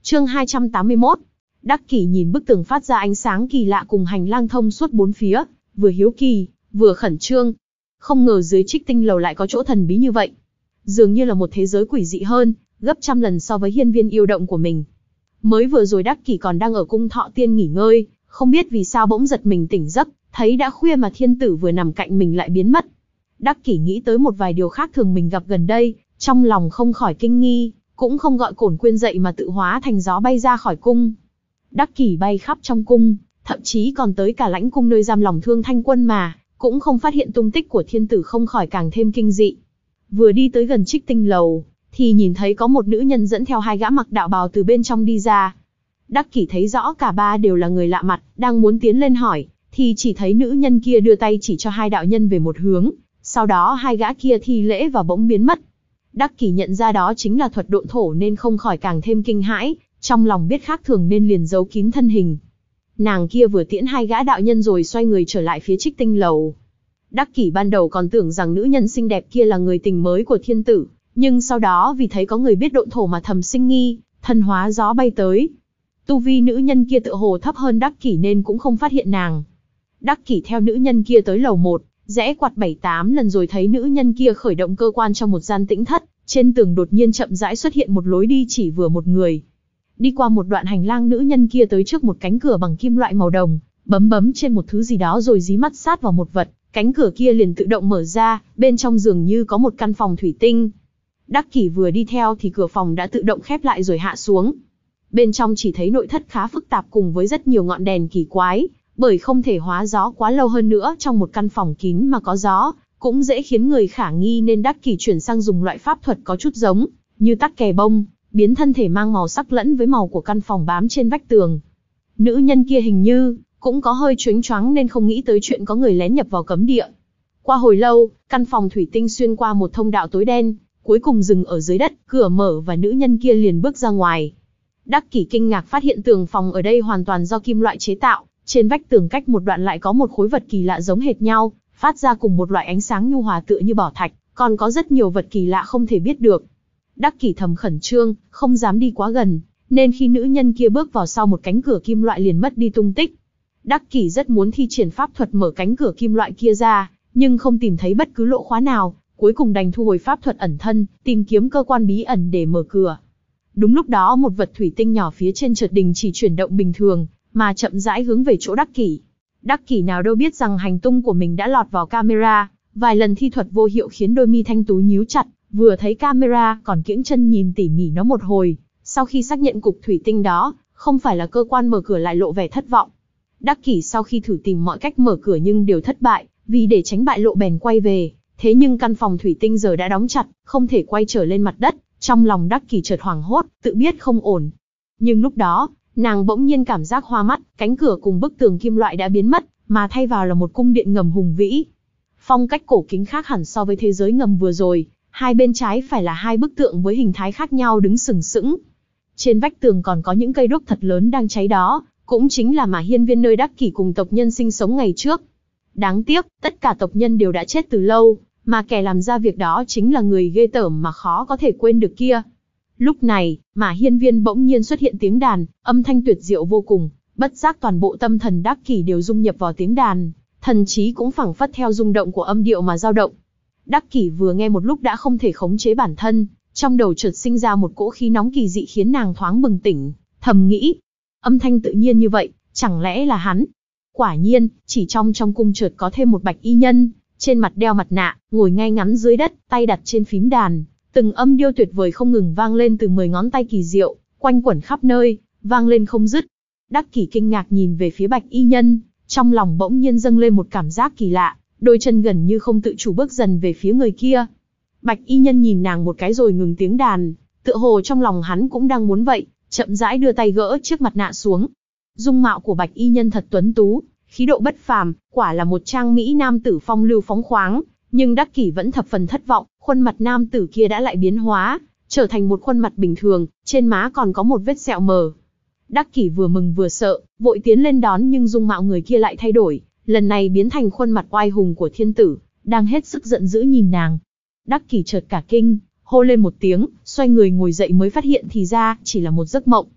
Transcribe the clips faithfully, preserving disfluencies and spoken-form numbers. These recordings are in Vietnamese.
Chương hai trăm tám mươi mốt. Đắc Kỷ nhìn bức tường phát ra ánh sáng kỳ lạ cùng hành lang thông suốt bốn phía, vừa hiếu kỳ, vừa khẩn trương. Không ngờ dưới Trích Tinh lầu lại có chỗ thần bí như vậy. Dường như là một thế giới quỷ dị hơn, gấp trăm lần so với hiên viên yêu động của mình. Mới vừa rồi Đắc Kỷ còn đang ở cung Thọ Tiên nghỉ ngơi, không biết vì sao bỗng giật mình tỉnh giấc, thấy đã khuya mà thiên tử vừa nằm cạnh mình lại biến mất. Đắc Kỷ nghĩ tới một vài điều khác thường mình gặp gần đây, trong lòng không khỏi kinh nghi, cũng không gọi Cổn Quyên dậy mà tự hóa thành gió bay ra khỏi cung. Đắc Kỷ bay khắp trong cung, thậm chí còn tới cả lãnh cung nơi giam lòng Thương Thanh Quân mà, cũng không phát hiện tung tích của thiên tử, không khỏi càng thêm kinh dị. Vừa đi tới gần Trích Tinh lầu, thì nhìn thấy có một nữ nhân dẫn theo hai gã mặc đạo bào từ bên trong đi ra. Đắc Kỷ thấy rõ cả ba đều là người lạ mặt, đang muốn tiến lên hỏi, thì chỉ thấy nữ nhân kia đưa tay chỉ cho hai đạo nhân về một hướng, sau đó hai gã kia thi lễ và bỗng biến mất. Đắc Kỷ nhận ra đó chính là thuật độn thổ nên không khỏi càng thêm kinh hãi, trong lòng biết khác thường nên liền giấu kín thân hình. Nàng kia vừa tiễn hai gã đạo nhân rồi xoay người trở lại phía Trích Tinh lầu. Đắc Kỷ ban đầu còn tưởng rằng nữ nhân xinh đẹp kia là người tình mới của thiên tử, nhưng sau đó vì thấy có người biết độn thổ mà thầm sinh nghi, thân hóa gió bay tới. Tu vi nữ nhân kia tựa hồ thấp hơn Đắc Kỷ nên cũng không phát hiện nàng. Đắc Kỷ theo nữ nhân kia tới lầu một, rẽ quạt bảy tám lần rồi thấy nữ nhân kia khởi động cơ quan trong một gian tĩnh thất, trên tường đột nhiên chậm rãi xuất hiện một lối đi chỉ vừa một người. Đi qua một đoạn hành lang, nữ nhân kia tới trước một cánh cửa bằng kim loại màu đồng, bấm bấm trên một thứ gì đó rồi dí mắt sát vào một vật, cánh cửa kia liền tự động mở ra, bên trong dường như có một căn phòng thủy tinh. Đắc Kỷ vừa đi theo thì cửa phòng đã tự động khép lại rồi hạ xuống. Bên trong chỉ thấy nội thất khá phức tạp cùng với rất nhiều ngọn đèn kỳ quái, bởi không thể hóa gió quá lâu, hơn nữa trong một căn phòng kín mà có gió, cũng dễ khiến người khả nghi nên Đắc Kỷ chuyển sang dùng loại pháp thuật có chút giống, như tắc kè bông, biến thân thể mang màu sắc lẫn với màu của căn phòng bám trên vách tường. Nữ nhân kia hình như cũng có hơi choáng choáng nên không nghĩ tới chuyện có người lén nhập vào cấm địa. Qua hồi lâu, căn phòng thủy tinh xuyên qua một thông đạo tối đen, cuối cùng dừng ở dưới đất, cửa mở và nữ nhân kia liền bước ra ngoài. Đắc Kỷ kinh ngạc phát hiện tường phòng ở đây hoàn toàn do kim loại chế tạo, trên vách tường cách một đoạn lại có một khối vật kỳ lạ giống hệt nhau, phát ra cùng một loại ánh sáng nhu hòa tựa như bảo thạch, còn có rất nhiều vật kỳ lạ không thể biết được. Đắc Kỷ thầm khẩn trương, không dám đi quá gần, nên khi nữ nhân kia bước vào sau một cánh cửa kim loại liền mất đi tung tích. Đắc Kỷ rất muốn thi triển pháp thuật mở cánh cửa kim loại kia ra, nhưng không tìm thấy bất cứ lỗ khóa nào, cuối cùng đành thu hồi pháp thuật ẩn thân, tìm kiếm cơ quan bí ẩn để mở cửa. Đúng lúc đó một vật thủy tinh nhỏ phía trên chợt đình chỉ chuyển động bình thường, mà chậm rãi hướng về chỗ Đắc Kỷ. Đắc Kỷ nào đâu biết rằng hành tung của mình đã lọt vào camera, vài lần thi thuật vô hiệu khiến đôi mi thanh tú nhíu chặt, vừa thấy camera còn kiễng chân nhìn tỉ mỉ nó một hồi, sau khi xác nhận cục thủy tinh đó không phải là cơ quan mở cửa lại lộ vẻ thất vọng. Đắc Kỷ sau khi thử tìm mọi cách mở cửa nhưng đều thất bại, vì để tránh bại lộ bèn quay về, thế nhưng căn phòng thủy tinh giờ đã đóng chặt, không thể quay trở lên mặt đất. Trong lòng Đắc Kỷ chợt hoảng hốt, tự biết không ổn. Nhưng lúc đó, nàng bỗng nhiên cảm giác hoa mắt, cánh cửa cùng bức tường kim loại đã biến mất, mà thay vào là một cung điện ngầm hùng vĩ. Phong cách cổ kính khác hẳn so với thế giới ngầm vừa rồi, hai bên trái phải là hai bức tượng với hình thái khác nhau đứng sừng sững. Trên vách tường còn có những cây đuốc thật lớn đang cháy đó, cũng chính là Mã Hiên Viên nơi Đắc Kỷ cùng tộc nhân sinh sống ngày trước. Đáng tiếc, tất cả tộc nhân đều đã chết từ lâu, mà kẻ làm ra việc đó chính là người ghê tởm mà khó có thể quên được kia. Lúc này, Mã Hiên Viên bỗng nhiên xuất hiện tiếng đàn, âm thanh tuyệt diệu vô cùng, bất giác toàn bộ tâm thần Đắc Kỷ đều dung nhập vào tiếng đàn, thần trí cũng phảng phất theo rung động của âm điệu mà dao động. Đắc Kỷ vừa nghe một lúc đã không thể khống chế bản thân, trong đầu chợt sinh ra một cỗ khí nóng kỳ dị khiến nàng thoáng bừng tỉnh, thầm nghĩ, âm thanh tự nhiên như vậy, chẳng lẽ là hắn? Quả nhiên, chỉ trong trong cung chợt có thêm một bạch y nhân, trên mặt đeo mặt nạ, ngồi ngay ngắn dưới đất, tay đặt trên phím đàn, từng âm điệu tuyệt vời không ngừng vang lên từ mười ngón tay kỳ diệu, quanh quẩn khắp nơi, vang lên không dứt. Đắc Kỷ kinh ngạc nhìn về phía bạch y nhân, trong lòng bỗng nhiên dâng lên một cảm giác kỳ lạ, đôi chân gần như không tự chủ bước dần về phía người kia. Bạch y nhân nhìn nàng một cái rồi ngừng tiếng đàn, tựa hồ trong lòng hắn cũng đang muốn vậy, chậm rãi đưa tay gỡ chiếc mặt nạ xuống. Dung mạo của bạch y nhân thật tuấn tú, khí độ bất phàm, quả là một trang mỹ nam tử phong lưu phóng khoáng, nhưng Đắc Kỷ vẫn thập phần thất vọng, khuôn mặt nam tử kia đã lại biến hóa, trở thành một khuôn mặt bình thường, trên má còn có một vết sẹo mờ. Đắc Kỷ vừa mừng vừa sợ, vội tiến lên đón nhưng dung mạo người kia lại thay đổi, lần này biến thành khuôn mặt oai hùng của thiên tử, đang hết sức giận dữ nhìn nàng. Đắc Kỷ chợt cả kinh, hô lên một tiếng, xoay người ngồi dậy mới phát hiện thì ra chỉ là một giấc mộng.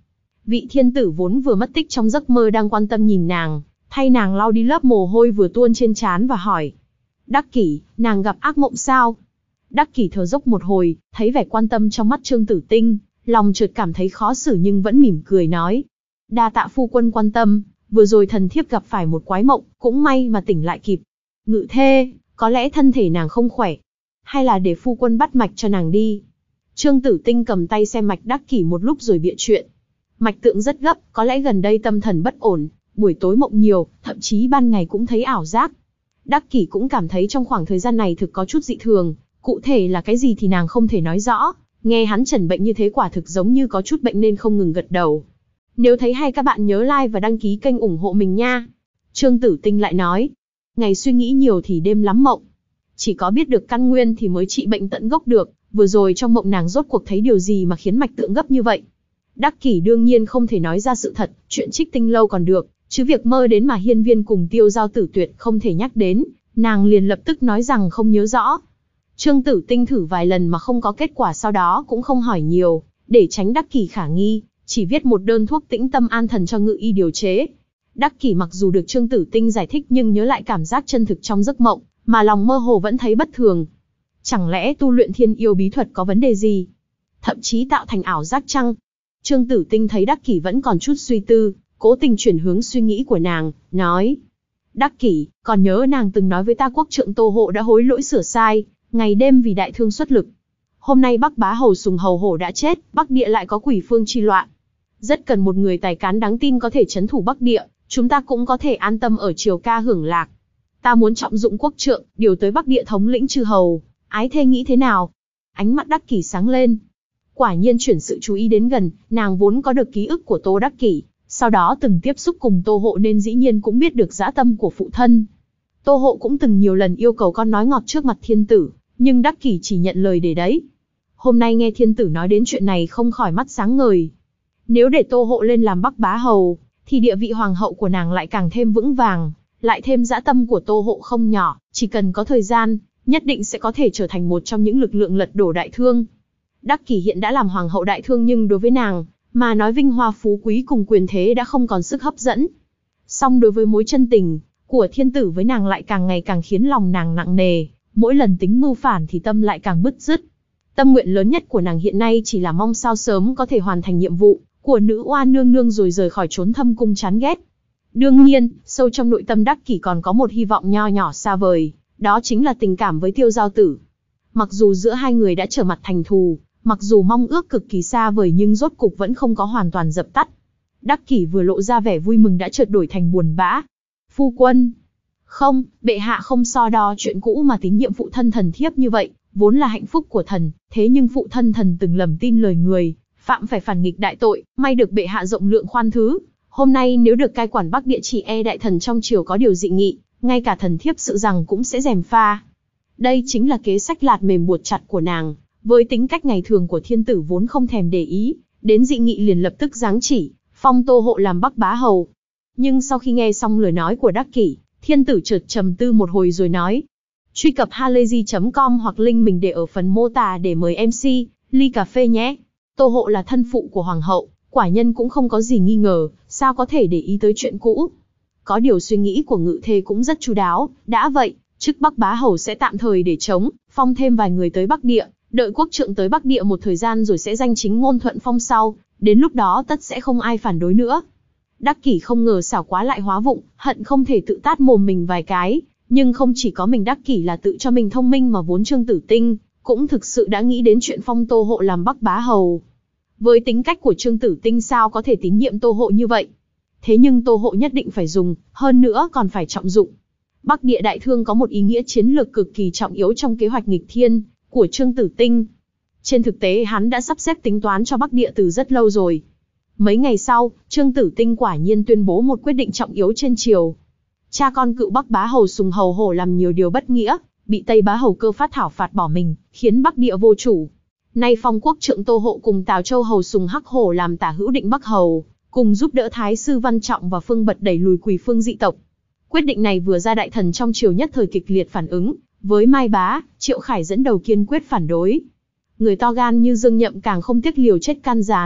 Vị thiên tử vốn vừa mất tích trong giấc mơ đang quan tâm nhìn nàng, thay nàng lau đi lớp mồ hôi vừa tuôn trên trán và hỏi. Đắc Kỷ, nàng gặp ác mộng sao? Đắc Kỷ thở dốc một hồi, thấy vẻ quan tâm trong mắt Trương Tử Tinh, lòng chợt cảm thấy khó xử nhưng vẫn mỉm cười nói. Đa tạ phu quân quan tâm, vừa rồi thần thiếp gặp phải một quái mộng, cũng may mà tỉnh lại kịp. Ngự thê, có lẽ thân thể nàng không khỏe. Hay là để phu quân bắt mạch cho nàng đi. Trương Tử Tinh cầm tay xem mạch Đắc Kỷ một lúc rồi bịa chuyện. Mạch tượng rất gấp, có lẽ gần đây tâm thần bất ổn, buổi tối mộng nhiều, thậm chí ban ngày cũng thấy ảo giác. Đắc Kỷ cũng cảm thấy trong khoảng thời gian này thực có chút dị thường, cụ thể là cái gì thì nàng không thể nói rõ, nghe hắn trần bệnh như thế quả thực giống như có chút bệnh nên không ngừng gật đầu. Nếu thấy hay các bạn nhớ like và đăng ký kênh ủng hộ mình nha. Trương Tử Tinh lại nói, ngày suy nghĩ nhiều thì đêm lắm mộng. Chỉ có biết được căn nguyên thì mới trị bệnh tận gốc được, vừa rồi trong mộng nàng rốt cuộc thấy điều gì mà khiến mạch tượng gấp như vậy. Đắc Kỷ đương nhiên không thể nói ra sự thật, chuyện Trích Tinh lâu còn được, chứ việc mơ đến mà hiên viên cùng Tiêu Giao Tử tuyệt không thể nhắc đến, nàng liền lập tức nói rằng không nhớ rõ. Trương Tử Tinh thử vài lần mà không có kết quả, sau đó cũng không hỏi nhiều, để tránh Đắc Kỷ khả nghi, chỉ viết một đơn thuốc tĩnh tâm an thần cho ngự y điều chế. Đắc Kỷ mặc dù được Trương Tử Tinh giải thích nhưng nhớ lại cảm giác chân thực trong giấc mộng, mà lòng mơ hồ vẫn thấy bất thường. Chẳng lẽ tu luyện thiên yêu bí thuật có vấn đề gì? Thậm chí tạo thành ảo giác chăng? Trương Tử Tinh thấy Đắc Kỷ vẫn còn chút suy tư, cố tình chuyển hướng suy nghĩ của nàng, nói. Đắc Kỷ, còn nhớ nàng từng nói với ta quốc trượng Tô Hộ đã hối lỗi sửa sai, ngày đêm vì đại thương xuất lực. Hôm nay Bắc Bá Hầu Sùng Hầu Hổ đã chết, Bắc Địa lại có quỷ phương chi loạn. Rất cần một người tài cán đáng tin có thể trấn thủ Bắc Địa, chúng ta cũng có thể an tâm ở triều ca hưởng lạc. Ta muốn trọng dụng quốc trượng, điều tới Bắc Địa thống lĩnh chư hầu, ái thê nghĩ thế nào? Ánh mắt Đắc Kỷ sáng lên. Quả nhiên chuyển sự chú ý đến gần, nàng vốn có được ký ức của Tô Đắc Kỷ, sau đó từng tiếp xúc cùng Tô Hộ nên dĩ nhiên cũng biết được dã tâm của phụ thân. Tô Hộ cũng từng nhiều lần yêu cầu con nói ngọt trước mặt thiên tử, nhưng Đắc Kỷ chỉ nhận lời để đấy. Hôm nay nghe thiên tử nói đến chuyện này không khỏi mắt sáng ngời. Nếu để Tô Hộ lên làm Bắc Bá Hầu, thì địa vị hoàng hậu của nàng lại càng thêm vững vàng, lại thêm dã tâm của Tô Hộ không nhỏ, chỉ cần có thời gian, nhất định sẽ có thể trở thành một trong những lực lượng lật đổ Đại Thương. Đắc Kỷ hiện đã làm hoàng hậu Đại Thương nhưng đối với nàng, mà nói vinh hoa phú quý cùng quyền thế đã không còn sức hấp dẫn. Song đối với mối chân tình của thiên tử với nàng lại càng ngày càng khiến lòng nàng nặng nề, mỗi lần tính mưu phản thì tâm lại càng bứt rứt. Tâm nguyện lớn nhất của nàng hiện nay chỉ là mong sao sớm có thể hoàn thành nhiệm vụ của nữ oa nương nương rồi rời khỏi chốn thâm cung chán ghét. Đương nhiên, sâu trong nội tâm Đắc Kỷ còn có một hy vọng nho nhỏ xa vời, đó chính là tình cảm với Tiêu Giao Tử. Mặc dù giữa hai người đã trở mặt thành thù, mặc dù mong ước cực kỳ xa vời nhưng rốt cục vẫn không có hoàn toàn dập tắt. Đắc Kỷ vừa lộ ra vẻ vui mừng đã chợt đổi thành buồn bã. Phu quân. Không, bệ hạ không so đo chuyện cũ mà tín nhiệm phụ thân thần thiếp như vậy, vốn là hạnh phúc của thần, thế nhưng phụ thân thần từng lầm tin lời người, phạm phải phản nghịch đại tội, may được bệ hạ rộng lượng khoan thứ. Hôm nay nếu được cai quản Bắc Địa chỉ e đại thần trong triều có điều dị nghị, ngay cả thần thiếp sự rằng cũng sẽ gièm pha. Đây chính là kế sách lạt mềm buộc chặt của nàng, với tính cách ngày thường của thiên tử vốn không thèm để ý, đến dị nghị liền lập tức giáng chỉ, phong Tô Hộ làm Bắc Bá Hầu. Nhưng sau khi nghe xong lời nói của Đắc Kỷ, thiên tử chợt trầm tư một hồi rồi nói. Truy cập halayzi chấm com hoặc link mình để ở phần mô tả để mời em xê, ly cà phê nhé. Tô Hộ là thân phụ của hoàng hậu, quả nhân cũng không có gì nghi ngờ, sao có thể để ý tới chuyện cũ. Có điều suy nghĩ của ngự thê cũng rất chu đáo, đã vậy, chức Bắc Bá Hầu sẽ tạm thời để trống, phong thêm vài người tới Bắc Địa, đợi quốc trượng tới Bắc Địa một thời gian rồi sẽ danh chính ngôn thuận phong sau, đến lúc đó tất sẽ không ai phản đối nữa. Đắc Kỷ không ngờ xảo quá lại hóa vụng, hận không thể tự tát mồm mình vài cái, nhưng không chỉ có mình Đắc Kỷ là tự cho mình thông minh mà vốn Trương Tử Tinh cũng thực sự đã nghĩ đến chuyện phong Tô Hộ làm Bắc Bá Hầu. Với tính cách của Trương Tử Tinh sao có thể tín nhiệm Tô Hộ như vậy? Thế nhưng Tô Hộ nhất định phải dùng, hơn nữa còn phải trọng dụng. Bắc Địa đại thương có một ý nghĩa chiến lược cực kỳ trọng yếu trong kế hoạch nghịch thiên của Trương Tử Tinh. Trên thực tế hắn đã sắp xếp tính toán cho Bắc Địa từ rất lâu rồi. Mấy ngày sau, Trương Tử Tinh quả nhiên tuyên bố một quyết định trọng yếu trên triều. Cha con cựu Bắc Bá Hầu Sùng Hầu Hổ làm nhiều điều bất nghĩa, bị Tây Bá Hầu Cơ Phát thảo phạt bỏ mình, khiến Bắc Địa vô chủ. Nay phong quốc trượng Tô Hộ cùng Tào Châu Hầu Sùng Hắc Hổ làm tả hữu Định Bắc Hầu, cùng giúp đỡ Thái sư Văn Trọng và Phương Bật đẩy lùi Quỳ Phương dị tộc. Quyết định này vừa ra đại thần trong triều nhất thời kịch liệt phản ứng, với Mai Bá, Triệu Khải dẫn đầu kiên quyết phản đối. Người to gan như Dương Nhậm càng không tiếc liều chết can gián,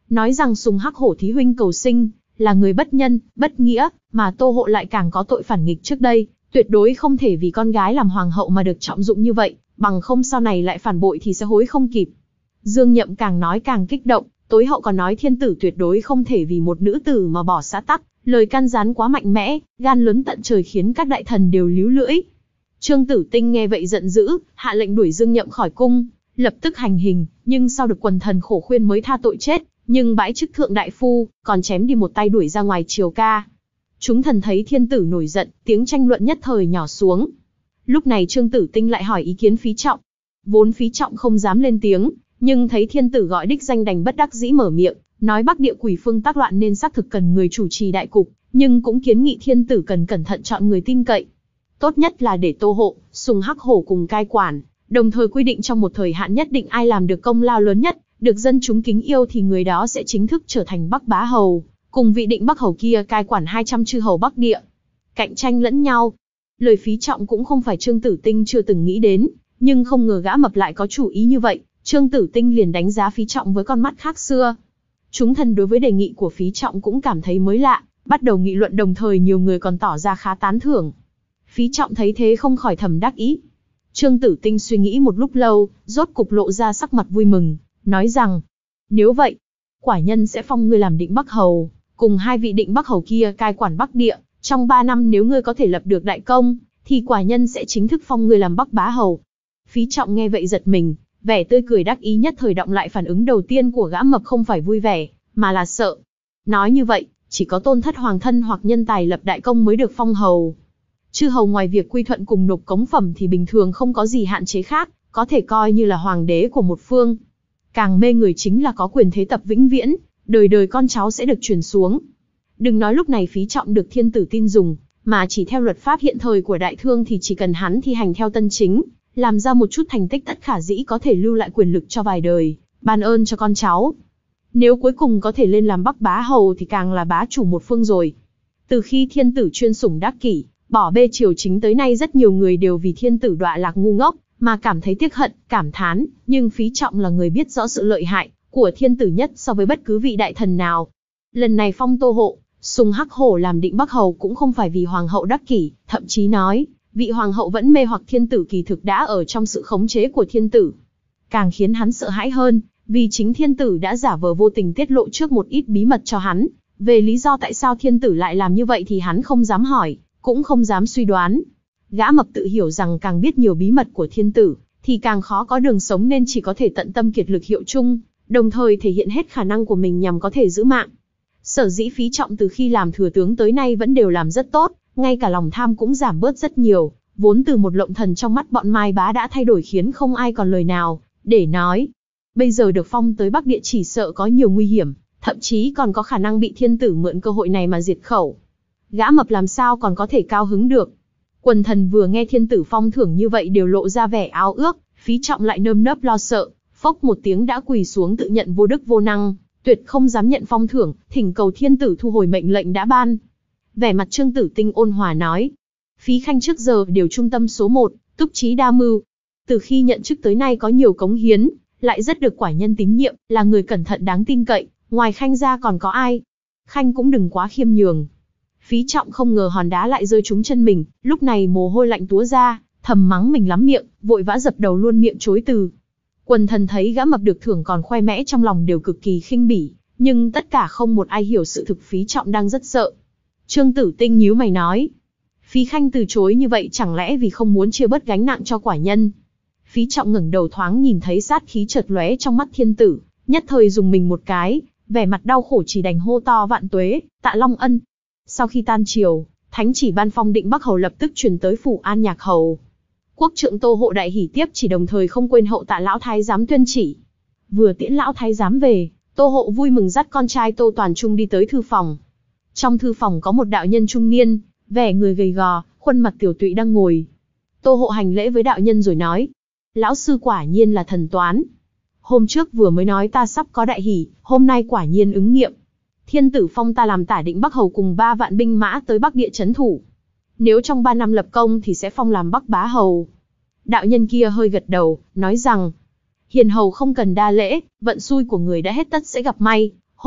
nói rằng Sùng Hắc Hổ thí huynh cầu sinh, là người bất nhân, bất nghĩa, mà Tô Hộ lại càng có tội phản nghịch trước đây, tuyệt đối không thể vì con gái làm hoàng hậu mà được trọng dụng như vậy, bằng không sau này lại phản bội thì sẽ hối không kịp. Dương Nhậm càng nói càng kích động, tối hậu còn nói thiên tử tuyệt đối không thể vì một nữ tử mà bỏ xã tắc, lời can gián quá mạnh mẽ, gan lớn tận trời khiến các đại thần đều líu lưỡi. Trương Tử Tinh nghe vậy giận dữ, hạ lệnh đuổi Dương Nhậm khỏi cung, lập tức hành hình, nhưng sau được quần thần khổ khuyên mới tha tội chết, nhưng bãi chức thượng đại phu, còn chém đi một tay đuổi ra ngoài triều ca. Chúng thần thấy thiên tử nổi giận, tiếng tranh luận nhất thời nhỏ xuống. Lúc này Trương Tử Tinh lại hỏi ý kiến Phí Trọng. Vốn Phí Trọng không dám lên tiếng, nhưng thấy thiên tử gọi đích danh đành bất đắc dĩ mở miệng, nói Bắc Địa quỷ phương tác loạn nên xác thực cần người chủ trì đại cục, nhưng cũng kiến nghị thiên tử cần cẩn thận chọn người tin cậy. Tốt nhất là để Tô Hộ, Sùng Hắc Hổ cùng cai quản, đồng thời quy định trong một thời hạn nhất định ai làm được công lao lớn nhất, được dân chúng kính yêu thì người đó sẽ chính thức trở thành Bắc Bá Hầu, cùng vị Định Bắc Hầu kia cai quản hai trăm chư hầu Bắc Địa. Cạnh tranh lẫn nhau. Lời Phí Trọng cũng không phải Trương Tử Tinh chưa từng nghĩ đến, nhưng không ngờ gã mập lại có chủ ý như vậy, Trương Tử Tinh liền đánh giá Phí Trọng với con mắt khác xưa. Chúng thần đối với đề nghị của Phí Trọng cũng cảm thấy mới lạ, bắt đầu nghị luận đồng thời nhiều người còn tỏ ra khá tán thưởng. Phí Trọng thấy thế không khỏi thầm đắc ý. Trương Tử Tinh suy nghĩ một lúc lâu, rốt cục lộ ra sắc mặt vui mừng, nói rằng, nếu vậy, quả nhân sẽ phong ngươi làm Định Bắc Hầu, cùng hai vị Định Bắc Hầu kia cai quản Bắc Địa, trong ba năm nếu ngươi có thể lập được đại công, thì quả nhân sẽ chính thức phong ngươi làm Bắc Bá Hầu. Phí Trọng nghe vậy giật mình, vẻ tươi cười đắc ý nhất thời động lại phản ứng đầu tiên của gã mập không phải vui vẻ, mà là sợ. Nói như vậy, chỉ có tôn thất hoàng thân hoặc nhân tài lập đại công mới được phong hầu. Chư hầu ngoài việc quy thuận cùng nộp cống phẩm thì bình thường không có gì hạn chế khác, có thể coi như là hoàng đế của một phương. Càng mê người chính là có quyền thế tập vĩnh viễn, đời đời con cháu sẽ được truyền xuống. Đừng nói lúc này Phí Trọng được thiên tử tin dùng, mà chỉ theo luật pháp hiện thời của đại thương thì chỉ cần hắn thi hành theo tân chính, làm ra một chút thành tích tất khả dĩ có thể lưu lại quyền lực cho vài đời, ban ơn cho con cháu. Nếu cuối cùng có thể lên làm Bắc Bá Hầu thì càng là bá chủ một phương rồi. Từ khi thiên tử chuyên sủng đắc kỷ, bỏ bê triều chính tới nay rất nhiều người đều vì thiên tử đọa lạc ngu ngốc, mà cảm thấy tiếc hận, cảm thán, nhưng Phí Trọng là người biết rõ sự lợi hại của thiên tử nhất so với bất cứ vị đại thần nào. Lần này phong Tô Hộ, Sùng Hắc Hổ làm Định Bắc Hầu cũng không phải vì hoàng hậu đắc kỷ, thậm chí nói, vị hoàng hậu vẫn mê hoặc thiên tử kỳ thực đã ở trong sự khống chế của thiên tử. Càng khiến hắn sợ hãi hơn, vì chính thiên tử đã giả vờ vô tình tiết lộ trước một ít bí mật cho hắn. Về lý do tại sao thiên tử lại làm như vậy thì hắn không dám hỏi, cũng không dám suy đoán. Gã mập tự hiểu rằng càng biết nhiều bí mật của thiên tử, thì càng khó có đường sống nên chỉ có thể tận tâm kiệt lực hiệu chung, đồng thời thể hiện hết khả năng của mình nhằm có thể giữ mạng. Sở dĩ Phí Trọng từ khi làm thừa tướng tới nay vẫn đều làm rất tốt, ngay cả lòng tham cũng giảm bớt rất nhiều, vốn từ một lộng thần trong mắt bọn Mai Bá đã thay đổi khiến không ai còn lời nào để nói. Bây giờ được phong tới Bắc Địa chỉ sợ có nhiều nguy hiểm, thậm chí còn có khả năng bị thiên tử mượn cơ hội này mà diệt khẩu. Gã mập làm sao còn có thể cao hứng được. Quần thần vừa nghe thiên tử phong thưởng như vậy đều lộ ra vẻ ao ước, Phí Trọng lại nơm nớp lo sợ, phốc một tiếng đã quỳ xuống tự nhận vô đức vô năng, tuyệt không dám nhận phong thưởng, thỉnh cầu thiên tử thu hồi mệnh lệnh đã ban. Vẻ mặt Trương Tử Tinh ôn hòa nói, Phí Khanh trước giờ đều trung tâm số một, túc trí đa mưu. Từ khi nhận chức tới nay có nhiều cống hiến, lại rất được quả nhân tín nhiệm, là người cẩn thận đáng tin cậy, ngoài Khanh ra còn có ai? Khanh cũng đừng quá khiêm nhường. Phí Trọng không ngờ hòn đá lại rơi trúng chân mình, lúc này mồ hôi lạnh túa ra, thầm mắng mình lắm miệng, vội vã dập đầu luôn miệng chối từ. Quần thần thấy gã mập được thưởng còn khoe mẽ trong lòng đều cực kỳ khinh bỉ, nhưng tất cả không một ai hiểu sự thực Phí Trọng đang rất sợ. Trương Tử Tinh nhíu mày nói, Phí Khanh từ chối như vậy chẳng lẽ vì không muốn chia bớt gánh nặng cho quả nhân? Phí Trọng ngẩng đầu thoáng nhìn thấy sát khí chợt lóe trong mắt thiên tử, nhất thời dùng mình một cái, vẻ mặt đau khổ chỉ đành hô to vạn tuế, Tạ Long Ân. Sau khi tan triều, thánh chỉ ban phong Định Bắc Hầu lập tức truyền tới phủ An Nhạc Hầu. Quốc trượng Tô Hộ đại hỉ tiếp chỉ đồng thời không quên hậu tạ lão thái giám tuyên chỉ. Vừa tiễn lão thái giám về, Tô Hộ vui mừng dắt con trai Tô Toàn Trung đi tới thư phòng. Trong thư phòng có một đạo nhân trung niên, vẻ người gầy gò, khuôn mặt tiểu tụy đang ngồi. Tô Hộ hành lễ với đạo nhân rồi nói, lão sư quả nhiên là thần toán. Hôm trước vừa mới nói ta sắp có đại hỷ, hôm nay quả nhiên ứng nghiệm. Thiên tử phong ta làm tả Định Bắc Hầu cùng ba vạn binh mã tới Bắc Địa trấn thủ. Nếu trong ba năm lập công thì sẽ phong làm Bắc Bá Hầu. Đạo nhân kia hơi gật đầu, nói rằng, hiền hầu không cần đa lễ, vận xui của người đã hết tất sẽ gặp may.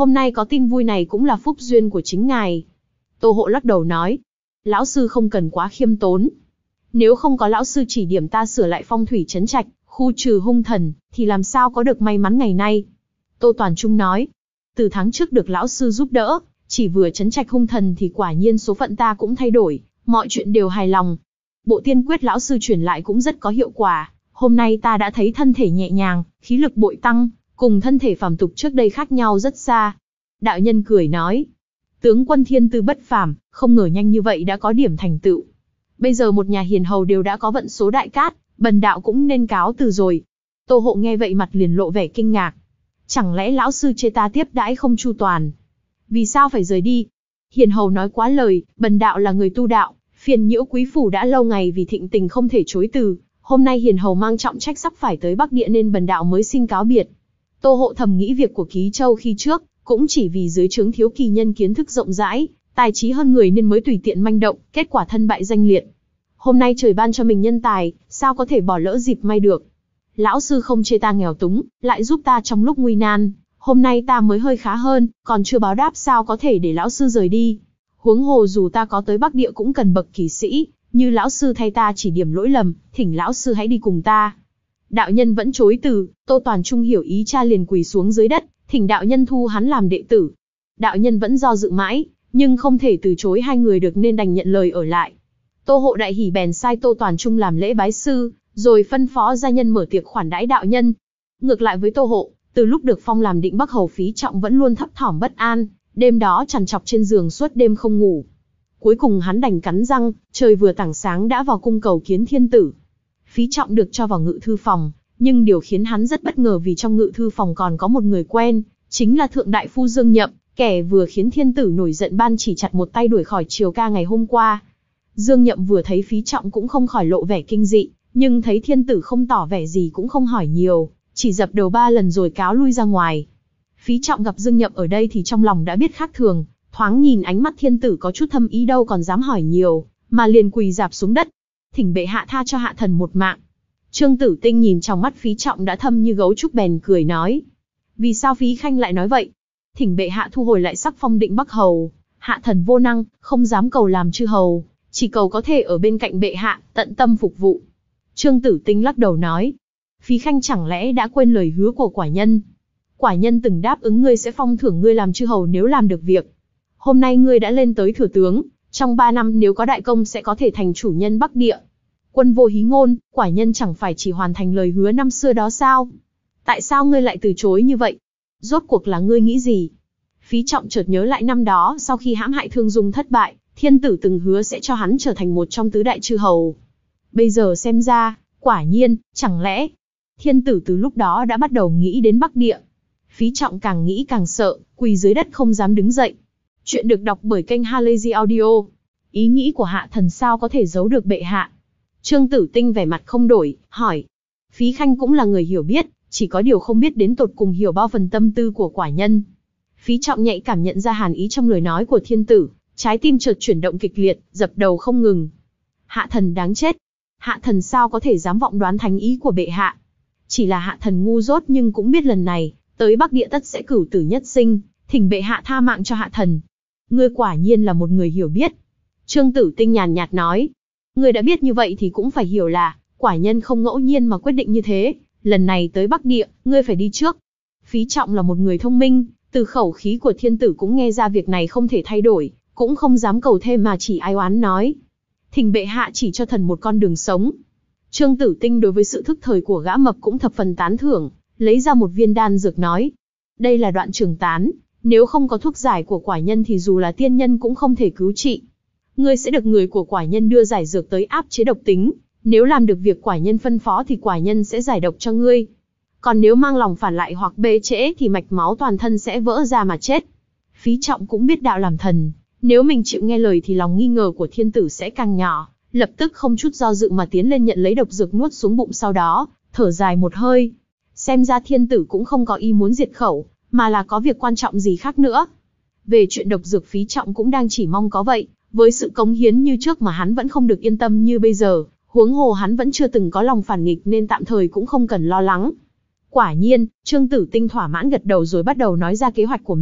Hôm nay có tin vui này cũng là phúc duyên của chính ngài. Tô Hộ lắc đầu nói. Lão sư không cần quá khiêm tốn. Nếu không có lão sư chỉ điểm ta sửa lại phong thủy trấn trạch, khu trừ hung thần, thì làm sao có được may mắn ngày nay. Tô Toàn Trung nói. Từ tháng trước được lão sư giúp đỡ, chỉ vừa trấn trạch hung thần thì quả nhiên số phận ta cũng thay đổi, mọi chuyện đều hài lòng. Bộ tiên quyết lão sư truyền lại cũng rất có hiệu quả. Hôm nay ta đã thấy thân thể nhẹ nhàng, khí lực bội tăng, cùng thân thể phàm tục trước đây khác nhau rất xa. Đạo nhân cười nói. Tướng quân thiên tư bất phàm, không ngờ nhanh như vậy đã có điểm thành tựu. Bây giờ một nhà hiền hầu đều đã có vận số đại cát, bần đạo cũng nên cáo từ rồi. Tô Hộ nghe vậy mặt liền lộ vẻ kinh ngạc. Chẳng lẽ lão sư chê ta tiếp đãi không chu toàn? Vì sao phải rời đi? Hiền hầu nói quá lời, bần đạo là người tu đạo, phiền nhiễu quý phủ đã lâu ngày vì thịnh tình không thể chối từ. Hôm nay hiền hầu mang trọng trách sắp phải tới Bắc Địa nên bần đạo mới xin cáo biệt. Tô Hộ thầm nghĩ việc của Ký Châu khi trước, cũng chỉ vì dưới trướng thiếu kỳ nhân kiến thức rộng rãi, tài trí hơn người nên mới tùy tiện manh động, kết quả thân bại danh liệt. Hôm nay trời ban cho mình nhân tài, sao có thể bỏ lỡ dịp may được. Lão sư không chê ta nghèo túng, lại giúp ta trong lúc nguy nan, hôm nay ta mới hơi khá hơn, còn chưa báo đáp sao có thể để lão sư rời đi. Huống hồ dù ta có tới Bắc Địa cũng cần bậc kỳ sĩ, như lão sư thay ta chỉ điểm lỗi lầm, thỉnh lão sư hãy đi cùng ta. Đạo nhân vẫn chối từ, Tô Toàn Trung hiểu ý cha liền quỳ xuống dưới đất, thỉnh đạo nhân thu hắn làm đệ tử. Đạo nhân vẫn do dự mãi, nhưng không thể từ chối hai người được nên đành nhận lời ở lại. Tô Hộ đại hỉ bèn sai Tô Toàn Trung làm lễ bái sư, rồi phân phó gia nhân mở tiệc khoản đãi đạo nhân. Ngược lại với Tô Hộ, từ lúc được phong làm Định Bắc hầu Phí Trọng vẫn luôn thấp thỏm bất an, đêm đó trằn trọc trên giường suốt đêm không ngủ. Cuối cùng hắn đành cắn răng, trời vừa tảng sáng đã vào cung cầu kiến thiên tử. Phí Trọng được cho vào ngự thư phòng, nhưng điều khiến hắn rất bất ngờ vì trong ngự thư phòng còn có một người quen, chính là thượng đại phu Dương Nhậm, kẻ vừa khiến thiên tử nổi giận ban chỉ chặt một tay đuổi khỏi triều ca ngày hôm qua. Dương Nhậm vừa thấy Phí Trọng cũng không khỏi lộ vẻ kinh dị, nhưng thấy thiên tử không tỏ vẻ gì cũng không hỏi nhiều, chỉ dập đầu ba lần rồi cáo lui ra ngoài. Phí Trọng gặp Dương Nhậm ở đây thì trong lòng đã biết khác thường, thoáng nhìn ánh mắt thiên tử có chút thâm ý đâu còn dám hỏi nhiều, mà liền quỳ rạp xuống đất, thỉnh bệ hạ tha cho hạ thần một mạng. Trương Tử Tinh nhìn trong mắt Phí Trọng đã thâm như gấu trúc bèn cười nói. Vì sao Phí Khanh lại nói vậy? Thỉnh bệ hạ thu hồi lại sắc phong Định Bắc hầu, hạ thần vô năng, không dám cầu làm chư hầu, chỉ cầu có thể ở bên cạnh bệ hạ, tận tâm phục vụ. Trương Tử Tinh lắc đầu nói. Phí Khanh chẳng lẽ đã quên lời hứa của quả nhân? Quả nhân từng đáp ứng ngươi sẽ phong thưởng ngươi làm chư hầu nếu làm được việc. Hôm nay ngươi đã lên tới thừa tướng, trong ba năm nếu có đại công sẽ có thể thành chủ nhân Bắc Địa. Quân vô hí ngôn, quả nhân chẳng phải chỉ hoàn thành lời hứa năm xưa đó sao? Tại sao ngươi lại từ chối như vậy? Rốt cuộc là ngươi nghĩ gì? Phí Trọng chợt nhớ lại năm đó sau khi hãm hại Thương Dung thất bại, thiên tử từng hứa sẽ cho hắn trở thành một trong tứ đại chư hầu. Bây giờ xem ra, quả nhiên, chẳng lẽ thiên tử từ lúc đó đã bắt đầu nghĩ đến Bắc Địa? Phí Trọng càng nghĩ càng sợ, quỳ dưới đất không dám đứng dậy. Chuyện được đọc bởi kênh Halazy Audio. Ý nghĩ của hạ thần sao có thể giấu được bệ hạ? Trương Tử Tinh vẻ mặt không đổi, hỏi. Phí Khanh cũng là người hiểu biết, chỉ có điều không biết đến tột cùng hiểu bao phần tâm tư của quả nhân. Phí Trọng nhạy cảm nhận ra hàn ý trong lời nói của thiên tử, trái tim chợt chuyển động kịch liệt, dập đầu không ngừng. Hạ thần đáng chết. Hạ thần sao có thể dám vọng đoán thánh ý của bệ hạ? Chỉ là hạ thần ngu dốt nhưng cũng biết lần này, tới Bắc Địa tất sẽ cửu tử nhất sinh, thỉnh bệ hạ tha mạng cho hạ thần. Ngươi quả nhiên là một người hiểu biết. Trương Tử Tinh nhàn nhạt nói. Ngươi đã biết như vậy thì cũng phải hiểu là, quả nhân không ngẫu nhiên mà quyết định như thế, lần này tới Bắc Địa, ngươi phải đi trước. Phí Trọng là một người thông minh, từ khẩu khí của thiên tử cũng nghe ra việc này không thể thay đổi, cũng không dám cầu thêm mà chỉ ai oán nói. Thỉnh bệ hạ chỉ cho thần một con đường sống. Trương Tử Tinh đối với sự thức thời của gã mập cũng thập phần tán thưởng, lấy ra một viên đan dược nói. Đây là đoạn trường tán, nếu không có thuốc giải của quả nhân thì dù là tiên nhân cũng không thể cứu trị. Ngươi sẽ được người của quả nhân đưa giải dược tới áp chế độc tính, nếu làm được việc quả nhân phân phó thì quả nhân sẽ giải độc cho ngươi. Còn nếu mang lòng phản lại hoặc bê trễ thì mạch máu toàn thân sẽ vỡ ra mà chết. Phí Trọng cũng biết đạo làm thần, nếu mình chịu nghe lời thì lòng nghi ngờ của thiên tử sẽ càng nhỏ, lập tức không chút do dự mà tiến lên nhận lấy độc dược nuốt xuống bụng, sau đó thở dài một hơi. Xem ra thiên tử cũng không có ý muốn diệt khẩu, mà là có việc quan trọng gì khác nữa. Về chuyện độc dược Phí Trọng cũng đang chỉ mong có vậy, với sự cống hiến như trước mà hắn vẫn không được yên tâm như bây giờ, huống hồ hắn vẫn chưa từng có lòng phản nghịch nên tạm thời cũng không cần lo lắng. Quả nhiên, Trương Tử Tinh thỏa mãn gật đầu rồi bắt đầu nói ra kế hoạch của mình,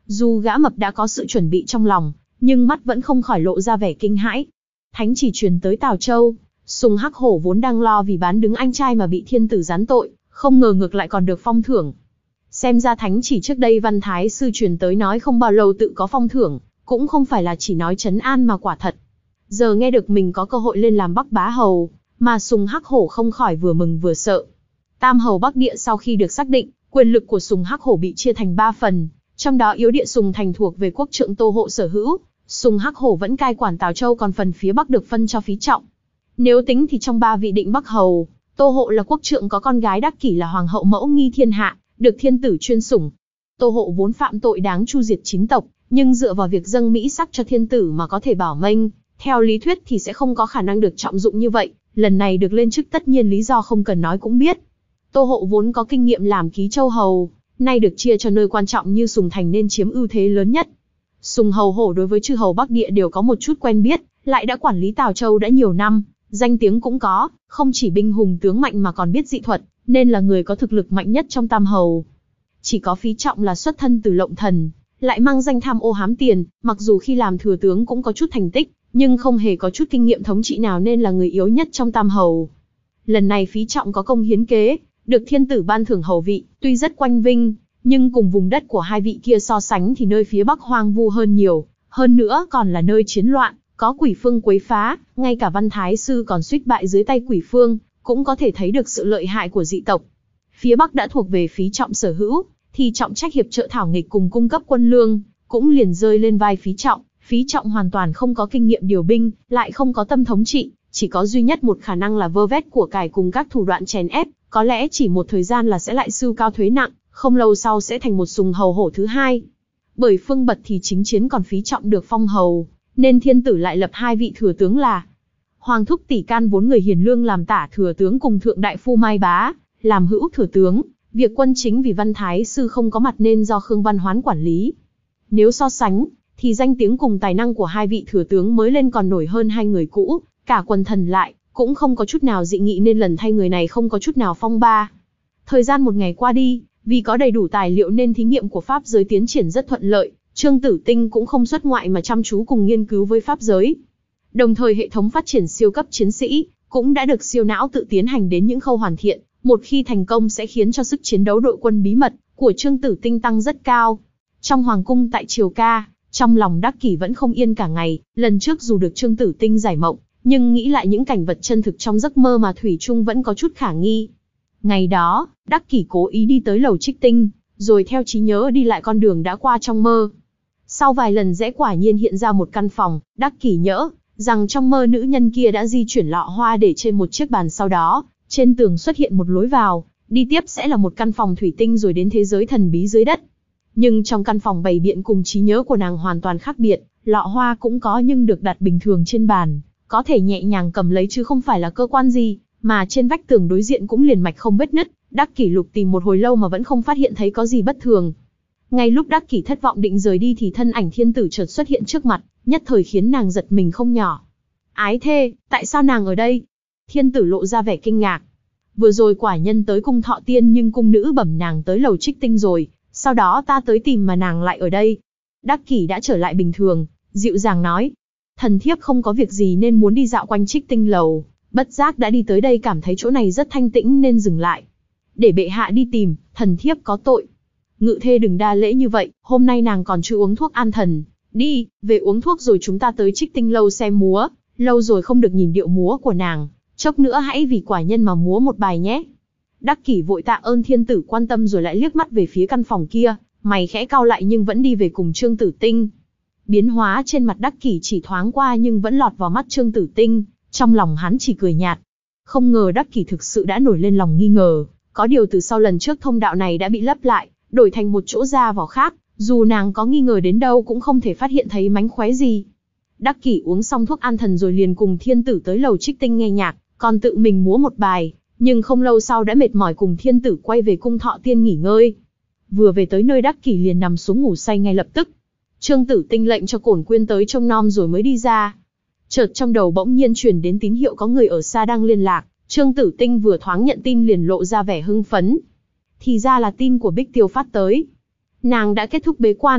Dù gã mập đã có sự chuẩn bị trong lòng, nhưng mắt vẫn không khỏi lộ ra vẻ kinh hãi. Thánh chỉ truyền tới Tào Châu, Sùng Hắc Hổ vốn đang lo vì bán đứng anh trai mà bị thiên tử giáng tội, không ngờ ngược lại còn được phong thưởng. Xem ra thánh chỉ trước đây Văn Thái sư truyền tới nói không bao lâu tự có phong thưởng, cũng không phải là chỉ nói trấn an mà quả thật. Giờ nghe được mình có cơ hội lên làm Bắc Bá Hầu, mà Sùng Hắc Hổ không khỏi vừa mừng vừa sợ. Tam Hầu Bắc Địa sau khi được xác định, quyền lực của Sùng Hắc Hổ bị chia thành ba phần, trong đó yếu địa Sùng Thành thuộc về quốc trượng Tô Hộ sở hữu, Sùng Hắc Hổ vẫn cai quản Tào Châu, còn phần phía Bắc được phân cho Phí Trọng. Nếu tính thì trong ba vị định Bắc Hầu, Tô Hộ là quốc trượng có con gái đắc kỷ là Hoàng hậu Mẫu Nghi thiên hạ, được thiên tử chuyên sủng. Tô Hộ vốn phạm tội đáng tru diệt chín tộc, nhưng dựa vào việc dâng mỹ sắc cho thiên tử mà có thể bảo mênh, theo lý thuyết thì sẽ không có khả năng được trọng dụng như vậy, lần này được lên chức tất nhiên lý do không cần nói cũng biết. Tô Hộ vốn có kinh nghiệm làm ký châu hầu, nay được chia cho nơi quan trọng như Sùng Thành nên chiếm ưu thế lớn nhất. Sùng Hầu Hổ đối với chư hầu Bắc Địa đều có một chút quen biết, lại đã quản lý Tào Châu đã nhiều năm, danh tiếng cũng có, không chỉ binh hùng tướng mạnh mà còn biết dị thuật, nên là người có thực lực mạnh nhất trong tam hầu. Chỉ có Phí Trọng là xuất thân từ Lộng Thần, lại mang danh tham ô hám tiền, mặc dù khi làm thừa tướng cũng có chút thành tích, nhưng không hề có chút kinh nghiệm thống trị nào nên là người yếu nhất trong tam hầu. Lần này Phí Trọng có công hiến kế, được thiên tử ban thưởng hầu vị, tuy rất quanh vinh, nhưng cùng vùng đất của hai vị kia so sánh thì nơi phía Bắc hoang vu hơn nhiều, hơn nữa còn là nơi chiến loạn, có quỷ phương quấy phá, ngay cả Văn Thái sư còn suýt bại dưới tay quỷ phương, cũng có thể thấy được sự lợi hại của dị tộc. Phía Bắc đã thuộc về Phí Trọng sở hữu, thì trọng trách hiệp trợ thảo nghịch cùng cung cấp quân lương, cũng liền rơi lên vai Phí Trọng. Phí Trọng hoàn toàn không có kinh nghiệm điều binh, lại không có tâm thống trị, chỉ có duy nhất một khả năng là vơ vét của cải cùng các thủ đoạn chèn ép, có lẽ chỉ một thời gian là sẽ lại sưu cao thuế nặng, không lâu sau sẽ thành một Sùng Hầu Hổ thứ hai. Bởi phương bật thì chính chiến còn Phí Trọng được phong hầu, nên thiên tử lại lập hai vị thừa tướng là Hoàng Thúc Tỷ Can vốn người hiền lương làm tả thừa tướng cùng thượng đại phu Mai Bá làm hữu thừa tướng, việc quân chính vì Văn Thái sư không có mặt nên do Khương Văn Hoán quản lý. Nếu so sánh, thì danh tiếng cùng tài năng của hai vị thừa tướng mới lên còn nổi hơn hai người cũ, cả quần thần lại cũng không có chút nào dị nghị nên lần thay người này không có chút nào phong ba. Thời gian một ngày qua đi, vì có đầy đủ tài liệu nên thí nghiệm của pháp giới tiến triển rất thuận lợi, Trương Tử Tinh cũng không xuất ngoại mà chăm chú cùng nghiên cứu với pháp giới. Đồng thời hệ thống phát triển siêu cấp chiến sĩ cũng đã được siêu não tự tiến hành đến những khâu hoàn thiện, một khi thành công sẽ khiến cho sức chiến đấu đội quân bí mật của Trương Tử Tinh tăng rất cao. Trong hoàng cung tại Triều Ca, trong lòng Đắc Kỷ vẫn không yên cả ngày, lần trước dù được Trương Tử Tinh giải mộng, nhưng nghĩ lại những cảnh vật chân thực trong giấc mơ mà thủy chung vẫn có chút khả nghi. Ngày đó, Đắc Kỷ cố ý đi tới lầu Trích Tinh, rồi theo trí nhớ đi lại con đường đã qua trong mơ. Sau vài lần rẽ quả nhiên hiện ra một căn phòng, Đắc Kỷ nhớ rằng trong mơ nữ nhân kia đã di chuyển lọ hoa để trên một chiếc bàn, sau đó, trên tường xuất hiện một lối vào, đi tiếp sẽ là một căn phòng thủy tinh rồi đến thế giới thần bí dưới đất. Nhưng trong căn phòng bày biện cùng trí nhớ của nàng hoàn toàn khác biệt, lọ hoa cũng có nhưng được đặt bình thường trên bàn, có thể nhẹ nhàng cầm lấy chứ không phải là cơ quan gì, mà trên vách tường đối diện cũng liền mạch không vết nứt. Đắc Kỷ lục tìm một hồi lâu mà vẫn không phát hiện thấy có gì bất thường. Ngay lúc Đắc Kỷ thất vọng định rời đi thì thân ảnh thiên tử chợt xuất hiện trước mặt, nhất thời khiến nàng giật mình không nhỏ. Ái thê, tại sao nàng ở đây? Thiên tử lộ ra vẻ kinh ngạc. Vừa rồi quả nhân tới cung Thọ Tiên nhưng cung nữ bẩm nàng tới lầu Trích Tinh rồi, sau đó ta tới tìm mà nàng lại ở đây. Đắc Kỷ đã trở lại bình thường, dịu dàng nói. Thần thiếp không có việc gì nên muốn đi dạo quanh Trích Tinh lầu, bất giác đã đi tới đây cảm thấy chỗ này rất thanh tĩnh nên dừng lại. Để bệ hạ đi tìm, thần thiếp có tội. Ngự thê đừng đa lễ như vậy, hôm nay nàng còn chưa uống thuốc an thần. Đi, về uống thuốc rồi chúng ta tới Trích Tinh lâu xem múa, lâu rồi không được nhìn điệu múa của nàng, chốc nữa hãy vì quả nhân mà múa một bài nhé. Đắc Kỷ vội tạ ơn thiên tử quan tâm rồi lại liếc mắt về phía căn phòng kia, mày khẽ cau lại nhưng vẫn đi về cùng Trương Tử Tinh. Biến hóa trên mặt Đắc Kỷ chỉ thoáng qua nhưng vẫn lọt vào mắt Trương Tử Tinh, trong lòng hắn chỉ cười nhạt. Không ngờ Đắc Kỷ thực sự đã nổi lên lòng nghi ngờ, có điều từ sau lần trước thông đạo này đã bị lấp lại, đổi thành một chỗ ra vào khác, dù nàng có nghi ngờ đến đâu cũng không thể phát hiện thấy mánh khóe gì. Đắc Kỷ uống xong thuốc an thần rồi liền cùng thiên tử tới lầu Trích Tinh nghe nhạc, còn tự mình múa một bài, nhưng không lâu sau đã mệt mỏi cùng thiên tử quay về cung Thọ Tiên nghỉ ngơi. Vừa về tới nơi Đắc Kỷ liền nằm xuống ngủ say ngay lập tức. Trương Tử Tinh lệnh cho Cổn Quyên tới trông nom rồi mới đi ra. Chợt trong đầu bỗng nhiên truyền đến tín hiệu có người ở xa đang liên lạc, Trương Tử Tinh vừa thoáng nhận tin liền lộ ra vẻ hưng phấn. Thì ra là tin của Bích Tiêu phát tới. Nàng đã kết thúc bế quan.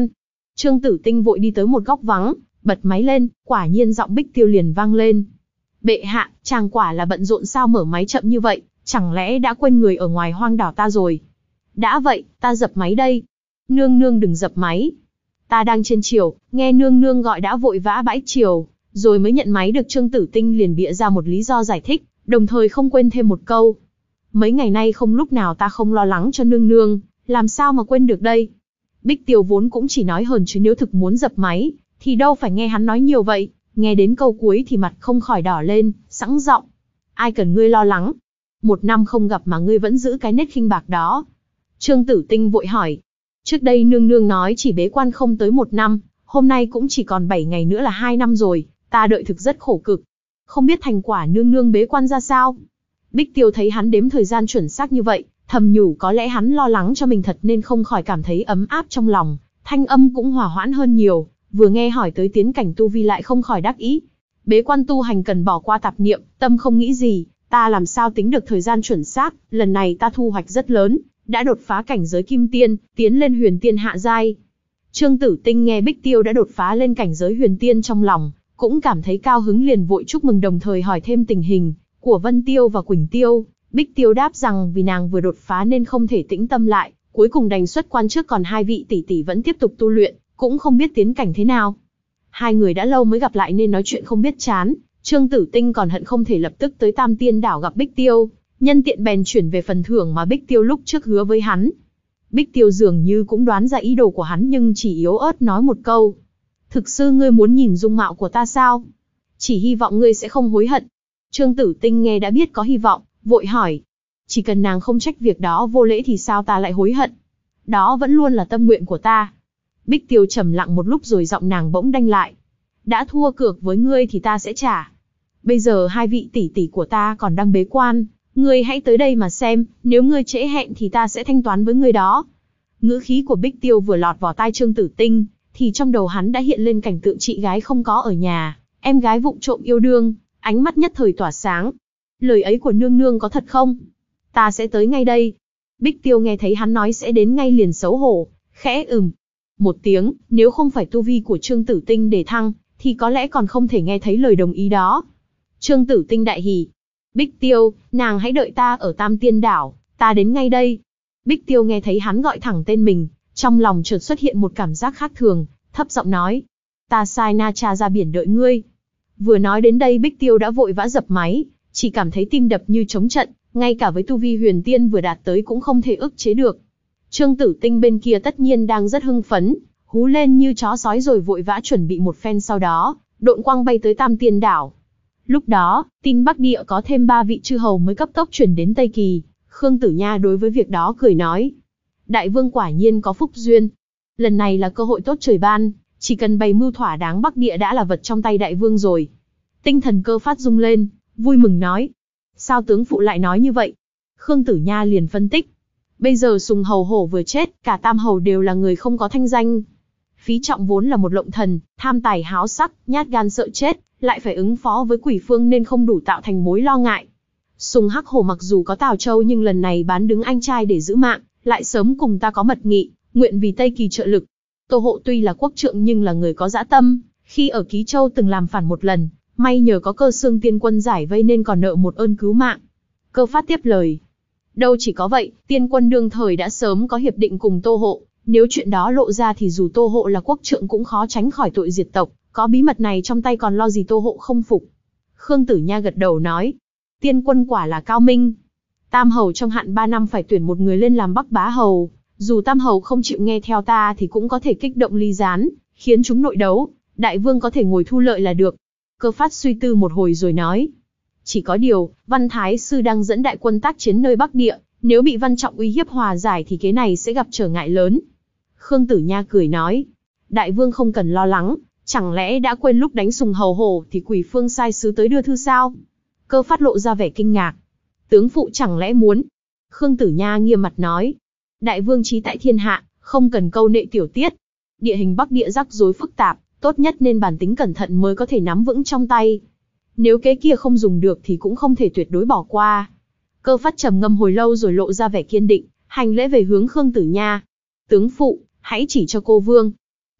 Trương Tử Tinh vội đi tới một góc vắng, bật máy lên, quả nhiên giọng Bích Tiêu liền vang lên. Bệ hạ, chàng quả là bận rộn sao mở máy chậm như vậy, chẳng lẽ đã quên người ở ngoài hoang đảo ta rồi? Đã vậy, ta dập máy đây. Nương nương đừng dập máy. Ta đang trên triều, nghe nương nương gọi đã vội vã bãi triều, rồi mới nhận máy được. Trương Tử Tinh liền bịa ra một lý do giải thích, đồng thời không quên thêm một câu. Mấy ngày nay không lúc nào ta không lo lắng cho nương nương, làm sao mà quên được đây. Bích Tiêu vốn cũng chỉ nói hờn chứ nếu thực muốn dập máy, thì đâu phải nghe hắn nói nhiều vậy. Nghe đến câu cuối thì mặt không khỏi đỏ lên, sẵn giọng. Ai cần ngươi lo lắng? Một năm không gặp mà ngươi vẫn giữ cái nết khinh bạc đó. Trương Tử Tinh vội hỏi. Trước đây nương nương nói chỉ bế quan không tới một năm, hôm nay cũng chỉ còn bảy ngày nữa là hai năm rồi, ta đợi thực rất khổ cực. Không biết thành quả nương nương bế quan ra sao? Bích Tiêu thấy hắn đếm thời gian chuẩn xác như vậy, thầm nhủ có lẽ hắn lo lắng cho mình thật nên không khỏi cảm thấy ấm áp trong lòng, thanh âm cũng hòa hoãn hơn nhiều, vừa nghe hỏi tới tiến cảnh tu vi lại không khỏi đắc ý. Bế quan tu hành cần bỏ qua tạp niệm, tâm không nghĩ gì, ta làm sao tính được thời gian chuẩn xác, lần này ta thu hoạch rất lớn, đã đột phá cảnh giới kim tiên, tiến lên huyền tiên hạ giai. Trương Tử Tinh nghe Bích Tiêu đã đột phá lên cảnh giới huyền tiên trong lòng, cũng cảm thấy cao hứng liền vội chúc mừng đồng thời hỏi thêm tình hình của Vân Tiêu và Quỳnh Tiêu. Bích Tiêu đáp rằng vì nàng vừa đột phá nên không thể tĩnh tâm lại, cuối cùng đành xuất quan trước, còn hai vị tỷ tỷ vẫn tiếp tục tu luyện, cũng không biết tiến cảnh thế nào. Hai người đã lâu mới gặp lại nên nói chuyện không biết chán, Trương Tử Tinh còn hận không thể lập tức tới Tam Tiên đảo gặp Bích Tiêu, nhân tiện bèn chuyển về phần thưởng mà Bích Tiêu lúc trước hứa với hắn. Bích Tiêu dường như cũng đoán ra ý đồ của hắn nhưng chỉ yếu ớt nói một câu. Thực sư ngươi muốn nhìn dung mạo của ta sao? Chỉ hy vọng ngươi sẽ không hối hận. Trương Tử Tinh nghe đã biết có hy vọng, vội hỏi. Chỉ cần nàng không trách việc đó vô lễ thì sao ta lại hối hận? Đó vẫn luôn là tâm nguyện của ta. Bích Tiêu trầm lặng một lúc rồi giọng nàng bỗng đanh lại. Đã thua cược với ngươi thì ta sẽ trả. Bây giờ hai vị tỷ tỷ của ta còn đang bế quan, ngươi hãy tới đây mà xem, nếu ngươi trễ hẹn thì ta sẽ thanh toán với ngươi đó. Ngữ khí của Bích Tiêu vừa lọt vào tai Trương Tử Tinh, thì trong đầu hắn đã hiện lên cảnh tượng chị gái không có ở nhà, em gái vụng trộm yêu đương, ánh mắt nhất thời tỏa sáng. Lời ấy của nương nương có thật không? Ta sẽ tới ngay đây. Bích Tiêu nghe thấy hắn nói sẽ đến ngay liền xấu hổ, khẽ ừm một tiếng, nếu không phải tu vi của Trương Tử Tinh để thăng, thì có lẽ còn không thể nghe thấy lời đồng ý đó. Trương Tử Tinh đại hỉ. Bích Tiêu, nàng hãy đợi ta ở Tam Tiên đảo, ta đến ngay đây. Bích Tiêu nghe thấy hắn gọi thẳng tên mình, trong lòng chợt xuất hiện một cảm giác khác thường, thấp giọng nói. Ta sai Na Cha ra biển đợi ngươi. Vừa nói đến đây Bích Tiêu đã vội vã dập máy, chỉ cảm thấy tim đập như trống trận, ngay cả với tu vi huyền tiên vừa đạt tới cũng không thể ức chế được. Trương Tử Tinh bên kia tất nhiên đang rất hưng phấn, hú lên như chó sói rồi vội vã chuẩn bị một phen, sau đó độn quang bay tới Tam Tiên đảo. Lúc đó, tin Bắc Địa có thêm ba vị chư hầu mới cấp tốc chuyển đến Tây Kỳ. Khương Tử Nha đối với việc đó cười nói. Đại vương quả nhiên có phúc duyên. Lần này là cơ hội tốt trời ban, chỉ cần bày mưu thỏa đáng Bắc Địa đã là vật trong tay đại vương rồi. Tinh thần Cơ Phát rung lên, vui mừng nói. Sao tướng phụ lại nói như vậy? Khương Tử Nha liền phân tích. Bây giờ Sùng Hầu Hổ vừa chết, cả Tam Hầu đều là người không có thanh danh. Phí Trọng vốn là một lộng thần, tham tài háo sắc, nhát gan sợ chết, lại phải ứng phó với Quỷ Phương nên không đủ tạo thành mối lo ngại. Sùng Hắc Hổ mặc dù có Tào Châu nhưng lần này bán đứng anh trai để giữ mạng, lại sớm cùng ta có mật nghị, nguyện vì Tây Kỳ trợ lực. Tô Hộ tuy là quốc trượng nhưng là người có dã tâm, khi ở Ký Châu từng làm phản một lần, may nhờ có Cơ Xương Tiên Quân giải vây nên còn nợ một ơn cứu mạng. Cơ Phát tiếp lời. Đâu chỉ có vậy, Tiên Quân đương thời đã sớm có hiệp định cùng Tô Hộ, nếu chuyện đó lộ ra thì dù Tô Hộ là quốc trượng cũng khó tránh khỏi tội diệt tộc, có bí mật này trong tay còn lo gì Tô Hộ không phục. Khương Tử Nha gật đầu nói. Tiên Quân quả là cao minh. Tam Hầu trong hạn ba năm phải tuyển một người lên làm Bắc Bá Hầu, dù Tam Hầu không chịu nghe theo ta thì cũng có thể kích động ly gián, khiến chúng nội đấu, đại vương có thể ngồi thu lợi là được. Cơ Phát suy tư một hồi rồi nói. Chỉ có điều, Văn Thái Sư đang dẫn đại quân tác chiến nơi Bắc Địa, nếu bị Văn Trọng uy hiếp hòa giải thì kế này sẽ gặp trở ngại lớn. Khương Tử Nha cười nói. Đại vương không cần lo lắng, chẳng lẽ đã quên lúc đánh Sùng Hầu Hổ thì Quỷ Phương sai sứ tới đưa thư sao? Cơ Phát lộ ra vẻ kinh ngạc. Tướng phụ chẳng lẽ muốn? Khương Tử Nha nghiêm mặt nói. Đại vương trí tại thiên hạ, không cần câu nệ tiểu tiết. Địa hình Bắc Địa rắc rối phức tạp, tốt nhất nên bản tính cẩn thận mới có thể nắm vững trong tay. Nếu kế kia không dùng được thì cũng không thể tuyệt đối bỏ qua. Cơ Phát trầm ngâm hồi lâu rồi lộ ra vẻ kiên định, hành lễ về hướng Khương Tử Nha. Tướng phụ, hãy chỉ cho cô vương.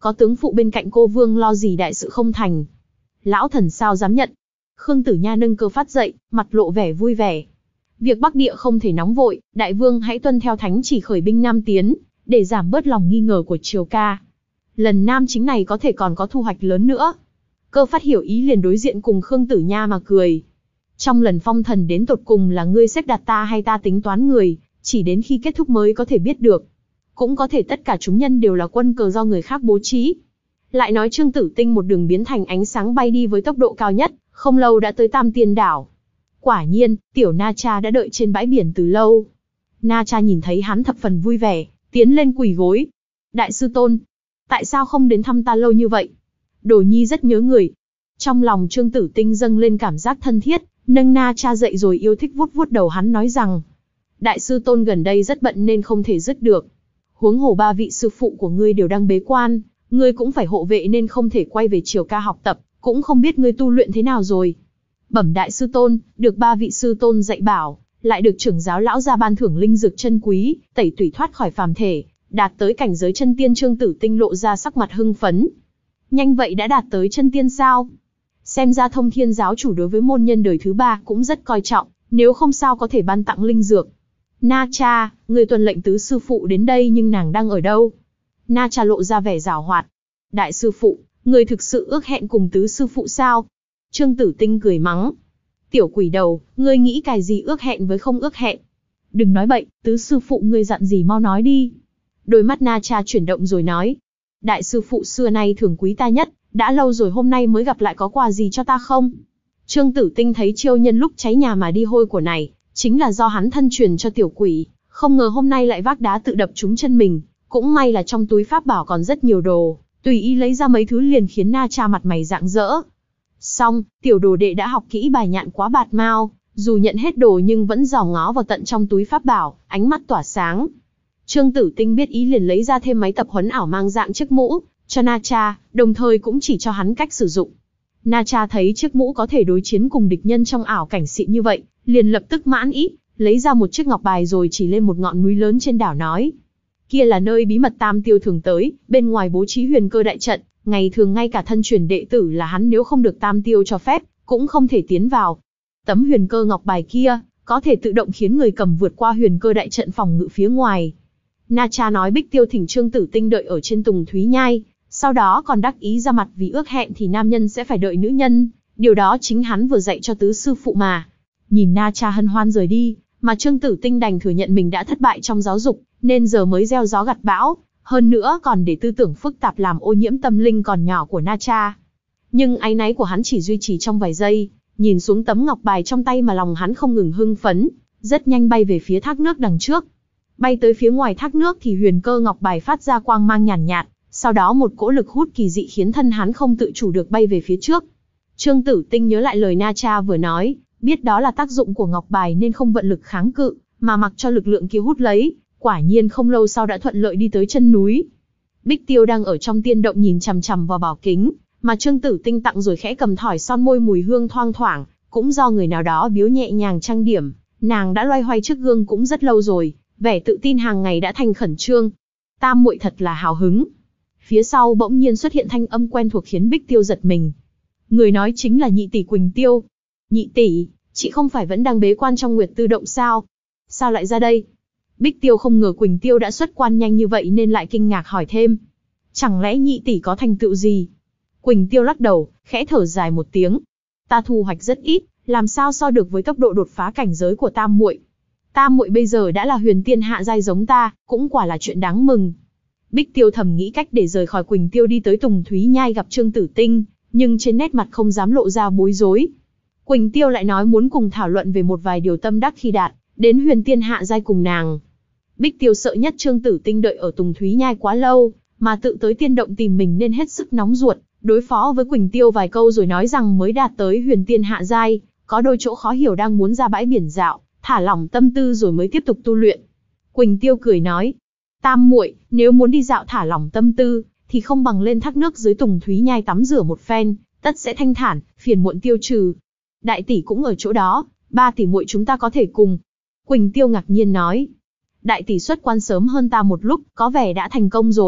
Có tướng phụ bên cạnh cô vương lo gì đại sự không thành. Lão thần sao dám nhận. Khương Tử Nha nâng cơ phát dậy, mặt lộ vẻ vui vẻ. Việc Bắc Địa không thể nóng vội, đại vương hãy tuân theo thánh chỉ khởi binh nam tiến, để giảm bớt lòng nghi ngờ của triều ca. Lần nam chính này có thể còn có thu hoạch lớn nữa. Cơ phát hiểu ý liền đối diện cùng Khương Tử Nha mà cười. Trong lần phong thần đến tột cùng là ngươi xếp đặt ta hay ta tính toán người, chỉ đến khi kết thúc mới có thể biết được. Cũng có thể tất cả chúng nhân đều là quân cờ do người khác bố trí. Lại nói Trương Tử Tinh một đường biến thành ánh sáng bay đi với tốc độ cao nhất, không lâu đã tới Tam Tiên Đảo. Quả nhiên, tiểu Na Cha đã đợi trên bãi biển từ lâu. Na Cha nhìn thấy hắn thập phần vui vẻ, tiến lên quỳ gối. Đại sư tôn, tại sao không đến thăm ta lâu như vậy? Đồ nhi rất nhớ người. Trong lòng Trương Tử Tinh dâng lên cảm giác thân thiết, nâng Na Cha dậy rồi yêu thích vuốt vuốt đầu hắn nói rằng. Đại sư tôn gần đây rất bận nên không thể dứt được. Huống hồ ba vị sư phụ của ngươi đều đang bế quan, ngươi cũng phải hộ vệ nên không thể quay về triều ca học tập, cũng không biết ngươi tu luyện thế nào rồi. Bẩm đại sư tôn, được ba vị sư tôn dạy bảo, lại được trưởng giáo lão gia ban thưởng linh dược chân quý, tẩy tủy thoát khỏi phàm thể, đạt tới cảnh giới chân tiên. Trương Tử Tinh lộ ra sắc mặt hưng phấn. Nhanh vậy đã đạt tới chân tiên sao? Xem ra Thông Thiên giáo chủ đối với môn nhân đời thứ ba cũng rất coi trọng, nếu không sao có thể ban tặng linh dược. Na Cha, người tuân lệnh tứ sư phụ đến đây nhưng nàng đang ở đâu? Na Cha lộ ra vẻ giảo hoạt. Đại sư phụ, người thực sự ước hẹn cùng tứ sư phụ sao? Trương Tử Tinh cười mắng. Tiểu quỷ đầu, ngươi nghĩ cái gì ước hẹn với không ước hẹn? Đừng nói bậy, tứ sư phụ ngươi dặn gì mau nói đi. Đôi mắt Na Cha chuyển động rồi nói. Đại sư phụ xưa nay thường quý ta nhất, đã lâu rồi hôm nay mới gặp lại, có quà gì cho ta không? Trương Tử Tinh thấy chiêu nhân lúc cháy nhà mà đi hôi của này, chính là do hắn thân truyền cho tiểu quỷ, không ngờ hôm nay lại vác đá tự đập trúng chân mình. Cũng may là trong túi pháp bảo còn rất nhiều đồ, tùy ý lấy ra mấy thứ liền khiến Na Cha mặt mày rạng rỡ. Xong, tiểu đồ đệ đã học kỹ bài nhạn quá bạt mao, dù nhận hết đồ nhưng vẫn dò ngó vào tận trong túi pháp bảo, ánh mắt tỏa sáng. Trương Tử Tinh biết ý liền lấy ra thêm máy tập huấn ảo mang dạng chiếc mũ cho Na Cha, đồng thời cũng chỉ cho hắn cách sử dụng. Na Cha thấy chiếc mũ có thể đối chiến cùng địch nhân trong ảo cảnh xịn như vậy, liền lập tức mãn ý, lấy ra một chiếc ngọc bài rồi chỉ lên một ngọn núi lớn trên đảo nói. Kia là nơi bí mật Tam Tiêu thường tới, bên ngoài bố trí huyền cơ đại trận, ngày thường ngay cả thân truyền đệ tử là hắn nếu không được Tam Tiêu cho phép, cũng không thể tiến vào. Tấm huyền cơ ngọc bài kia, có thể tự động khiến người cầm vượt qua huyền cơ đại trận phòng ngự phía ngoài. Na Cha nói Bích Tiêu thỉnh Trương Tử Tinh đợi ở trên Tùng Thúy Nhai, sau đó còn đắc ý ra mặt vì ước hẹn thì nam nhân sẽ phải đợi nữ nhân, điều đó chính hắn vừa dạy cho tứ sư phụ mà. Nhìn Na Cha hân hoan rời đi, mà Trương Tử Tinh đành thừa nhận mình đã thất bại trong giáo dục, nên giờ mới gieo gió gặt bão, hơn nữa còn để tư tưởng phức tạp làm ô nhiễm tâm linh còn nhỏ của Na Cha. Nhưng áy náy của hắn chỉ duy trì trong vài giây, nhìn xuống tấm ngọc bài trong tay mà lòng hắn không ngừng hưng phấn, rất nhanh bay về phía thác nước đằng trước. Bay tới phía ngoài thác nước thì huyền cơ ngọc bài phát ra quang mang nhàn nhạt, nhạt, sau đó một cỗ lực hút kỳ dị khiến thân hắn không tự chủ được bay về phía trước. Trương Tử Tinh nhớ lại lời Na Cha vừa nói, biết đó là tác dụng của ngọc bài nên không vận lực kháng cự, mà mặc cho lực lượng kia hút lấy, quả nhiên không lâu sau đã thuận lợi đi tới chân núi. Bích Tiêu đang ở trong tiên động nhìn chằm chằm vào bảo kính, mà Trương Tử Tinh tặng rồi khẽ cầm thỏi son môi mùi hương thoang thoảng, cũng do người nào đó biếu nhẹ nhàng trang điểm, nàng đã loay hoay trước gương cũng rất lâu rồi, vẻ tự tin hàng ngày đã thành khẩn trương. Tam muội thật là hào hứng. Phía sau bỗng nhiên xuất hiện thanh âm quen thuộc khiến Bích Tiêu giật mình. Người nói chính là nhị tỷ Quỳnh Tiêu. Nhị tỷ, chị không phải vẫn đang bế quan trong Nguyệt Tư Động sao? Sao lại ra đây? Bích Tiêu không ngờ Quỳnh Tiêu đã xuất quan nhanh như vậy nên lại kinh ngạc hỏi thêm. Chẳng lẽ nhị tỷ có thành tựu gì? Quỳnh Tiêu lắc đầu, khẽ thở dài một tiếng. Ta thu hoạch rất ít, làm sao so được với tốc độ đột phá cảnh giới của Tam muội. Tam muội bây giờ đã là huyền tiên hạ giai giống ta, cũng quả là chuyện đáng mừng. Bích Tiêu thầm nghĩ cách để rời khỏi Quỳnh Tiêu đi tới Tùng Thúy Nhai gặp Trương Tử Tinh, nhưng trên nét mặt không dám lộ ra bối rối. Quỳnh Tiêu lại nói muốn cùng thảo luận về một vài điều tâm đắc khi đạt đến huyền tiên hạ giai cùng nàng. Bích Tiêu sợ nhất Trương Tử Tinh đợi ở Tùng Thúy Nhai quá lâu, mà tự tới tiên động tìm mình nên hết sức nóng ruột, đối phó với Quỳnh Tiêu vài câu rồi nói rằng mới đạt tới huyền tiên hạ giai, có đôi chỗ khó hiểu đang muốn ra bãi biển dạo, thả lỏng tâm tư rồi mới tiếp tục tu luyện. Quỳnh Tiêu cười nói, Tam muội, nếu muốn đi dạo thả lỏng tâm tư, thì không bằng lên thác nước dưới Tùng Thúy Nhai tắm rửa một phen, tất sẽ thanh thản, phiền muộn tiêu trừ. Đại tỷ cũng ở chỗ đó, ba tỷ muội chúng ta có thể cùng. Quỳnh Tiêu ngạc nhiên nói, đại tỷ xuất quan sớm hơn ta một lúc, có vẻ đã thành công rồi,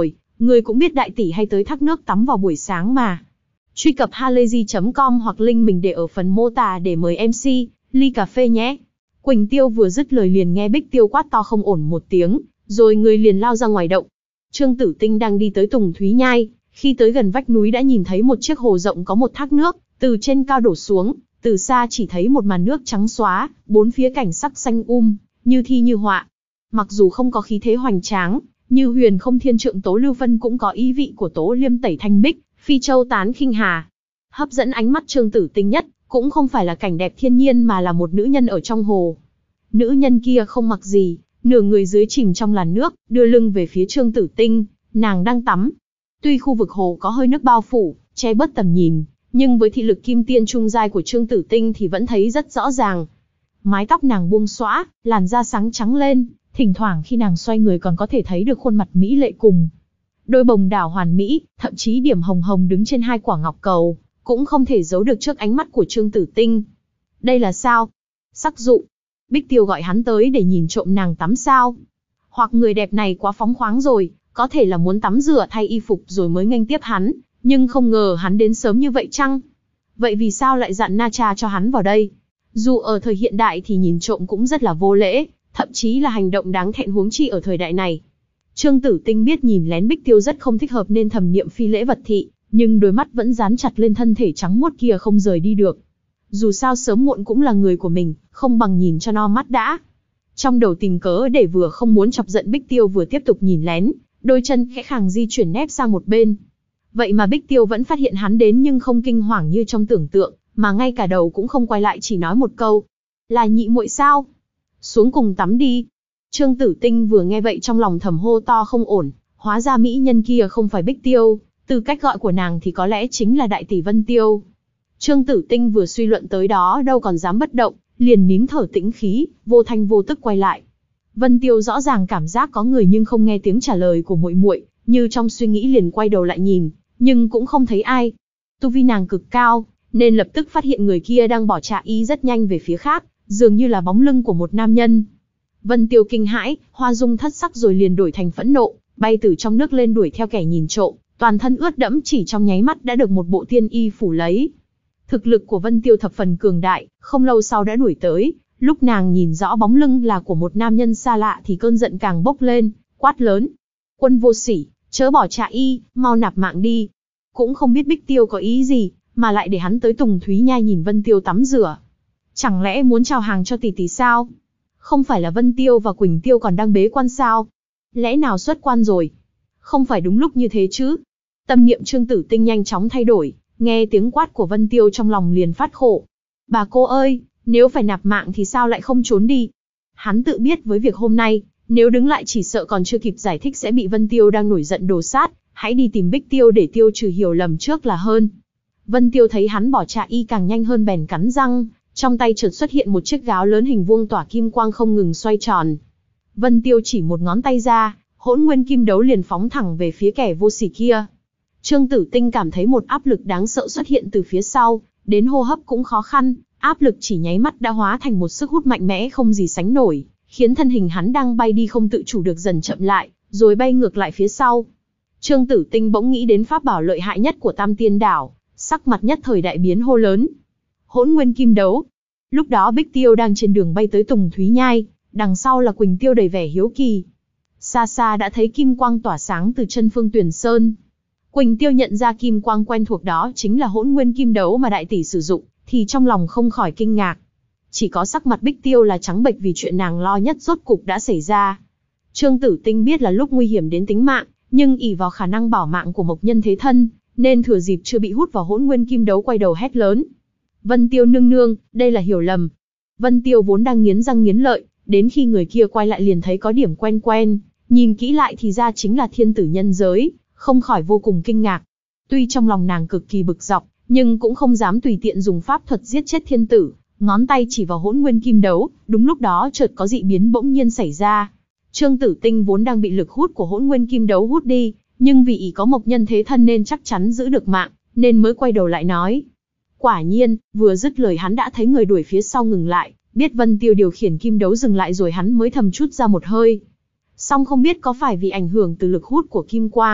Người cũng biết đại tỷ hay tới thác nước tắm vào buổi sáng mà. Truy cập halayzi chấm com hoặc link mình để ở phần mô tả để mời em xê, ly cà phê nhé. Quỳnh Tiêu vừa dứt lời liền nghe Bích Tiêu quát to không ổn một tiếng, rồi người liền lao ra ngoài động. Trương Tử Tinh đang đi tới Tùng Thúy Nhai, khi tới gần vách núi đã nhìn thấy một chiếc hồ rộng có một thác nước, từ trên cao đổ xuống, từ xa chỉ thấy một màn nước trắng xóa, bốn phía cảnh sắc xanh um, như thi như họa. Mặc dù không có khí thế hoành tráng, như Huyền Không Thiên Trượng Tố Lưu Vân cũng có ý vị của Tố Liêm Tẩy Thanh Bích, Phi Châu Tán Khinh Hà. Hấp dẫn ánh mắt Trương Tử Tinh nhất, cũng không phải là cảnh đẹp thiên nhiên mà là một nữ nhân ở trong hồ. Nữ nhân kia không mặc gì, nửa người dưới chìm trong làn nước, đưa lưng về phía Trương Tử Tinh, nàng đang tắm. Tuy khu vực hồ có hơi nước bao phủ, che bớt tầm nhìn, nhưng với thị lực kim tiên trung giai của Trương Tử Tinh thì vẫn thấy rất rõ ràng. Mái tóc nàng buông xõa, làn da sáng trắng lên, thỉnh thoảng khi nàng xoay người còn có thể thấy được khuôn mặt mỹ lệ cùng đôi bồng đảo hoàn mỹ, thậm chí điểm hồng hồng đứng trên hai quả ngọc cầu, cũng không thể giấu được trước ánh mắt của Trương Tử Tinh. Đây là sao? Sắc dụ. Bích Tiêu gọi hắn tới để nhìn trộm nàng tắm sao? Hoặc người đẹp này quá phóng khoáng rồi, có thể là muốn tắm rửa thay y phục rồi mới nghênh tiếp hắn, nhưng không ngờ hắn đến sớm như vậy chăng? Vậy vì sao lại dặn Na Cha cho hắn vào đây? Dù ở thời hiện đại thì nhìn trộm cũng rất là vô lễ, thậm chí là hành động đáng thẹn, huống chi ở thời đại này. Trương Tử Tinh biết nhìn lén Bích Tiêu rất không thích hợp nên thầm niệm phi lễ vật thị, nhưng đôi mắt vẫn dán chặt lên thân thể trắng muốt kia không rời đi được. Dù sao sớm muộn cũng là người của mình, không bằng nhìn cho no mắt đã. Trong đầu tìm cớ để vừa không muốn chọc giận Bích Tiêu vừa tiếp tục nhìn lén, đôi chân khẽ khàng di chuyển nép sang một bên. Vậy mà Bích Tiêu vẫn phát hiện hắn đến nhưng không kinh hoàng như trong tưởng tượng, mà ngay cả đầu cũng không quay lại, chỉ nói một câu: "Là nhị muội sao? Xuống cùng tắm đi." Trương Tử Tinh vừa nghe vậy trong lòng thầm hô to không ổn, hóa ra mỹ nhân kia không phải Bích Tiêu, từ cách gọi của nàng thì có lẽ chính là đại tỷ Vân Tiêu. Trương Tử Tinh vừa suy luận tới đó đâu còn dám bất động, liền nín thở tĩnh khí, vô thanh vô tức quay lại. Vân Tiêu rõ ràng cảm giác có người nhưng không nghe tiếng trả lời của muội muội, như trong suy nghĩ liền quay đầu lại nhìn, nhưng cũng không thấy ai. Tu vi nàng cực cao, nên lập tức phát hiện người kia đang bỏ trà y rất nhanh về phía khác, dường như là bóng lưng của một nam nhân. Vân Tiêu kinh hãi, hoa dung thất sắc rồi liền đổi thành phẫn nộ, bay từ trong nước lên đuổi theo kẻ nhìn trộm, toàn thân ướt đẫm chỉ trong nháy mắt đã được một bộ tiên y phủ lấy. Thực lực của Vân Tiêu thập phần cường đại, không lâu sau đã đuổi tới, lúc nàng nhìn rõ bóng lưng là của một nam nhân xa lạ thì cơn giận càng bốc lên, quát lớn: "Quân vô sỉ, chớ bỏ trà y, mau nạp mạng đi." Cũng không biết Bích Tiêu có ý gì, mà lại để hắn tới Tùng Thúy Nhai nhìn Vân Tiêu tắm rửa. Chẳng lẽ muốn chào hàng cho tỷ tỷ sao? Không phải là Vân Tiêu và Quỳnh Tiêu còn đang bế quan sao? Lẽ nào xuất quan rồi? Không phải đúng lúc như thế chứ? Tâm niệm Trương Tử Tinh nhanh chóng thay đổi, nghe tiếng quát của Vân Tiêu trong lòng liền phát khổ. Bà cô ơi, nếu phải nạp mạng thì sao lại không trốn đi? Hắn tự biết với việc hôm nay, nếu đứng lại chỉ sợ còn chưa kịp giải thích sẽ bị Vân Tiêu đang nổi giận đổ sát, hãy đi tìm Bích Tiêu để tiêu trừ hiểu lầm trước là hơn. Vân Tiêu thấy hắn bỏ trà y càng nhanh hơn bèn cắn răng, trong tay chợt xuất hiện một chiếc gáo lớn hình vuông tỏa kim quang không ngừng xoay tròn. Vân Tiêu chỉ một ngón tay ra, hỗn nguyên kim đấu liền phóng thẳng về phía kẻ vô sỉ kia. Trương Tử Tinh cảm thấy một áp lực đáng sợ xuất hiện từ phía sau, đến hô hấp cũng khó khăn, áp lực chỉ nháy mắt đã hóa thành một sức hút mạnh mẽ không gì sánh nổi, khiến thân hình hắn đang bay đi không tự chủ được dần chậm lại, rồi bay ngược lại phía sau. Trương Tử Tinh bỗng nghĩ đến pháp bảo lợi hại nhất của Tam Tiên Đảo, sắc mặt nhất thời đại biến hô lớn: "Hỗn nguyên kim đấu!" Lúc đó Bích Tiêu đang trên đường bay tới Tùng Thúy Nhai, đằng sau là Quỳnh Tiêu đầy vẻ hiếu kỳ. Xa xa đã thấy kim quang tỏa sáng từ chân Phương Tuyền Sơn. Quỳnh Tiêu nhận ra kim quang quen thuộc đó chính là hỗn nguyên kim đấu mà đại tỷ sử dụng, thì trong lòng không khỏi kinh ngạc. Chỉ có sắc mặt Bích Tiêu là trắng bệch vì chuyện nàng lo nhất rốt cục đã xảy ra. Trương Tử Tinh biết là lúc nguy hiểm đến tính mạng, nhưng ỷ vào khả năng bảo mạng của Mộc Nhân Thế Thân, nên thừa dịp chưa bị hút vào hỗn nguyên kim đấu quay đầu hét lớn: "Vân Tiêu nương nương, đây là hiểu lầm." Vân Tiêu vốn đang nghiến răng nghiến lợi, đến khi người kia quay lại liền thấy có điểm quen quen, nhìn kỹ lại thì ra chính là thiên tử nhân giới, không khỏi vô cùng kinh ngạc. Tuy trong lòng nàng cực kỳ bực dọc, nhưng cũng không dám tùy tiện dùng pháp thuật giết chết thiên tử, ngón tay chỉ vào hỗn nguyên kim đấu, đúng lúc đó chợt có dị biến bỗng nhiên xảy ra. Trương Tử Tinh vốn đang bị lực hút của hỗn nguyên kim đấu hút đi, nhưng vì ỷ có Mộc Nhân Thế Thân nên chắc chắn giữ được mạng, nên mới quay đầu lại nói. Quả nhiên, vừa dứt lời hắn đã thấy người đuổi phía sau ngừng lại, biết Vân Tiêu điều khiển kim đấu dừng lại rồi hắn mới thầm chút ra một hơi. Song không biết có phải vì ảnh hưởng từ lực hút của kim quang,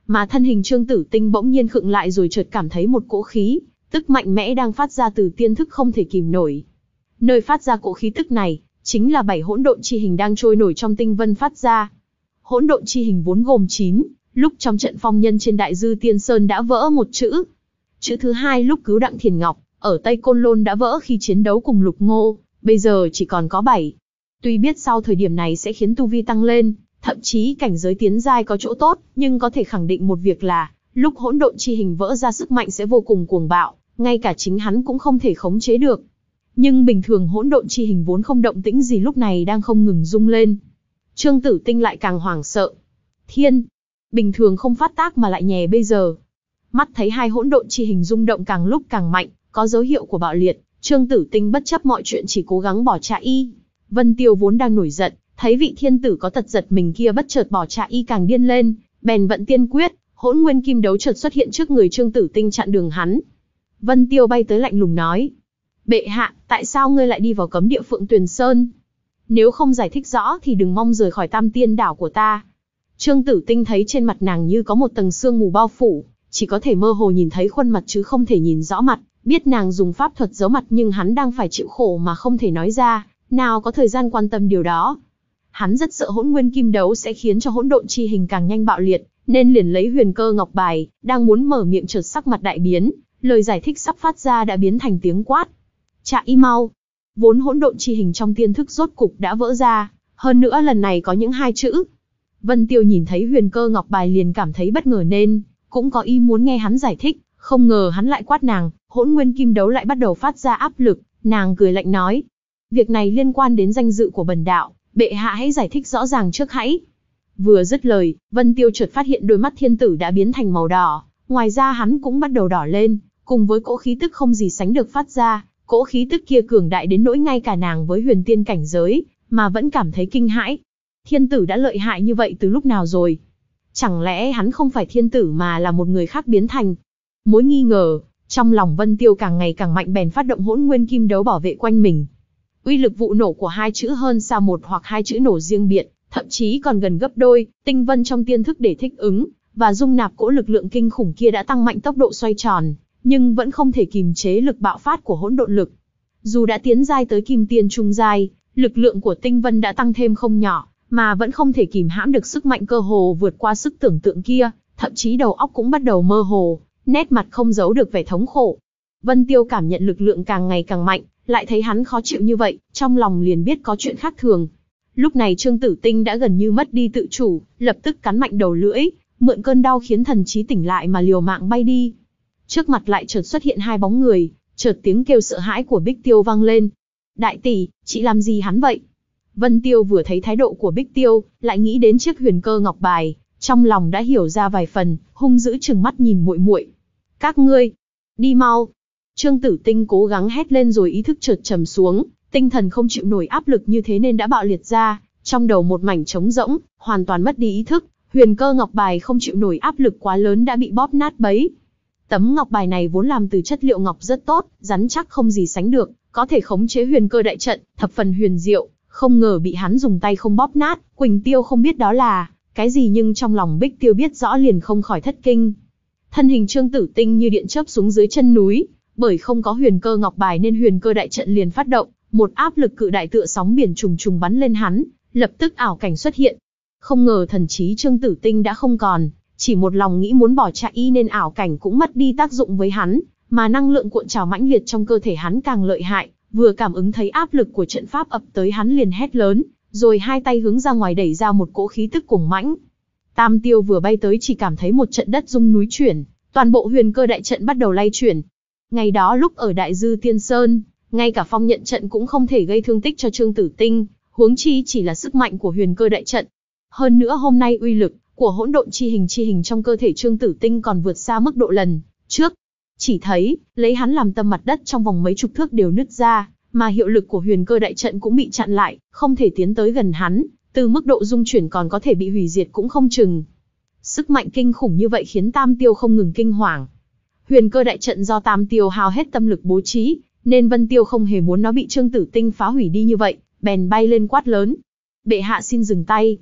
mà thân hình Trương Tử Tinh bỗng nhiên khựng lại rồi chợt cảm thấy một cỗ khí tức mạnh mẽ đang phát ra từ tiên thức không thể kìm nổi. Nơi phát ra cỗ khí tức này, chính là bảy hỗn độn chi hình đang trôi nổi trong tinh vân phát ra. Hỗn độn chi hình vốn gồm chín, lúc trong trận phong nhân trên Đại Dư Tiên Sơn đã vỡ một chữ. Chữ thứ hai lúc cứu Đặng Thiền Ngọc, ở Tây Côn Lôn đã vỡ khi chiến đấu cùng Lục Ngô, bây giờ chỉ còn có bảy. Tuy biết sau thời điểm này sẽ khiến tu vi tăng lên, thậm chí cảnh giới tiến giai có chỗ tốt, nhưng có thể khẳng định một việc là, lúc hỗn độn chi hình vỡ ra sức mạnh sẽ vô cùng cuồng bạo, ngay cả chính hắn cũng không thể khống chế được. Nhưng bình thường hỗn độn chi hình vốn không động tĩnh gì lúc này đang không ngừng rung lên. Trương Tử Tinh lại càng hoảng sợ. Thiên, bình thường không phát tác mà lại nhè bây giờ. Mắt thấy hai hỗn độn chi hình rung động càng lúc càng mạnh, có dấu hiệu của bạo liệt, Trương Tử Tinh bất chấp mọi chuyện chỉ cố gắng bỏ chạy. Vân Tiêu vốn đang nổi giận, thấy vị thiên tử có tật giật mình kia bất chợt bỏ chạy càng điên lên, bèn vận tiên quyết, hỗn nguyên kim đấu chợt xuất hiện trước người Trương Tử Tinh chặn đường hắn. Vân Tiêu bay tới lạnh lùng nói: Bệ hạ, tại sao ngươi lại đi vào cấm địa Phượng Tuyền Sơn? Nếu không giải thích rõ thì đừng mong rời khỏi Tam Tiên đảo của ta. Trương Tử Tinh thấy trên mặt nàng như có một tầng sương mù bao phủ, chỉ có thể mơ hồ nhìn thấy khuôn mặt chứ không thể nhìn rõ mặt, biết nàng dùng pháp thuật giấu mặt nhưng hắn đang phải chịu khổ mà không thể nói ra, nào có thời gian quan tâm điều đó. Hắn rất sợ hỗn nguyên kim đấu sẽ khiến cho hỗn độn chi hình càng nhanh bạo liệt, nên liền lấy huyền cơ ngọc bài, đang muốn mở miệng chợt sắc mặt đại biến, lời giải thích sắp phát ra đã biến thành tiếng quát. Chạy y mau! Vốn hỗn độn chi hình trong tiên thức rốt cục đã vỡ ra, hơn nữa lần này có những hai chữ. Vân Tiêu nhìn thấy huyền cơ ngọc bài liền cảm thấy bất ngờ nên cũng có ý muốn nghe hắn giải thích, không ngờ hắn lại quát nàng, hỗn nguyên kim đấu lại bắt đầu phát ra áp lực, nàng cười lạnh nói: Việc này liên quan đến danh dự của bần đạo, bệ hạ hãy giải thích rõ ràng trước hãy. Vừa dứt lời, Vân Tiêu chợt phát hiện đôi mắt thiên tử đã biến thành màu đỏ, ngoài ra hắn cũng bắt đầu đỏ lên, cùng với cỗ khí tức không gì sánh được phát ra, cỗ khí tức kia cường đại đến nỗi ngay cả nàng với huyền tiên cảnh giới, mà vẫn cảm thấy kinh hãi. Thiên tử đã lợi hại như vậy từ lúc nào rồi? Chẳng lẽ hắn không phải thiên tử mà là một người khác biến thành? Mối nghi ngờ, trong lòng Vân Tiêu càng ngày càng mạnh bèn phát động hỗn nguyên kim đấu bảo vệ quanh mình. Uy lực vụ nổ của hai chữ hơn xa một hoặc hai chữ nổ riêng biệt, thậm chí còn gần gấp đôi, tinh vân trong tiên thức để thích ứng, và dung nạp cỗ lực lượng kinh khủng kia đã tăng mạnh tốc độ xoay tròn, nhưng vẫn không thể kìm chế lực bạo phát của hỗn độn lực. Dù đã tiến giai tới kim tiên trung giai, lực lượng của tinh vân đã tăng thêm không nhỏ, mà vẫn không thể kìm hãm được sức mạnh cơ hồ vượt qua sức tưởng tượng kia, thậm chí đầu óc cũng bắt đầu mơ hồ, nét mặt không giấu được vẻ thống khổ. Vân Tiêu cảm nhận lực lượng càng ngày càng mạnh, lại thấy hắn khó chịu như vậy, trong lòng liền biết có chuyện khác thường. Lúc này Trương Tử Tinh đã gần như mất đi tự chủ, lập tức cắn mạnh đầu lưỡi, mượn cơn đau khiến thần trí tỉnh lại mà liều mạng bay đi. Trước mặt lại chợt xuất hiện hai bóng người, chợt tiếng kêu sợ hãi của Bích Tiêu vang lên. Đại tỷ, chị làm gì hắn vậy? Vân Tiêu vừa thấy thái độ của Bích Tiêu, lại nghĩ đến chiếc huyền cơ ngọc bài, trong lòng đã hiểu ra vài phần, hung dữ trừng mắt nhìn muội muội. Các ngươi, đi mau! Trương Tử Tinh cố gắng hét lên rồi ý thức chợt trầm xuống, tinh thần không chịu nổi áp lực như thế nên đã bạo liệt ra, trong đầu một mảnh trống rỗng, hoàn toàn mất đi ý thức, huyền cơ ngọc bài không chịu nổi áp lực quá lớn đã bị bóp nát bấy. Tấm ngọc bài này vốn làm từ chất liệu ngọc rất tốt, rắn chắc không gì sánh được, có thể khống chế huyền cơ đại trận, thập phần huyền diệu, không ngờ bị hắn dùng tay không bóp nát. Quỳnh Tiêu không biết đó là cái gì nhưng trong lòng Bích Tiêu biết rõ liền không khỏi thất kinh. Thân hình Trương Tử Tinh như điện chớp xuống dưới chân núi, bởi không có huyền cơ ngọc bài nên huyền cơ đại trận liền phát động, một áp lực cự đại tựa sóng biển trùng trùng bắn lên hắn, lập tức ảo cảnh xuất hiện. Không ngờ thần trí Trương Tử Tinh đã không còn, chỉ một lòng nghĩ muốn bỏ chạy nên ảo cảnh cũng mất đi tác dụng với hắn, mà năng lượng cuộn trào mãnh liệt trong cơ thể hắn càng lợi hại, vừa cảm ứng thấy áp lực của trận pháp ập tới hắn liền hét lớn, rồi hai tay hướng ra ngoài đẩy ra một cỗ khí tức cuồng mãnh. Tam Tiêu vừa bay tới chỉ cảm thấy một trận đất rung núi chuyển, toàn bộ huyền cơ đại trận bắt đầu lay chuyển. Ngày đó lúc ở Đại Dư Tiên Sơn, ngay cả phong nhận trận cũng không thể gây thương tích cho Trương Tử Tinh, huống chi chỉ là sức mạnh của huyền cơ đại trận. Hơn nữa hôm nay uy lực của hỗn độn chi hình chi hình trong cơ thể Trương Tử Tinh còn vượt xa mức độ lần trước. Chỉ thấy, lấy hắn làm tâm mặt đất trong vòng mấy chục thước đều nứt ra, mà hiệu lực của huyền cơ đại trận cũng bị chặn lại, không thể tiến tới gần hắn, từ mức độ dung chuyển còn có thể bị hủy diệt cũng không chừng. Sức mạnh kinh khủng như vậy khiến Tam Tiêu không ngừng kinh hoàng. Huyền cơ đại trận do Tam Tiêu hao hết tâm lực bố trí, nên Vân Tiêu không hề muốn nó bị Trương Tử Tinh phá hủy đi như vậy, bèn bay lên quát lớn. Bệ hạ xin dừng tay.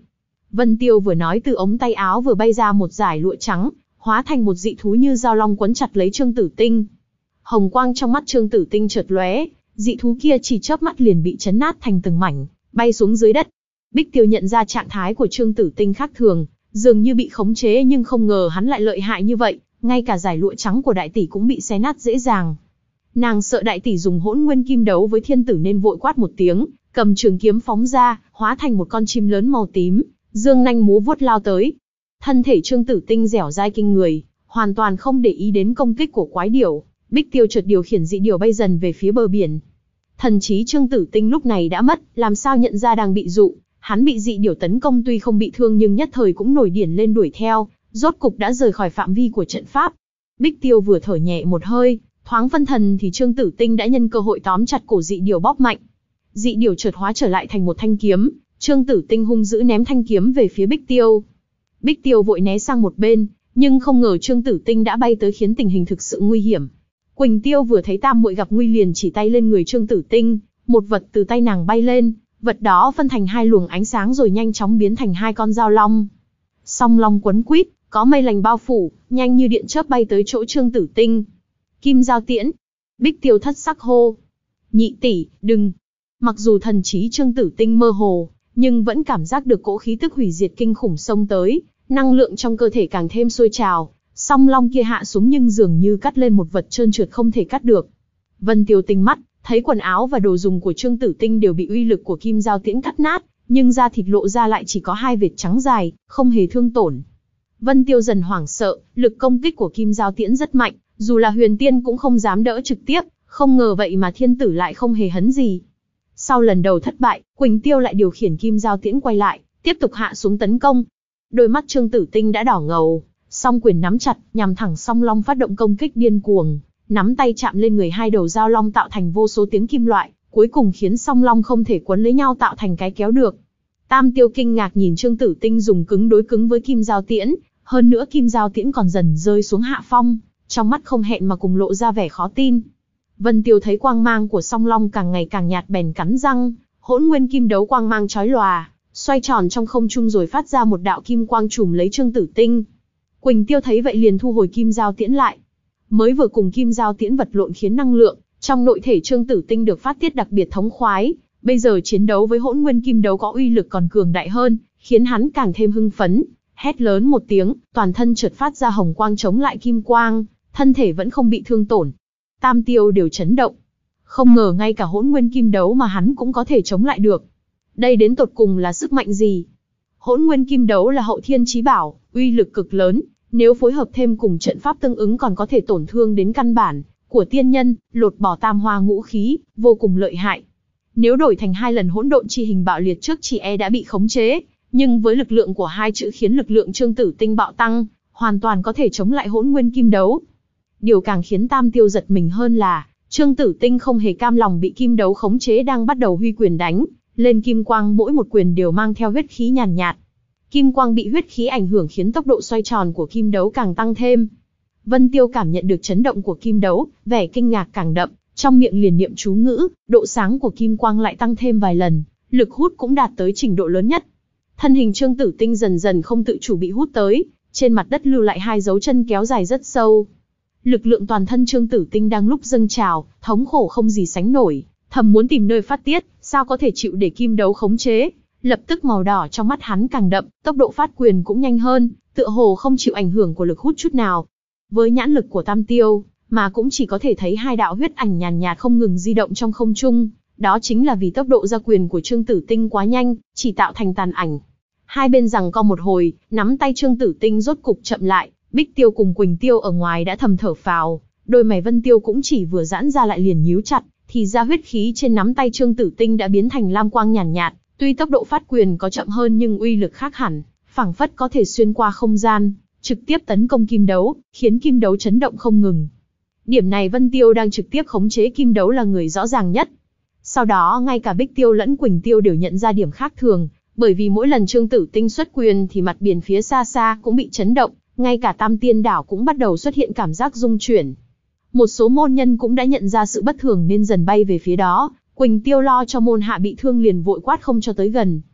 Vân Tiêu vừa nói, từ ống tay áo vừa bay ra một dải lụa trắng, hóa thành một dị thú như dao long quấn chặt lấy Trương Tử Tinh. Hồng quang trong mắt Trương Tử Tinh chợt lóe, dị thú kia chỉ chớp mắt liền bị chấn nát thành từng mảnh, bay xuống dưới đất. Bích Tiêu nhận ra trạng thái của Trương Tử Tinh khác thường, dường như bị khống chế, nhưng không ngờ hắn lại lợi hại như vậy, ngay cả dải lụa trắng của đại tỷ cũng bị xé nát dễ dàng. Nàng sợ đại tỷ dùng hỗn nguyên kim đấu với thiên tử nên vội quát một tiếng, cầm trường kiếm phóng ra, hóa thành một con chim lớn màu tím, dương nanh múa vuốt lao tới. Thân thể Trương Tử Tinh dẻo dai kinh người, hoàn toàn không để ý đến công kích của quái điểu. Bích Tiêu chợt điều khiển dị điểu bay dần về phía bờ biển. Thần trí Trương Tử Tinh lúc này đã mất, làm sao nhận ra đang bị dụ. Hắn bị dị điểu tấn công tuy không bị thương nhưng nhất thời cũng nổi điển lên đuổi theo, rốt cục đã rời khỏi phạm vi của trận pháp. Bích Tiêu vừa thở nhẹ một hơi, thoáng phân thần thì Trương Tử Tinh đã nhân cơ hội tóm chặt cổ dị điểu bóp mạnh. Dị điểu chợt hóa trở lại thành một thanh kiếm, Trương Tử Tinh hung dữ ném thanh kiếm về phía Bích Tiêu. Bích Tiêu vội né sang một bên, nhưng không ngờ Trương Tử Tinh đã bay tới khiến tình hình thực sự nguy hiểm. Quỳnh Tiêu vừa thấy tam muội gặp nguy liền chỉ tay lên người Trương Tử Tinh, một vật từ tay nàng bay lên, vật đó phân thành hai luồng ánh sáng rồi nhanh chóng biến thành hai con dao long. Song long quấn quýt, có mây lành bao phủ, nhanh như điện chớp bay tới chỗ Trương Tử Tinh. Kim Giao Tiễn. Bích Tiêu thất sắc hô. Nhị tỷ, đừng. Mặc dù thần trí Trương Tử Tinh mơ hồ, nhưng vẫn cảm giác được cỗ khí tức hủy diệt kinh khủng xông tới, năng lượng trong cơ thể càng thêm sôi trào. Song long kia hạ xuống nhưng dường như cắt lên một vật trơn trượt không thể cắt được. Vân Tiêu tinh mắt, thấy quần áo và đồ dùng của Trương Tử Tinh đều bị uy lực của Kim Giao Tiễn cắt nát, nhưng da thịt lộ ra lại chỉ có hai vệt trắng dài, không hề thương tổn. Vân Tiêu dần hoảng sợ, lực công kích của Kim Giao Tiễn rất mạnh, dù là huyền tiên cũng không dám đỡ trực tiếp, không ngờ vậy mà thiên tử lại không hề hấn gì. Sau lần đầu thất bại, Quỳnh Tiêu lại điều khiển Kim Giao Tiễn quay lại, tiếp tục hạ xuống tấn công. Đôi mắt Trương Tử Tinh đã đỏ ngầu, song quyền nắm chặt, nhằm thẳng song long phát động công kích điên cuồng, nắm tay chạm lên người hai đầu dao long tạo thành vô số tiếng kim loại, cuối cùng khiến song long không thể quấn lấy nhau tạo thành cái kéo được. Tam Tiêu kinh ngạc nhìn Trương Tử Tinh dùng cứng đối cứng với Kim Giao Tiễn, hơn nữa Kim Giao Tiễn còn dần rơi xuống hạ phong, trong mắt không hẹn mà cùng lộ ra vẻ khó tin. Vân Tiêu thấy quang mang của song long càng ngày càng nhạt bèn cắn răng, hỗn nguyên kim đấu quang mang chói lòa, xoay tròn trong không trung rồi phát ra một đạo kim quang trùm lấy Trương Tử Tinh. Quỳnh Tiêu thấy vậy liền thu hồi Kim Giao Tiễn lại. Mới vừa cùng Kim Giao Tiễn vật lộn khiến năng lượng trong nội thể Trương Tử Tinh được phát tiết đặc biệt thống khoái, bây giờ chiến đấu với hỗn nguyên kim đấu có uy lực còn cường đại hơn, khiến hắn càng thêm hưng phấn. Hét lớn một tiếng, toàn thân chợt phát ra hồng quang chống lại kim quang, thân thể vẫn không bị thương tổn. Tam Tiêu đều chấn động. Không ngờ ngay cả hỗn nguyên kim đấu mà hắn cũng có thể chống lại được. Đây đến tột cùng là sức mạnh gì? Hỗn nguyên kim đấu là hậu thiên chí bảo, uy lực cực lớn, nếu phối hợp thêm cùng trận pháp tương ứng còn có thể tổn thương đến căn bản của tiên nhân, lột bỏ tam hoa ngũ khí, vô cùng lợi hại. Nếu đổi thành hai lần hỗn độn chi hình bạo liệt trước chỉ e đã bị khống chế, nhưng với lực lượng của hai chữ khiến lực lượng Trương Tử Tinh bạo tăng, hoàn toàn có thể chống lại hỗn nguyên kim đấu. Điều càng khiến Tam Tiêu giật mình hơn là, Trương Tử Tinh không hề cam lòng bị kim đấu khống chế đang bắt đầu huy quyền đánh lên kim quang, mỗi một quyền đều mang theo huyết khí nhàn nhạt, nhạt. Kim quang bị huyết khí ảnh hưởng khiến tốc độ xoay tròn của kim đấu càng tăng thêm. Vân Tiêu cảm nhận được chấn động của kim đấu, vẻ kinh ngạc càng đậm, trong miệng liền niệm chú ngữ, độ sáng của kim quang lại tăng thêm vài lần, lực hút cũng đạt tới trình độ lớn nhất. Thân hình Trương Tử Tinh dần dần không tự chủ bị hút tới, trên mặt đất lưu lại hai dấu chân kéo dài rất sâu. Lực lượng toàn thân Trương Tử Tinh đang lúc dâng trào, thống khổ không gì sánh nổi, thầm muốn tìm nơi phát tiết, sao có thể chịu để kim đấu khống chế. Lập tức màu đỏ trong mắt hắn càng đậm, tốc độ phát quyền cũng nhanh hơn, tựa hồ không chịu ảnh hưởng của lực hút chút nào. Với nhãn lực của Tam Tiêu, mà cũng chỉ có thể thấy hai đạo huyết ảnh nhàn nhạt không ngừng di động trong không trung, đó chính là vì tốc độ ra quyền của Trương Tử Tinh quá nhanh, chỉ tạo thành tàn ảnh. Hai bên giằng co một hồi, nắm tay Trương Tử Tinh rốt cục chậm lại, Bích Tiêu cùng Quỳnh Tiêu ở ngoài đã thầm thở phào, đôi mày Vân Tiêu cũng chỉ vừa giãn ra lại liền nhíu chặt, thì ra huyết khí trên nắm tay Trương Tử Tinh đã biến thành lam quang nhàn nhạt, nhạt, tuy tốc độ phát quyền có chậm hơn nhưng uy lực khác hẳn, phảng phất có thể xuyên qua không gian, trực tiếp tấn công kim đấu, khiến kim đấu chấn động không ngừng. Điểm này Vân Tiêu đang trực tiếp khống chế kim đấu là người rõ ràng nhất. Sau đó ngay cả Bích Tiêu lẫn Quỳnh Tiêu đều nhận ra điểm khác thường, bởi vì mỗi lần Trương Tử Tinh xuất quyền thì mặt biển phía xa xa cũng bị chấn động, ngay cả Tam Tiên đảo cũng bắt đầu xuất hiện cảm giác rung chuyển. Một số môn nhân cũng đã nhận ra sự bất thường nên dần bay về phía đó, Quỳnh Tiêu lo cho môn hạ bị thương liền vội quát không cho tới gần.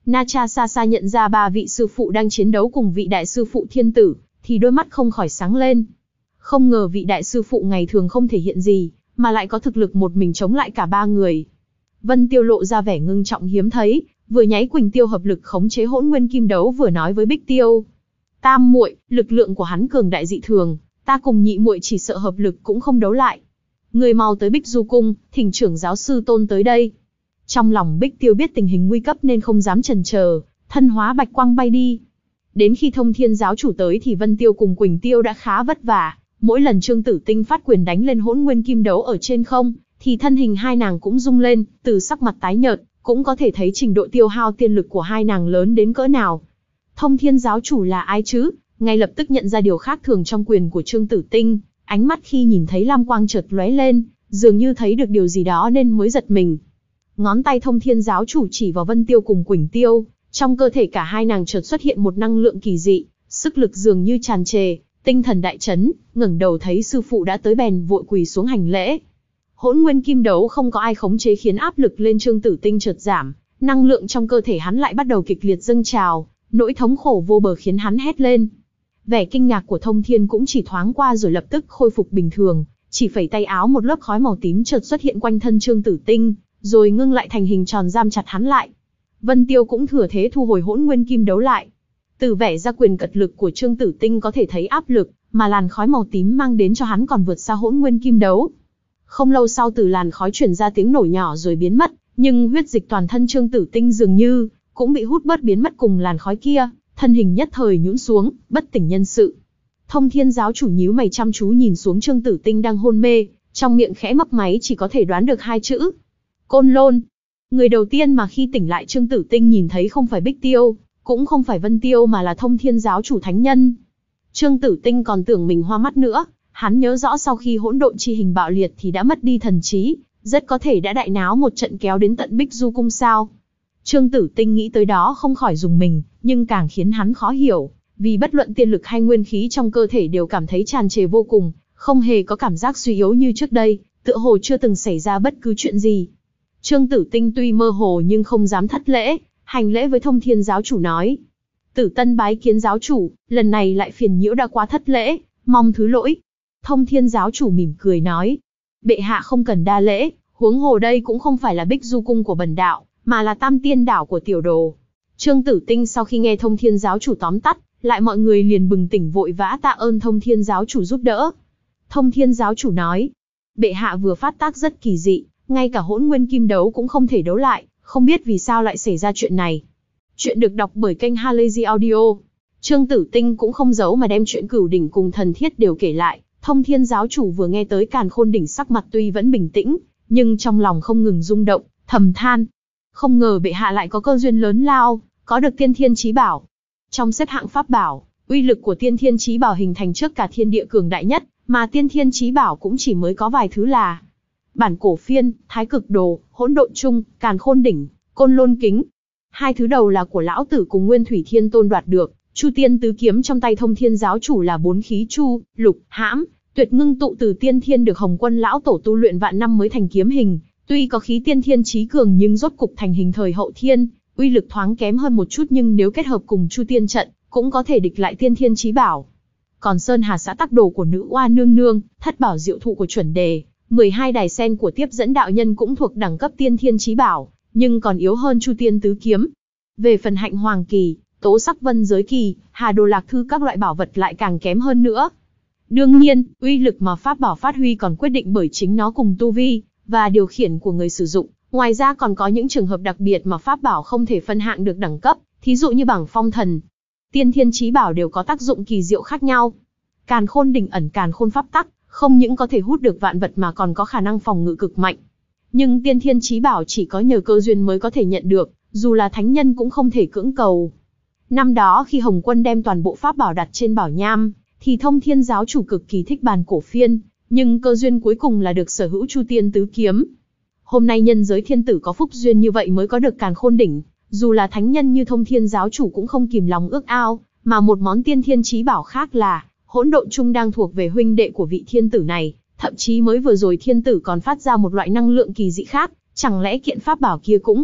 Na Cha xa xa nhận ra ba vị sư phụ đang chiến đấu cùng vị đại sư phụ thiên tử, thì đôi mắt không khỏi sáng lên. Không ngờ vị đại sư phụ ngày thường không thể hiện gì, mà lại có thực lực một mình chống lại cả ba người. Vân Tiêu lộ ra vẻ ngưng trọng hiếm thấy, vừa nháy Quỳnh Tiêu hợp lực khống chế Hỗn Nguyên Kim Đấu vừa nói với Bích Tiêu. Tam muội, lực lượng của hắn cường đại dị thường, ta cùng nhị muội chỉ sợ hợp lực cũng không đấu lại. Người mau tới Bích Du Cung, thỉnh trưởng giáo sư Tôn tới đây. Trong lòng Bích Tiêu biết tình hình nguy cấp nên không dám chần chờ, thân hóa bạch quang bay đi. Đến khi Thông Thiên giáo chủ tới thì Vân Tiêu cùng Quỳnh Tiêu đã khá vất vả. Mỗi lần Trương Tử Tinh phát quyền đánh lên Hỗn Nguyên Kim Đấu ở trên không, thì thân hình hai nàng cũng rung lên, từ sắc mặt tái nhợt, cũng có thể thấy trình độ tiêu hao tiên lực của hai nàng lớn đến cỡ nào. Thông Thiên giáo chủ là ai chứ? Ngay lập tức nhận ra điều khác thường trong quyền của Trương Tử Tinh, ánh mắt khi nhìn thấy lam quang chợt lóe lên, dường như thấy được điều gì đó nên mới giật mình. Ngón tay Thông Thiên giáo chủ chỉ vào Vân Tiêu cùng Quỳnh Tiêu, trong cơ thể cả hai nàng chợt xuất hiện một năng lượng kỳ dị, sức lực dường như tràn trề, tinh thần đại chấn, ngẩng đầu thấy sư phụ đã tới bèn vội quỳ xuống hành lễ. Hỗn Nguyên Kim Đấu không có ai khống chế khiến áp lực lên Trương Tử Tinh chợt giảm, năng lượng trong cơ thể hắn lại bắt đầu kịch liệt dâng trào, nỗi thống khổ vô bờ khiến hắn hét lên. Vẻ kinh ngạc của Thông Thiên cũng chỉ thoáng qua rồi lập tức khôi phục bình thường, chỉ phẩy tay áo một lớp khói màu tím chợt xuất hiện quanh thân Trương Tử Tinh, rồi ngưng lại thành hình tròn giam chặt hắn lại. Vân Tiêu cũng thừa thế thu hồi Hỗn Nguyên Kim Đấu lại. Từ vẻ ra quyền cật lực của Trương Tử Tinh có thể thấy áp lực mà làn khói màu tím mang đến cho hắn còn vượt xa Hỗn Nguyên Kim Đấu. Không lâu sau từ làn khói truyền ra tiếng nổ nhỏ rồi biến mất, nhưng huyết dịch toàn thân Trương Tử Tinh dường như cũng bị hút bớt biến mất cùng làn khói kia, thân hình nhất thời nhũn xuống, bất tỉnh nhân sự. Thông Thiên giáo chủ nhíu mày chăm chú nhìn xuống Trương Tử Tinh đang hôn mê, trong miệng khẽ mấp máy chỉ có thể đoán được hai chữ: Côn Lôn. Người đầu tiên mà khi tỉnh lại Trương Tử Tinh nhìn thấy không phải Bích Tiêu, cũng không phải Vân Tiêu mà là Thông Thiên giáo chủ thánh nhân. Trương Tử Tinh còn tưởng mình hoa mắt nữa, hắn nhớ rõ sau khi hỗn độn chi hình bạo liệt thì đã mất đi thần trí, rất có thể đã đại náo một trận kéo đến tận Bích Du Cung sao. Trương Tử Tinh nghĩ tới đó không khỏi rùng mình, nhưng càng khiến hắn khó hiểu, vì bất luận tiên lực hay nguyên khí trong cơ thể đều cảm thấy tràn trề vô cùng, không hề có cảm giác suy yếu như trước đây, tựa hồ chưa từng xảy ra bất cứ chuyện gì. Trương Tử Tinh tuy mơ hồ nhưng không dám thất lễ, hành lễ với Thông Thiên giáo chủ nói: Tử Tân bái kiến giáo chủ, lần này lại phiền nhiễu đã quá thất lễ, mong thứ lỗi. Thông Thiên giáo chủ mỉm cười nói: Bệ hạ không cần đa lễ, huống hồ đây cũng không phải là Bích Du Cung của bần đạo, mà là Tam Tiên đảo của tiểu đồ. Trương Tử Tinh sau khi nghe Thông Thiên giáo chủ tóm tắt, lại mọi người liền bừng tỉnh vội vã tạ ơn Thông Thiên giáo chủ giúp đỡ. Thông Thiên giáo chủ nói: Bệ hạ vừa phát tác rất kỳ dị, ngay cả Hỗn Nguyên Kim Đấu cũng không thể đấu lại, không biết vì sao lại xảy ra chuyện này. Chuyện được đọc bởi kênh Halazy Audio. Trương Tử Tinh cũng không giấu mà đem chuyện Cửu Đỉnh cùng Thần Thiết đều kể lại. Thông Thiên giáo chủ vừa nghe tới Càn Khôn Đỉnh sắc mặt tuy vẫn bình tĩnh, nhưng trong lòng không ngừng rung động, thầm than: không ngờ bệ hạ lại có cơ duyên lớn lao, có được Tiên Thiên Chí Bảo. Trong xếp hạng pháp bảo, uy lực của Tiên Thiên Chí Bảo hình thành trước cả thiên địa cường đại nhất, mà Tiên Thiên Chí Bảo cũng chỉ mới có vài thứ là Bản Cổ Phiên, Thái Cực Đồ, Hỗn Độn Chung, Càn Khôn Đỉnh, Côn Lôn Kính. Hai thứ đầu là của lão tử cùng Nguyên Thủy Thiên Tôn đoạt được. Chu Tiên Tứ Kiếm trong tay Thông Thiên giáo chủ là bốn khí chu, lục, hãm, tuyệt ngưng tụ từ tiên thiên được Hồng Quân lão tổ tu luyện vạn năm mới thành kiếm hình. Tuy có khí tiên thiên chí cường nhưng rốt cục thành hình thời hậu thiên, uy lực thoáng kém hơn một chút, nhưng nếu kết hợp cùng Chu Tiên trận, cũng có thể địch lại Tiên Thiên Chí Bảo. Còn Sơn Hà Xã Tắc Đồ của Nữ Oa Nương Nương, Thất Bảo Diệu Thụ của Chuẩn Đề, mười hai đài sen của Tiếp Dẫn đạo nhân cũng thuộc đẳng cấp Tiên Thiên Chí Bảo, nhưng còn yếu hơn Chu Tiên Tứ Kiếm. Về phần Hạnh Hoàng Kỳ, Tố Sắc Vân Giới Kỳ, Hà Đồ Lạc Thư các loại bảo vật lại càng kém hơn nữa. Đương nhiên, uy lực mà pháp bảo phát huy còn quyết định bởi chính nó cùng tu vi và điều khiển của người sử dụng. Ngoài ra còn có những trường hợp đặc biệt mà pháp bảo không thể phân hạng được đẳng cấp, thí dụ như bảng phong thần. Tiên Thiên Chí Bảo đều có tác dụng kỳ diệu khác nhau. Càn Khôn Đỉnh ẩn càn khôn pháp tắc, không những có thể hút được vạn vật mà còn có khả năng phòng ngự cực mạnh. Nhưng Tiên Thiên Chí Bảo chỉ có nhờ cơ duyên mới có thể nhận được, dù là thánh nhân cũng không thể cưỡng cầu. Năm đó khi Hồng Quân đem toàn bộ pháp bảo đặt trên bảo nham, thì Thông Thiên giáo chủ cực kỳ thích Bàn Cổ Phiên, nhưng cơ duyên cuối cùng là được sở hữu Chu Tiên Tứ Kiếm. Hôm nay nhân giới thiên tử có phúc duyên như vậy mới có được Càn Khôn Đỉnh, dù là thánh nhân như Thông Thiên giáo chủ cũng không kìm lòng ước ao, mà một món Tiên Thiên Chí Bảo khác là Hỗn Độn Chung đang thuộc về huynh đệ của vị thiên tử này, thậm chí mới vừa rồi thiên tử còn phát ra một loại năng lượng kỳ dị khác, chẳng lẽ kiện pháp bảo kia cũng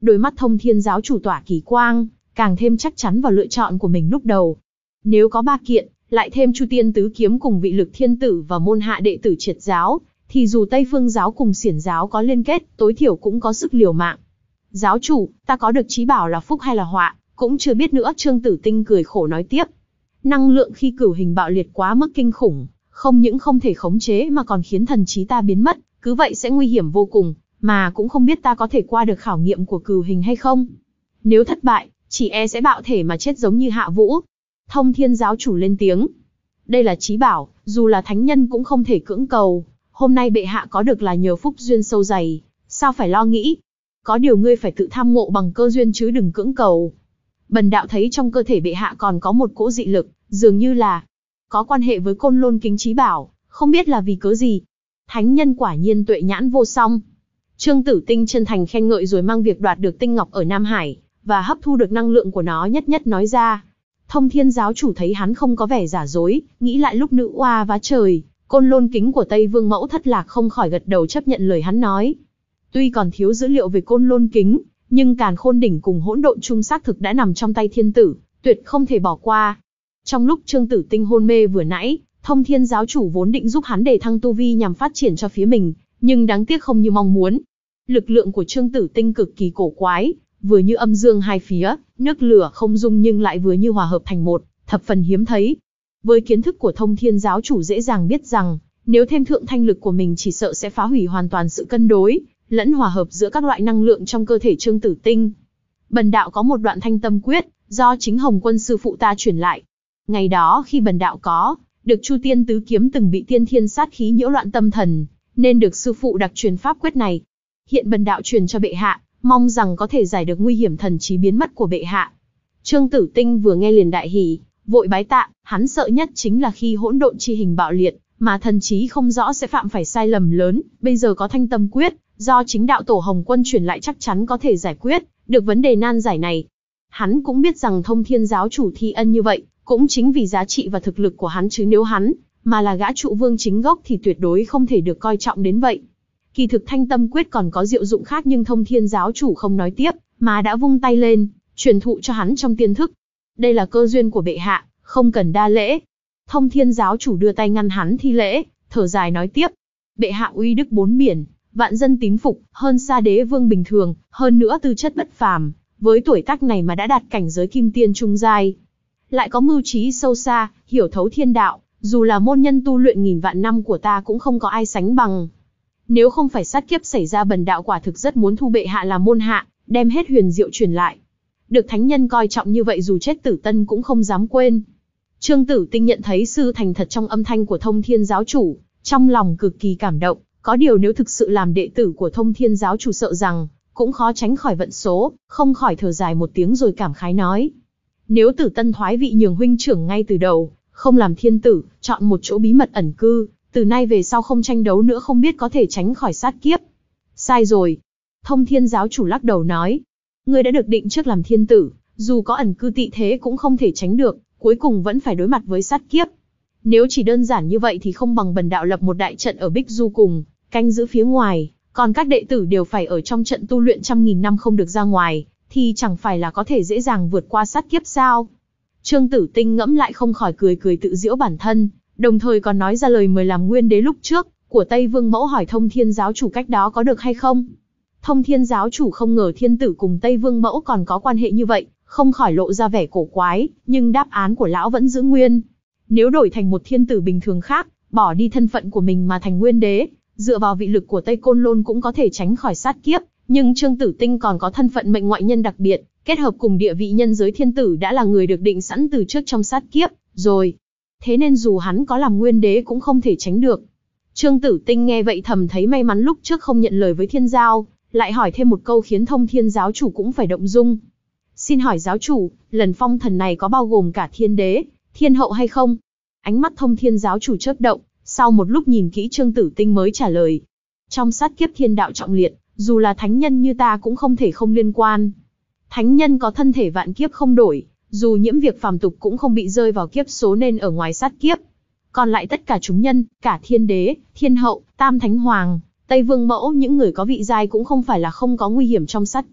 Đôi mắt Thông Thiên giáo chủ tỏa kỳ quang, càng thêm chắc chắn vào lựa chọn của mình lúc đầu. Nếu có ba kiện, lại thêm Chu Tiên tứ kiếm cùng vị lực thiên tử và môn hạ đệ tử triệt giáo, thì dù Tây Phương giáo cùng Xiển giáo có liên kết, tối thiểu cũng có sức liều mạng. Giáo chủ, ta có được chí bảo là phúc hay là họa, cũng chưa biết nữa. Trương Tử Tinh cười khổ nói tiếp. Năng lượng khi cửu hình bạo liệt quá mức kinh khủng, không những không thể khống chế mà còn khiến thần trí ta biến mất, cứ vậy sẽ nguy hiểm vô cùng, mà cũng không biết ta có thể qua được khảo nghiệm của cửu hình hay không. Nếu thất bại, chỉ e sẽ bạo thể mà chết giống như Hạ Vũ. Thông Thiên giáo chủ lên tiếng. Đây là chí bảo, dù là thánh nhân cũng không thể cưỡng cầu. Hôm nay bệ hạ có được là nhờ phúc duyên sâu dày, sao phải lo nghĩ. Có điều ngươi phải tự tham ngộ bằng cơ duyên chứ đừng cưỡng cầu. Bần đạo thấy trong cơ thể bệ hạ còn có một cỗ dị lực, dường như là có quan hệ với Côn Lôn kính chí bảo, không biết là vì cớ gì. Thánh nhân quả nhiên tuệ nhãn vô song. Trương Tử Tinh chân thành khen ngợi rồi mang việc đoạt được tinh ngọc ở Nam Hải và hấp thu được năng lượng của nó nhất nhất nói ra. Thông Thiên giáo chủ thấy hắn không có vẻ giả dối, nghĩ lại lúc nữ oa vá trời, Côn Lôn kính của Tây Vương mẫu thất lạc, không khỏi gật đầu chấp nhận lời hắn nói. Tuy còn thiếu dữ liệu về Côn Lôn kính, nhưng Càn Khôn đỉnh cùng Hỗn Độn chung xác thực đã nằm trong tay thiên tử, tuyệt không thể bỏ qua. Trong lúc Trương Tử Tinh hôn mê vừa nãy, Thông Thiên giáo chủ vốn định giúp hắn đề thăng tu vi nhằm phát triển cho phía mình, nhưng đáng tiếc không như mong muốn. Lực lượng của Trương Tử Tinh cực kỳ cổ quái, vừa như âm dương hai phía, nước lửa không dung nhưng lại vừa như hòa hợp thành một, thập phần hiếm thấy. Với kiến thức của Thông Thiên giáo chủ dễ dàng biết rằng, nếu thêm thượng thanh lực của mình chỉ sợ sẽ phá hủy hoàn toàn sự cân đối, lẫn hòa hợp giữa các loại năng lượng trong cơ thể Trương Tử Tinh. Bần đạo có một đoạn thanh tâm quyết, do chính Hồng Quân sư phụ ta truyền lại. Ngày đó khi bần đạo có được Chu Tiên tứ kiếm từng bị tiên thiên sát khí nhiễu loạn tâm thần, nên được sư phụ đặc truyền pháp quyết này. Hiện bần đạo truyền cho bệ hạ, mong rằng có thể giải được nguy hiểm thần trí biến mất của bệ hạ. Trương Tử Tinh vừa nghe liền đại hỉ, vội bái tạ. Hắn sợ nhất chính là khi hỗn độn chi hình bạo liệt, mà thần trí không rõ sẽ phạm phải sai lầm lớn. Bây giờ có thanh tâm quyết, do chính đạo tổ Hồng Quân truyền lại, chắc chắn có thể giải quyết được vấn đề nan giải này. Hắn cũng biết rằng Thông Thiên giáo chủ thi ân như vậy, cũng chính vì giá trị và thực lực của hắn, chứ nếu hắn mà là gã trụ vương chính gốc thì tuyệt đối không thể được coi trọng đến vậy. Kỳ thực thanh tâm quyết còn có diệu dụng khác, nhưng Thông Thiên giáo chủ không nói tiếp, mà đã vung tay lên, truyền thụ cho hắn trong tiên thức. Đây là cơ duyên của bệ hạ, không cần đa lễ. Thông Thiên giáo chủ đưa tay ngăn hắn thi lễ, thở dài nói tiếp. Bệ hạ uy đức bốn biển, vạn dân tín phục, hơn xa đế vương bình thường, hơn nữa tư chất bất phàm, với tuổi tác này mà đã đạt cảnh giới kim tiên trung giai. Lại có mưu trí sâu xa, hiểu thấu thiên đạo, dù là môn nhân tu luyện nghìn vạn năm của ta cũng không có ai sánh bằng. Nếu không phải sát kiếp xảy ra, bần đạo quả thực rất muốn thu bệ hạ làm môn hạ, đem hết huyền diệu truyền lại. Được thánh nhân coi trọng như vậy, dù chết tử tân cũng không dám quên. Trương Tử Tinh nhận thấy sự thành thật trong âm thanh của Thông Thiên giáo chủ, trong lòng cực kỳ cảm động. Có điều nếu thực sự làm đệ tử của Thông Thiên giáo chủ, sợ rằng cũng khó tránh khỏi vận số, không khỏi thở dài một tiếng rồi cảm khái nói. Nếu tử tân thoái vị nhường huynh trưởng ngay từ đầu, không làm thiên tử, chọn một chỗ bí mật ẩn cư, từ nay về sau không tranh đấu nữa, không biết có thể tránh khỏi sát kiếp. Sai rồi. Thông Thiên giáo chủ lắc đầu nói. Ngươi đã được định trước làm thiên tử, dù có ẩn cư tị thế cũng không thể tránh được, cuối cùng vẫn phải đối mặt với sát kiếp. Nếu chỉ đơn giản như vậy thì không bằng bần đạo lập một đại trận ở Bích Du cùng, canh giữ phía ngoài, còn các đệ tử đều phải ở trong trận tu luyện trăm nghìn năm không được ra ngoài, thì chẳng phải là có thể dễ dàng vượt qua sát kiếp sao? Trương Tử Tinh ngẫm lại không khỏi cười cười tự giễu bản thân, đồng thời còn nói ra lời mời làm nguyên đế lúc trước của Tây Vương mẫu, hỏi Thông Thiên giáo chủ cách đó có được hay không. Thông Thiên giáo chủ không ngờ thiên tử cùng Tây Vương mẫu còn có quan hệ như vậy, không khỏi lộ ra vẻ cổ quái, nhưng đáp án của lão vẫn giữ nguyên. Nếu đổi thành một thiên tử bình thường khác, bỏ đi thân phận của mình mà thành nguyên đế, dựa vào vị lực của Tây Côn Lôn cũng có thể tránh khỏi sát kiếp, nhưng Trương Tử Tinh còn có thân phận mệnh ngoại nhân đặc biệt, kết hợp cùng địa vị nhân giới thiên tử, đã là người được định sẵn từ trước trong sát kiếp rồi. Thế nên dù hắn có làm nguyên đế cũng không thể tránh được. Trương Tử Tinh nghe vậy thầm thấy may mắn lúc trước không nhận lời với Thiên Giao, lại hỏi thêm một câu khiến Thông Thiên giáo chủ cũng phải động dung. Xin hỏi giáo chủ, lần phong thần này có bao gồm cả thiên đế, thiên hậu hay không? Ánh mắt Thông Thiên giáo chủ chớp động, sau một lúc nhìn kỹ Trương Tử Tinh mới trả lời. Trong sát kiếp thiên đạo trọng liệt, dù là thánh nhân như ta cũng không thể không liên quan. Thánh nhân có thân thể vạn kiếp không đổi, dù nhiễm việc phàm tục cũng không bị rơi vào kiếp số nên ở ngoài sát kiếp. Còn lại tất cả chúng nhân, cả thiên đế, thiên hậu, tam thánh hoàng, Tây Vương mẫu, những người có vị giai cũng không phải là không có nguy hiểm trong sát kiếp,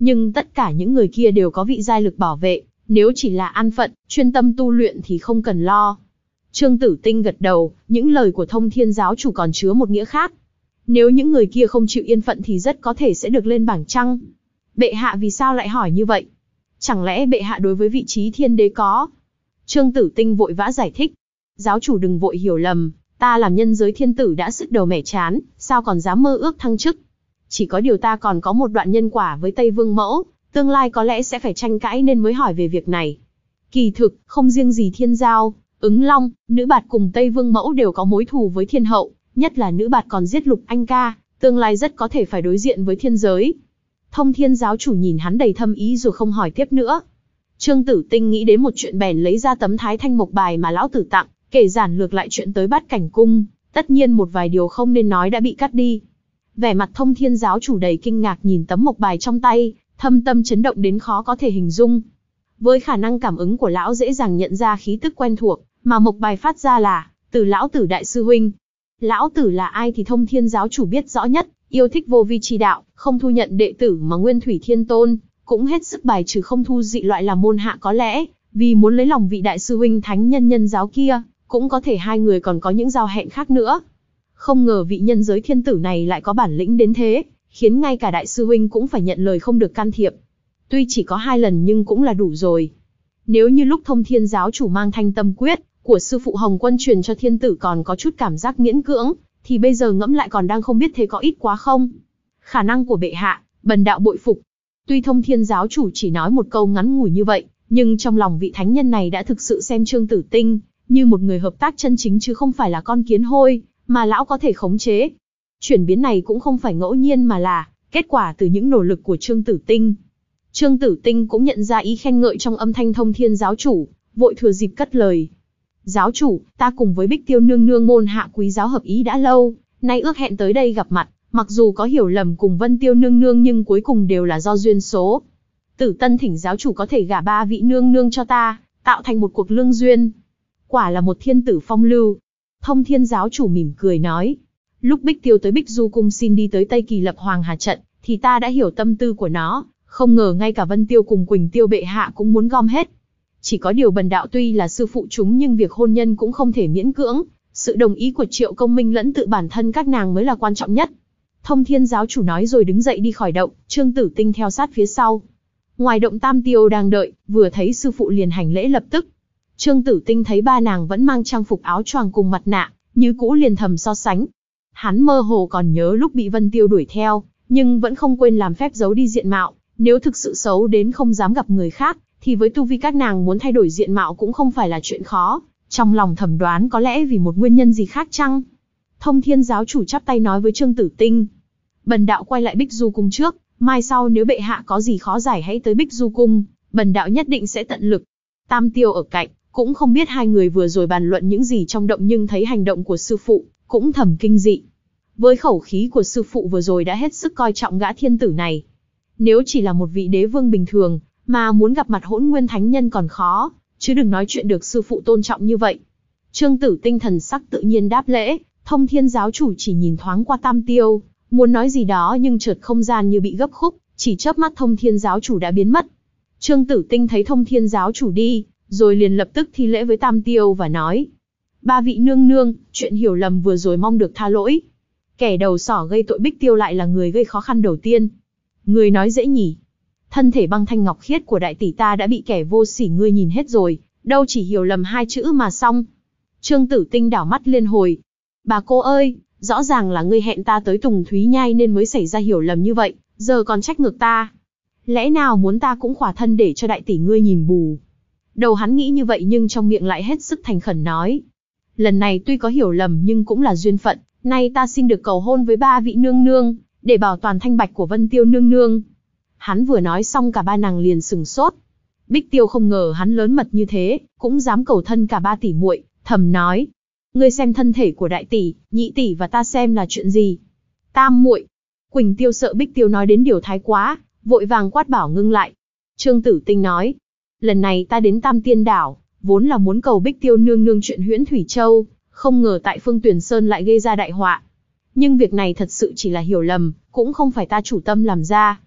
nhưng tất cả những người kia đều có vị giai lực bảo vệ, nếu chỉ là an phận, chuyên tâm tu luyện thì không cần lo. Trương Tử Tinh gật đầu, những lời của Thông Thiên giáo chủ còn chứa một nghĩa khác. Nếu những người kia không chịu yên phận thì rất có thể sẽ được lên bảng trăng. Bệ hạ vì sao lại hỏi như vậy? Chẳng lẽ bệ hạ đối với vị trí thiên đế có? Trương Tử Tinh vội vã giải thích. Giáo chủ đừng vội hiểu lầm, ta làm nhân giới thiên tử đã sứt đầu mẻ chán, sao còn dám mơ ước thăng chức? Chỉ có điều ta còn có một đoạn nhân quả với Tây Vương Mẫu, tương lai có lẽ sẽ phải tranh cãi nên mới hỏi về việc này. Kỳ thực, không riêng gì Thiên Giao, Ứng Long, Nữ Bạt cùng Tây Vương Mẫu đều có mối thù với Thiên Hậu, nhất là Nữ Bạt còn giết Lục Anh Ca, tương lai rất có thể phải đối diện với thiên giới. Thông Thiên giáo chủ nhìn hắn đầy thâm ý rồi không hỏi tiếp nữa. Trương Tử Tinh nghĩ đến một chuyện bèn lấy ra tấm Thái Thanh Mộc bài mà lão tử tặng, kể giản lược lại chuyện tới Bát Cảnh Cung, tất nhiên một vài điều không nên nói đã bị cắt đi. Vẻ mặt Thông Thiên giáo chủ đầy kinh ngạc nhìn tấm mộc bài trong tay, thâm tâm chấn động đến khó có thể hình dung. Với khả năng cảm ứng của lão dễ dàng nhận ra khí tức quen thuộc, mà mộc bài phát ra là từ lão tử đại sư huynh. Lão tử là ai thì Thông Thiên giáo chủ biết rõ nhất, yêu thích vô vi chi đạo, không thu nhận đệ tử mà Nguyên Thủy Thiên Tôn cũng hết sức bài trừ không thu dị loại làm môn hạ, có lẽ vì muốn lấy lòng vị đại sư huynh thánh nhân nhân giáo kia, cũng có thể hai người còn có những giao hẹn khác nữa. Không ngờ vị nhân giới thiên tử này lại có bản lĩnh đến thế, khiến ngay cả đại sư huynh cũng phải nhận lời không được can thiệp. Tuy chỉ có hai lần nhưng cũng là đủ rồi. Nếu như lúc Thông Thiên giáo chủ mang Thanh Tâm Quyết của sư phụ Hồng Quân truyền cho thiên tử còn có chút cảm giác miễn cưỡng, thì bây giờ ngẫm lại còn đang không biết thế có ít quá không. Khả năng của bệ hạ, bần đạo bội phục. Tuy Thông Thiên giáo chủ chỉ nói một câu ngắn ngủi như vậy, nhưng trong lòng vị thánh nhân này đã thực sự xem Trương Tử Tinh như một người hợp tác chân chính chứ không phải là con kiến hôi mà lão có thể khống chế. Chuyển biến này cũng không phải ngẫu nhiên mà là kết quả từ những nỗ lực của Trương Tử Tinh. Trương Tử Tinh cũng nhận ra ý khen ngợi trong âm thanh Thông Thiên giáo chủ, vội thừa dịp cất lời. Giáo chủ, ta cùng với Bích Tiêu nương nương môn hạ quý giáo hợp ý đã lâu, nay ước hẹn tới đây gặp mặt, mặc dù có hiểu lầm cùng Vân Tiêu nương nương nhưng cuối cùng đều là do duyên số. Tử Tân thỉnh giáo chủ có thể gả ba vị nương nương cho ta, tạo thành một cuộc lương duyên. Quả là một thiên tử phong lưu. Thông Thiên giáo chủ mỉm cười nói. Lúc Bích Tiêu tới Bích Du cung xin đi tới Tây Kỳ lập Hoàng Hà trận, thì ta đã hiểu tâm tư của nó, không ngờ ngay cả Vân Tiêu cùng Quỳnh Tiêu bệ hạ cũng muốn gom hết. Chỉ có điều bần đạo tuy là sư phụ chúng nhưng việc hôn nhân cũng không thể miễn cưỡng, sự đồng ý của Triệu Công Minh lẫn tự bản thân các nàng mới là quan trọng nhất. Thông Thiên giáo chủ nói rồi đứng dậy đi khỏi động, Trương Tử Tinh theo sát phía sau. Ngoài động Tam Tiêu đang đợi, vừa thấy sư phụ liền hành lễ lập tức. Trương Tử Tinh thấy ba nàng vẫn mang trang phục áo choàng cùng mặt nạ, như cũ liền thầm so sánh. Hắn mơ hồ còn nhớ lúc bị Vân Tiêu đuổi theo, nhưng vẫn không quên làm phép giấu đi diện mạo, nếu thực sự xấu đến không dám gặp người khác, thì với tu vi các nàng muốn thay đổi diện mạo cũng không phải là chuyện khó. Trong lòng thầm đoán có lẽ vì một nguyên nhân gì khác chăng? Thông Thiên giáo chủ chắp tay nói với Trương Tử Tinh. Bần đạo quay lại Bích Du cung trước, mai sau nếu bệ hạ có gì khó giải hãy tới Bích Du cung, bần đạo nhất định sẽ tận lực. Tam Tiêu ở cạnh, cũng không biết hai người vừa rồi bàn luận những gì trong động nhưng thấy hành động của sư phụ, cũng thầm kinh dị. Với khẩu khí của sư phụ vừa rồi đã hết sức coi trọng gã thiên tử này. Nếu chỉ là một vị đế vương bình thường, mà muốn gặp mặt Hỗn Nguyên thánh nhân còn khó, chứ đừng nói chuyện được sư phụ tôn trọng như vậy. Trương Tử Tinh thần sắc tự nhiên đáp lễ, Thông Thiên giáo chủ chỉ nhìn thoáng qua Tam Tiêu, muốn nói gì đó nhưng chợt không gian như bị gấp khúc, chỉ chớp mắt Thông Thiên giáo chủ đã biến mất. Trương Tử Tinh thấy Thông Thiên giáo chủ đi, rồi liền lập tức thi lễ với Tam Tiêu và nói: ba vị nương nương, chuyện hiểu lầm vừa rồi mong được tha lỗi. Kẻ đầu sỏ gây tội Bích Tiêu lại là người gây khó khăn đầu tiên. Người nói dễ nhỉ? Thân thể băng thanh ngọc khiết của đại tỷ ta đã bị kẻ vô sỉ ngươi nhìn hết rồi, đâu chỉ hiểu lầm hai chữ mà xong. Trương Tử Tinh đảo mắt liên hồi. Bà cô ơi, rõ ràng là ngươi hẹn ta tới Tùng Thúy Nhai nên mới xảy ra hiểu lầm như vậy, giờ còn trách ngược ta. Lẽ nào muốn ta cũng khỏa thân để cho đại tỷ ngươi nhìn bù? Đầu hắn nghĩ như vậy nhưng trong miệng lại hết sức thành khẩn nói. Lần này tuy có hiểu lầm nhưng cũng là duyên phận, nay ta xin được cầu hôn với ba vị nương nương, để bảo toàn thanh bạch của Vân Tiêu nương nương. Hắn vừa nói xong cả ba nàng liền sừng sốt. Bích Tiêu không ngờ hắn lớn mật như thế, cũng dám cầu thân cả ba tỷ muội, thầm nói: ngươi xem thân thể của đại tỷ, nhị tỷ và ta xem là chuyện gì? Tam muội. Quỳnh Tiêu sợ Bích Tiêu nói đến điều thái quá, vội vàng quát bảo ngưng lại. Trương Tử Tinh nói: lần này ta đến Tam Tiên đảo, vốn là muốn cầu Bích Tiêu nương nương chuyện Huyễn Thủy Châu, không ngờ tại Phương Tuyền Sơn lại gây ra đại họa. Nhưng việc này thật sự chỉ là hiểu lầm, cũng không phải ta chủ tâm làm ra.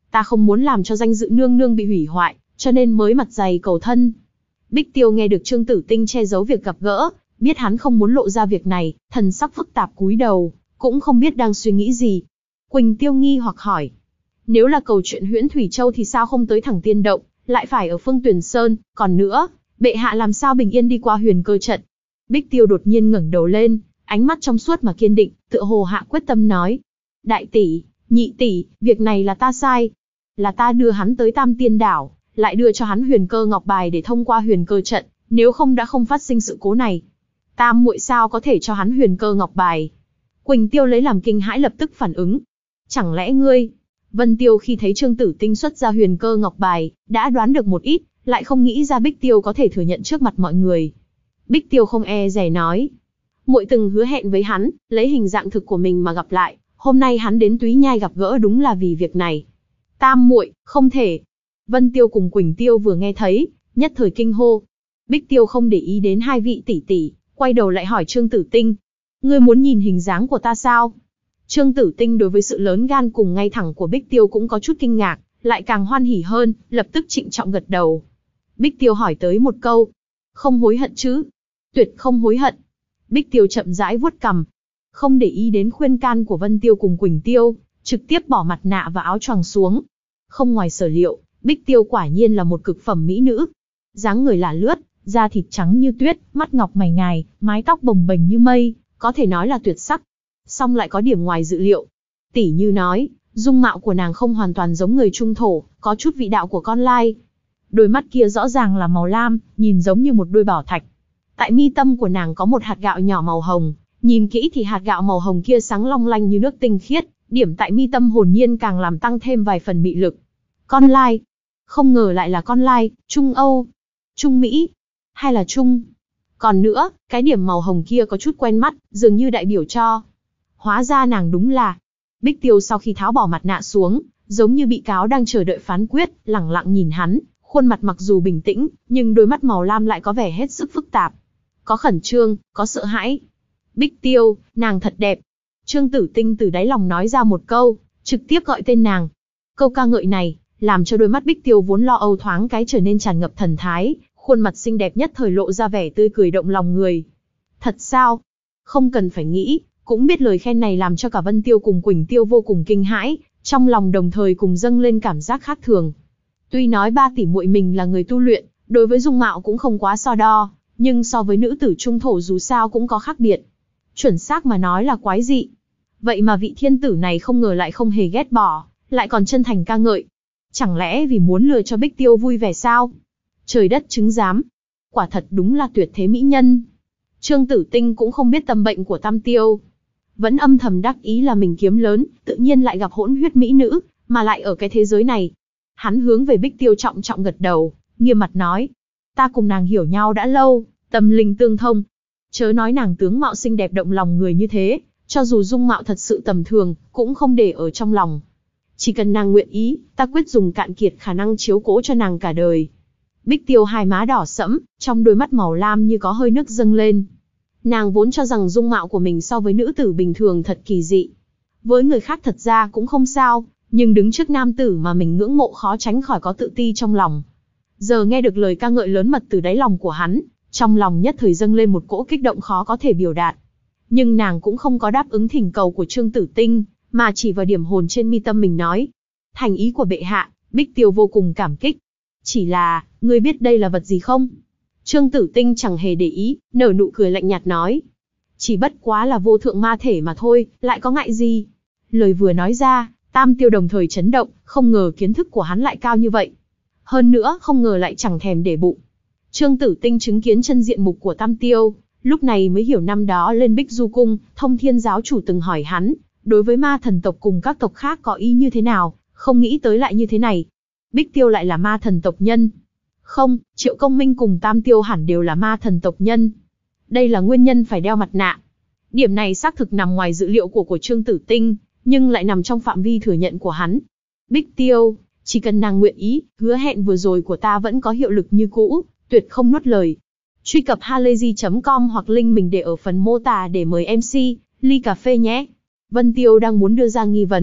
Ta không muốn làm cho danh dự nương nương bị hủy hoại, cho nên mới mặt dày cầu thân. Bích Tiêu nghe được Trương Tử Tinh che giấu việc gặp gỡ, biết hắn không muốn lộ ra việc này, thần sắc phức tạp cúi đầu, cũng không biết đang suy nghĩ gì. Quỳnh Tiêu nghi hoặc hỏi, nếu là câu chuyện Huyễn Thủy Châu thì sao không tới thẳng Tiên Động, lại phải ở Phương Tuyển Sơn, còn nữa, bệ hạ làm sao bình yên đi qua Huyền Cơ trận? Bích Tiêu đột nhiên ngẩng đầu lên, ánh mắt trong suốt mà kiên định, tựa hồ hạ quyết tâm nói, đại tỷ, nhị tỷ, việc này là ta sai, là ta đưa hắn tới Tam Tiên Đảo, lại đưa cho hắn Huyền Cơ Ngọc Bài để thông qua Huyền Cơ trận, nếu không đã không phát sinh sự cố này. Tam muội sao có thể cho hắn Huyền Cơ Ngọc Bài? Quỳnh Tiêu lấy làm kinh hãi lập tức phản ứng, chẳng lẽ ngươi? Vân Tiêu khi thấy Trương Tử Tinh xuất ra Huyền Cơ Ngọc Bài, đã đoán được một ít, lại không nghĩ ra Bích Tiêu có thể thừa nhận trước mặt mọi người. Bích Tiêu không e dè nói, muội từng hứa hẹn với hắn, lấy hình dạng thực của mình mà gặp lại, hôm nay hắn đến Túy Nhai gặp gỡ đúng là vì việc này. Tam muội, không thể. Vân Tiêu cùng Quỳnh Tiêu vừa nghe thấy, nhất thời kinh hô. Bích Tiêu không để ý đến hai vị tỷ tỷ, quay đầu lại hỏi Trương Tử Tinh, ngươi muốn nhìn hình dáng của ta sao? Trương Tử Tinh đối với sự lớn gan cùng ngay thẳng của Bích Tiêu cũng có chút kinh ngạc, lại càng hoan hỉ hơn, lập tức trịnh trọng gật đầu. Bích Tiêu hỏi tới một câu, không hối hận chứ? Tuyệt không hối hận. Bích Tiêu chậm rãi vuốt cằm, không để ý đến khuyên can của Vân Tiêu cùng Quỳnh Tiêu, trực tiếp bỏ mặt nạ và áo choàng xuống. Không ngoài sở liệu, Bích Tiêu quả nhiên là một cực phẩm mỹ nữ. Dáng người là lướt, da thịt trắng như tuyết, mắt ngọc mày ngài, mái tóc bồng bềnh như mây, có thể nói là tuyệt sắc. Song lại có điểm ngoài dự liệu. Tỷ Như nói, dung mạo của nàng không hoàn toàn giống người Trung Thổ, có chút vị đạo của con lai. Đôi mắt kia rõ ràng là màu lam, nhìn giống như một đôi bảo thạch. Tại mi tâm của nàng có một hạt gạo nhỏ màu hồng, nhìn kỹ thì hạt gạo màu hồng kia sáng long lanh như nước tinh khiết, điểm tại mi tâm hồn nhiên càng làm tăng thêm vài phần mị lực. Con lai, không ngờ lại là con lai, Trung Âu, Trung Mỹ, hay là Trung. Còn nữa, cái điểm màu hồng kia có chút quen mắt, dường như đại biểu cho. Hóa ra nàng đúng là. Bích Tiêu sau khi tháo bỏ mặt nạ xuống, giống như bị cáo đang chờ đợi phán quyết, lẳng lặng nhìn hắn, khuôn mặt mặc dù bình tĩnh, nhưng đôi mắt màu lam lại có vẻ hết sức phức tạp. Có khẩn trương, có sợ hãi. Bích Tiêu, nàng thật đẹp. Trương Tử Tinh từ đáy lòng nói ra một câu, trực tiếp gọi tên nàng. Câu ca ngợi này, làm cho đôi mắt Bích Tiêu vốn lo âu thoáng cái trở nên tràn ngập thần thái, khuôn mặt xinh đẹp nhất thời lộ ra vẻ tươi cười động lòng người. Thật sao? Không cần phải nghĩ, cũng biết lời khen này làm cho cả Vân Tiêu cùng Quỳnh Tiêu vô cùng kinh hãi, trong lòng đồng thời cùng dâng lên cảm giác khác thường. Tuy nói ba tỷ muội mình là người tu luyện, đối với dung mạo cũng không quá so đo, nhưng so với nữ tử Trung Thổ dù sao cũng có khác biệt. Chuẩn xác mà nói là quái dị. Vậy mà vị thiên tử này không ngờ lại không hề ghét bỏ, lại còn chân thành ca ngợi. Chẳng lẽ vì muốn lừa cho Bích Tiêu vui vẻ sao? Trời đất chứng giám. Quả thật đúng là tuyệt thế mỹ nhân. Trương Tử Tinh cũng không biết tâm bệnh của Tam Tiêu. Vẫn âm thầm đắc ý là mình kiếm lớn, tự nhiên lại gặp hỗn huyết mỹ nữ, mà lại ở cái thế giới này. Hắn hướng về Bích Tiêu trọng trọng gật đầu, nghiêm mặt nói. Ta cùng nàng hiểu nhau đã lâu, tâm linh tương thông. Chớ nói nàng tướng mạo xinh đẹp động lòng người như thế, cho dù dung mạo thật sự tầm thường, cũng không để ở trong lòng. Chỉ cần nàng nguyện ý, ta quyết dùng cạn kiệt khả năng chiếu cố cho nàng cả đời. Bích Tiêu hai má đỏ sẫm, trong đôi mắt màu lam như có hơi nước dâng lên. Nàng vốn cho rằng dung mạo của mình so với nữ tử bình thường thật kỳ dị. Với người khác thật ra cũng không sao, nhưng đứng trước nam tử mà mình ngưỡng mộ khó tránh khỏi có tự ti trong lòng. Giờ nghe được lời ca ngợi lớn mật từ đáy lòng của hắn, trong lòng nhất thời dâng lên một cỗ kích động khó có thể biểu đạt. Nhưng nàng cũng không có đáp ứng thỉnh cầu của Trương Tử Tinh, mà chỉ vào điểm hồn trên mi tâm mình nói. Thành ý của bệ hạ, Bích Tiêu vô cùng cảm kích. Chỉ là, ngươi biết đây là vật gì không? Trương Tử Tinh chẳng hề để ý, nở nụ cười lạnh nhạt nói. Chỉ bất quá là vô thượng ma thể mà thôi, lại có ngại gì? Lời vừa nói ra, Tam Tiêu đồng thời chấn động, không ngờ kiến thức của hắn lại cao như vậy. Hơn nữa, không ngờ lại chẳng thèm để bụng. Trương Tử Tinh chứng kiến chân diện mục của Tam Tiêu, lúc này mới hiểu năm đó lên Bích Du Cung, Thông Thiên giáo chủ từng hỏi hắn, đối với ma thần tộc cùng các tộc khác có ý như thế nào, không nghĩ tới lại như thế này. Bích Tiêu lại là ma thần tộc nhân. Không, Triệu Công Minh cùng Tam Tiêu hẳn đều là ma thần tộc nhân. Đây là nguyên nhân phải đeo mặt nạ. Điểm này xác thực nằm ngoài dự liệu của của Trương Tử Tinh, nhưng lại nằm trong phạm vi thừa nhận của hắn. Bích Tiêu, chỉ cần nàng nguyện ý, hứa hẹn vừa rồi của ta vẫn có hiệu lực như cũ, tuyệt không nuốt lời. Truy cập halayzi chấm com hoặc link mình để ở phần mô tả để mời em xê, ly cà phê nhé. Vân Tiêu đang muốn đưa ra nghi vấn,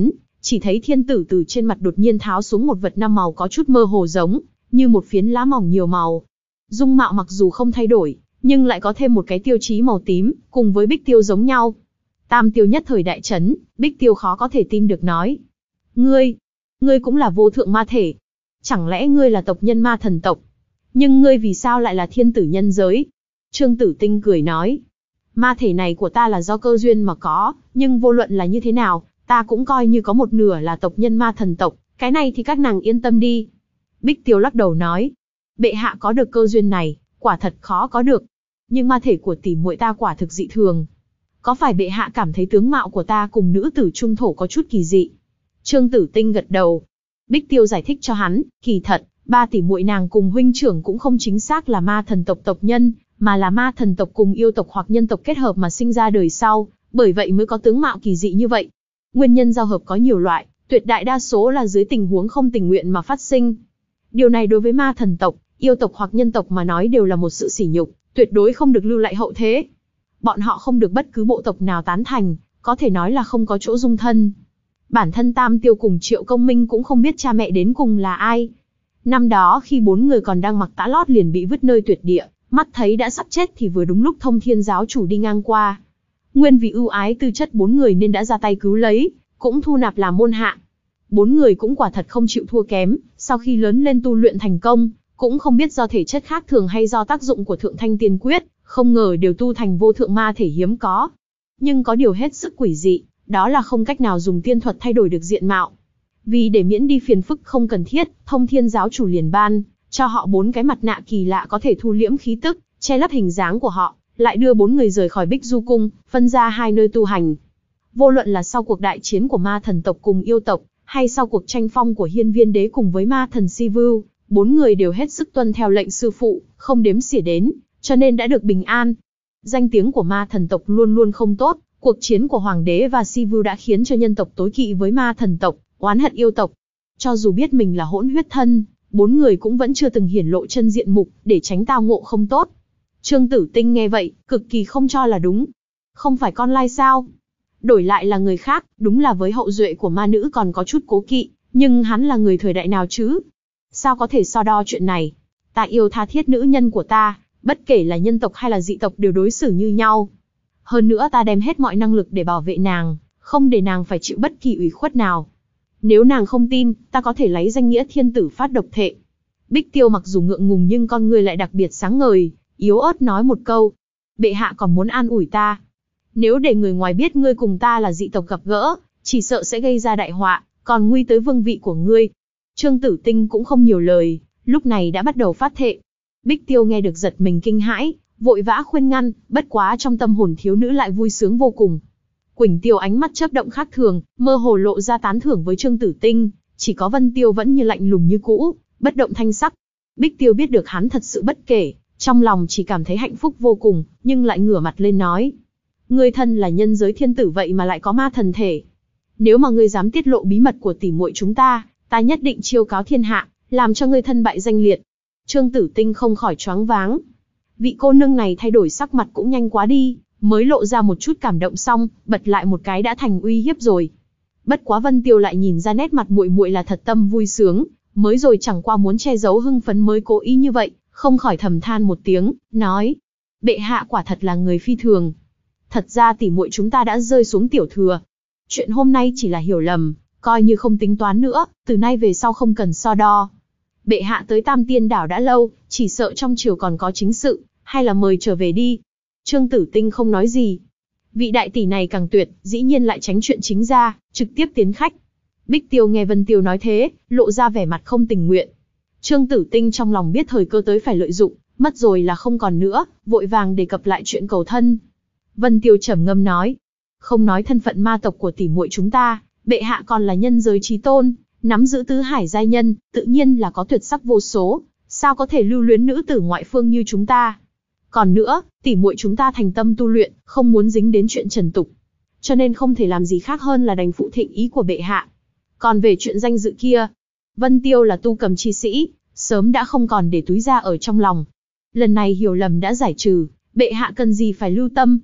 chỉ thấy thiên tử từ trên mặt đột nhiên tháo xuống một vật năm màu có chút mơ hồ giống như một phiến lá mỏng nhiều màu. Dung mạo mặc dù không thay đổi, nhưng lại có thêm một cái tiêu chí màu tím, cùng với Bích Tiêu giống nhau. Tam Tiêu nhất thời đại chấn, Bích Tiêu khó có thể tin được nói. Ngươi, ngươi cũng là vô thượng ma thể. Chẳng lẽ ngươi là tộc nhân ma thần tộc? Nhưng ngươi vì sao lại là thiên tử nhân giới? Trương Tử Tinh cười nói. Ma thể này của ta là do cơ duyên mà có, nhưng vô luận là như thế nào, ta cũng coi như có một nửa là tộc nhân ma thần tộc, cái này thì các nàng yên tâm đi. Bích Tiêu lắc đầu nói. Bệ hạ có được cơ duyên này, quả thật khó có được. Nhưng ma thể của tỷ muội ta quả thực dị thường. Có phải bệ hạ cảm thấy tướng mạo của ta cùng nữ tử trung thổ có chút kỳ dị? Trương Tử Tinh gật đầu. Bích Tiêu giải thích cho hắn, kỳ thật, ba tỷ muội nàng cùng huynh trưởng cũng không chính xác là ma thần tộc tộc nhân, mà là ma thần tộc cùng yêu tộc hoặc nhân tộc kết hợp mà sinh ra đời sau, bởi vậy mới có tướng mạo kỳ dị như vậy. Nguyên nhân giao hợp có nhiều loại, tuyệt đại đa số là dưới tình huống không tình nguyện mà phát sinh. Điều này đối với ma thần tộc, yêu tộc hoặc nhân tộc mà nói đều là một sự sỉ nhục, tuyệt đối không được lưu lại hậu thế. Bọn họ không được bất cứ bộ tộc nào tán thành, có thể nói là không có chỗ dung thân. Bản thân Tam Tiêu cùng Triệu Công Minh cũng không biết cha mẹ đến cùng là ai. Năm đó khi bốn người còn đang mặc tã lót liền bị vứt nơi tuyệt địa, mắt thấy đã sắp chết thì vừa đúng lúc Thông Thiên giáo chủ đi ngang qua. Nguyên vì ưu ái tư chất bốn người nên đã ra tay cứu lấy, cũng thu nạp làm môn hạ. Bốn người cũng quả thật không chịu thua kém, sau khi lớn lên tu luyện thành công, cũng không biết do thể chất khác thường hay do tác dụng của Thượng Thanh Tiên Quyết, không ngờ đều tu thành vô thượng ma thể hiếm có. Nhưng có điều hết sức quỷ dị, đó là không cách nào dùng tiên thuật thay đổi được diện mạo. Vì để miễn đi phiền phức không cần thiết, Thông Thiên giáo chủ liền ban cho họ bốn cái mặt nạ kỳ lạ có thể thu liễm khí tức, che lấp hình dáng của họ, lại đưa bốn người rời khỏi Bích Du Cung, phân ra hai nơi tu hành. Vô luận là sau cuộc đại chiến của ma thần tộc cùng yêu tộc, hay sau cuộc tranh phong của Hiên Viên Đế cùng với ma thần Si Vưu, bốn người đều hết sức tuân theo lệnh sư phụ, không đếm xỉa đến, cho nên đã được bình an. Danh tiếng của ma thần tộc luôn luôn không tốt, cuộc chiến của Hoàng đế và Si Vưu đã khiến cho nhân tộc tối kỵ với ma thần tộc, oán hận yêu tộc. Cho dù biết mình là hỗn huyết thân, bốn người cũng vẫn chưa từng hiển lộ chân diện mục, để tránh tao ngộ không tốt. Trương Tử Tinh nghe vậy, cực kỳ không cho là đúng. Không phải con lai sao? Đổi lại là người khác, đúng là với hậu duệ của ma nữ còn có chút cố kỵ, nhưng hắn là người thời đại nào chứ? Sao có thể so đo chuyện này? Ta yêu tha thiết nữ nhân của ta, bất kể là nhân tộc hay là dị tộc đều đối xử như nhau. Hơn nữa ta đem hết mọi năng lực để bảo vệ nàng, không để nàng phải chịu bất kỳ ủy khuất nào. Nếu nàng không tin, ta có thể lấy danh nghĩa thiên tử phát độc thệ. Bích Tiêu mặc dù ngượng ngùng nhưng con người lại đặc biệt sáng ngời, yếu ớt nói một câu. Bệ hạ còn muốn an ủi ta. Nếu để người ngoài biết ngươi cùng ta là dị tộc gặp gỡ, chỉ sợ sẽ gây ra đại họa, còn nguy tới vương vị của ngươi. Trương Tử Tinh cũng không nhiều lời, lúc này đã bắt đầu phát thệ. Bích Tiêu nghe được giật mình kinh hãi, vội vã khuyên ngăn, bất quá trong tâm hồn thiếu nữ lại vui sướng vô cùng. Quỳnh Tiêu ánh mắt chớp động khác thường, mơ hồ lộ ra tán thưởng với Trương Tử Tinh, chỉ có Vân Tiêu vẫn như lạnh lùng như cũ, bất động thanh sắc. Bích Tiêu biết được hắn thật sự bất kể, trong lòng chỉ cảm thấy hạnh phúc vô cùng, nhưng lại ngửa mặt lên nói. Ngươi thân là nhân giới thiên tử vậy mà lại có ma thần thể. Nếu mà ngươi dám tiết lộ bí mật của tỷ muội chúng ta, ta nhất định chiêu cáo thiên hạ, làm cho ngươi thân bại danh liệt. Trương Tử Tinh không khỏi choáng váng. Vị cô nương này thay đổi sắc mặt cũng nhanh quá đi, mới lộ ra một chút cảm động xong, bật lại một cái đã thành uy hiếp rồi. Bất quá Vân Tiêu lại nhìn ra nét mặt muội muội là thật tâm vui sướng, mới rồi chẳng qua muốn che giấu hưng phấn mới cố ý như vậy, không khỏi thầm than một tiếng, nói: bệ hạ quả thật là người phi thường. Thật ra tỷ muội chúng ta đã rơi xuống tiểu thừa. Chuyện hôm nay chỉ là hiểu lầm, coi như không tính toán nữa, từ nay về sau không cần so đo. Bệ hạ tới Tam Tiên đảo đã lâu, chỉ sợ trong triều còn có chính sự, hay là mời trở về đi. Trương Tử Tinh không nói gì. Vị đại tỷ này càng tuyệt, dĩ nhiên lại tránh chuyện chính ra, trực tiếp tiến khách. Bích Tiêu nghe Vân Tiêu nói thế, lộ ra vẻ mặt không tình nguyện. Trương Tử Tinh trong lòng biết thời cơ tới phải lợi dụng, mất rồi là không còn nữa, vội vàng đề cập lại chuyện cầu thân. Vân Tiêu trầm ngâm nói, không nói thân phận ma tộc của tỷ muội chúng ta, bệ hạ còn là nhân giới chí tôn, nắm giữ tứ hải giai nhân, tự nhiên là có tuyệt sắc vô số, sao có thể lưu luyến nữ tử ngoại phương như chúng ta. Còn nữa, tỷ muội chúng ta thành tâm tu luyện, không muốn dính đến chuyện trần tục, cho nên không thể làm gì khác hơn là đành phụ thịnh ý của bệ hạ. Còn về chuyện danh dự kia, Vân Tiêu là tu cầm chi sĩ, sớm đã không còn để túi ra ở trong lòng. Lần này hiểu lầm đã giải trừ, bệ hạ cần gì phải lưu tâm.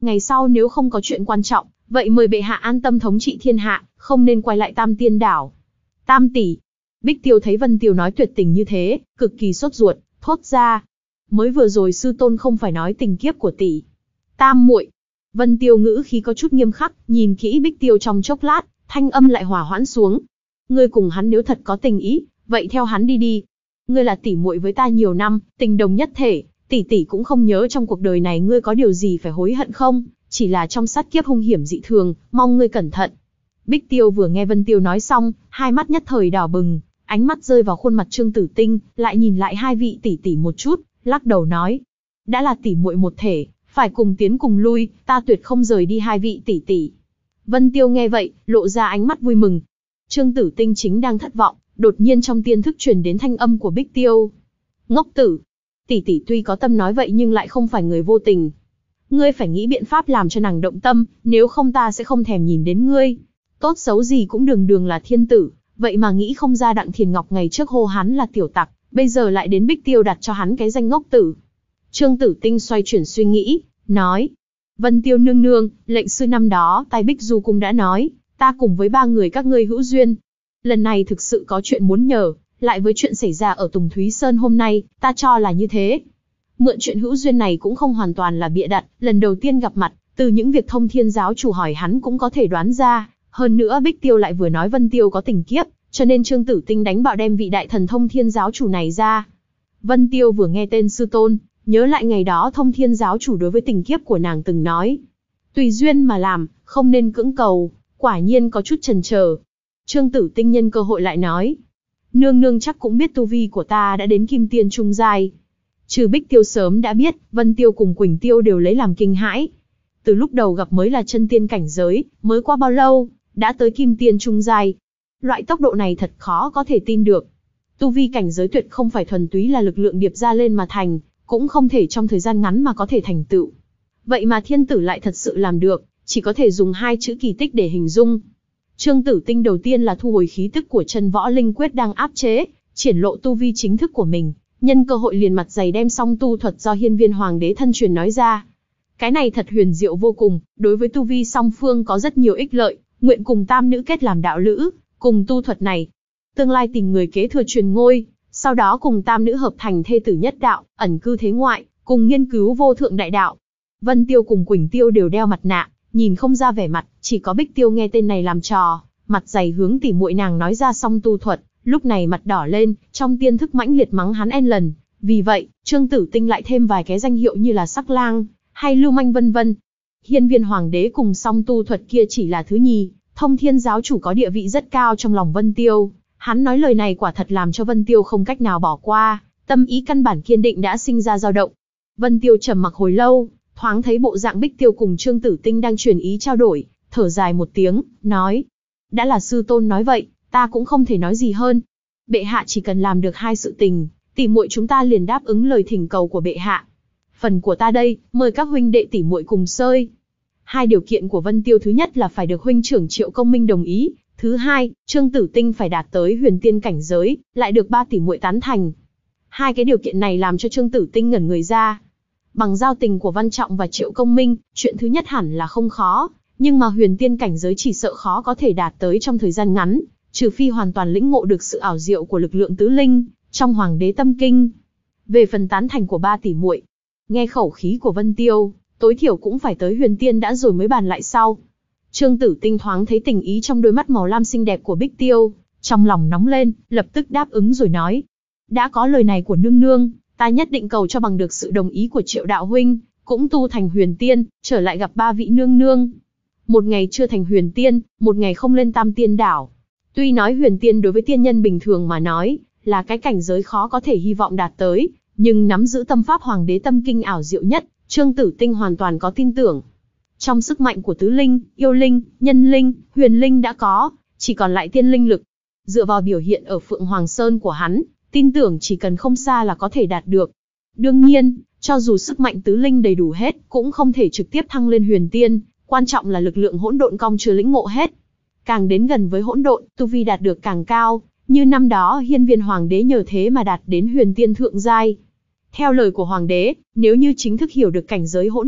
Ngày sau nếu không có chuyện quan trọng, vậy mời bệ hạ an tâm thống trị thiên hạ, không nên quay lại Tam Tiên Đảo. Tam tỷ. Bích Tiêu thấy Vân Tiêu nói tuyệt tình như thế, cực kỳ sốt ruột, thốt ra. Mới vừa rồi sư tôn không phải nói tình kiếp của tỷ. Tam muội. Vân Tiêu ngữ khí có chút nghiêm khắc, nhìn kỹ Bích Tiêu trong chốc lát, thanh âm lại hòa hoãn xuống. Ngươi cùng hắn nếu thật có tình ý, vậy theo hắn đi đi. Ngươi là tỷ muội với ta nhiều năm, tình đồng nhất thể, tỷ tỷ cũng không nhớ trong cuộc đời này ngươi có điều gì phải hối hận không, chỉ là trong sát kiếp hung hiểm dị thường, mong ngươi cẩn thận. Bích Tiêu vừa nghe Vân Tiêu nói xong, hai mắt nhất thời đỏ bừng, ánh mắt rơi vào khuôn mặt Trương Tử Tinh, lại nhìn lại hai vị tỷ tỷ một chút, lắc đầu nói: đã là tỷ muội một thể, phải cùng tiến cùng lui, ta tuyệt không rời đi hai vị tỷ tỷ. Vân Tiêu nghe vậy, lộ ra ánh mắt vui mừng. Trương Tử Tinh chính đang thất vọng, đột nhiên trong tiên thức truyền đến thanh âm của Bích Tiêu. Ngốc tử, tỷ tỷ tuy có tâm nói vậy nhưng lại không phải người vô tình. Ngươi phải nghĩ biện pháp làm cho nàng động tâm, nếu không ta sẽ không thèm nhìn đến ngươi. Tốt xấu gì cũng đường đường là thiên tử, vậy mà nghĩ không ra Đặng Thiền Ngọc ngày trước hô hắn là tiểu tặc, bây giờ lại đến Bích Tiêu đặt cho hắn cái danh ngốc tử. Trương Tử Tinh xoay chuyển suy nghĩ, nói: Vân Tiêu nương nương, lệnh sư năm đó tại Bích Du Cung đã nói, ta cùng với ba người các ngươi hữu duyên. Lần này thực sự có chuyện muốn nhờ, lại với chuyện xảy ra ở Tùng Thúy Sơn hôm nay, ta cho là như thế. Mượn chuyện hữu duyên này cũng không hoàn toàn là bịa đặt, lần đầu tiên gặp mặt, từ những việc Thông Thiên giáo chủ hỏi hắn cũng có thể đoán ra. Hơn nữa Bích Tiêu lại vừa nói Vân Tiêu có tình kiếp, cho nên Trương Tử Tinh đánh bạo đem vị đại thần Thông Thiên giáo chủ này ra. Vân Tiêu vừa nghe tên sư tôn, nhớ lại ngày đó Thông Thiên giáo chủ đối với tình kiếp của nàng từng nói: tùy duyên mà làm, không nên cưỡng cầu, quả nhiên có chút chần chờ. Trương Tử Tinh nhân cơ hội lại nói: nương nương chắc cũng biết tu vi của ta đã đến kim tiên trung giai. Trừ Bích Tiêu sớm đã biết, Vân Tiêu cùng Quỳnh Tiêu đều lấy làm kinh hãi. Từ lúc đầu gặp mới là chân tiên cảnh giới, mới qua bao lâu, đã tới kim tiên trung giai. Loại tốc độ này thật khó có thể tin được. Tu vi cảnh giới tuyệt không phải thuần túy là lực lượng điệp ra lên mà thành, cũng không thể trong thời gian ngắn mà có thể thành tựu. Vậy mà thiên tử lại thật sự làm được, chỉ có thể dùng hai chữ kỳ tích để hình dung. Trương Tử Tinh đầu tiên là thu hồi khí tức của chân võ linh quyết đang áp chế, triển lộ tu vi chính thức của mình, nhân cơ hội liền mặt dày đem song tu thuật do Hiên Viên Hoàng đế thân truyền nói ra. Cái này thật huyền diệu vô cùng, đối với tu vi song phương có rất nhiều ích lợi, nguyện cùng tam nữ kết làm đạo lữ, cùng tu thuật này. Tương lai tìm người kế thừa truyền ngôi, sau đó cùng tam nữ hợp thành thê tử nhất đạo, ẩn cư thế ngoại, cùng nghiên cứu vô thượng đại đạo. Vân Tiêu cùng Quỳnh Tiêu đều đeo mặt nạ, nhìn không ra vẻ mặt, chỉ có Bích Tiêu nghe tên này làm trò, mặt dày hướng tỉ muội nàng nói ra song tu thuật, lúc này mặt đỏ lên, trong tiên thức mãnh liệt mắng hắn n lần. Vì vậy, Trương Tử Tinh lại thêm vài cái danh hiệu như là sắc lang, hay lưu manh vân vân. Hiên Viên Hoàng đế cùng song tu thuật kia chỉ là thứ nhì, Thông Thiên giáo chủ có địa vị rất cao trong lòng Vân Tiêu. Hắn nói lời này quả thật làm cho Vân Tiêu không cách nào bỏ qua, tâm ý căn bản kiên định đã sinh ra dao động. Vân Tiêu trầm mặc hồi lâu, thoáng thấy bộ dạng Bích Tiêu cùng Trương Tử Tinh đang truyền ý trao đổi, thở dài một tiếng, nói: đã là sư tôn nói vậy, ta cũng không thể nói gì hơn. Bệ hạ chỉ cần làm được hai sự tình, tỷ muội chúng ta liền đáp ứng lời thỉnh cầu của bệ hạ. Phần của ta đây, mời các huynh đệ tỷ muội cùng sơi. Hai điều kiện của Vân Tiêu thứ nhất là phải được huynh trưởng Triệu Công Minh đồng ý, thứ hai, Trương Tử Tinh phải đạt tới huyền tiên cảnh giới, lại được ba tỷ muội tán thành. Hai cái điều kiện này làm cho Trương Tử Tinh ngẩn người ra. Bằng giao tình của Văn Trọng và Triệu Công Minh, chuyện thứ nhất hẳn là không khó, nhưng mà huyền tiên cảnh giới chỉ sợ khó có thể đạt tới trong thời gian ngắn, trừ phi hoàn toàn lĩnh ngộ được sự ảo diệu của lực lượng tứ linh trong Hoàng đế tâm kinh. Về phần tán thành của ba tỷ muội, nghe khẩu khí của Vân Tiêu, tối thiểu cũng phải tới huyền tiên đã rồi mới bàn lại sau. Trương Tử Tinh thoáng thấy tình ý trong đôi mắt màu lam xinh đẹp của Bích Tiêu, trong lòng nóng lên, lập tức đáp ứng rồi nói: đã có lời này của nương nương, ta nhất định cầu cho bằng được sự đồng ý của Triệu đạo huynh, cũng tu thành huyền tiên, trở lại gặp ba vị nương nương. Một ngày chưa thành huyền tiên, một ngày không lên Tam Tiên Đảo. Tuy nói huyền tiên đối với tiên nhân bình thường mà nói, là cái cảnh giới khó có thể hy vọng đạt tới, nhưng nắm giữ tâm pháp Hoàng đế tâm kinh ảo diệu nhất, Trương Tử Tinh hoàn toàn có tin tưởng. Trong sức mạnh của tứ linh, yêu linh, nhân linh, huyền linh đã có, chỉ còn lại tiên linh lực. Dựa vào biểu hiện ở Phượng Hoàng Sơn của hắn, tin tưởng chỉ cần không xa là có thể đạt được. Đương nhiên, cho dù sức mạnh tứ linh đầy đủ hết, cũng không thể trực tiếp thăng lên huyền tiên, quan trọng là lực lượng hỗn độn cong chưa lĩnh ngộ hết. Càng đến gần với hỗn độn, tu vi đạt được càng cao, như năm đó Hiên Viên Hoàng đế nhờ thế mà đạt đến huyền tiên thượng giai. Theo lời của Hoàng đế, nếu như chính thức hiểu được cảnh giới hỗn độn,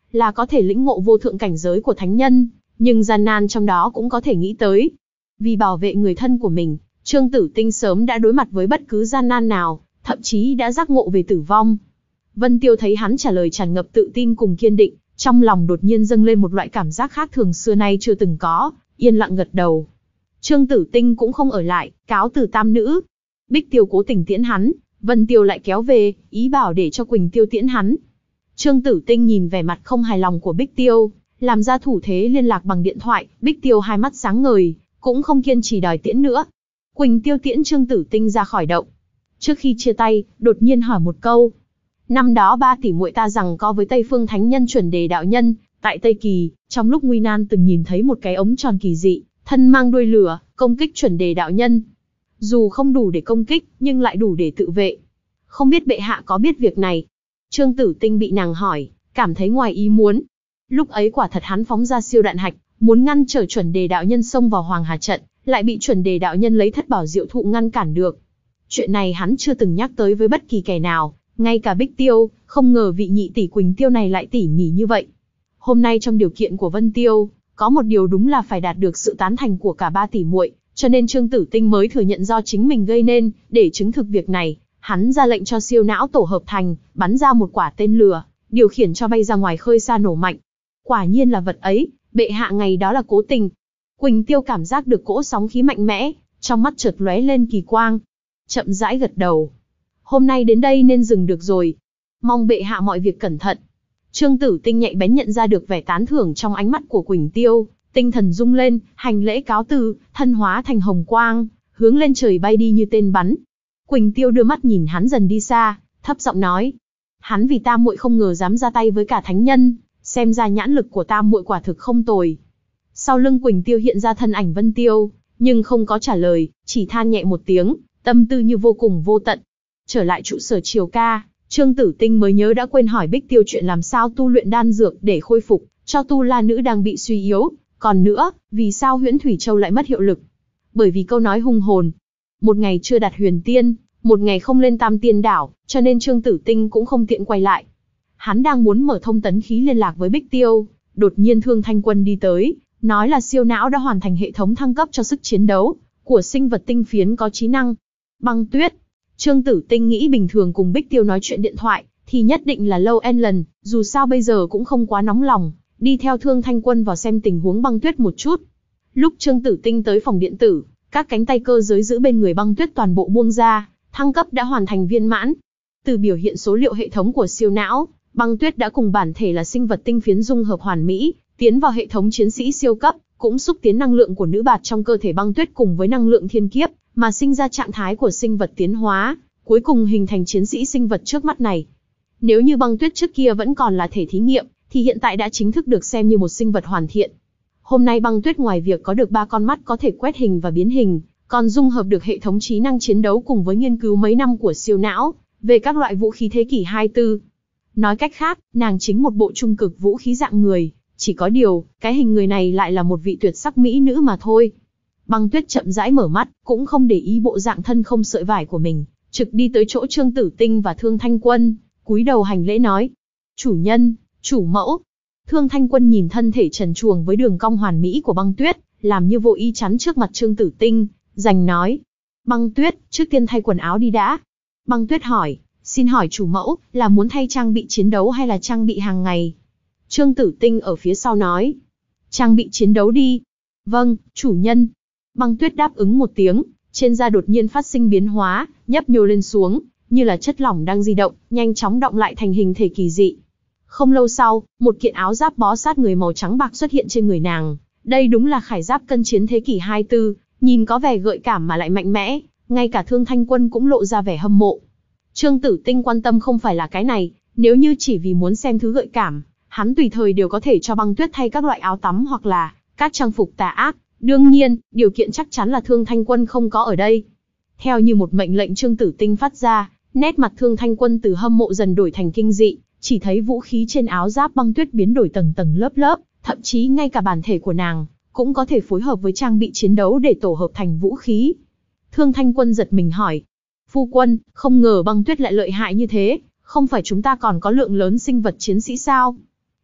là có thể lĩnh ngộ vô thượng cảnh giới của thánh nhân, nhưng gian nan trong đó cũng có thể nghĩ tới. Vì bảo vệ người thân của mình, Trương Tử Tinh sớm đã đối mặt với bất cứ gian nan nào, thậm chí đã giác ngộ về tử vong. Vân Tiêu thấy hắn trả lời tràn ngập tự tin cùng kiên định, trong lòng đột nhiên dâng lên một loại cảm giác khác thường xưa nay chưa từng có, yên lặng gật đầu. Trương Tử Tinh cũng không ở lại, cáo từ tam nữ. Bích Tiêu cố tình tiễn hắn, Vân Tiêu lại kéo về, ý bảo để cho Quỳnh Tiêu tiễn hắn. Trương Tử Tinh nhìn vẻ mặt không hài lòng của Bích Tiêu, làm ra thủ thế liên lạc bằng điện thoại. Bích Tiêu hai mắt sáng ngời, cũng không kiên trì đòi tiễn nữa. Quỳnh Tiêu tiễn Trương Tử Tinh ra khỏi động. Trước khi chia tay, đột nhiên hỏi một câu. Năm đó ba tỷ muội ta rằng co với Tây Phương Thánh Nhân Chuẩn Đề đạo nhân, tại Tây Kỳ, trong lúc nguy nan từng nhìn thấy một cái ống tròn kỳ dị, thân mang đuôi lửa, công kích Chuẩn Đề đạo nhân. Dù không đủ để công kích, nhưng lại đủ để tự vệ. Không biết bệ hạ có biết việc này? Trương Tử Tinh bị nàng hỏi, cảm thấy ngoài ý muốn. Lúc ấy quả thật hắn phóng ra siêu đạn hạch, muốn ngăn trở Chuẩn Đề đạo nhân xông vào Hoàng Hà trận, lại bị Chuẩn Đề đạo nhân lấy thất bảo diệu thụ ngăn cản được. Chuyện này hắn chưa từng nhắc tới với bất kỳ kẻ nào, ngay cả Bích Tiêu, không ngờ vị nhị tỷ Quỳnh Tiêu này lại tỉ mỉ như vậy. Hôm nay trong điều kiện của Vân Tiêu, có một điều đúng là phải đạt được sự tán thành của cả ba tỷ muội, cho nên Trương Tử Tinh mới thừa nhận do chính mình gây nên. Để chứng thực việc này, hắn ra lệnh cho siêu não tổ hợp thành, bắn ra một quả tên lửa, điều khiển cho bay ra ngoài khơi xa nổ mạnh. Quả nhiên là vật ấy, bệ hạ ngày đó là cố tình. Quỳnh Tiêu cảm giác được cỗ sóng khí mạnh mẽ, trong mắt chợt lóe lên kỳ quang. Chậm rãi gật đầu. Hôm nay đến đây nên dừng được rồi. Mong bệ hạ mọi việc cẩn thận. Trương Tử Tinh nhạy bén nhận ra được vẻ tán thưởng trong ánh mắt của Quỳnh Tiêu, tinh thần rung lên, hành lễ cáo từ, thân hóa thành hồng quang, hướng lên trời bay đi như tên bắn. Quỳnh Tiêu đưa mắt nhìn hắn dần đi xa, thấp giọng nói: hắn vì tam muội không ngờ dám ra tay với cả thánh nhân, xem ra nhãn lực của tam muội quả thực không tồi. Sau lưng Quỳnh Tiêu hiện ra thân ảnh Vân Tiêu, nhưng không có trả lời, chỉ than nhẹ một tiếng, tâm tư như vô cùng vô tận. Trở lại trụ sở Triều Ca, Trương Tử Tinh mới nhớ đã quên hỏi Bích Tiêu chuyện làm sao tu luyện đan dược để khôi phục cho tu la nữ đang bị suy yếu. Còn nữa, vì sao Huyễn Thủy Châu lại mất hiệu lực? Bởi vì câu nói hung hồn. Một ngày chưa đạt huyền tiên, một ngày không lên tam tiên đảo, cho nên Trương Tử Tinh cũng không tiện quay lại. Hắn đang muốn mở thông tấn khí liên lạc với Bích Tiêu, đột nhiên Thương Thanh Quân đi tới, nói là siêu não đã hoàn thành hệ thống thăng cấp cho sức chiến đấu của sinh vật tinh phiến có trí năng. Băng Tuyết. Trương Tử Tinh nghĩ bình thường cùng Bích Tiêu nói chuyện điện thoại, thì nhất định là lâu en lần, dù sao bây giờ cũng không quá nóng lòng, đi theo Thương Thanh Quân vào xem tình huống Băng Tuyết một chút. Lúc Trương Tử Tinh tới phòng điện tử, các cánh tay cơ giới giữ bên người Băng Tuyết toàn bộ buông ra, thăng cấp đã hoàn thành viên mãn. Từ biểu hiện số liệu hệ thống của siêu não, Băng Tuyết đã cùng bản thể là sinh vật tinh phiến dung hợp hoàn mỹ, tiến vào hệ thống chiến sĩ siêu cấp, cũng xúc tiến năng lượng của nữ bạt trong cơ thể Băng Tuyết cùng với năng lượng thiên kiếp, mà sinh ra trạng thái của sinh vật tiến hóa, cuối cùng hình thành chiến sĩ sinh vật trước mắt này. Nếu như Băng Tuyết trước kia vẫn còn là thể thí nghiệm, thì hiện tại đã chính thức được xem như một sinh vật hoàn thiện. Hôm nay Băng Tuyết ngoài việc có được ba con mắt có thể quét hình và biến hình, còn dung hợp được hệ thống trí năng chiến đấu cùng với nghiên cứu mấy năm của siêu não về các loại vũ khí thế kỷ hai mươi tư. Nói cách khác, nàng chính một bộ trung cực vũ khí dạng người, chỉ có điều, cái hình người này lại là một vị tuyệt sắc mỹ nữ mà thôi. Băng Tuyết chậm rãi mở mắt, cũng không để ý bộ dạng thân không sợi vải của mình, trực đi tới chỗ Trương Tử Tinh và Thương Thanh Quân, cúi đầu hành lễ nói: chủ nhân, chủ mẫu. Thương Thanh Quân nhìn thân thể trần truồng với đường cong hoàn mỹ của Băng Tuyết, làm như vô ý chắn trước mặt Trương Tử Tinh, giành nói: Băng Tuyết, trước tiên thay quần áo đi đã. Băng Tuyết hỏi: xin hỏi chủ mẫu, là muốn thay trang bị chiến đấu hay là trang bị hàng ngày? Trương Tử Tinh ở phía sau nói: trang bị chiến đấu đi. Vâng, chủ nhân. Băng Tuyết đáp ứng một tiếng, trên da đột nhiên phát sinh biến hóa, nhấp nhô lên xuống, như là chất lỏng đang di động, nhanh chóng động lại thành hình thể kỳ dị. Không lâu sau, một kiện áo giáp bó sát người màu trắng bạc xuất hiện trên người nàng. Đây đúng là khải giáp cân chiến thế kỷ hai mươi tư, nhìn có vẻ gợi cảm mà lại mạnh mẽ, ngay cả Thương Thanh Quân cũng lộ ra vẻ hâm mộ. Trương Tử Tinh quan tâm không phải là cái này, nếu như chỉ vì muốn xem thứ gợi cảm, hắn tùy thời đều có thể cho Băng Tuyết thay các loại áo tắm hoặc là các trang phục tà ác. Đương nhiên, điều kiện chắc chắn là Thương Thanh Quân không có ở đây. Theo như một mệnh lệnh Trương Tử Tinh phát ra, nét mặt Thương Thanh Quân từ hâm mộ dần đổi thành kinh dị, chỉ thấy vũ khí trên áo giáp Băng Tuyết biến đổi tầng tầng lớp lớp, thậm chí ngay cả bản thể của nàng cũng có thể phối hợp với trang bị chiến đấu để tổ hợp thành vũ khí. Thương Thanh Quân giật mình hỏi: phu quân, không ngờ Băng Tuyết lại lợi hại như thế, không phải chúng ta còn có lượng lớn sinh vật chiến sĩ sao?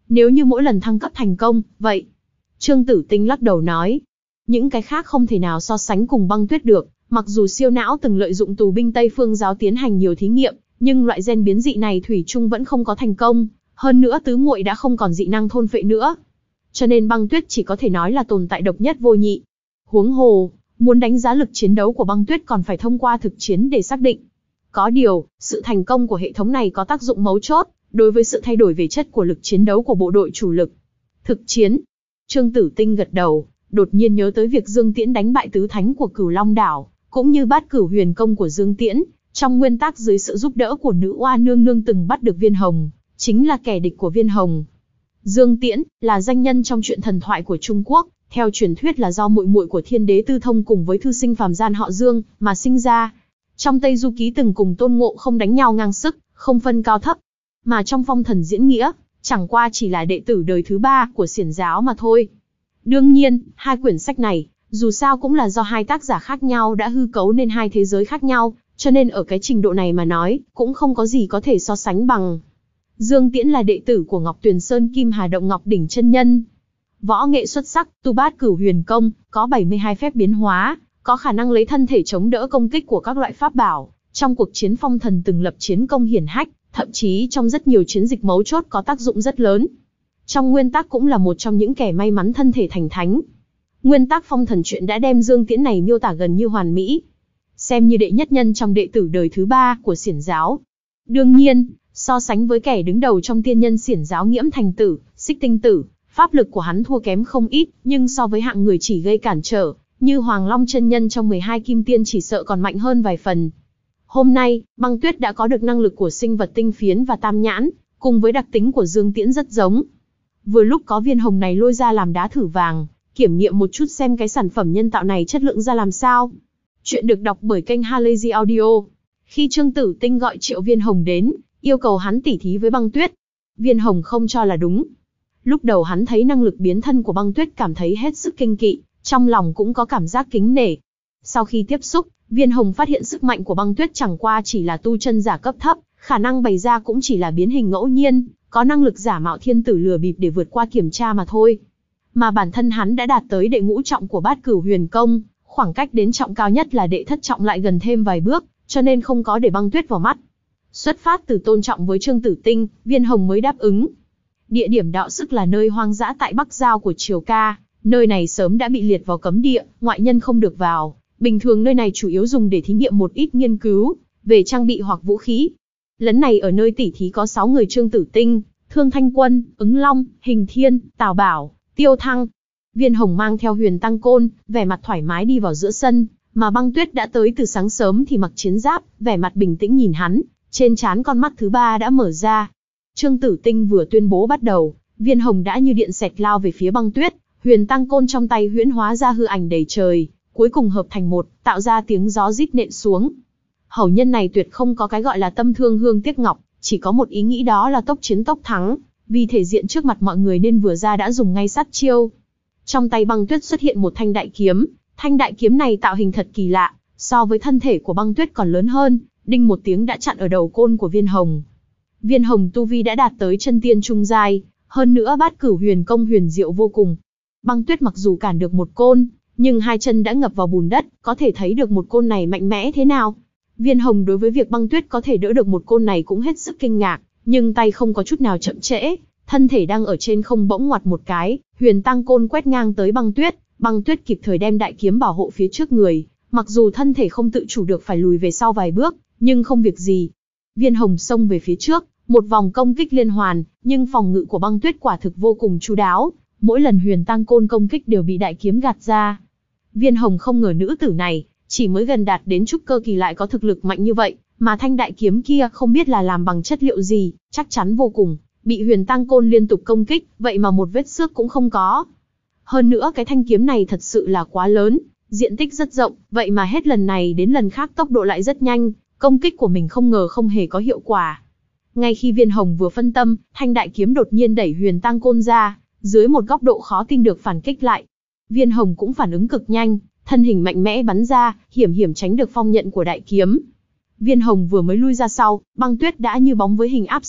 Nếu như mỗi lần thăng cấp thành công, vậy? Trương Tử Tinh lắc đầu nói. Những cái khác không thể nào so sánh cùng băng tuyết được, mặc dù siêu não từng lợi dụng tù binh Tây Phương giáo tiến hành nhiều thí nghiệm, nhưng loại gen biến dị này thủy chung vẫn không có thành công, hơn nữa tứ muội đã không còn dị năng thôn phệ nữa. Cho nên băng tuyết chỉ có thể nói là tồn tại độc nhất vô nhị. Huống hồ, muốn đánh giá lực chiến đấu của băng tuyết còn phải thông qua thực chiến để xác định. Có điều, sự thành công của hệ thống này có tác dụng mấu chốt đối với sự thay đổi về chất của lực chiến đấu của bộ đội chủ lực. Thực chiến. Trương Tử Tinh gật đầu, đột nhiên nhớ tới việc Dương Tiễn đánh bại tứ thánh của Cửu Long đảo, cũng như Bát Cửu Huyền công của Dương Tiễn, trong nguyên tắc dưới sự giúp đỡ của nữ oa nương nương từng bắt được Viên Hồng, chính là kẻ địch của Viên Hồng. Dương Tiễn là danh nhân trong truyện thần thoại của Trung Quốc, theo truyền thuyết là do muội muội của Thiên Đế Tư Thông cùng với thư sinh phàm gian họ Dương mà sinh ra. Trong Tây Du Ký từng cùng Tôn Ngộ Không đánh nhau ngang sức, không phân cao thấp. Mà trong Phong Thần Diễn Nghĩa, chẳng qua chỉ là đệ tử đời thứ ba của Xiển giáo mà thôi. Đương nhiên, hai quyển sách này, dù sao cũng là do hai tác giả khác nhau đã hư cấu nên hai thế giới khác nhau, cho nên ở cái trình độ này mà nói, cũng không có gì có thể so sánh bằng. Dương Tiễn là đệ tử của Ngọc Tuyền Sơn Kim Hà Động Ngọc Đỉnh chân nhân. Võ nghệ xuất sắc, tu Bát Cửu Huyền công, có bảy mươi hai phép biến hóa, có khả năng lấy thân thể chống đỡ công kích của các loại pháp bảo, trong cuộc chiến phong thần từng lập chiến công hiển hách, thậm chí trong rất nhiều chiến dịch mấu chốt có tác dụng rất lớn. Trong nguyên tắc cũng là một trong những kẻ may mắn thân thể thành thánh. Nguyên tắc Phong Thần truyện đã đem Dương Tiễn này miêu tả gần như hoàn mỹ, xem như đệ nhất nhân trong đệ tử đời thứ ba của Xiển giáo. Đương nhiên, so sánh với kẻ đứng đầu trong tiên nhân Xiển giáo Nghiễm Thành Tử, Xích Tinh Tử, pháp lực của hắn thua kém không ít, nhưng so với hạng người chỉ gây cản trở, như Hoàng Long chân nhân trong mười hai kim tiên chỉ sợ còn mạnh hơn vài phần. Hôm nay, băng tuyết đã có được năng lực của sinh vật tinh phiến và tam nhãn, cùng với đặc tính của Dương Tiễn rất giống. Vừa lúc có Viên Hồng này lôi ra làm đá thử vàng, kiểm nghiệm một chút xem cái sản phẩm nhân tạo này chất lượng ra làm sao. Chuyện được đọc bởi kênh Halazy Audio. Khi Trương Tử Tinh gọi Triệu Viên Hồng đến, yêu cầu hắn tỉ thí với băng tuyết, Viên Hồng không cho là đúng. Lúc đầu hắn thấy năng lực biến thân của băng tuyết cảm thấy hết sức kinh kỵ, trong lòng cũng có cảm giác kính nể. Sau khi tiếp xúc, Viên Hồng phát hiện sức mạnh của băng tuyết chẳng qua chỉ là tu chân giả cấp thấp, khả năng bày ra cũng chỉ là biến hình ngẫu nhiên, có năng lực giả mạo thiên tử lừa bịp để vượt qua kiểm tra mà thôi. Mà bản thân hắn đã đạt tới đệ ngũ trọng của Bát Cửu Huyền công, khoảng cách đến trọng cao nhất là đệ thất trọng lại gần thêm vài bước, cho nên không có để băng tuyết vào mắt. Xuất phát từ tôn trọng với Trương Tử Tinh, Viên Hồng mới đáp ứng. Địa điểm đạo sức là nơi hoang dã tại Bắc Giao của Triều Ca, nơi này sớm đã bị liệt vào cấm địa, ngoại nhân không được vào. Bình thường nơi này chủ yếu dùng để thí nghiệm một ít nghiên cứu về trang bị hoặc vũ khí. Lần này ở nơi tỉ thí có sáu người: Trương Tử Tinh, Thương Thanh Quân, Ứng Long, Hình Thiên, Tào Bảo, Tiêu Thăng. Viên Hồng mang theo Huyền Tăng Côn, vẻ mặt thoải mái đi vào giữa sân, mà băng tuyết đã tới từ sáng sớm thì mặc chiến giáp, vẻ mặt bình tĩnh nhìn hắn, trên trán con mắt thứ ba đã mở ra. Trương Tử Tinh vừa tuyên bố bắt đầu, Viên Hồng đã như điện xẹt lao về phía băng tuyết, Huyền Tăng Côn trong tay huyễn hóa ra hư ảnh đầy trời, cuối cùng hợp thành một, tạo ra tiếng gió rít nện xuống. Hầu nhân này tuyệt không có cái gọi là tâm thương hương tiếc ngọc, chỉ có một ý nghĩ đó là tốc chiến tốc thắng, vì thể diện trước mặt mọi người nên vừa ra đã dùng ngay sát chiêu. Trong tay băng tuyết xuất hiện một thanh đại kiếm, thanh đại kiếm này tạo hình thật kỳ lạ, so với thân thể của băng tuyết còn lớn hơn, đinh một tiếng đã chặn ở đầu côn của Viên Hồng. Viên Hồng tu vi đã đạt tới chân tiên trung giai, hơn nữa Bát Cửu Huyền công huyền diệu vô cùng. Băng tuyết mặc dù cản được một côn, nhưng hai chân đã ngập vào bùn đất, có thể thấy được một côn này mạnh mẽ thế nào. Viên Hồng đối với việc băng tuyết có thể đỡ được một côn này cũng hết sức kinh ngạc, nhưng tay không có chút nào chậm trễ, thân thể đang ở trên không bỗng ngoặt một cái, Huyền Tăng Côn quét ngang tới băng tuyết, băng tuyết kịp thời đem đại kiếm bảo hộ phía trước người, mặc dù thân thể không tự chủ được phải lùi về sau vài bước, nhưng không việc gì. Viên Hồng xông về phía trước, một vòng công kích liên hoàn, nhưng phòng ngự của băng tuyết quả thực vô cùng chu đáo, mỗi lần Huyền Tăng Côn công kích đều bị đại kiếm gạt ra. Viên Hồng không ngờ nữ tử này, chỉ mới gần đạt đến trúc cơ kỳ lại có thực lực mạnh như vậy, mà thanh đại kiếm kia không biết là làm bằng chất liệu gì, chắc chắn vô cùng, bị Huyền Tăng Côn liên tục công kích, vậy mà một vết xước cũng không có. Hơn nữa cái thanh kiếm này thật sự là quá lớn, diện tích rất rộng, vậy mà hết lần này đến lần khác tốc độ lại rất nhanh, công kích của mình không ngờ không hề có hiệu quả. Ngay khi Viên Hồng vừa phân tâm, thanh đại kiếm đột nhiên đẩy Huyền Tăng Côn ra, dưới một góc độ khó tin được phản kích lại. Viên Hồng cũng phản ứng cực nhanh, thân hình mạnh mẽ bắn ra, hiểm hiểm tránh được phong nhận của đại kiếm. Viên Hồng vừa mới lui ra sau, băng tuyết đã như bóng với hình áp sát,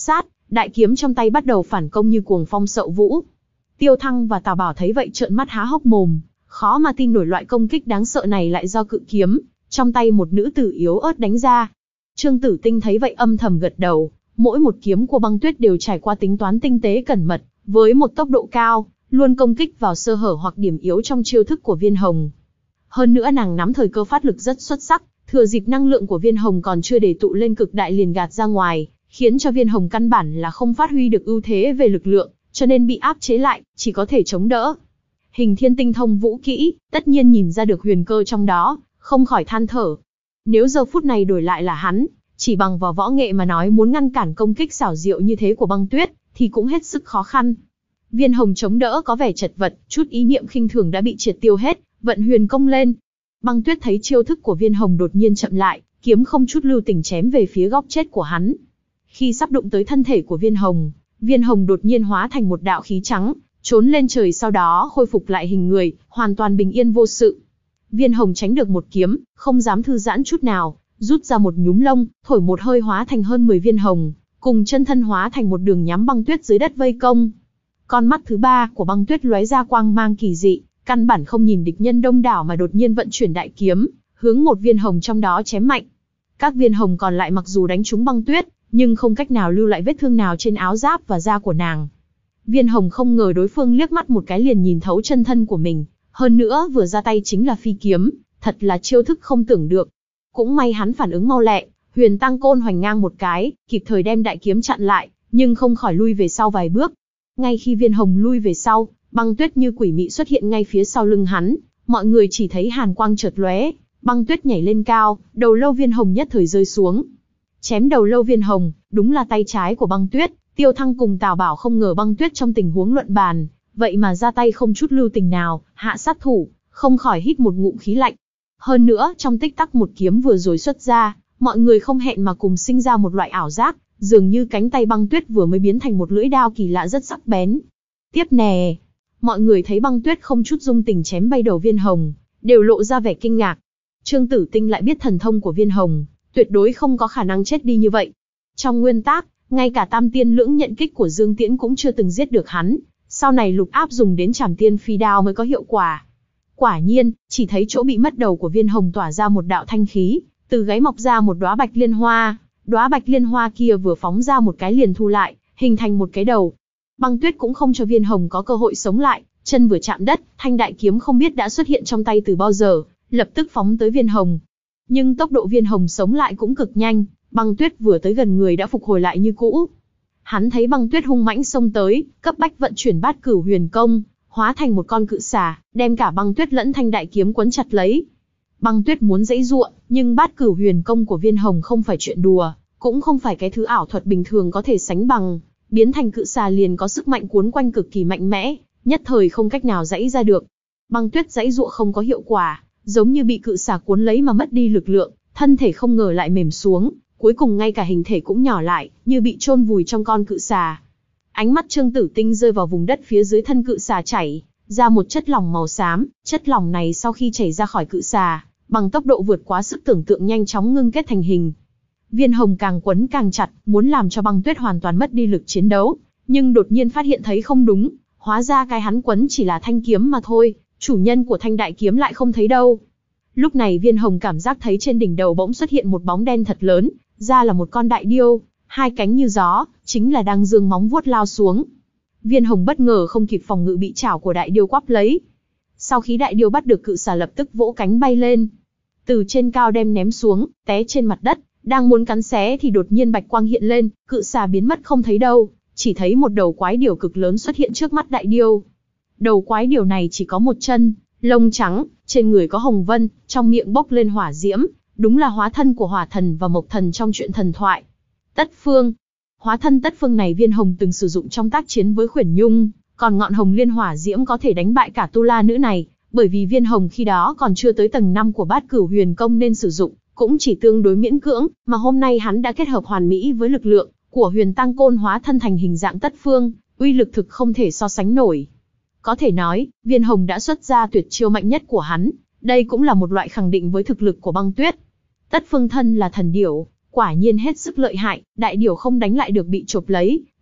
đại kiếm trong tay bắt đầu phản công như cuồng phong sậu vũ. Tiêu Thăng và Tào Bảo thấy vậy trợn mắt há hốc mồm, khó mà tin nổi loại công kích đáng sợ này lại do cự kiếm trong tay một nữ tử yếu ớt đánh ra. Trương Tử Tinh thấy vậy âm thầm gật đầu, mỗi một kiếm của Băng Tuyết đều trải qua tính toán tinh tế cẩn mật, với một tốc độ cao, luôn công kích vào sơ hở hoặc điểm yếu trong chiêu thức của Viên Hồng. Hơn nữa nàng nắm thời cơ phát lực rất xuất sắc, thừa dịp năng lượng của Viên Hồng còn chưa để tụ lên cực đại liền gạt ra ngoài, khiến cho Viên Hồng căn bản là không phát huy được ưu thế về lực lượng, cho nên bị áp chế lại, chỉ có thể chống đỡ. Hình Thiên tinh thông vũ kỹ, tất nhiên nhìn ra được huyền cơ trong đó, không khỏi than thở. Nếu giờ phút này đổi lại là hắn, chỉ bằng vào võ nghệ mà nói muốn ngăn cản công kích xảo diệu như thế của Băng Tuyết, thì cũng hết sức khó khăn. Viên Hồng chống đỡ có vẻ chật vật, chút ý niệm khinh thường đã bị triệt tiêu hết, vận huyền công lên. Băng Tuyết thấy chiêu thức của Viên Hồng đột nhiên chậm lại, kiếm không chút lưu tình chém về phía góc chết của hắn. Khi sắp đụng tới thân thể của Viên Hồng, Viên Hồng đột nhiên hóa thành một đạo khí trắng, trốn lên trời, sau đó khôi phục lại hình người, hoàn toàn bình yên vô sự. Viên Hồng tránh được một kiếm, không dám thư giãn chút nào, rút ra một nhúm lông, thổi một hơi hóa thành hơn mười viên hồng, cùng chân thân hóa thành một đường nhắm Băng Tuyết dưới đất vây công. Con mắt thứ ba của Băng Tuyết lóe ra quang mang kỳ dị, căn bản không nhìn địch nhân đông đảo mà đột nhiên vận chuyển đại kiếm, hướng một viên hồng trong đó chém mạnh. Các viên hồng còn lại mặc dù đánh trúng Băng Tuyết, nhưng không cách nào lưu lại vết thương nào trên áo giáp và da của nàng. Viên Hồng không ngờ đối phương liếc mắt một cái liền nhìn thấu chân thân của mình, hơn nữa vừa ra tay chính là phi kiếm, thật là chiêu thức không tưởng được. Cũng may hắn phản ứng mau lẹ, Huyền Tăng Côn hoành ngang một cái, kịp thời đem đại kiếm chặn lại, nhưng không khỏi lui về sau vài bước. Ngay khi Viên Hồng lui về sau, Băng Tuyết như quỷ mị xuất hiện ngay phía sau lưng hắn, mọi người chỉ thấy hàn quang chợt lóe, Băng Tuyết nhảy lên cao, đầu lâu Viên Hồng nhất thời rơi xuống. Chém đầu lâu Viên Hồng, đúng là tay trái của Băng Tuyết. Tiêu Thăng cùng Tào Bảo không ngờ Băng Tuyết trong tình huống luận bàn, vậy mà ra tay không chút lưu tình nào, hạ sát thủ, không khỏi hít một ngụm khí lạnh. Hơn nữa, trong tích tắc một kiếm vừa rồi xuất ra, mọi người không hẹn mà cùng sinh ra một loại ảo giác, dường như cánh tay Băng Tuyết vừa mới biến thành một lưỡi đao kỳ lạ rất sắc bén. Tiếp nè, mọi người thấy Băng Tuyết không chút dung tình chém bay đầu Viên Hồng, đều lộ ra vẻ kinh ngạc. Trương Tử Tinh lại biết thần thông của Viên Hồng, tuyệt đối không có khả năng chết đi như vậy. Trong nguyên tắc, ngay cả tam tiên lưỡng nhận kích của Dương Tiễn cũng chưa từng giết được hắn, sau này lục áp dùng đến Trảm Tiên Phi Đao mới có hiệu quả. Quả nhiên, chỉ thấy chỗ bị mất đầu của Viên Hồng tỏa ra một đạo thanh khí, từ gáy mọc ra một đóa bạch liên hoa, đóa bạch liên hoa kia vừa phóng ra một cái liền thu lại, hình thành một cái đầu. Băng Tuyết cũng không cho Viên Hồng có cơ hội sống lại, chân vừa chạm đất, thanh đại kiếm không biết đã xuất hiện trong tay từ bao giờ, lập tức phóng tới Viên Hồng. Nhưng tốc độ Viên Hồng sống lại cũng cực nhanh, Băng Tuyết vừa tới gần người đã phục hồi lại như cũ. Hắn thấy Băng Tuyết hung mãnh xông tới, cấp bách vận chuyển Bát Cửu Huyền Công, hóa thành một con cự xà, đem cả Băng Tuyết lẫn thanh đại kiếm quấn chặt lấy. Băng Tuyết muốn giãy giụa, nhưng Bát Cửu Huyền Công của Viên Hồng không phải chuyện đùa, cũng không phải cái thứ ảo thuật bình thường có thể sánh bằng, biến thành cự xà liền có sức mạnh cuốn quanh cực kỳ mạnh mẽ, nhất thời không cách nào giãy ra được. Băng Tuyết giãy giụa không có hiệu quả, giống như bị cự xà cuốn lấy mà mất đi lực lượng, thân thể không ngờ lại mềm xuống, cuối cùng ngay cả hình thể cũng nhỏ lại, như bị chôn vùi trong con cự xà. Ánh mắt Trương Tử Tinh rơi vào vùng đất phía dưới thân cự xà chảy ra một chất lỏng màu xám, chất lỏng này sau khi chảy ra khỏi cự xà, bằng tốc độ vượt quá sức tưởng tượng nhanh chóng ngưng kết thành hình. Viên Hồng càng quấn càng chặt, muốn làm cho Băng Tuyết hoàn toàn mất đi lực chiến đấu, nhưng đột nhiên phát hiện thấy không đúng, hóa ra cái hắn quấn chỉ là thanh kiếm mà thôi, chủ nhân của thanh đại kiếm lại không thấy đâu. Lúc này Viên Hồng cảm giác thấy trên đỉnh đầu bỗng xuất hiện một bóng đen thật lớn, ra là một con đại điêu, hai cánh như gió, chính là đang giương móng vuốt lao xuống. Viên Hồng bất ngờ không kịp phòng ngự bị chảo của đại điêu quắp lấy. Sau khi đại điêu bắt được cự xà lập tức vỗ cánh bay lên, từ trên cao đem ném xuống, té trên mặt đất, đang muốn cắn xé thì đột nhiên bạch quang hiện lên, cự xà biến mất không thấy đâu, chỉ thấy một đầu quái điểu cực lớn xuất hiện trước mắt đại điêu. Đầu quái điểu này chỉ có một chân, lông trắng, trên người có hồng vân, trong miệng bốc lên hỏa diễm, đúng là hóa thân của hỏa thần và mộc thần trong truyện thần thoại. Tất Phương. Hóa thân Tất Phương này Viên Hồng từng sử dụng trong tác chiến với Khuyển Nhung, còn ngọn hồng liên hỏa diễm có thể đánh bại cả tu la nữ này, bởi vì Viên Hồng khi đó còn chưa tới tầng năm của Bát Cửu Huyền Công nên sử dụng, cũng chỉ tương đối miễn cưỡng, mà hôm nay hắn đã kết hợp hoàn mỹ với lực lượng của Huyền Tăng Côn hóa thân thành hình dạng Tất Phương, uy lực thực không thể so sánh nổi. Có thể nói, Viên Hồng đã xuất ra tuyệt chiêu mạnh nhất của hắn, đây cũng là một loại khẳng định với thực lực của Băng Tuyết. Tất Phương thân là thần điểu, quả nhiên hết sức lợi hại, đại điểu không đánh lại được bị chộp lấy,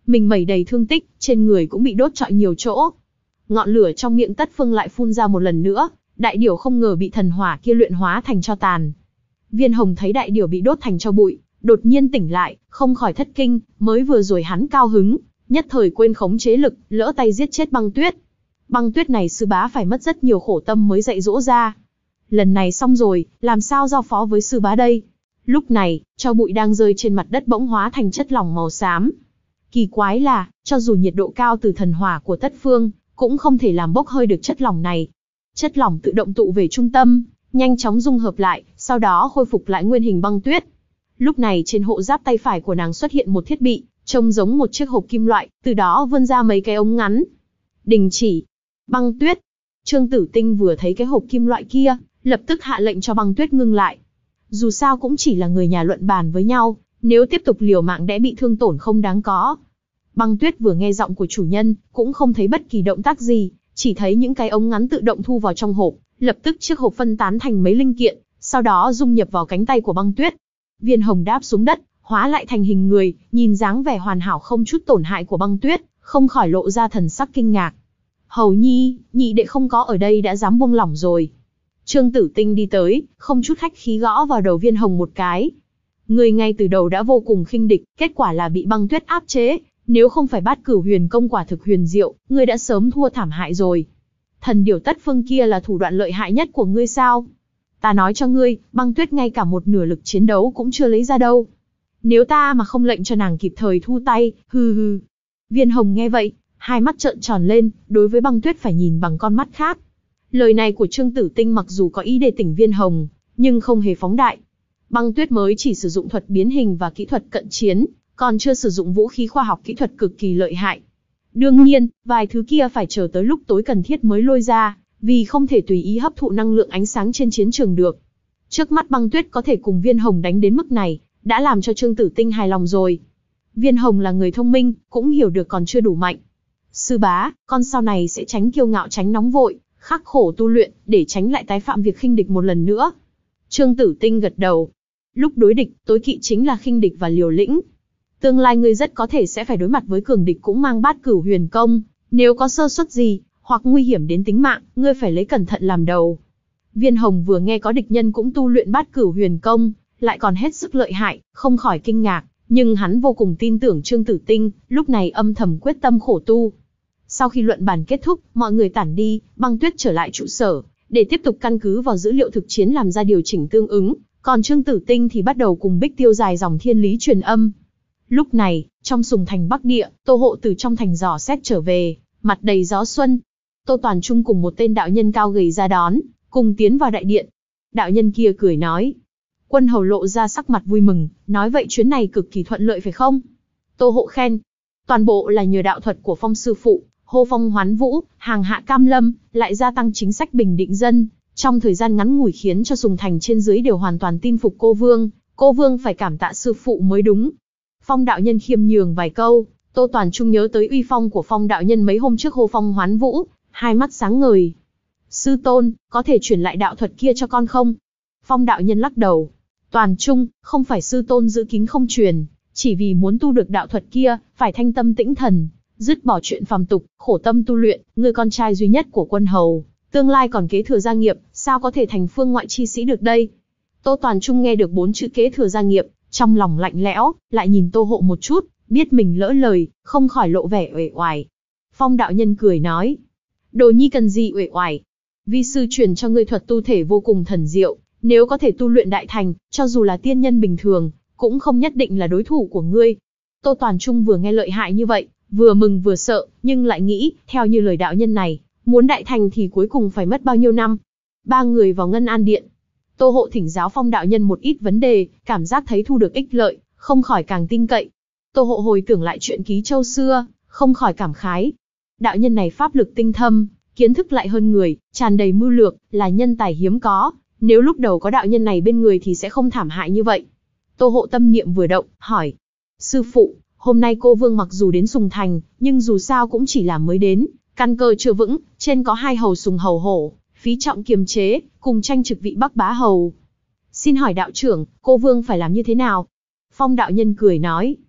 mình mẩy đầy thương tích, trên người cũng bị đốt trọi nhiều chỗ. Ngọn lửa trong miệng Tất Phương lại phun ra một lần nữa, đại điểu không ngờ bị thần hỏa kia luyện hóa thành tro tàn. Viên Hồng thấy đại điểu bị đốt thành tro bụi, đột nhiên tỉnh lại, không khỏi thất kinh, mới vừa rồi hắn cao hứng, nhất thời quên khống chế lực, lỡ tay giết chết Băng Tuyết. Băng Tuyết này sư bá phải mất rất nhiều khổ tâm mới dạy dỗ ra. Lần này xong rồi, làm sao giao phó với sư bá đây? Lúc này, tro bụi đang rơi trên mặt đất bỗng hóa thành chất lỏng màu xám. Kỳ quái là, cho dù nhiệt độ cao từ thần hỏa của Tất Phương, cũng không thể làm bốc hơi được chất lỏng này. Chất lỏng tự động tụ về trung tâm, nhanh chóng dung hợp lại, sau đó khôi phục lại nguyên hình Băng Tuyết. Lúc này trên hộ giáp tay phải của nàng xuất hiện một thiết bị, trông giống một chiếc hộp kim loại, từ đó vươn ra mấy cái ống ngắn. Đình chỉ. Băng Tuyết. Trương Tử Tinh vừa thấy cái hộp kim loại kia, lập tức hạ lệnh cho Băng Tuyết ngưng lại. Dù sao cũng chỉ là người nhà luận bàn với nhau, nếu tiếp tục liều mạng đẽ bị thương tổn không đáng có. Băng Tuyết vừa nghe giọng của chủ nhân, cũng không thấy bất kỳ động tác gì, chỉ thấy những cái ống ngắn tự động thu vào trong hộp, lập tức chiếc hộp phân tán thành mấy linh kiện, sau đó dung nhập vào cánh tay của Băng Tuyết. Viên Hồng đáp xuống đất, hóa lại thành hình người, nhìn dáng vẻ hoàn hảo không chút tổn hại của Băng Tuyết, không khỏi lộ ra thần sắc kinh ngạc. Hầu nhi, nhị đệ không có ở đây đã dám buông lỏng rồi. Trương Tử Tinh đi tới, không chút khách khí gõ vào đầu Viên Hồng một cái. Người ngay từ đầu đã vô cùng khinh địch, kết quả là bị Băng Tuyết áp chế, nếu không phải Bát Cửu Huyền công quả thực huyền diệu, ngươi đã sớm thua thảm hại rồi. Thần điểu Tất Phương kia là thủ đoạn lợi hại nhất của ngươi sao? Ta nói cho ngươi, Băng Tuyết ngay cả một nửa lực chiến đấu cũng chưa lấy ra đâu. Nếu ta mà không lệnh cho nàng kịp thời thu tay, hừ hừ. Viên Hồng nghe vậy, hai mắt trợn tròn lên, đối với Băng Tuyết phải nhìn bằng con mắt khác. Lời này của Trương Tử Tinh mặc dù có ý để tỉnh Viên Hồng, nhưng không hề phóng đại. Băng Tuyết mới chỉ sử dụng thuật biến hình và kỹ thuật cận chiến, còn chưa sử dụng vũ khí khoa học kỹ thuật cực kỳ lợi hại. Đương nhiên, vài thứ kia phải chờ tới lúc tối cần thiết mới lôi ra, vì không thể tùy ý hấp thụ năng lượng ánh sáng trên chiến trường được. Trước mắt Băng Tuyết có thể cùng Viên Hồng đánh đến mức này, đã làm cho Trương Tử Tinh hài lòng rồi. Viên Hồng là người thông minh, cũng hiểu được còn chưa đủ mạnh. Sư bá, con sau này sẽ tránh kiêu ngạo tránh nóng vội, khắc khổ tu luyện, để tránh lại tái phạm việc khinh địch một lần nữa. Trương Tử Tinh gật đầu. Lúc đối địch, tối kỵ chính là khinh địch và liều lĩnh. Tương lai ngươi rất có thể sẽ phải đối mặt với cường địch cũng mang Bát Cửu Huyền công, nếu có sơ suất gì, hoặc nguy hiểm đến tính mạng, ngươi phải lấy cẩn thận làm đầu. Viên Hồng vừa nghe có địch nhân cũng tu luyện Bát Cửu Huyền công, lại còn hết sức lợi hại, không khỏi kinh ngạc, nhưng hắn vô cùng tin tưởng Trương Tử Tinh, lúc này âm thầm quyết tâm khổ tu. Sau khi luận bàn kết thúc, mọi người tản đi, Băng Tuyết trở lại trụ sở, để tiếp tục căn cứ vào dữ liệu thực chiến làm ra điều chỉnh tương ứng, còn Trương Tử Tinh thì bắt đầu cùng Bích Tiêu dài dòng thiên lý truyền âm. Lúc này, trong Sùng Thành Bắc Địa, Tô Hộ từ trong thành dò xét trở về, mặt đầy gió xuân. Tô Toàn Trung cùng một tên đạo nhân cao gầy ra đón, cùng tiến vào đại điện. Đạo nhân kia cười nói. Quân hầu lộ ra sắc mặt vui mừng, nói vậy chuyến này cực kỳ thuận lợi phải không? Tô Hộ khen. Toàn bộ là nhờ đạo thuật của Phong sư phụ, hô phong hoán vũ, hàng hạ cam lâm, lại gia tăng chính sách bình định dân. Trong thời gian ngắn ngủi khiến cho Sùng Thành trên dưới đều hoàn toàn tin phục cô Vương. Cô Vương phải cảm tạ sư phụ mới đúng. Phong đạo nhân khiêm nhường vài câu, Tô Toàn Trung nhớ tới uy phong của Phong đạo nhân mấy hôm trước hô phong hoán vũ, hai mắt sáng ngời. Sư tôn, có thể chuyển lại đạo thuật kia cho con không? Phong đạo nhân lắc đầu. Toàn Trung, không phải sư tôn giữ kín không truyền, chỉ vì muốn tu được đạo thuật kia, phải thanh tâm tĩnh thần, dứt bỏ chuyện phàm tục, khổ tâm tu luyện, người con trai duy nhất của quân hầu, tương lai còn kế thừa gia nghiệp, sao có thể thành phương ngoại chi sĩ được đây? Tô Toàn Trung nghe được bốn chữ kế thừa gia nghiệp, trong lòng lạnh lẽo, lại nhìn Tô Hộ một chút, biết mình lỡ lời, không khỏi lộ vẻ uể oải. Phong đạo nhân cười nói, đồ nhi cần gì uể oải? Vi sư truyền cho ngươi thuật tu thể vô cùng thần diệu, nếu có thể tu luyện đại thành, cho dù là tiên nhân bình thường, cũng không nhất định là đối thủ của ngươi. Tô Toàn Trung vừa nghe lợi hại như vậy, vừa mừng vừa sợ, nhưng lại nghĩ, theo như lời đạo nhân này, muốn đại thành thì cuối cùng phải mất bao nhiêu năm? Ba người vào Ngân An Điện. Tô Hộ thỉnh giáo Phong đạo nhân một ít vấn đề, cảm giác thấy thu được ích lợi, không khỏi càng tin cậy. Tô Hộ hồi tưởng lại chuyện Ký Châu xưa, không khỏi cảm khái. Đạo nhân này pháp lực tinh thâm, kiến thức lại hơn người, tràn đầy mưu lược, là nhân tài hiếm có. Nếu lúc đầu có đạo nhân này bên người thì sẽ không thảm hại như vậy. Tô Hộ tâm niệm vừa động, hỏi. Sư phụ, hôm nay cô Vương mặc dù đến Sùng Thành, nhưng dù sao cũng chỉ là mới đến, căn cơ chưa vững, trên có hai hầu Sùng hầu hổ, phí trọng kiềm chế, cùng tranh trực vị Bắc bá hầu. Xin hỏi đạo trưởng, cô Vương phải làm như thế nào? Phong đạo nhân cười nói.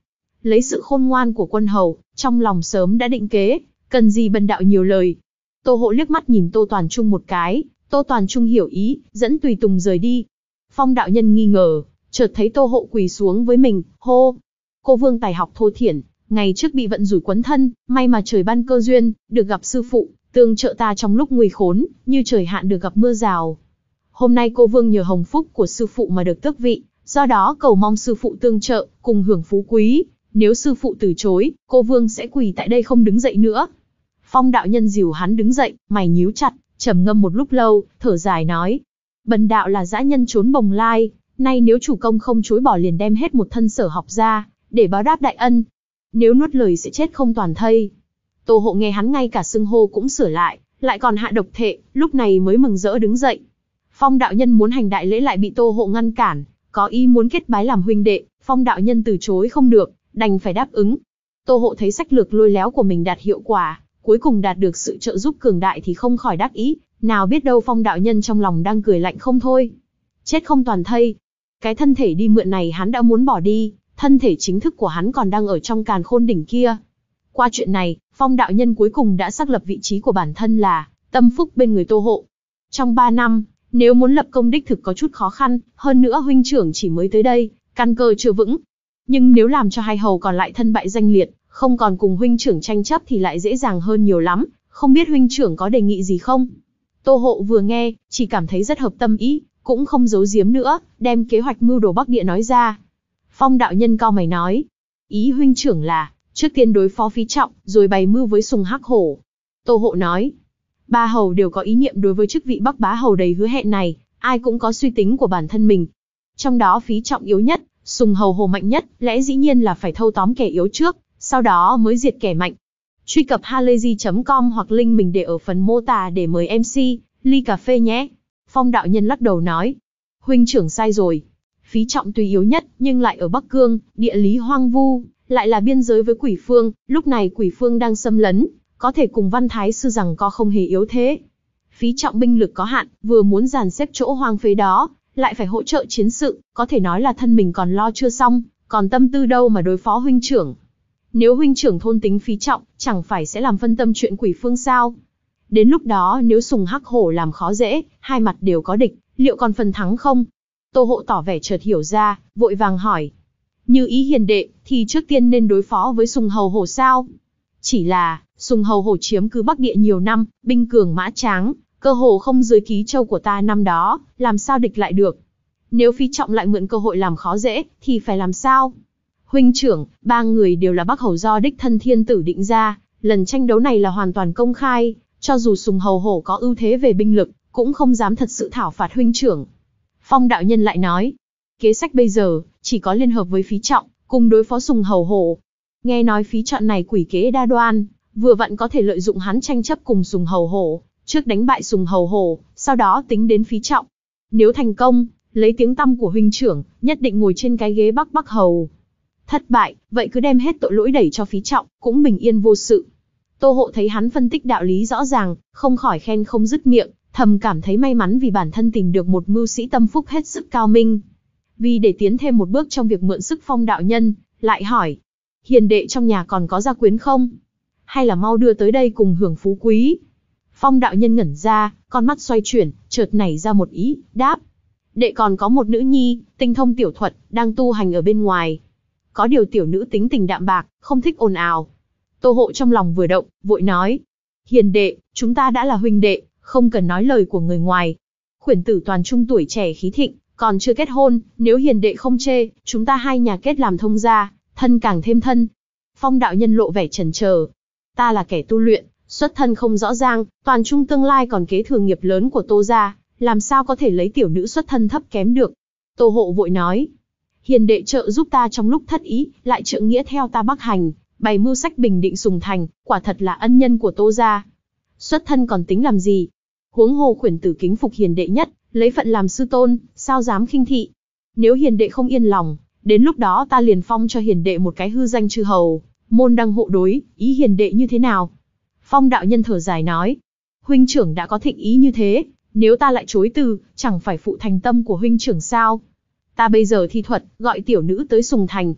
lấy sự khôn ngoan của quân hầu, trong lòng sớm đã định kế, cần gì bần đạo nhiều lời. Tô Hộ liếc mắt nhìn Tô Toàn Trung một cái, Tô Toàn Trung hiểu ý, dẫn tùy tùng rời đi. Phong đạo nhân nghi ngờ, chợt thấy Tô Hộ quỳ xuống với mình, hô. Cô Vương tài học thô thiển, ngày trước bị vận rủi quấn thân, may mà trời ban cơ duyên, được gặp sư phụ, tương trợ ta trong lúc nguy khốn, như trời hạn được gặp mưa rào. Hôm nay cô Vương nhờ hồng phúc của sư phụ mà được tước vị, do đó cầu mong sư phụ tương trợ, cùng hưởng phú quý. Nếu sư phụ từ chối, cô Vương sẽ quỳ tại đây không đứng dậy nữa. Phong đạo nhân dìu hắn đứng dậy, mày nhíu chặt, trầm ngâm một lúc lâu, thở dài nói. Bần đạo là dã nhân trốn bồng lai, nay nếu chủ công không chối bỏ liền đem hết một thân sở học ra, để báo đáp đại ân. Nếu nuốt lời sẽ chết không toàn thây. Tô Hộ nghe hắn ngay cả xưng hô cũng sửa lại, lại còn hạ độc thệ, lúc này mới mừng rỡ đứng dậy. Phong đạo nhân muốn hành đại lễ lại bị Tô Hộ ngăn cản, có ý muốn kết bái làm huynh đệ, Phong đạo nhân từ chối không được, đành phải đáp ứng. Tô Hộ thấy sách lược lôi léo của mình đạt hiệu quả, cuối cùng đạt được sự trợ giúp cường đại thì không khỏi đắc ý, nào biết đâu Phong đạo nhân trong lòng đang cười lạnh không thôi. Chết không toàn thây. Cái thân thể đi mượn này hắn đã muốn bỏ đi, thân thể chính thức của hắn còn đang ở trong càn khôn đỉnh kia. Qua chuyện này, Phong đạo nhân cuối cùng đã xác lập vị trí của bản thân là tâm phúc bên người Tô Hộ. Trong ba năm, nếu muốn lập công đích thực có chút khó khăn, hơn nữa huynh trưởng chỉ mới tới đây, căn cơ chưa vững. Nhưng nếu làm cho hai hầu còn lại thân bại danh liệt, không còn cùng huynh trưởng tranh chấp thì lại dễ dàng hơn nhiều lắm, không biết huynh trưởng có đề nghị gì không? Tô Hộ vừa nghe, chỉ cảm thấy rất hợp tâm ý, cũng không giấu giếm nữa, đem kế hoạch mưu đồ Bắc Địa nói ra. Phong đạo nhân cau mày nói, ý huynh trưởng là, trước tiên đối phó Phí Trọng, rồi bày mưu với Sùng Hắc Hổ. Tô Hộ nói, ba hầu đều có ý niệm đối với chức vị Bắc Bá Hầu đầy hứa hẹn này, ai cũng có suy tính của bản thân mình. Trong đó Phí Trọng yếu nhất, Sùng Hầu Hổ mạnh nhất, lẽ dĩ nhiên là phải thâu tóm kẻ yếu trước, sau đó mới diệt kẻ mạnh. Truy cập halayzi chấm com hoặc link mình để ở phần mô tả để mời em xê, ly cà phê nhé. Phong đạo nhân lắc đầu nói, huynh trưởng sai rồi. Phí Trọng tuy yếu nhất, nhưng lại ở Bắc Cương, địa lý hoang vu, lại là biên giới với Quỷ Phương, lúc này Quỷ Phương đang xâm lấn, có thể cùng Văn Thái Sư rằng co không hề yếu thế. Phí Trọng binh lực có hạn, vừa muốn dàn xếp chỗ hoang phế đó, lại phải hỗ trợ chiến sự, có thể nói là thân mình còn lo chưa xong, còn tâm tư đâu mà đối phó huynh trưởng. Nếu huynh trưởng thôn tính Phí Trọng, chẳng phải sẽ làm phân tâm chuyện Quỷ Phương sao? Đến lúc đó nếu Sùng Hắc Hổ làm khó dễ, hai mặt đều có địch, liệu còn phần thắng không? Tô Hộ tỏ vẻ chợt hiểu ra, vội vàng hỏi. Như ý hiền đệ, thì trước tiên nên đối phó với Sùng Hầu Hổ sao? Chỉ là, Sùng Hầu Hổ chiếm cứ Bắc Địa nhiều năm, binh cường mã tráng, cơ hồ không dưới ký châu của ta năm đó, làm sao địch lại được? Nếu Phí Trọng lại mượn cơ hội làm khó dễ, thì phải làm sao? Huynh trưởng, ba người đều là Bắc Hầu do đích thân thiên tử định ra, lần tranh đấu này là hoàn toàn công khai, cho dù Sùng Hầu Hổ có ưu thế về binh lực, cũng không dám thật sự thảo phạt huynh trưởng. Phong đạo nhân lại nói, kế sách bây giờ, chỉ có liên hợp với Phí Trọng, cùng đối phó Sùng Hầu Hổ. Nghe nói Phí Trọng này quỷ kế đa đoan, vừa vặn có thể lợi dụng hắn tranh chấp cùng Sùng Hầu Hổ, trước đánh bại Sùng Hầu Hổ, sau đó tính đến Phí Trọng. Nếu thành công, lấy tiếng tăm của huynh trưởng, nhất định ngồi trên cái ghế Bắc Bắc Hầu. Thất bại, vậy cứ đem hết tội lỗi đẩy cho Phí Trọng, cũng bình yên vô sự. Tô Hộ thấy hắn phân tích đạo lý rõ ràng, không khỏi khen không dứt miệng, thầm cảm thấy may mắn vì bản thân tìm được một mưu sĩ tâm phúc hết sức cao minh. Vì để tiến thêm một bước trong việc mượn sức Phong đạo nhân, lại hỏi, hiền đệ trong nhà còn có gia quyến không? Hay là mau đưa tới đây cùng hưởng phú quý? Phong đạo nhân ngẩn ra, con mắt xoay chuyển, chợt nảy ra một ý, đáp. Đệ còn có một nữ nhi, tinh thông tiểu thuật, đang tu hành ở bên ngoài. Có điều tiểu nữ tính tình đạm bạc, không thích ồn ào. Tô Hộ trong lòng vừa động, vội nói. Hiền đệ, chúng ta đã là huynh đệ, không cần nói lời của người ngoài. Khuyển tử Toàn Trung tuổi trẻ khí thịnh, còn chưa kết hôn, nếu hiền đệ không chê, chúng ta hai nhà kết làm thông gia, thân càng thêm thân. Phong đạo nhân lộ vẻ chần chờ. Ta là kẻ tu luyện, xuất thân không rõ ràng, Toàn Trung tương lai còn kế thừa nghiệp lớn của Tô gia, làm sao có thể lấy tiểu nữ xuất thân thấp kém được. Tô Hộ vội nói. Hiền đệ trợ giúp ta trong lúc thất ý, lại trượng nghĩa theo ta Bắc hành, bày mưu sách bình định Sùng Thành, quả thật là ân nhân của Tô gia. Xuất thân còn tính làm gì? Huống hồ khuyển tử kính phục hiền đệ nhất, lấy phận làm sư tôn, sao dám khinh thị? Nếu hiền đệ không yên lòng, đến lúc đó ta liền phong cho hiền đệ một cái hư danh chư hầu, môn đăng hộ đối, ý hiền đệ như thế nào? Phong đạo nhân thở dài nói, huynh trưởng đã có thịnh ý như thế, nếu ta lại chối từ, chẳng phải phụ thành tâm của huynh trưởng sao? Ta bây giờ thi thuật, gọi tiểu nữ tới Sùng Thành.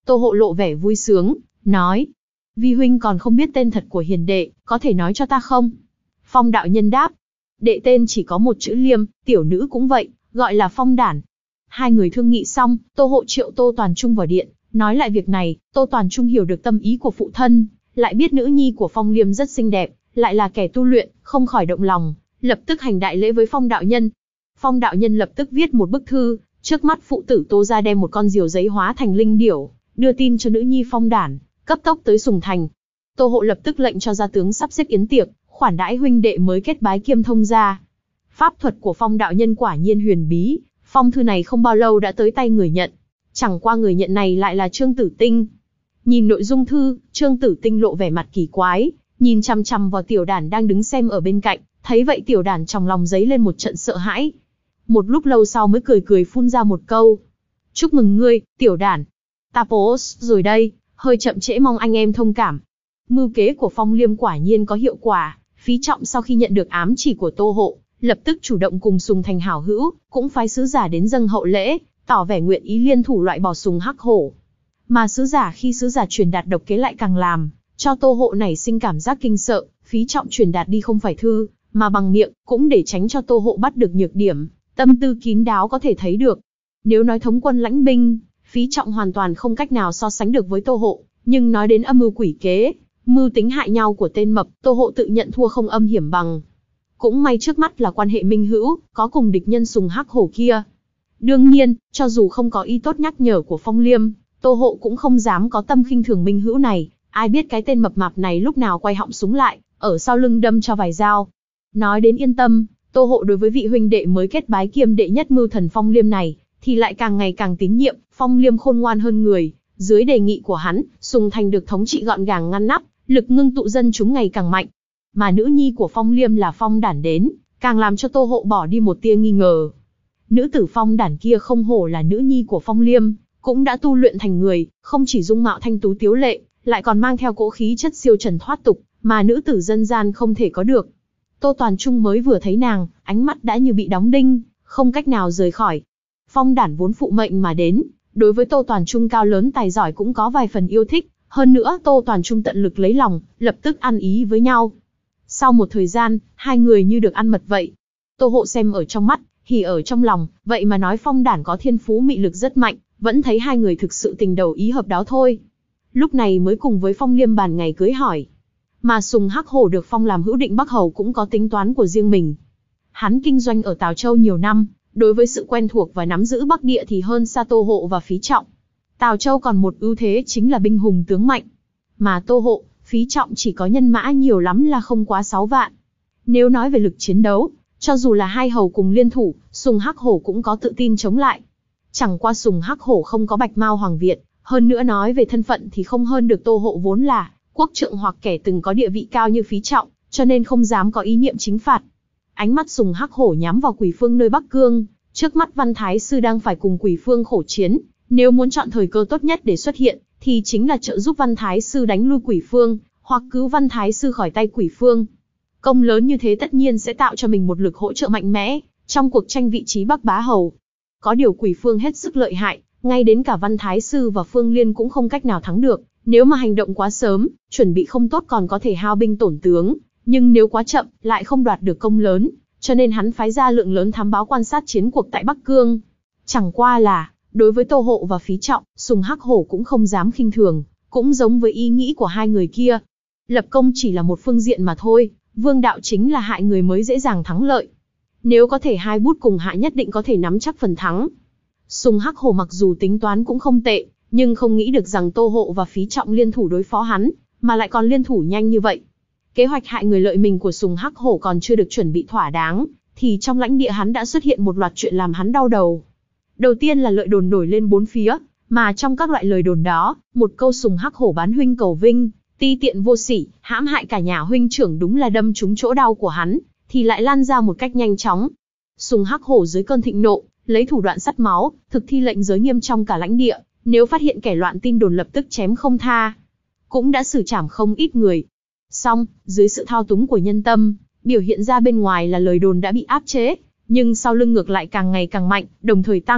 Tô Hộ lộ vẻ vui sướng, nói. Vi huynh còn không biết tên thật của hiền đệ, có thể nói cho ta không? Phong đạo nhân đáp. Đệ tên chỉ có một chữ Liêm, tiểu nữ cũng vậy, gọi là Phong Đản. Hai người thương nghị xong, Tô Hộ triệu Tô Toàn Trung vào điện, nói lại việc này. Tô Toàn Trung hiểu được tâm ý của phụ thân, lại biết nữ nhi của Phong Liêm rất xinh đẹp, lại là kẻ tu luyện, không khỏi động lòng, lập tức hành đại lễ với Phong đạo nhân. Phong đạo nhân lập tức viết một bức thư, trước mắt phụ tử Tô ra đem một con diều giấy hóa thành linh điểu, đưa tin cho nữ nhi Phong Đản, cấp tốc tới Sùng Thành. Tô Hộ lập tức lệnh cho gia tướng sắp xếp yến tiệc, khoản đãi huynh đệ mới kết bái kiêm thông gia. Pháp thuật của Phong đạo nhân quả nhiên huyền bí, phong thư này không bao lâu đã tới tay người nhận. Chẳng qua người nhận này lại là Trương Tử Tinh. Nhìn nội dung thư, Trương Tử Tinh lộ vẻ mặt kỳ quái, nhìn chằm chằm vào Tiểu Đản đang đứng xem ở bên cạnh, thấy vậy Tiểu Đản trong lòng dấy lên một trận sợ hãi. Một lúc lâu sau mới cười cười phun ra một câu. Chúc mừng ngươi, Tiểu Đản. Ta post rồi đây, hơi chậm trễ mong anh em thông cảm. Mưu kế của Phong Liêm quả nhiên có hiệu quả, Phí Trọng sau khi nhận được ám chỉ của Tô Hộ, lập tức chủ động cùng Sùng Thành hảo hữu, cũng phái sứ giả đến dâng hậu lễ, tỏ vẻ nguyện ý liên thủ loại bỏ Sùng Hắc Hổ. Mà sứ giả khi sứ giả truyền đạt độc kế lại càng làm cho Tô Hộ nảy sinh cảm giác kinh sợ. Phí Trọng truyền đạt đi không phải thư, mà bằng miệng, cũng để tránh cho Tô Hộ bắt được nhược điểm, tâm tư kín đáo có thể thấy được. Nếu nói thống quân lãnh binh, Phí Trọng hoàn toàn không cách nào so sánh được với Tô Hộ, nhưng nói đến âm mưu quỷ kế, mưu tính hại nhau của tên mập, Tô Hộ tự nhận thua không âm hiểm bằng. Cũng may trước mắt là quan hệ minh hữu, có cùng địch nhân Sùng Hắc Hổ kia. Đương nhiên, cho dù không có ý tốt nhắc nhở của Phong Liêm, Tô Hộ cũng không dám có tâm khinh thường minh hữu này, ai biết cái tên mập mạp này lúc nào quay họng súng lại, ở sau lưng đâm cho vài dao. Nói đến yên tâm, Tô Hộ đối với vị huynh đệ mới kết bái kiêm đệ nhất mưu thần Phong Liêm này, thì lại càng ngày càng tín nhiệm. Phong Liêm khôn ngoan hơn người, dưới đề nghị của hắn, Sùng Thành được thống trị gọn gàng ngăn nắp, lực ngưng tụ dân chúng ngày càng mạnh. Mà nữ nhi của Phong Liêm là Phong Đản đến, càng làm cho Tô Hộ bỏ đi một tia nghi ngờ. Nữ tử Phong Đản kia không hổ là nữ nhi của Phong Liêm, cũng đã tu luyện thành người, không chỉ dung mạo thanh tú tiếu lệ, lại còn mang theo cỗ khí chất siêu trần thoát tục, mà nữ tử dân gian không thể có được. Tô Toàn Trung mới vừa thấy nàng, ánh mắt đã như bị đóng đinh, không cách nào rời khỏi. Phong Đản vốn phụ mệnh mà đến, đối với Tô Toàn Trung cao lớn tài giỏi cũng có vài phần yêu thích, hơn nữa Tô Toàn Trung tận lực lấy lòng, lập tức ăn ý với nhau. Sau một thời gian, hai người như được ăn mật vậy. Tô Hộ xem ở trong mắt, hỉ ở trong lòng, vậy mà nói Phong Đản có thiên phú mị lực rất mạnh, vẫn thấy hai người thực sự tình đầu ý hợp đó thôi. Lúc này mới cùng với Phong Liêm bàn ngày cưới hỏi. Mà Sùng Hắc Hổ được phong làm hữu định Bắc Hầu cũng có tính toán của riêng mình. Hắn kinh doanh ở Tào Châu nhiều năm, đối với sự quen thuộc và nắm giữ Bắc Địa thì hơn xa Tô Hộ và Phí Trọng. Tào Châu còn một ưu thế chính là binh hùng tướng mạnh. Mà Tô Hộ, Phí Trọng chỉ có nhân mã nhiều lắm là không quá sáu vạn. Nếu nói về lực chiến đấu, cho dù là hai hầu cùng liên thủ, Sùng Hắc Hổ cũng có tự tin chống lại. Chẳng qua Sùng Hắc Hổ không có Bạch Mao Hoàng Việt, hơn nữa nói về thân phận thì không hơn được Tô Hộ vốn là quốc trượng hoặc kẻ từng có địa vị cao như Phí Trọng, cho nên không dám có ý niệm chính phạt. Ánh mắt Sùng Hắc Hổ nhắm vào Quỷ Phương nơi Bắc Cương, trước mắt Văn Thái Sư đang phải cùng Quỷ Phương khổ chiến, nếu muốn chọn thời cơ tốt nhất để xuất hiện, thì chính là trợ giúp Văn Thái Sư đánh lui Quỷ Phương, hoặc cứu Văn Thái Sư khỏi tay Quỷ Phương. Công lớn như thế tất nhiên sẽ tạo cho mình một lực hỗ trợ mạnh mẽ trong cuộc tranh vị trí Bắc Bá Hầu. Có điều Quỷ Phương hết sức lợi hại, ngay đến cả Văn Thái Sư và Phương Liên cũng không cách nào thắng được. Nếu mà hành động quá sớm, chuẩn bị không tốt còn có thể hao binh tổn tướng, nhưng nếu quá chậm, lại không đoạt được công lớn, cho nên hắn phái ra lượng lớn thám báo quan sát chiến cuộc tại Bắc Cương. Chẳng qua là, đối với Tô Hộ và Phí Trọng, Sùng Hắc Hổ cũng không dám khinh thường, cũng giống với ý nghĩ của hai người kia. Lập công chỉ là một phương diện mà thôi, vương đạo chính là hại người mới dễ dàng thắng lợi. Nếu có thể hai bút cùng hạ nhất định có thể nắm chắc phần thắng. Sùng Hắc Hổ mặc dù tính toán cũng không tệ, nhưng không nghĩ được rằng Tô Hộ và Phí Trọng liên thủ đối phó hắn, mà lại còn liên thủ nhanh như vậy. Kế hoạch hại người lợi mình của Sùng Hắc Hổ còn chưa được chuẩn bị thỏa đáng, thì trong lãnh địa hắn đã xuất hiện một loạt chuyện làm hắn đau đầu. Đầu tiên là lợi đồn nổi lên bốn phía, mà trong các loại lời đồn đó, một câu Sùng Hắc Hổ bán huynh cầu vinh, ti tiện vô sỉ, hãm hại cả nhà huynh trưởng đúng là đâm trúng chỗ đau của hắn, thì lại lan ra một cách nhanh chóng. Sùng Hắc Hổ dưới cơn thịnh nộ, lấy thủ đoạn sắt máu, thực thi lệnh giới nghiêm trong cả lãnh địa, nếu phát hiện kẻ loạn tin đồn lập tức chém không tha. Cũng đã xử trảm không ít người. Song, dưới sự thao túng của nhân tâm, biểu hiện ra bên ngoài là lời đồn đã bị áp chế, nhưng sau lưng ngược lại càng ngày càng mạnh, đồng thời tăng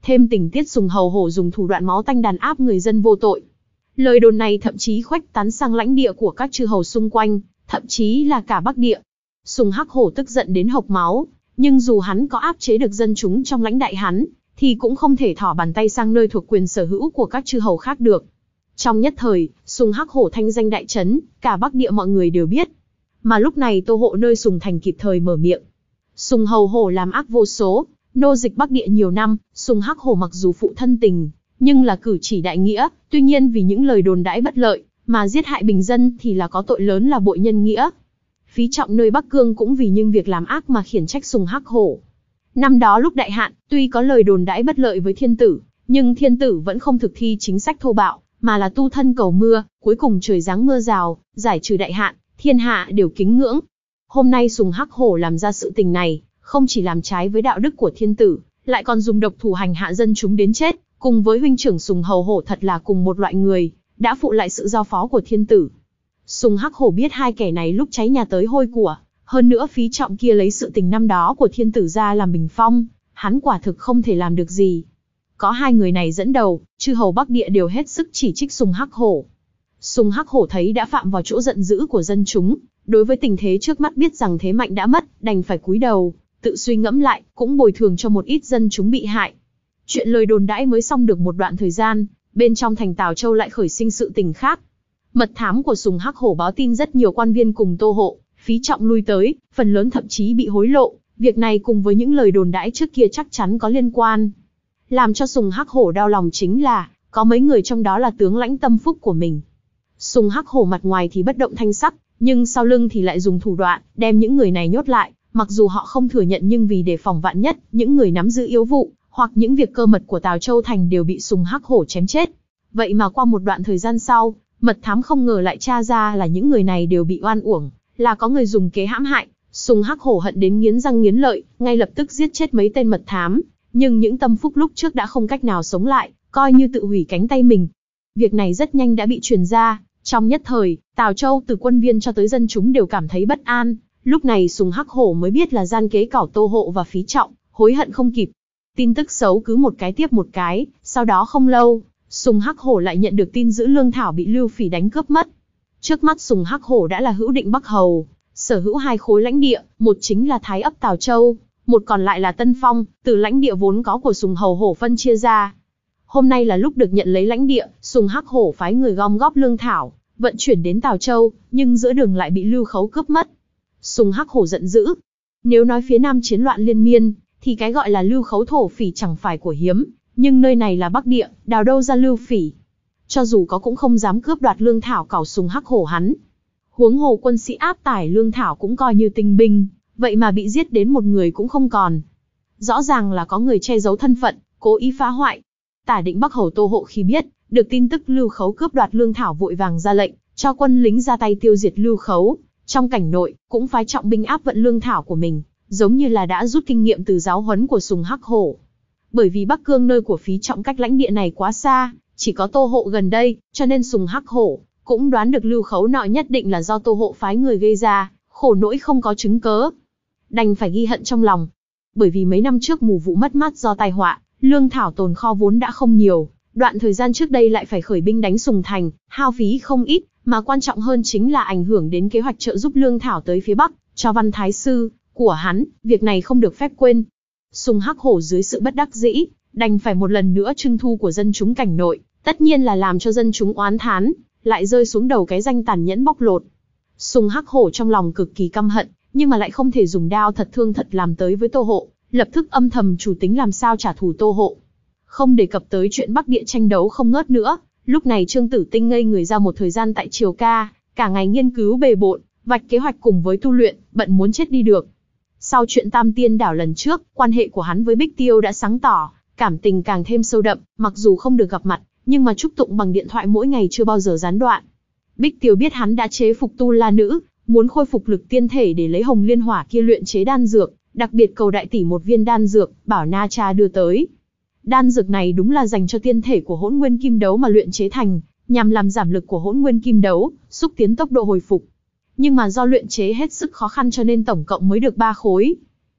thêm tình tiết Sùng Hầu Hổ dùng thủ đoạn máu tanh đàn áp người dân vô tội. Lời đồn này thậm chí khuếch tán sang lãnh địa của các chư hầu xung quanh, thậm chí là cả Bắc Địa. Sùng Hắc Hổ tức giận đến hộc máu, nhưng dù hắn có áp chế được dân chúng trong lãnh đại hắn, thì cũng không thể thỏ bàn tay sang nơi thuộc quyền sở hữu của các chư hầu khác được. Trong nhất thời, Sùng Hắc Hổ thanh danh đại chấn, cả Bắc Địa mọi người đều biết. Mà lúc này Tô Hộ nơi Sùng Thành kịp thời mở miệng. Sùng Hầu Hổ làm ác vô số, nô dịch Bắc Địa nhiều năm, Sùng Hắc Hổ mặc dù phụ thân tình, nhưng là cử chỉ đại nghĩa, tuy nhiên vì những lời đồn đãi bất lợi, mà giết hại bình dân thì là có tội lớn là bội nhân nghĩa. Phí Trọng nơi Bắc Cương cũng vì những việc làm ác mà khiển trách Sùng Hắc Hổ. Năm đó lúc đại hạn, tuy có lời đồn đãi bất lợi với thiên tử, nhưng thiên tử vẫn không thực thi chính sách thô bạo, mà là tu thân cầu mưa, cuối cùng trời giáng mưa rào, giải trừ đại hạn, thiên hạ đều kính ngưỡng. Hôm nay Sùng Hắc Hổ làm ra sự tình này, không chỉ làm trái với đạo đức của thiên tử, lại còn dùng độc thủ hành hạ dân chúng đến chết, cùng với huynh trưởng Sùng Hầu Hổ thật là cùng một loại người, đã phụ lại sự giao phó của thiên tử. Sùng Hắc Hổ biết hai kẻ này lúc cháy nhà tới hôi của, hơn nữa Phí Trọng kia lấy sự tình năm đó của thiên tử ra làm bình phong, hắn quả thực không thể làm được gì. Có hai người này dẫn đầu, chư hầu Bắc Địa đều hết sức chỉ trích Sùng Hắc Hổ. Sùng Hắc Hổ thấy đã phạm vào chỗ giận dữ của dân chúng, đối với tình thế trước mắt biết rằng thế mạnh đã mất, đành phải cúi đầu, tự suy ngẫm lại, cũng bồi thường cho một ít dân chúng bị hại. Chuyện lời đồn đãi mới xong được một đoạn thời gian, bên trong thành Tào Châu lại khởi sinh sự tình khác. Mật thám của Sùng Hắc Hổ báo tin rất nhiều quan viên cùng Tô Hộ, Phí Trọng lui tới, phần lớn thậm chí bị hối lộ, việc này cùng với những lời đồn đãi trước kia chắc chắn có liên quan. Làm cho Sùng Hắc Hổ đau lòng chính là, có mấy người trong đó là tướng lãnh tâm phúc của mình. Sùng Hắc Hổ mặt ngoài thì bất động thanh sắc, nhưng sau lưng thì lại dùng thủ đoạn, đem những người này nhốt lại, mặc dù họ không thừa nhận nhưng vì đề phòng vạn nhất, những người nắm giữ yếu vụ, hoặc những việc cơ mật của Tào Châu Thành đều bị Sùng Hắc Hổ chém chết. Vậy mà qua một đoạn thời gian sau, mật thám không ngờ lại tra ra là những người này đều bị oan uổng, là có người dùng kế hãm hại. Sùng Hắc Hổ hận đến nghiến răng nghiến lợi, ngay lập tức giết chết mấy tên mật thám, nhưng những tâm phúc lúc trước đã không cách nào sống lại, coi như tự hủy cánh tay mình. Việc này rất nhanh đã bị truyền ra, trong nhất thời, Tào Châu từ quân viên cho tới dân chúng đều cảm thấy bất an. Lúc này Sùng Hắc Hổ mới biết là gian kế cảo Tô Hộ và Phí Trọng, hối hận không kịp. Tin tức xấu cứ một cái tiếp một cái, sau đó không lâu, Sùng Hắc Hổ lại nhận được tin giữ lương thảo bị Lưu Phỉ đánh cướp mất. Trước mắt Sùng Hắc Hổ đã là hữu định Bắc Hầu, sở hữu hai khối lãnh địa, một chính là Thái ấp Tào Châu, một còn lại là Tân Phong, từ lãnh địa vốn có của Sùng Hầu Hổ phân chia ra. Hôm nay là lúc được nhận lấy lãnh địa, Sùng Hắc Hổ phái người gom góp lương thảo, vận chuyển đến Tào Châu, nhưng giữa đường lại bị Lưu Khấu cướp mất. Sùng Hắc Hổ giận dữ. Nếu nói phía Nam chiến loạn liên miên, thì cái gọi là Lưu Khấu thổ phỉ chẳng phải của hiếm, nhưng nơi này là Bắc Địa, đào đâu ra Lưu Phỉ. Cho dù có cũng không dám cướp đoạt lương thảo cảo Sùng Hắc Hổ hắn. Huống hồ quân sĩ áp tải lương thảo cũng coi như tinh binh, vậy mà bị giết đến một người cũng không còn. Rõ ràng là có người che giấu thân phận, cố ý phá hoại. Tả Định Bắc Hầu Tô Hộ khi biết được tin tức Lưu Khấu cướp đoạt lương thảo vội vàng ra lệnh cho quân lính ra tay tiêu diệt Lưu Khấu. Trong cảnh nội cũng phái trọng binh áp vận lương thảo của mình, giống như là đã rút kinh nghiệm từ giáo huấn của Sùng Hắc Hổ. Bởi vì Bắc Cương nơi của Phí Trọng cách lãnh địa này quá xa, chỉ có Tô Hộ gần đây, cho nên Sùng Hắc Hổ cũng đoán được Lưu Khấu nọ nhất định là do Tô Hộ phái người gây ra, khổ nỗi không có chứng cớ, đành phải ghi hận trong lòng. Bởi vì mấy năm trước mùa vụ mất mát do tai họa, lương thảo tồn kho vốn đã không nhiều, đoạn thời gian trước đây lại phải khởi binh đánh Sùng Thành, hao phí không ít, mà quan trọng hơn chính là ảnh hưởng đến kế hoạch trợ giúp lương thảo tới phía Bắc, cho Văn Thái Sư của hắn, việc này không được phép quên. Sùng Hắc Hổ dưới sự bất đắc dĩ, đành phải một lần nữa trưng thu của dân chúng cảnh nội, tất nhiên là làm cho dân chúng oán thán, lại rơi xuống đầu cái danh tàn nhẫn bóc lột. Sùng Hắc Hổ trong lòng cực kỳ căm hận, nhưng mà lại không thể dùng đao thật thương thật làm tới với Tô Hộ, lập tức âm thầm chủ tính làm sao trả thù Tô Hộ. Không đề cập tới chuyện Bắc Địa tranh đấu không ngớt nữa, lúc này Trương Tử Tinh ngây người ra một thời gian tại Triều Ca, cả ngày nghiên cứu bề bộn, vạch kế hoạch cùng với tu luyện, bận muốn chết đi được. Sau chuyện Tam Tiên Đảo lần trước, quan hệ của hắn với Bích Tiêu đã sáng tỏ, cảm tình càng thêm sâu đậm, mặc dù không được gặp mặt, nhưng mà chúc tụng bằng điện thoại mỗi ngày chưa bao giờ gián đoạn. Bích Tiêu biết hắn đã chế phục Tu La Nữ, muốn khôi phục lực tiên thể để lấy Hồng Liên Hỏa kia luyện chế đan dược, đặc biệt cầu đại tỷ một viên đan dược, bảo Na Cha đưa tới. Đan dược này đúng là dành cho tiên thể của Hỗn Nguyên Kim Đấu mà luyện chế thành, nhằm làm giảm lực của Hỗn Nguyên Kim Đấu, xúc tiến tốc độ hồi phục. Nhưng mà do luyện chế hết sức khó khăn cho nên tổng cộng mới được ba khối.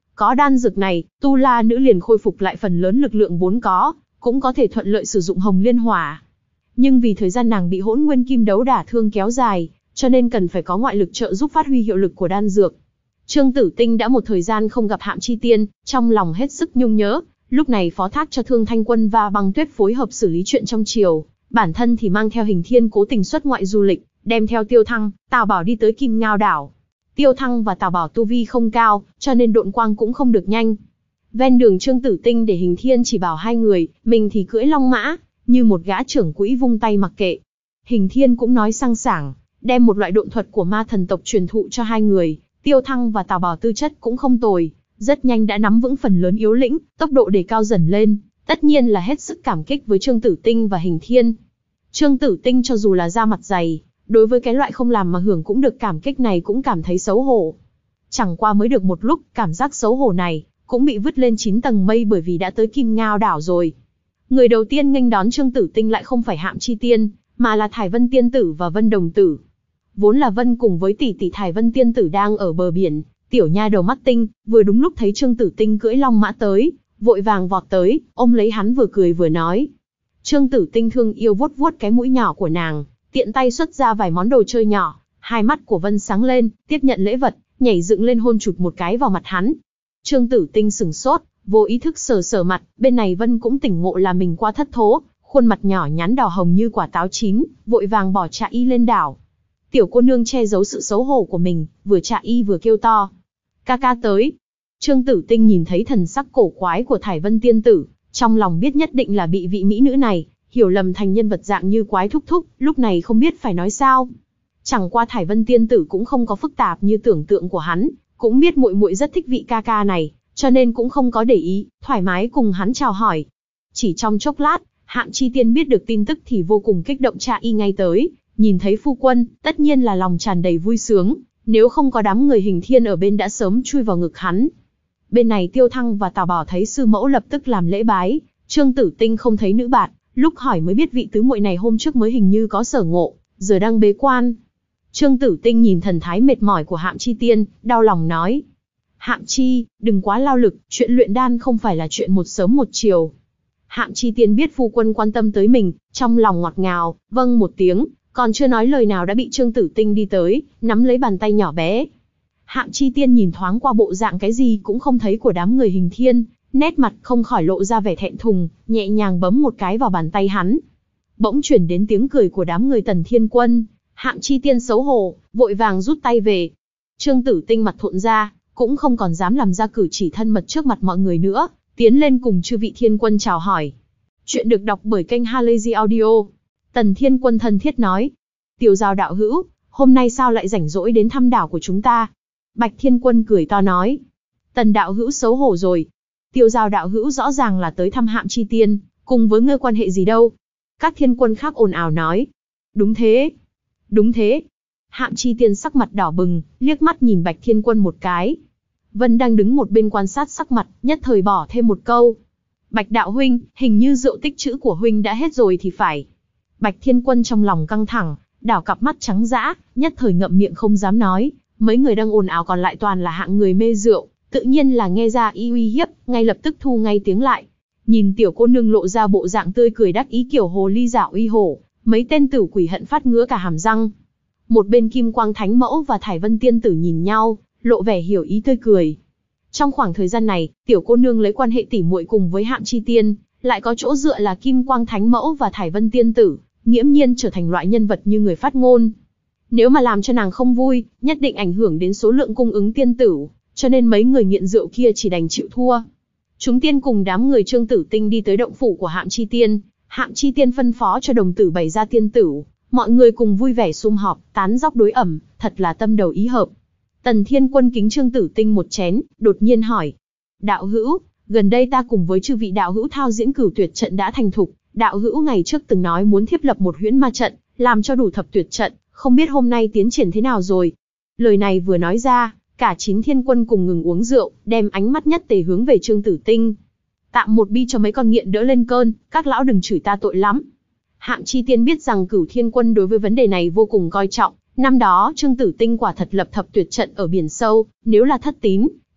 Có đan dược này, Tu La nữ liền khôi phục lại phần lớn lực lượng vốn có, cũng có thể thuận lợi sử dụng Hồng Liên Hỏa. Nhưng vì thời gian nàng bị Hỗn Nguyên Kim Đấu đả thương kéo dài, cho nên cần phải có ngoại lực trợ giúp phát huy hiệu lực của đan dược. Trương Tử Tinh đã một thời gian không gặp Hạm Chi Tiên, trong lòng hết sức nhung nhớ, lúc này phó thác cho Thương Thanh Quân và Băng Tuyết phối hợp xử lý chuyện trong triều, bản thân thì mang theo Hình Thiên cố tình xuất ngoại du lịch, đem theo Tiêu Thăng, Tào Bảo đi tới Kim Ngao đảo. Tiêu Thăng và Tào Bảo tu vi không cao, cho nên độn quang cũng không được nhanh. Ven đường Trương Tử Tinh để Hình Thiên chỉ bảo hai người, mình thì cưỡi long mã, như một gã trưởng quỹ vung tay mặc kệ. Hình Thiên cũng nói sang sảng, đem một loại độn thuật của ma thần tộc truyền thụ cho hai người. Tiêu Thăng và Tào Bảo tư chất cũng không tồi, rất nhanh đã nắm vững phần lớn yếu lĩnh, tốc độ đề cao dần lên, tất nhiên là hết sức cảm kích với Trương Tử Tinh và Hình Thiên. Trương Tử Tinh cho dù là da mặt dày, đối với cái loại không làm mà hưởng cũng được cảm kích này cũng cảm thấy xấu hổ. Chẳng qua mới được một lúc, cảm giác xấu hổ này cũng bị vứt lên chín tầng mây bởi vì đã tới Kim Ngao đảo rồi. Người đầu tiên nghênh đón Trương Tử Tinh lại không phải Hạm Chi Tiên, mà là Thải Vân Tiên Tử và Vân Đồng Tử. Vốn là Vân cùng với tỷ tỷ Thải Vân Tiên Tử đang ở bờ biển, tiểu nha đầu mắt tinh, vừa đúng lúc thấy Trương Tử Tinh cưỡi long mã tới, vội vàng vọt tới, ôm lấy hắn vừa cười vừa nói. Trương Tử Tinh thương yêu vuốt vuốt cái mũi nhỏ của nàng, tiện tay xuất ra vài món đồ chơi nhỏ, hai mắt của Vân sáng lên, tiếp nhận lễ vật, nhảy dựng lên hôn chụt một cái vào mặt hắn. Trương Tử Tinh sừng sốt, vô ý thức sờ sờ mặt, bên này Vân cũng tỉnh ngộ là mình quá thất thố, khuôn mặt nhỏ nhắn đỏ hồng như quả táo chín, vội vàng bỏ Trạ Y lên đảo. Tiểu cô nương che giấu sự xấu hổ của mình, vừa Trạ Y vừa kêu to. Ca ca tới. Trương Tử Tinh nhìn thấy thần sắc cổ quái của Thải Vân Tiên Tử, trong lòng biết nhất định là bị vị mỹ nữ này hiểu lầm thành nhân vật dạng như quái thúc thúc, lúc này không biết phải nói sao. Chẳng qua Thải Vân Tiên Tử cũng không có phức tạp như tưởng tượng của hắn, cũng biết muội muội rất thích vị ca ca này, cho nên cũng không có để ý, thoải mái cùng hắn chào hỏi. Chỉ trong chốc lát, Hạm Chi Tiên biết được tin tức thì vô cùng kích động, Trạ Y ngay tới, nhìn thấy phu quân, tất nhiên là lòng tràn đầy vui sướng, nếu không có đám người Hình Thiên ở bên đã sớm chui vào ngực hắn. Bên này Tiêu Thăng và Tào Bảo thấy sư mẫu lập tức làm lễ bái, Trương Tử Tinh không thấy nữ bạn, lúc hỏi mới biết vị tứ muội này hôm trước mới hình như có sở ngộ, giờ đang bế quan. Trương Tử Tinh nhìn thần thái mệt mỏi của Hạm Chi Tiên, đau lòng nói. Hạm Chi, đừng quá lao lực, chuyện luyện đan không phải là chuyện một sớm một chiều. Hạm Chi Tiên biết phu quân quan tâm tới mình, trong lòng ngọt ngào, vâng một tiếng, còn chưa nói lời nào đã bị Trương Tử Tinh đi tới, nắm lấy bàn tay nhỏ bé. Hạm Chi Tiên nhìn thoáng qua bộ dạng cái gì cũng không thấy của đám người Hình Thiên, nét mặt không khỏi lộ ra vẻ thẹn thùng, nhẹ nhàng bấm một cái vào bàn tay hắn. Bỗng chuyển đến tiếng cười của đám người Tần Thiên Quân, Hạm Chi Tiên xấu hổ, vội vàng rút tay về. Trương Tử Tinh mặt thộn ra, cũng không còn dám làm ra cử chỉ thân mật trước mặt mọi người nữa, tiến lên cùng chư vị Thiên Quân chào hỏi. Chuyện được đọc bởi kênh Halazy Audio. Tần Thiên Quân thân thiết nói. Tiểu Giao đạo hữu, hôm nay sao lại rảnh rỗi đến thăm đảo của chúng ta? Bạch Thiên Quân cười to nói. Tần đạo hữu xấu hổ rồi. Tiêu Giao đạo hữu rõ ràng là tới thăm Hạm Chi Tiên, cùng với ngươi quan hệ gì đâu? Các Thiên Quân khác ồn ào nói. Đúng thế. Đúng thế. Hạm Chi Tiên sắc mặt đỏ bừng, liếc mắt nhìn Bạch Thiên Quân một cái. Vân đang đứng một bên quan sát sắc mặt, nhất thời bỏ thêm một câu. Bạch đạo huynh, hình như rượu tích trữ của huynh đã hết rồi thì phải. Bạch Thiên Quân trong lòng căng thẳng, đảo cặp mắt trắng dã, nhất thời ngậm miệng không dám nói. Mấy người đang ồn ào còn lại toàn là hạng người mê rượu, tự nhiên là nghe ra y uy hiếp, ngay lập tức thu ngay tiếng lại. Nhìn tiểu cô nương lộ ra bộ dạng tươi cười đắc ý kiểu hồ ly giả uy hổ, mấy tên tử quỷ hận phát ngứa cả hàm răng. Một bên Kim Quang Thánh Mẫu và Thải Vân Tiên Tử nhìn nhau, lộ vẻ hiểu ý tươi cười. Trong khoảng thời gian này, tiểu cô nương lấy quan hệ tỉ muội cùng với Hạm Chi Tiên, lại có chỗ dựa là Kim Quang Thánh Mẫu và Thải Vân Tiên Tử, nghiễm nhiên trở thành loại nhân vật như người phát ngôn. Nếu mà làm cho nàng không vui, nhất định ảnh hưởng đến số lượng cung ứng tiên tử, cho nên mấy người nghiện rượu kia chỉ đành chịu thua. Chúng tiên cùng đám người Trương Tử Tinh đi tới động phủ của Hạm Chi Tiên, Hạm Chi Tiên phân phó cho đồng tử bày ra tiên tử, mọi người cùng vui vẻ sum họp, tán dóc đối ẩm, thật là tâm đầu ý hợp. Tần Thiên Quân kính Trương Tử Tinh một chén, đột nhiên hỏi. Đạo hữu, gần đây ta cùng với chư vị đạo hữu thao diễn Cửu Tuyệt trận đã thành thục, đạo hữu ngày trước từng nói muốn thiết lập một huyễn ma trận, làm cho đủ thập tuyệt trận, không biết hôm nay tiến triển thế nào rồi. Lời này vừa nói ra, cả chín thiên quân cùng ngừng uống rượu, đem ánh mắt nhất tề hướng về Trương Tử Tinh. Tạm một bi cho mấy con nghiện đỡ lên cơn, các lão đừng chửi ta tội lắm. Hạm Chi Tiên biết rằng Cửu Thiên Quân đối với vấn đề này vô cùng coi trọng, năm đó Trương Tử Tinh quả thật lập thập tuyệt trận ở biển sâu, nếu là thất tín,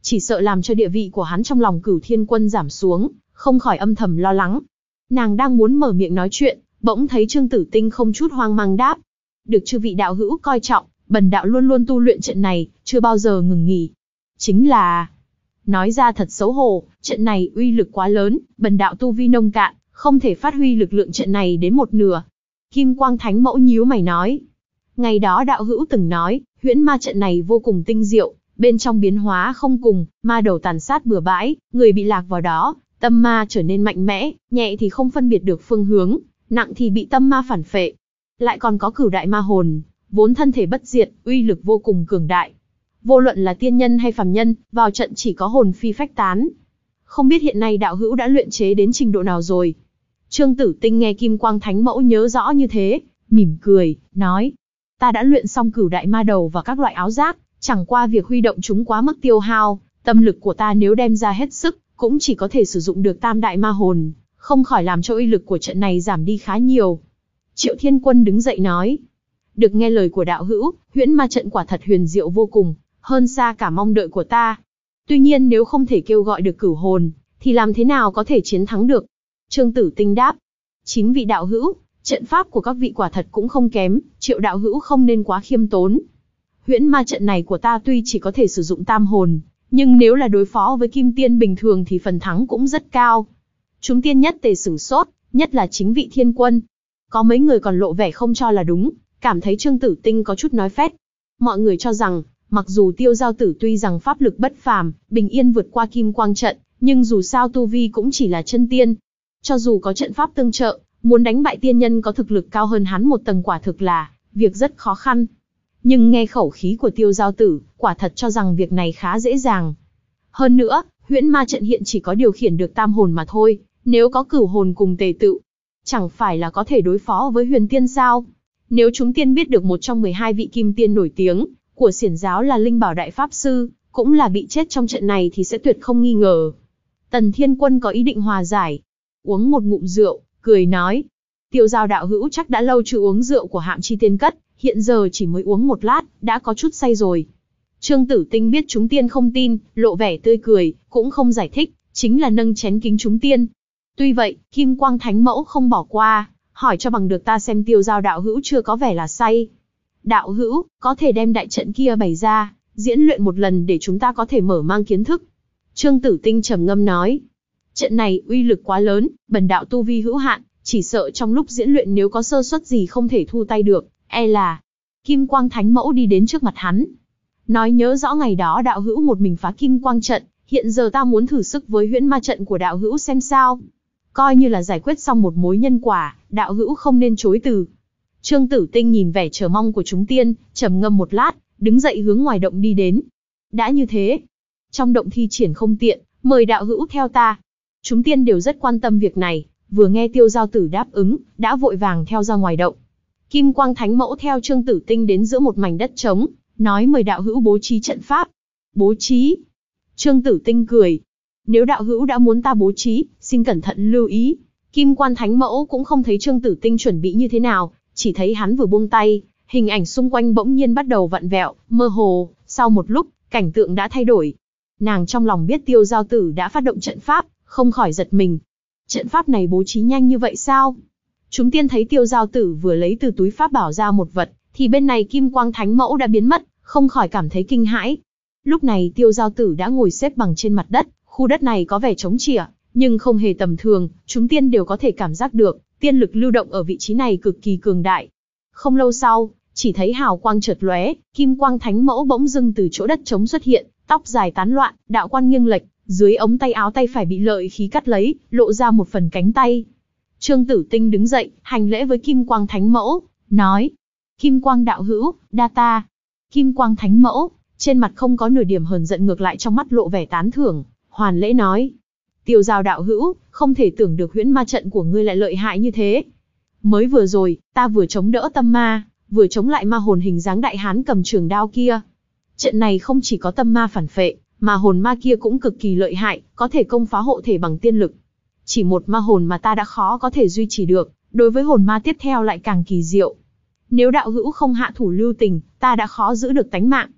chỉ sợ làm cho địa vị của hắn trong lòng Cửu Thiên Quân giảm xuống, không khỏi âm thầm lo lắng. Nàng đang muốn mở miệng nói chuyện, bỗng thấy Trương Tử Tinh không chút hoang mang đáp: được chư vị đạo hữu coi trọng, bần đạo luôn luôn tu luyện trận này, chưa bao giờ ngừng nghỉ. Chính là... Nói ra thật xấu hổ, trận này uy lực quá lớn, bần đạo tu vi nông cạn, không thể phát huy lực lượng trận này đến một nửa. Kim Quang Thánh Mẫu nhíu mày nói. Ngày đó đạo hữu từng nói, huyễn ma trận này vô cùng tinh diệu, bên trong biến hóa không cùng, ma đầu tàn sát bừa bãi, người bị lạc vào đó, tâm ma trở nên mạnh mẽ, nhẹ thì không phân biệt được phương hướng, nặng thì bị tâm ma phản phệ. Lại còn có cửu đại ma hồn, vốn thân thể bất diệt, uy lực vô cùng cường đại. Vô luận là tiên nhân hay phàm nhân, vào trận chỉ có hồn phi phách tán. Không biết hiện nay đạo hữu đã luyện chế đến trình độ nào rồi? Trương Tử Tinh nghe Kim Quang Thánh Mẫu nhớ rõ như thế, mỉm cười, nói. Ta đã luyện xong cửu đại ma đầu và các loại áo giáp, chẳng qua việc huy động chúng quá mức tiêu hao, tâm lực của ta nếu đem ra hết sức, cũng chỉ có thể sử dụng được tam đại ma hồn, không khỏi làm cho uy lực của trận này giảm đi khá nhiều. Triệu Thiên Quân đứng dậy nói. Được nghe lời của đạo hữu, huyễn ma trận quả thật huyền diệu vô cùng, hơn xa cả mong đợi của ta. Tuy nhiên nếu không thể kêu gọi được cửu hồn, thì làm thế nào có thể chiến thắng được? Trương Tử Tinh đáp. Chín vị đạo hữu, trận pháp của các vị quả thật cũng không kém, Triệu đạo hữu không nên quá khiêm tốn. Huyễn ma trận này của ta tuy chỉ có thể sử dụng tam hồn, nhưng nếu là đối phó với kim tiên bình thường thì phần thắng cũng rất cao. Chúng tiên nhất tề sửng sốt, nhất là chính vị Thiên Quân. Có mấy người còn lộ vẻ không cho là đúng, cảm thấy Trương Tử Tinh có chút nói phét. Mọi người cho rằng, mặc dù Tiêu Giao Tử tuy rằng pháp lực bất phàm, bình yên vượt qua kim quang trận, nhưng dù sao tu vi cũng chỉ là chân tiên. Cho dù có trận pháp tương trợ, muốn đánh bại tiên nhân có thực lực cao hơn hắn một tầng quả thực là việc rất khó khăn. Nhưng nghe khẩu khí của Tiêu Giao Tử, quả thật cho rằng việc này khá dễ dàng. Hơn nữa, huyễn ma trận hiện chỉ có điều khiển được tam hồn mà thôi, nếu có cửu hồn cùng tề tự, chẳng phải là có thể đối phó với huyền tiên sao? Nếu chúng tiên biết được một trong mười hai vị kim tiên nổi tiếng của xiển giáo là Linh Bảo Đại Pháp Sư, cũng là bị chết trong trận này thì sẽ tuyệt không nghi ngờ. Tần Thiên Quân có ý định hòa giải, uống một ngụm rượu, cười nói. Tiêu Giao đạo hữu chắc đã lâu chưa uống rượu của Hạm Chi Tiên Cất, hiện giờ chỉ mới uống một lát, đã có chút say rồi. Trương Tử Tinh biết chúng tiên không tin, lộ vẻ tươi cười, cũng không giải thích, chính là nâng chén kính chúng tiên. Tuy vậy, Kim Quang Thánh Mẫu không bỏ qua, hỏi cho bằng được ta xem Tiêu Giao đạo hữu chưa có vẻ là say. Đạo hữu, có thể đem đại trận kia bày ra, diễn luyện một lần để chúng ta có thể mở mang kiến thức. Trương Tử Tinh trầm ngâm nói. Trận này uy lực quá lớn, bần đạo tu vi hữu hạn, chỉ sợ trong lúc diễn luyện nếu có sơ suất gì không thể thu tay được, e là... Kim Quang Thánh Mẫu đi đến trước mặt hắn. Nói nhớ rõ ngày đó đạo hữu một mình phá Kim Quang trận, hiện giờ ta muốn thử sức với huyễn ma trận của đạo hữu xem sao. Coi như là giải quyết xong một mối nhân quả, đạo hữu không nên chối từ. Trương Tử Tinh nhìn vẻ chờ mong của chúng tiên, trầm ngâm một lát, đứng dậy hướng ngoài động đi đến. Đã như thế, trong động thi triển không tiện, mời đạo hữu theo ta. Chúng tiên đều rất quan tâm việc này, vừa nghe Tiêu Giao Tử đáp ứng, đã vội vàng theo ra ngoài động. Kim Quang Thánh Mẫu theo Trương Tử Tinh đến giữa một mảnh đất trống, nói mời đạo hữu bố trí trận pháp. Bố trí? Trương Tử Tinh cười. Nếu đạo hữu đã muốn ta bố trí, xin cẩn thận lưu ý. Kim Quang Thánh Mẫu cũng không thấy Trương Tử Tinh chuẩn bị như thế nào, chỉ thấy hắn vừa buông tay, hình ảnh xung quanh bỗng nhiên bắt đầu vặn vẹo, mơ hồ, sau một lúc, cảnh tượng đã thay đổi. Nàng trong lòng biết Tiêu Giao Tử đã phát động trận pháp, không khỏi giật mình. Trận pháp này bố trí nhanh như vậy sao? Chúng tiên thấy Tiêu Giao Tử vừa lấy từ túi pháp bảo ra một vật, thì bên này Kim Quang Thánh Mẫu đã biến mất, không khỏi cảm thấy kinh hãi. Lúc này Tiêu Giao Tử đã ngồi xếp bằng trên mặt đất, khu đất này có vẻ trống trịa, nhưng không hề tầm thường, chúng tiên đều có thể cảm giác được, tiên lực lưu động ở vị trí này cực kỳ cường đại. Không lâu sau, chỉ thấy hào quang chợt lóe, Kim Quang Thánh Mẫu bỗng dưng từ chỗ đất trống xuất hiện, tóc dài tán loạn, đạo quan nghiêng lệch, dưới ống tay áo tay phải bị lợi khí cắt lấy, lộ ra một phần cánh tay. Trương Tử Tinh đứng dậy, hành lễ với Kim Quang Thánh Mẫu, nói: Kim Quang đạo hữu, đa ta. Kim Quang Thánh Mẫu, trên mặt không có nửa điểm hờn giận, ngược lại trong mắt lộ vẻ tán thưởng, hoàn lễ nói: Tiêu Giao đạo hữu, không thể tưởng được huyễn ma trận của ngươi lại lợi hại như thế. Mới vừa rồi, ta vừa chống đỡ tâm ma, vừa chống lại ma hồn hình dáng đại hán cầm trường đao kia. Trận này không chỉ có tâm ma phản phệ, mà hồn ma kia cũng cực kỳ lợi hại, có thể công phá hộ thể bằng tiên lực. Chỉ một ma hồn mà ta đã khó có thể duy trì được, đối với hồn ma tiếp theo lại càng kỳ diệu. Nếu đạo hữu không hạ thủ lưu tình, ta đã khó giữ được tánh mạng.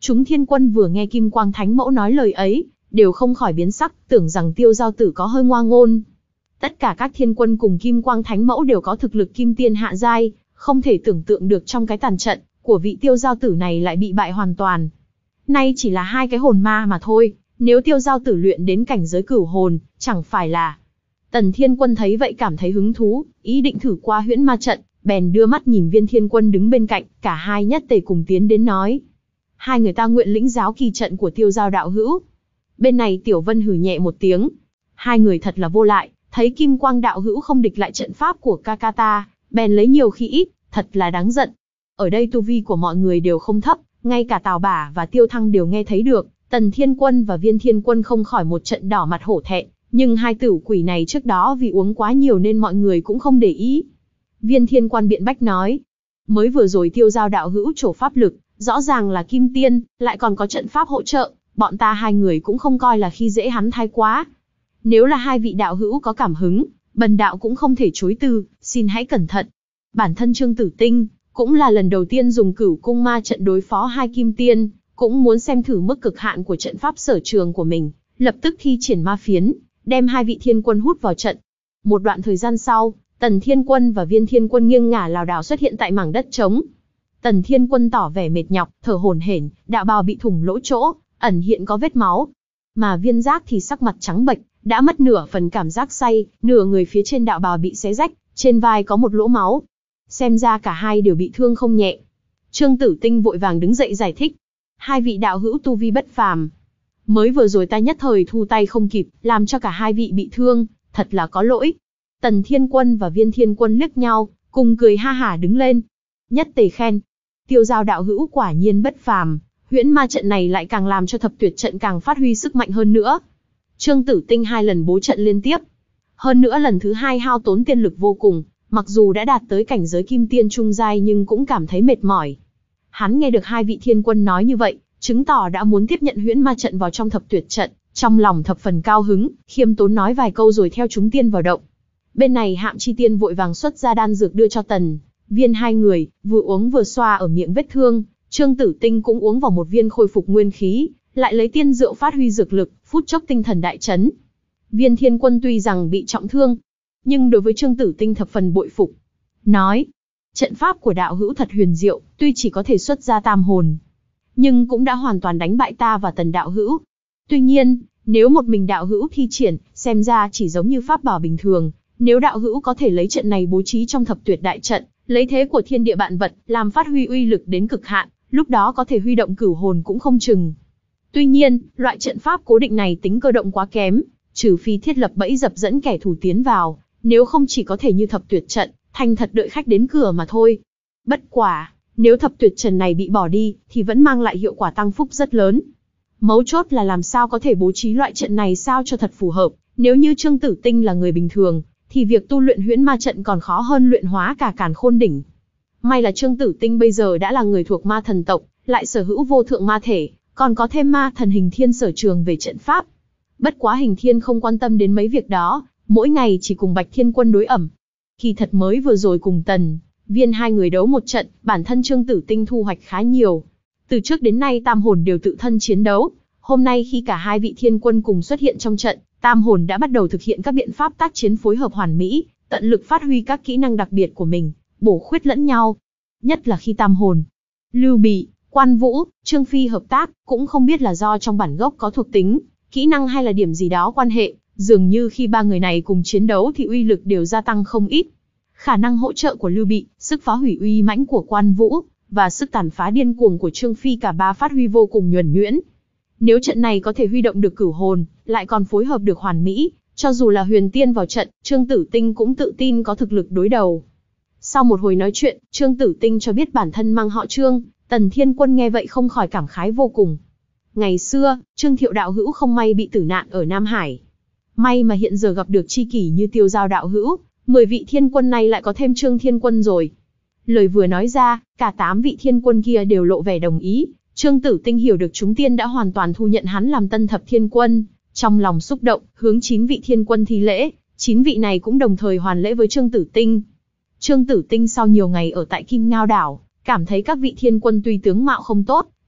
Chúng thiên quân vừa nghe Kim Quang Thánh Mẫu nói lời ấy, đều không khỏi biến sắc, tưởng rằng Tiêu Giao Tử có hơi ngoa ngôn. Tất cả các thiên quân cùng Kim Quang Thánh Mẫu đều có thực lực kim tiên hạ giai, không thể tưởng tượng được trong cái tàn trận của vị Tiêu Giao Tử này lại bị bại hoàn toàn. Nay chỉ là hai cái hồn ma mà thôi, nếu Tiêu Giao Tử luyện đến cảnh giới cửu hồn, chẳng phải là... Tần Thiên Quân thấy vậy cảm thấy hứng thú, ý định thử qua huyễn ma trận, bèn đưa mắt nhìn Viên Thiên Quân đứng bên cạnh, cả hai nhất tề cùng tiến đến nói. Hai người ta nguyện lĩnh giáo kỳ trận của Tiêu Giao đạo hữu. Bên này Tiểu Vân hừ nhẹ một tiếng. Hai người thật là vô lại, thấy Kim Quang đạo hữu không địch lại trận pháp của ca ca ta, bèn lấy nhiều khi ít, thật là đáng giận. Ở đây tu vi của mọi người đều không thấp, ngay cả Tào Bả và Tiêu Thăng đều nghe thấy được. Tần Thiên Quân và Viên Thiên Quân không khỏi một trận đỏ mặt hổ thẹn, nhưng hai tử quỷ này trước đó vì uống quá nhiều nên mọi người cũng không để ý. Viên Thiên Quân biện bách nói, mới vừa rồi Tiêu Giao đạo hữu trổ pháp lực, rõ ràng là kim tiên, lại còn có trận pháp hỗ trợ, bọn ta hai người cũng không coi là khi dễ hắn thái quá. Nếu là hai vị đạo hữu có cảm hứng, bần đạo cũng không thể chối từ, xin hãy cẩn thận. Bản thân Trương Tử Tinh, cũng là lần đầu tiên dùng Cửu Cung Ma trận đối phó hai kim tiên, cũng muốn xem thử mức cực hạn của trận pháp sở trường của mình, lập tức thi triển ma phiến, đem hai vị thiên quân hút vào trận. Một đoạn thời gian sau, Tần Thiên Quân và Viên Thiên Quân nghiêng ngả lảo đảo xuất hiện tại mảng đất trống. Tần Thiên Quân tỏ vẻ mệt nhọc, thở hổn hển, đạo bào bị thủng lỗ chỗ, ẩn hiện có vết máu. Mà Viên Giác thì sắc mặt trắng bệch, đã mất nửa phần cảm giác say, nửa người phía trên đạo bào bị xé rách, trên vai có một lỗ máu. Xem ra cả hai đều bị thương không nhẹ. Trương Tử Tinh vội vàng đứng dậy giải thích. Hai vị đạo hữu tu vi bất phàm. Mới vừa rồi ta nhất thời thu tay không kịp, làm cho cả hai vị bị thương, thật là có lỗi. Tần Thiên Quân và Viên Thiên Quân liếc nhau, cùng cười ha hả đứng lên. Nhất tề khen. Tiêu Giao đạo hữu quả nhiên bất phàm, huyễn ma trận này lại càng làm cho thập tuyệt trận càng phát huy sức mạnh hơn nữa. Trương Tử Tinh hai lần bố trận liên tiếp. Hơn nữa lần thứ hai hao tốn tiên lực vô cùng, mặc dù đã đạt tới cảnh giới kim tiên trung giai nhưng cũng cảm thấy mệt mỏi. Hắn nghe được hai vị thiên quân nói như vậy, chứng tỏ đã muốn tiếp nhận huyễn ma trận vào trong thập tuyệt trận, trong lòng thập phần cao hứng, khiêm tốn nói vài câu rồi theo chúng tiên vào động. Bên này Hạm Chi Tiên vội vàng xuất ra đan dược đưa cho Tần, Viên hai người, vừa uống vừa xoa ở miệng vết thương. Trương Tử Tinh cũng uống vào một viên khôi phục nguyên khí, lại lấy tiên rượu phát huy dược lực, phút chốc tinh thần đại chấn. Viên Thiên Quân tuy rằng bị trọng thương, nhưng đối với Trương Tử Tinh thập phần bội phục. Nói, trận pháp của đạo hữu thật huyền diệu, tuy chỉ có thể xuất ra tam hồn, nhưng cũng đã hoàn toàn đánh bại ta và Tần đạo hữu. Tuy nhiên, nếu một mình đạo hữu thi triển, xem ra chỉ giống như pháp bảo bình thường. Nếu đạo hữu có thể lấy trận này bố trí trong thập tuyệt đại trận, lấy thế của thiên địa vạn vật, làm phát huy uy lực đến cực hạn, lúc đó có thể huy động cửu hồn cũng không chừng. Tuy nhiên, loại trận pháp cố định này tính cơ động quá kém, trừ phi thiết lập bẫy dập dẫn kẻ thù tiến vào, nếu không chỉ có thể như thập tuyệt trận, thành thật đợi khách đến cửa mà thôi. Bất quả, nếu thập tuyệt trận này bị bỏ đi, thì vẫn mang lại hiệu quả tăng phúc rất lớn. Mấu chốt là làm sao có thể bố trí loại trận này sao cho thật phù hợp. Nếu như Trương Tử Tinh là người bình thường, thì việc tu luyện huyễn ma trận còn khó hơn luyện hóa cả càn khôn đỉnh. May là Trương Tử Tinh bây giờ đã là người thuộc ma thần tộc, lại sở hữu vô thượng ma thể, còn có thêm ma thần Hình Thiên sở trường về trận pháp. Bất quá Hình Thiên không quan tâm đến mấy việc đó, mỗi ngày chỉ cùng Bạch Thiên Quân đối ẩm. Kỳ thật mới vừa rồi cùng Tần, Viên hai người đấu một trận, bản thân Trương Tử Tinh thu hoạch khá nhiều. Từ trước đến nay tam hồn đều tự thân chiến đấu, hôm nay khi cả hai vị thiên quân cùng xuất hiện trong trận, tam hồn đã bắt đầu thực hiện các biện pháp tác chiến phối hợp hoàn mỹ, tận lực phát huy các kỹ năng đặc biệt của mình, bổ khuyết lẫn nhau. Nhất là khi tam hồn, Lưu Bị, Quan Vũ, Trương Phi hợp tác, cũng không biết là do trong bản gốc có thuộc tính, kỹ năng hay là điểm gì đó quan hệ, dường như khi ba người này cùng chiến đấu thì uy lực đều gia tăng không ít. Khả năng hỗ trợ của Lưu Bị, sức phá hủy uy mãnh của Quan Vũ, và sức tàn phá điên cuồng của Trương Phi cả ba phát huy vô cùng nhuần nhuyễn. Nếu trận này có thể huy động được cửu hồn, lại còn phối hợp được hoàn mỹ, cho dù là huyền tiên vào trận, Trương Tử Tinh cũng tự tin có thực lực đối đầu. Sau một hồi nói chuyện, Trương Tử Tinh cho biết bản thân mang họ Trương, Tần Thiên Quân nghe vậy không khỏi cảm khái vô cùng. Ngày xưa, Trương Thiệu đạo hữu không may bị tử nạn ở Nam Hải. May mà hiện giờ gặp được tri kỷ như Tiêu Giao đạo hữu, mười vị thiên quân này lại có thêm Trương Thiên Quân rồi. Lời vừa nói ra, cả tám vị thiên quân kia đều lộ vẻ đồng ý. Trương Tử Tinh hiểu được chúng tiên đã hoàn toàn thu nhận hắn làm tân thập thiên quân, trong lòng xúc động, hướng chín vị thiên quân thi lễ, chín vị này cũng đồng thời hoàn lễ với Trương Tử Tinh. Trương Tử Tinh sau nhiều ngày ở tại Kim Ngao đảo, cảm thấy các vị thiên quân tuy tướng mạo không tốt,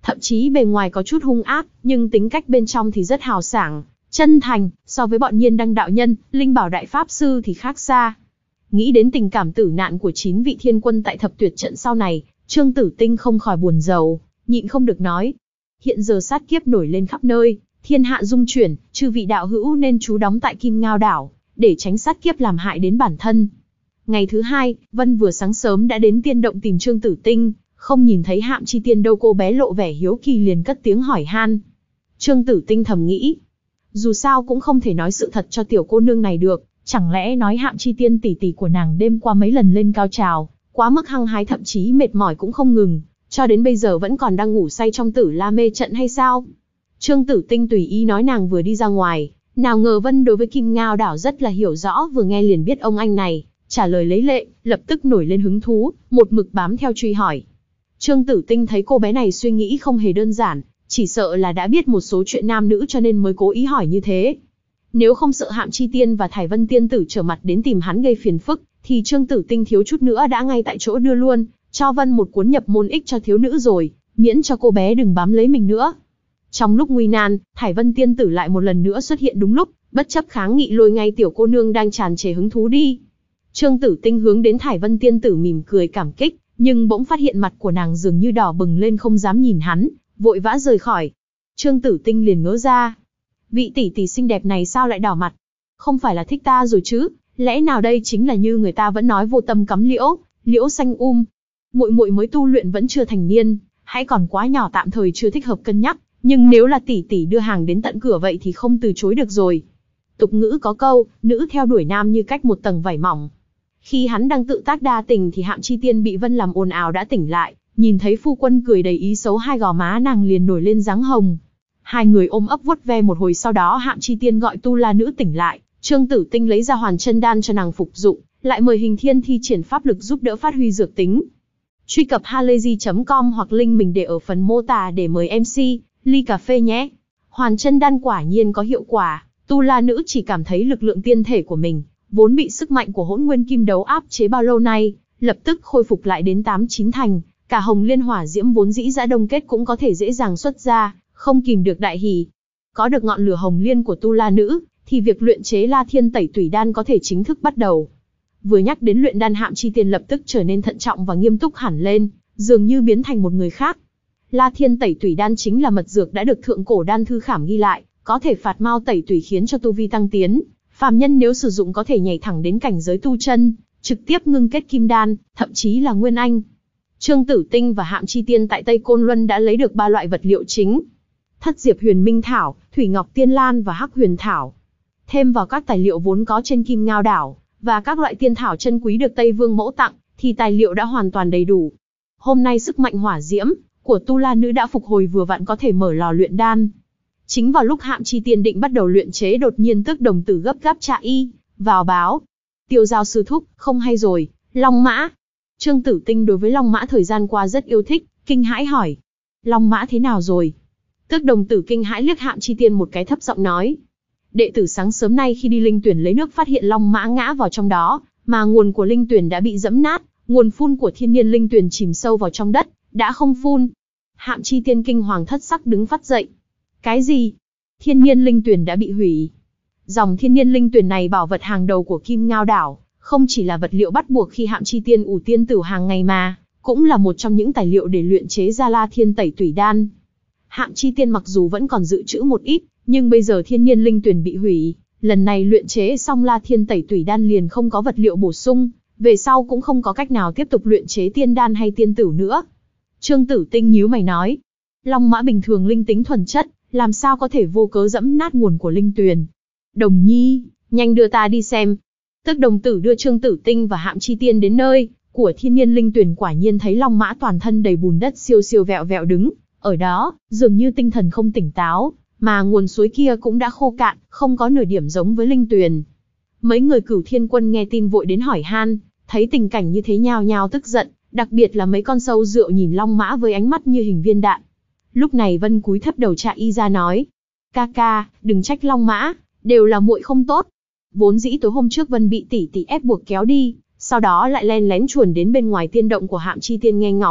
thậm chí bề ngoài có chút hung ác, nhưng tính cách bên trong thì rất hào sảng, chân thành, so với bọn Nhiên Đăng đạo nhân, Linh Bảo đại pháp sư thì khác xa. Nghĩ đến tình cảm tử nạn của chín vị thiên quân tại thập tuyệt trận sau này, Trương Tử Tinh không khỏi buồn rầu, nhịn không được nói. Hiện giờ sát kiếp nổi lên khắp nơi, thiên hạ dung chuyển, chư vị đạo hữu nên trú đóng tại Kim Ngao đảo, để tránh sát kiếp làm hại đến bản thân. Ngày thứ hai, Vân vừa sáng sớm đã đến tiên động tìm Trương Tử Tinh, không nhìn thấy Hạm Chi Tiên đâu, cô bé lộ vẻ hiếu kỳ liền cất tiếng hỏi han. Trương Tử Tinh thầm nghĩ, dù sao cũng không thể nói sự thật cho tiểu cô nương này được, chẳng lẽ nói Hạm Chi Tiên tỷ tỷ của nàng đêm qua mấy lần lên cao trào, quá mức hăng hái thậm chí mệt mỏi cũng không ngừng, cho đến bây giờ vẫn còn đang ngủ say trong Tử La mê trận hay sao? Trương Tử Tinh tùy ý nói nàng vừa đi ra ngoài, nào ngờ Vân đối với Kim Ngao đảo rất là hiểu rõ, vừa nghe liền biết ông anh này trả lời lấy lệ, lập tức nổi lên hứng thú, một mực bám theo truy hỏi. Trương Tử Tinh thấy cô bé này suy nghĩ không hề đơn giản, chỉ sợ là đã biết một số chuyện nam nữ cho nên mới cố ý hỏi như thế. Nếu không sợ Hạm Chi Tiên và Thải Vân Tiên tử trở mặt đến tìm hắn gây phiền phức, thì Trương Tử Tinh thiếu chút nữa đã ngay tại chỗ đưa luôn cho Vân một cuốn nhập môn ích cho thiếu nữ rồi, miễn cho cô bé đừng bám lấy mình nữa. Trong lúc nguy nan, Thải Vân Tiên tử lại một lần nữa xuất hiện đúng lúc, bất chấp kháng nghị lôi ngay tiểu cô nương đang tràn trề hứng thú đi. Trương Tử Tinh hướng đến Thải Vân Tiên tử mỉm cười cảm kích, nhưng bỗng phát hiện mặt của nàng dường như đỏ bừng lên không dám nhìn hắn, vội vã rời khỏi. Trương Tử Tinh liền ngỡ ra, vị tỷ tỷ xinh đẹp này sao lại đỏ mặt? Không phải là thích ta rồi chứ? Lẽ nào đây chính là như người ta vẫn nói vô tâm cắm liễu, liễu xanh um. Muội muội mới tu luyện vẫn chưa thành niên, hãy còn quá nhỏ tạm thời chưa thích hợp cân nhắc, nhưng nếu là tỷ tỷ đưa hàng đến tận cửa vậy thì không từ chối được rồi. Tục ngữ có câu, nữ theo đuổi nam như cách một tầng vải mỏng. Khi hắn đang tự tác đa tình thì Hạm Chi Tiên bị Vân làm ồn ào đã tỉnh lại, nhìn thấy phu quân cười đầy ý xấu, hai gò má nàng liền nổi lên dáng hồng. Hai người ôm ấp vuốt ve một hồi, sau đó Hạm Chi Tiên gọi tu la nữ tỉnh lại, Trương Tử Tinh lấy ra hoàn chân đan cho nàng phục dụng, lại mời Hình Thiên thi triển pháp lực giúp đỡ phát huy dược tính. Truy cập halayzi chấm com hoặc link mình để ở phần mô tả để mời em xê ly cà phê nhé. Hoàn chân đan quả nhiên có hiệu quả, tu la nữ chỉ cảm thấy lực lượng tiên thể của mình, vốn bị sức mạnh của Hỗn Nguyên Kim Đấu áp chế bao lâu nay, lập tức khôi phục lại đến tám chín thành, cả Hồng Liên Hỏa Diễm vốn dĩ đã đông kết cũng có thể dễ dàng xuất ra, không kìm được đại hỉ. Có được ngọn lửa hồng liên của tu la nữ, thì việc luyện chế La Thiên Tẩy Tủy Đan có thể chính thức bắt đầu. Vừa nhắc đến luyện đan, Hạm Chi Tiên lập tức trở nên thận trọng và nghiêm túc hẳn lên, dường như biến thành một người khác. La Thiên Tẩy Tủy Đan chính là mật dược đã được thượng cổ đan thư khảm ghi lại, có thể phạt mao tẩy tủy khiến cho tu vi tăng tiến. Phàm nhân nếu sử dụng có thể nhảy thẳng đến cảnh giới tu chân, trực tiếp ngưng kết kim đan, thậm chí là nguyên anh. Trương Tử Tinh và Hạm Chi Tiên tại Tây Côn Luân đã lấy được ba loại vật liệu chính: Thất Diệp Huyền Minh Thảo, Thủy Ngọc Tiên Lan và Hắc Huyền Thảo. Thêm vào các tài liệu vốn có trên Kim Ngao đảo và các loại tiên thảo chân quý được Tây Vương mẫu tặng, thì tài liệu đã hoàn toàn đầy đủ. Hôm nay sức mạnh hỏa diễm của tu la nữ đã phục hồi vừa vặn có thể mở lò luyện đan. Chính vào lúc Hạm Chi Tiên định bắt đầu luyện chế, đột nhiên Tước Đồng Tử gấp gáp chạy y vào báo. Tiêu Giao sư thúc, không hay rồi, Long Mã. Trương Tử Tinh đối với Long Mã thời gian qua rất yêu thích, kinh hãi hỏi: Long Mã thế nào rồi? Tước Đồng Tử kinh hãi liếc Hạm Chi Tiên một cái, thấp giọng nói: đệ tử sáng sớm nay khi đi linh tuyển lấy nước phát hiện Long Mã ngã vào trong đó, mà nguồn của linh tuyển đã bị dẫm nát, nguồn phun của thiên nhiên linh tuyển chìm sâu vào trong đất, đã không phun. Hạm Chi Tiên kinh hoàng thất sắc đứng phát dậy. Cái gì? Thiên nhiên linh tuyển đã bị hủy? Dòng thiên nhiên linh tuyển này bảo vật hàng đầu của Kim Ngao đảo, không chỉ là vật liệu bắt buộc khi Hạm Chi Tiên ủ tiên tử hàng ngày mà, cũng là một trong những tài liệu để luyện chế ra La Thiên Tẩy Tủy Đan. Hạm Chi Tiên mặc dù vẫn còn dự trữ một ít, nhưng bây giờ thiên nhiên linh tuyển bị hủy, lần này luyện chế xong La Thiên Tẩy Tủy Đan liền không có vật liệu bổ sung, về sau cũng không có cách nào tiếp tục luyện chế tiên đan hay tiên tử nữa. Trương Tử Tinh nhíu mày nói: Long Mã bình thường linh tính thuần chất, làm sao có thể vô cớ dẫm nát nguồn của linh tuyền? Đồng Nhi, nhanh đưa ta đi xem. Tước Đồng Tử đưa Trương Tử Tinh và Hạm Chi Tiên đến nơi của thiên nhiên linh tuyển, quả nhiên thấy Long Mã toàn thân đầy bùn đất siêu siêu vẹo vẹo đứng ở đó, dường như tinh thần không tỉnh táo, mà nguồn suối kia cũng đã khô cạn, không có nửa điểm giống với linh tuyền. Mấy người Cửu Thiên Quân nghe tin vội đến hỏi han, thấy tình cảnh như thế nhao nhao tức giận, đặc biệt là mấy con sâu rượu nhìn Long Mã với ánh mắt như hình viên đạn. Lúc này Vân cúi thấp đầu chạy y ra nói: ca ca, đừng trách Long Mã, đều là muội không tốt. Vốn dĩ tối hôm trước Vân bị tỷ tỷ ép buộc kéo đi, sau đó lại len lén chuồn đến bên ngoài tiên động của Hạm Chi Tiên nghe ngóng,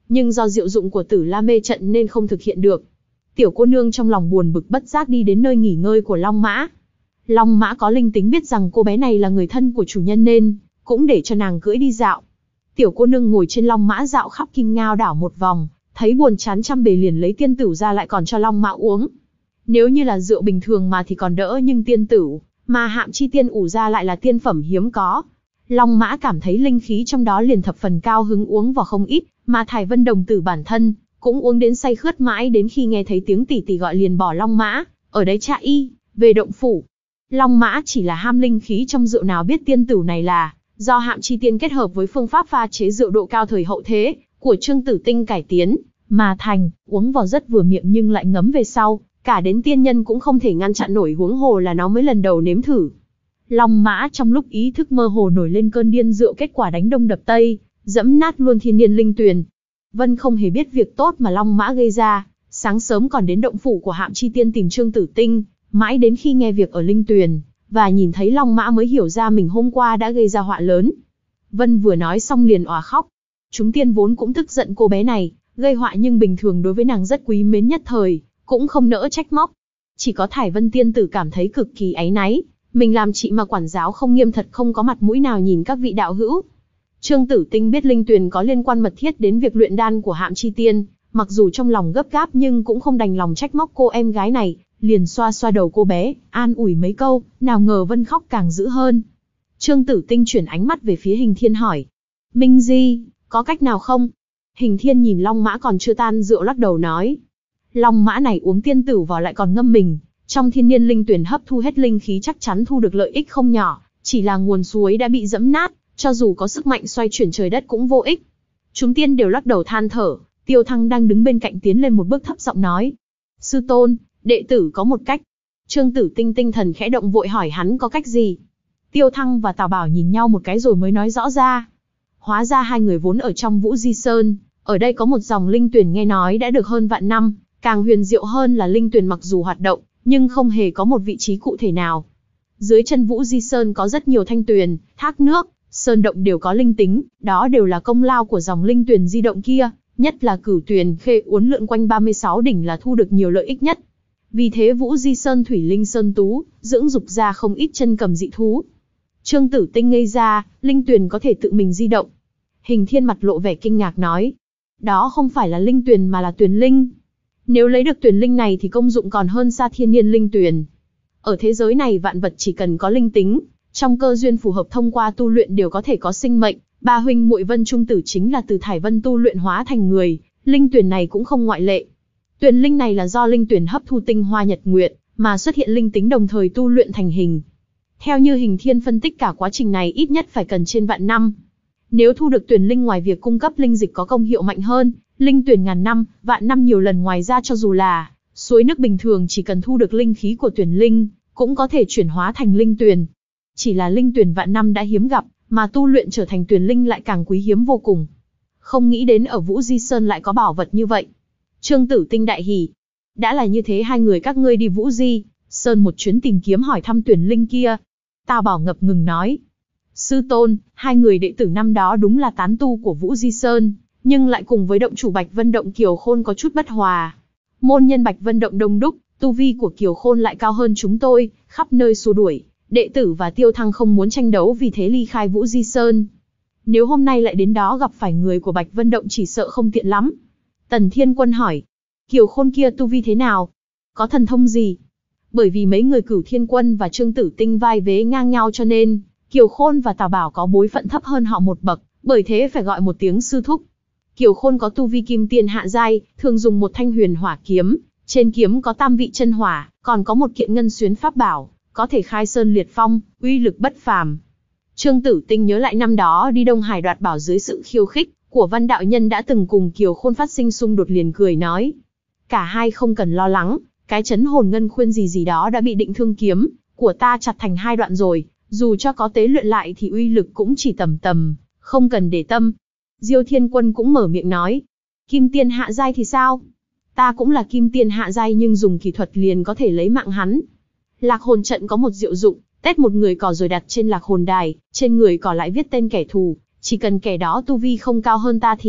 nhưng do diệu dụng của Tử La mê trận nên không thực hiện được. Tiểu cô nương trong lòng buồn bực bất giác đi đến nơi nghỉ ngơi của Long Mã. Long Mã có linh tính biết rằng cô bé này là người thân của chủ nhân nên cũng để cho nàng cưỡi đi dạo. Tiểu cô nương ngồi trên Long Mã dạo khắp Kim Ngao đảo một vòng, thấy buồn chán trăm bề liền lấy tiên tửu ra lại còn cho Long Mã uống. Nếu như là rượu bình thường mà thì còn đỡ, nhưng tiên tửu mà Hạm Chi Tiên ủ ra lại là tiên phẩm hiếm có. Long Mã cảm thấy linh khí trong đó liền thập phần cao hứng, uống vào không ít, mà Thải Vân đồng tử bản thân cũng uống đến say khướt, mãi đến khi nghe thấy tiếng tỷ tỷ gọi liền bỏ Long Mã ở đấy chạy y về động phủ. Long Mã chỉ là ham linh khí trong rượu, nào biết tiên tửu này là do Hạm Chi Tiên kết hợp với phương pháp pha chế rượu độ cao thời hậu thế của Trương Tử Tinh cải tiến mà thành, uống vào rất vừa miệng nhưng lại ngấm về sau, cả đến tiên nhân cũng không thể ngăn chặn nổi, huống hồ là nó mới lần đầu nếm thử. Long Mã trong lúc ý thức mơ hồ nổi lên cơn điên rượu, kết quả đánh đông đập tây, dẫm nát luôn thiên niên linh tuyền. Vân không hề biết việc tốt mà Long Mã gây ra, sáng sớm còn đến động phủ của Hạm Chi Tiên tìm Trương Tử Tinh, mãi đến khi nghe việc ở linh tuyền và nhìn thấy Long Mã mới hiểu ra mình hôm qua đã gây ra họa lớn. Vân vừa nói xong liền òa khóc. Chúng tiên vốn cũng tức giận cô bé này gây họa, nhưng bình thường đối với nàng rất quý mến, nhất thời cũng không nỡ trách móc. Chỉ có Thải Vân tiên tử cảm thấy cực kỳ áy náy, mình làm chị mà quản giáo không nghiêm, thật không có mặt mũi nào nhìn các vị đạo hữu. Trương Tử Tinh biết linh tuyền có liên quan mật thiết đến việc luyện đan của Hạm Chi Tiên, mặc dù trong lòng gấp gáp nhưng cũng không đành lòng trách móc cô em gái này, liền xoa xoa đầu cô bé, an ủi mấy câu, nào ngờ Vân khóc càng dữ hơn. Trương Tử Tinh chuyển ánh mắt về phía Hình Thiên hỏi, Minh Di, có cách nào không? Hình Thiên nhìn Long Mã còn chưa tan rượu lắc đầu nói, Long Mã này uống tiên tửu vào lại còn ngâm mình trong thiên niên linh tuyển, hấp thu hết linh khí chắc chắn thu được lợi ích không nhỏ, chỉ là nguồn suối đã bị dẫm nát, cho dù có sức mạnh xoay chuyển trời đất cũng vô ích. Chúng tiên đều lắc đầu than thở. Tiêu Thăng đang đứng bên cạnh tiến lên một bước thấp giọng nói, sư tôn, đệ tử có một cách. Trương Tử Tinh tinh thần khẽ động vội hỏi hắn có cách gì. Tiêu Thăng và Tào Bảo nhìn nhau một cái rồi mới nói rõ ra. Hóa ra hai người vốn ở trong Vũ Di Sơn, ở đây có một dòng linh tuyển nghe nói đã được hơn vạn năm, càng huyền diệu hơn là linh tuyển mặc dù hoạt động, nhưng không hề có một vị trí cụ thể nào. Dưới chân Vũ Di Sơn có rất nhiều thanh tuyền, thác nước, sơn động đều có linh tính, đó đều là công lao của dòng linh tuyền di động kia, nhất là Cửu Tuyền Khê uốn lượn quanh ba mươi sáu đỉnh là thu được nhiều lợi ích nhất. Vì thế Vũ Di Sơn thủy linh sơn tú, dưỡng dục ra không ít chân cầm dị thú. Trương Tử Tinh ngây ra, linh tuyền có thể tự mình di động. Hình Thiên mặt lộ vẻ kinh ngạc nói, đó không phải là linh tuyền mà là tuyền linh. Nếu lấy được tuyền linh này thì công dụng còn hơn xa thiên niên linh tuyền. Ở thế giới này vạn vật chỉ cần có linh tính, trong cơ duyên phù hợp thông qua tu luyện đều có thể có sinh mệnh. Ba huynh muội Vân Trung Tử chính là từ Thải Vân tu luyện hóa thành người, linh tuyển này cũng không ngoại lệ. Tuyền linh này là do linh tuyển hấp thu tinh hoa nhật nguyệt mà xuất hiện linh tính, đồng thời tu luyện thành hình. Theo như Hình Thiên phân tích, cả quá trình này ít nhất phải cần trên vạn năm. Nếu thu được tuyền linh, ngoài việc cung cấp linh dịch có công hiệu mạnh hơn, linh tuyển ngàn năm, vạn năm nhiều lần, ngoài ra cho dù là suối nước bình thường chỉ cần thu được linh khí của tuyền linh, cũng có thể chuyển hóa thành linh tuyền. Chỉ là linh tuyền vạn năm đã hiếm gặp, mà tu luyện trở thành tuyền linh lại càng quý hiếm vô cùng. Không nghĩ đến ở Vũ Di Sơn lại có bảo vật như vậy. Trương Tử Tinh đại hỉ. Đã là như thế, hai người các ngươi đi Vũ Di Sơn một chuyến tìm kiếm hỏi thăm tuyền linh kia. Tào Bảo ngập ngừng nói, sư tôn, hai người đệ tử năm đó đúng là tán tu của Vũ Di Sơn, nhưng lại cùng với động chủ Bạch Vân Động Kiều Khôn có chút bất hòa. Môn nhân Bạch Vân Động đông đúc, tu vi của Kiều Khôn lại cao hơn chúng tôi, khắp nơi xua đuổi. Đệ tử và Tiêu Thăng không muốn tranh đấu, vì thế ly khai Vũ Di Sơn. Nếu hôm nay lại đến đó gặp phải người của Bạch Vân Động chỉ sợ không tiện lắm. Tần Thiên Quân hỏi, Kiều Khôn kia tu vi thế nào? Có thần thông gì? Bởi vì mấy người Cửu Thiên Quân và Trương Tử Tinh vai vế ngang nhau cho nên, Kiều Khôn và Tào Bảo có bối phận thấp hơn họ một bậc, bởi thế phải gọi một tiếng sư thúc. Kiều Khôn có tu vi kim tiên hạ giai, thường dùng một thanh huyền hỏa kiếm, trên kiếm có tam vị chân hỏa, còn có một kiện ngân xuyến pháp bảo, có thể khai sơn liệt phong, uy lực bất phàm. Trương Tử Tinh nhớ lại năm đó đi Đông Hải đoạt bảo dưới sự khiêu khích của Văn đạo nhân đã từng cùng Kiều Khôn phát sinh xung đột, liền cười nói, cả hai không cần lo lắng, cái chấn hồn ngân khuyên gì gì đó đã bị Định Thương kiếm của ta chặt thành hai đoạn rồi, dù cho có tế luyện lại thì uy lực cũng chỉ tầm tầm, không cần để tâm. Diêu Thiên Quân cũng mở miệng nói, kim tiên hạ giai thì sao? Ta cũng là kim tiên hạ giai, nhưng dùng kỳ thuật liền có thể lấy mạng hắn. Lạc hồn trận có một diệu dụng, tết một người cỏ rồi đặt trên lạc hồn đài, trên người cỏ lại viết tên kẻ thù, chỉ cần kẻ đó tu vi không cao hơn ta thì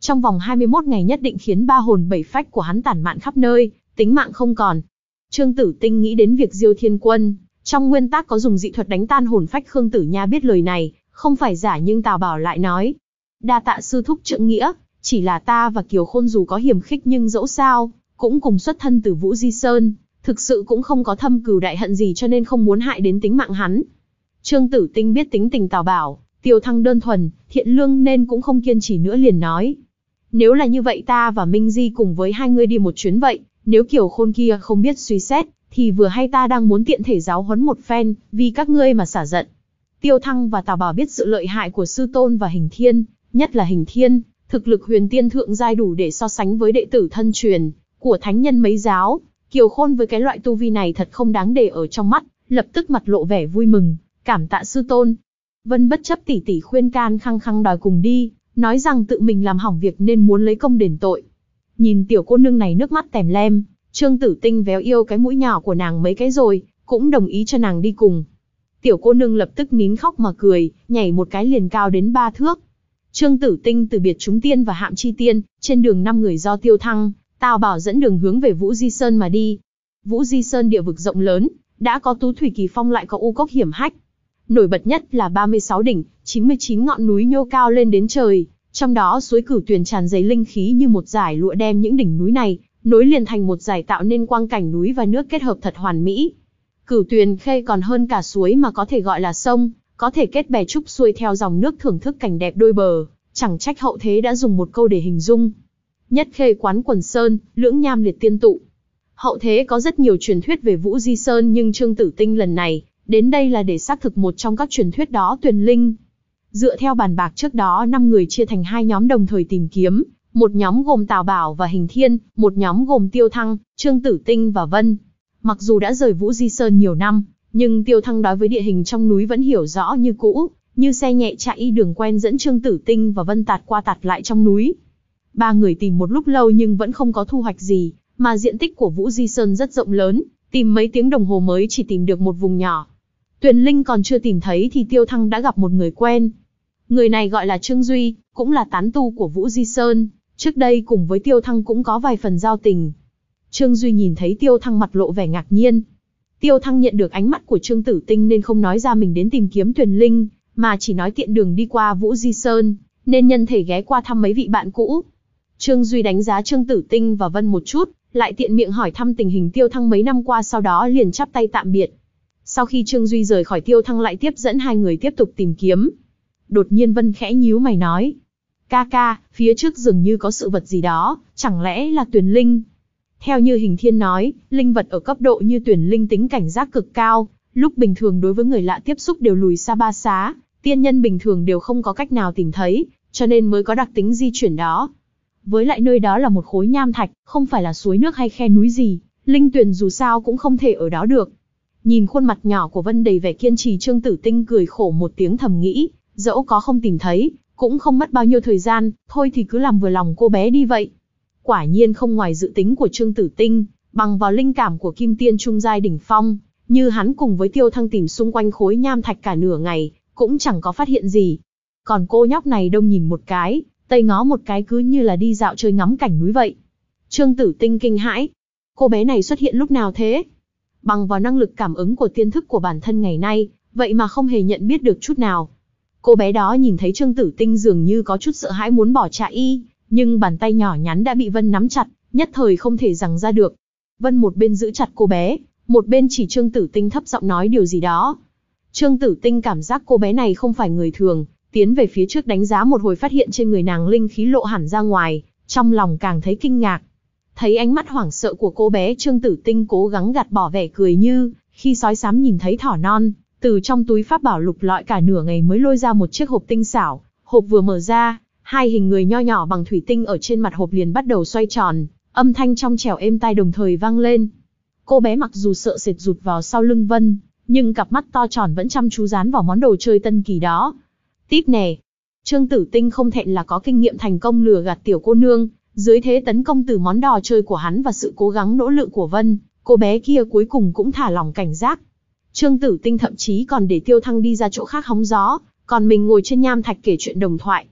Trong vòng hai mươi mốt ngày nhất định khiến ba hồn bảy phách của hắn tản mạn khắp nơi, tính mạng không còn. Trương Tử Tinh nghĩ đến việc Diêu Thiên Quân, trong nguyên tắc có dùng dị thuật đánh tan hồn phách. Khương Tử Nha biết lời này, không phải giả nhưng Tào Bảo lại nói. Đa tạ sư thúc trượng nghĩa, chỉ là ta và Kiều Khôn dù có hiềm khích nhưng dẫu sao, cũng cùng xuất thân từ Vũ Di Sơn, thực sự cũng không có thâm cừu đại hận gì cho nên không muốn hại đến tính mạng hắn. Trương Tử Tinh biết tính tình Tào Bảo, Tiêu Thăng đơn thuần, thiện lương nên cũng không kiên trì nữa liền nói. Nếu là như vậy ta và Minh Di cùng với hai người đi một chuyến vậy, nếu Kiều Khôn kia không biết suy xét, thì vừa hay ta đang muốn tiện thể giáo huấn một phen, vì các ngươi mà xả giận. Tiêu Thăng và Tào Bảo biết sự lợi hại của sư tôn và Hình Thiên, nhất là Hình Thiên, thực lực huyền tiên thượng giai đủ để so sánh với đệ tử thân truyền của thánh nhân mấy giáo. Kiều Khôn với cái loại tu vi này thật không đáng để ở trong mắt, lập tức mặt lộ vẻ vui mừng, cảm tạ sư tôn. Vân bất chấp tỷ tỷ khuyên can khăng khăng đòi cùng đi, nói rằng tự mình làm hỏng việc nên muốn lấy công đền tội. Nhìn tiểu cô nương này nước mắt tèm lem, Trương Tử Tinh véo yêu cái mũi nhỏ của nàng mấy cái rồi, cũng đồng ý cho nàng đi cùng. Tiểu cô nương lập tức nín khóc mà cười, nhảy một cái liền cao đến ba thước. Trương Tử Tinh từ biệt chúng tiên và Hạm Chi Tiên, trên đường năm người do Tiêu Thăng, Tào Bảo dẫn đường hướng về Vũ Di Sơn mà đi. Vũ Di Sơn địa vực rộng lớn, đã có tú thủy kỳ phong lại có u cốc hiểm hách. Nổi bật nhất là ba mươi sáu đỉnh, chín mươi chín ngọn núi nhô cao lên đến trời, trong đó suối Cửu Tuyền tràn đầy linh khí như một dải lụa đem những đỉnh núi này nối liền thành một dải tạo nên quang cảnh núi và nước kết hợp thật hoàn mỹ. Cửu Tuyền khê còn hơn cả suối mà có thể gọi là sông, có thể kết bè trúc xuôi theo dòng nước thưởng thức cảnh đẹp đôi bờ, chẳng trách hậu thế đã dùng một câu để hình dung. Nhất khê quán quần sơn, lưỡng nham liệt tiên tụ. Hậu thế có rất nhiều truyền thuyết về Vũ Di Sơn nhưng Trương Tử Tinh lần này đến đây là để xác thực một trong các truyền thuyết đó. Tuyền linh. Dựa theo bàn bạc trước đó, năm người chia thành hai nhóm đồng thời tìm kiếm, một nhóm gồm Tào Bảo và Hình Thiên, một nhóm gồm Tiêu Thăng, Trương Tử Tinh và Vân. Mặc dù đã rời Vũ Di Sơn nhiều năm, nhưng Tiêu Thăng đối với địa hình trong núi vẫn hiểu rõ như cũ, như xe nhẹ chạy y đường quen dẫn Trương Tử Tinh và Vân tạt qua tạt lại trong núi. Ba người tìm một lúc lâu nhưng vẫn không có thu hoạch gì, mà diện tích của Vũ Di Sơn rất rộng lớn, tìm mấy tiếng đồng hồ mới chỉ tìm được một vùng nhỏ. Tuyền linh còn chưa tìm thấy thì Tiêu Thăng đã gặp một người quen. Người này gọi là Trương Duy, cũng là tán tu của Vũ Di Sơn, trước đây cùng với Tiêu Thăng cũng có vài phần giao tình. Trương Duy nhìn thấy Tiêu Thăng mặt lộ vẻ ngạc nhiên. Tiêu Thăng nhận được ánh mắt của Trương Tử Tinh nên không nói ra mình đến tìm kiếm Tuyền linh, mà chỉ nói tiện đường đi qua Vũ Di Sơn, nên nhân thể ghé qua thăm mấy vị bạn cũ. Trương Duy đánh giá Trương Tử Tinh và Vân một chút, lại tiện miệng hỏi thăm tình hình Tiêu Thăng mấy năm qua, sau đó liền chắp tay tạm biệt. Sau khi Trương Duy rời khỏi, Tiêu Thăng lại tiếp dẫn hai người tiếp tục tìm kiếm. Đột nhiên Vân khẽ nhíu mày nói: ca ca, phía trước dường như có sự vật gì đó, chẳng lẽ là Tuyền linh? Theo như Hình Thiên nói, linh vật ở cấp độ như Tuyền linh tính cảnh giác cực cao, lúc bình thường đối với người lạ tiếp xúc đều lùi xa ba xá, tiên nhân bình thường đều không có cách nào tìm thấy, cho nên mới có đặc tính di chuyển đó. Với lại nơi đó là một khối nham thạch, không phải là suối nước hay khe núi gì, linh tuyền dù sao cũng không thể ở đó được. Nhìn khuôn mặt nhỏ của Vân đầy vẻ kiên trì, Trương Tử Tinh cười khổ một tiếng thầm nghĩ, dẫu có không tìm thấy, cũng không mất bao nhiêu thời gian, thôi thì cứ làm vừa lòng cô bé đi vậy. Quả nhiên không ngoài dự tính của Trương Tử Tinh, bằng vào linh cảm của Kim Tiên trung giai đỉnh phong, như hắn cùng với Tiêu Thăng tìm xung quanh khối nham thạch cả nửa ngày, cũng chẳng có phát hiện gì. Còn cô nhóc này đông nhìn một cái, tây ngó một cái, cứ như là đi dạo chơi ngắm cảnh núi vậy. Trương Tử Tinh kinh hãi, cô bé này xuất hiện lúc nào thế? Bằng vào năng lực cảm ứng của tiên thức của bản thân ngày nay, vậy mà không hề nhận biết được chút nào. Cô bé đó nhìn thấy Trương Tử Tinh dường như có chút sợ hãi muốn bỏ chạy, nhưng bàn tay nhỏ nhắn đã bị Vân nắm chặt, nhất thời không thể giằng ra được. Vân một bên giữ chặt cô bé, một bên chỉ Trương Tử Tinh thấp giọng nói điều gì đó. Trương Tử Tinh cảm giác cô bé này không phải người thường, tiến về phía trước đánh giá một hồi, phát hiện trên người nàng linh khí lộ hẳn ra ngoài, trong lòng càng thấy kinh ngạc. Thấy ánh mắt hoảng sợ của cô bé, Trương Tử Tinh cố gắng gạt bỏ vẻ cười như khi sói xám nhìn thấy thỏ non, từ trong túi pháp bảo lục lọi cả nửa ngày mới lôi ra một chiếc hộp tinh xảo. Hộp vừa mở ra, hai hình người nho nhỏ bằng thủy tinh ở trên mặt hộp liền bắt đầu xoay tròn, âm thanh trong trẻo êm tai đồng thời vang lên. Cô bé mặc dù sợ sệt rụt vào sau lưng Vân, nhưng cặp mắt to tròn vẫn chăm chú dán vào món đồ chơi tân kỳ đó. Típ nè. Trương Tử Tinh không thẹn là có kinh nghiệm thành công lừa gạt tiểu cô nương, dưới thế tấn công từ món đồ chơi của hắn và sự cố gắng nỗ lực của Vân, cô bé kia cuối cùng cũng thả lỏng cảnh giác. Trương Tử Tinh thậm chí còn để Tiêu Thăng đi ra chỗ khác hóng gió, còn mình ngồi trên nham thạch kể chuyện đồng thoại.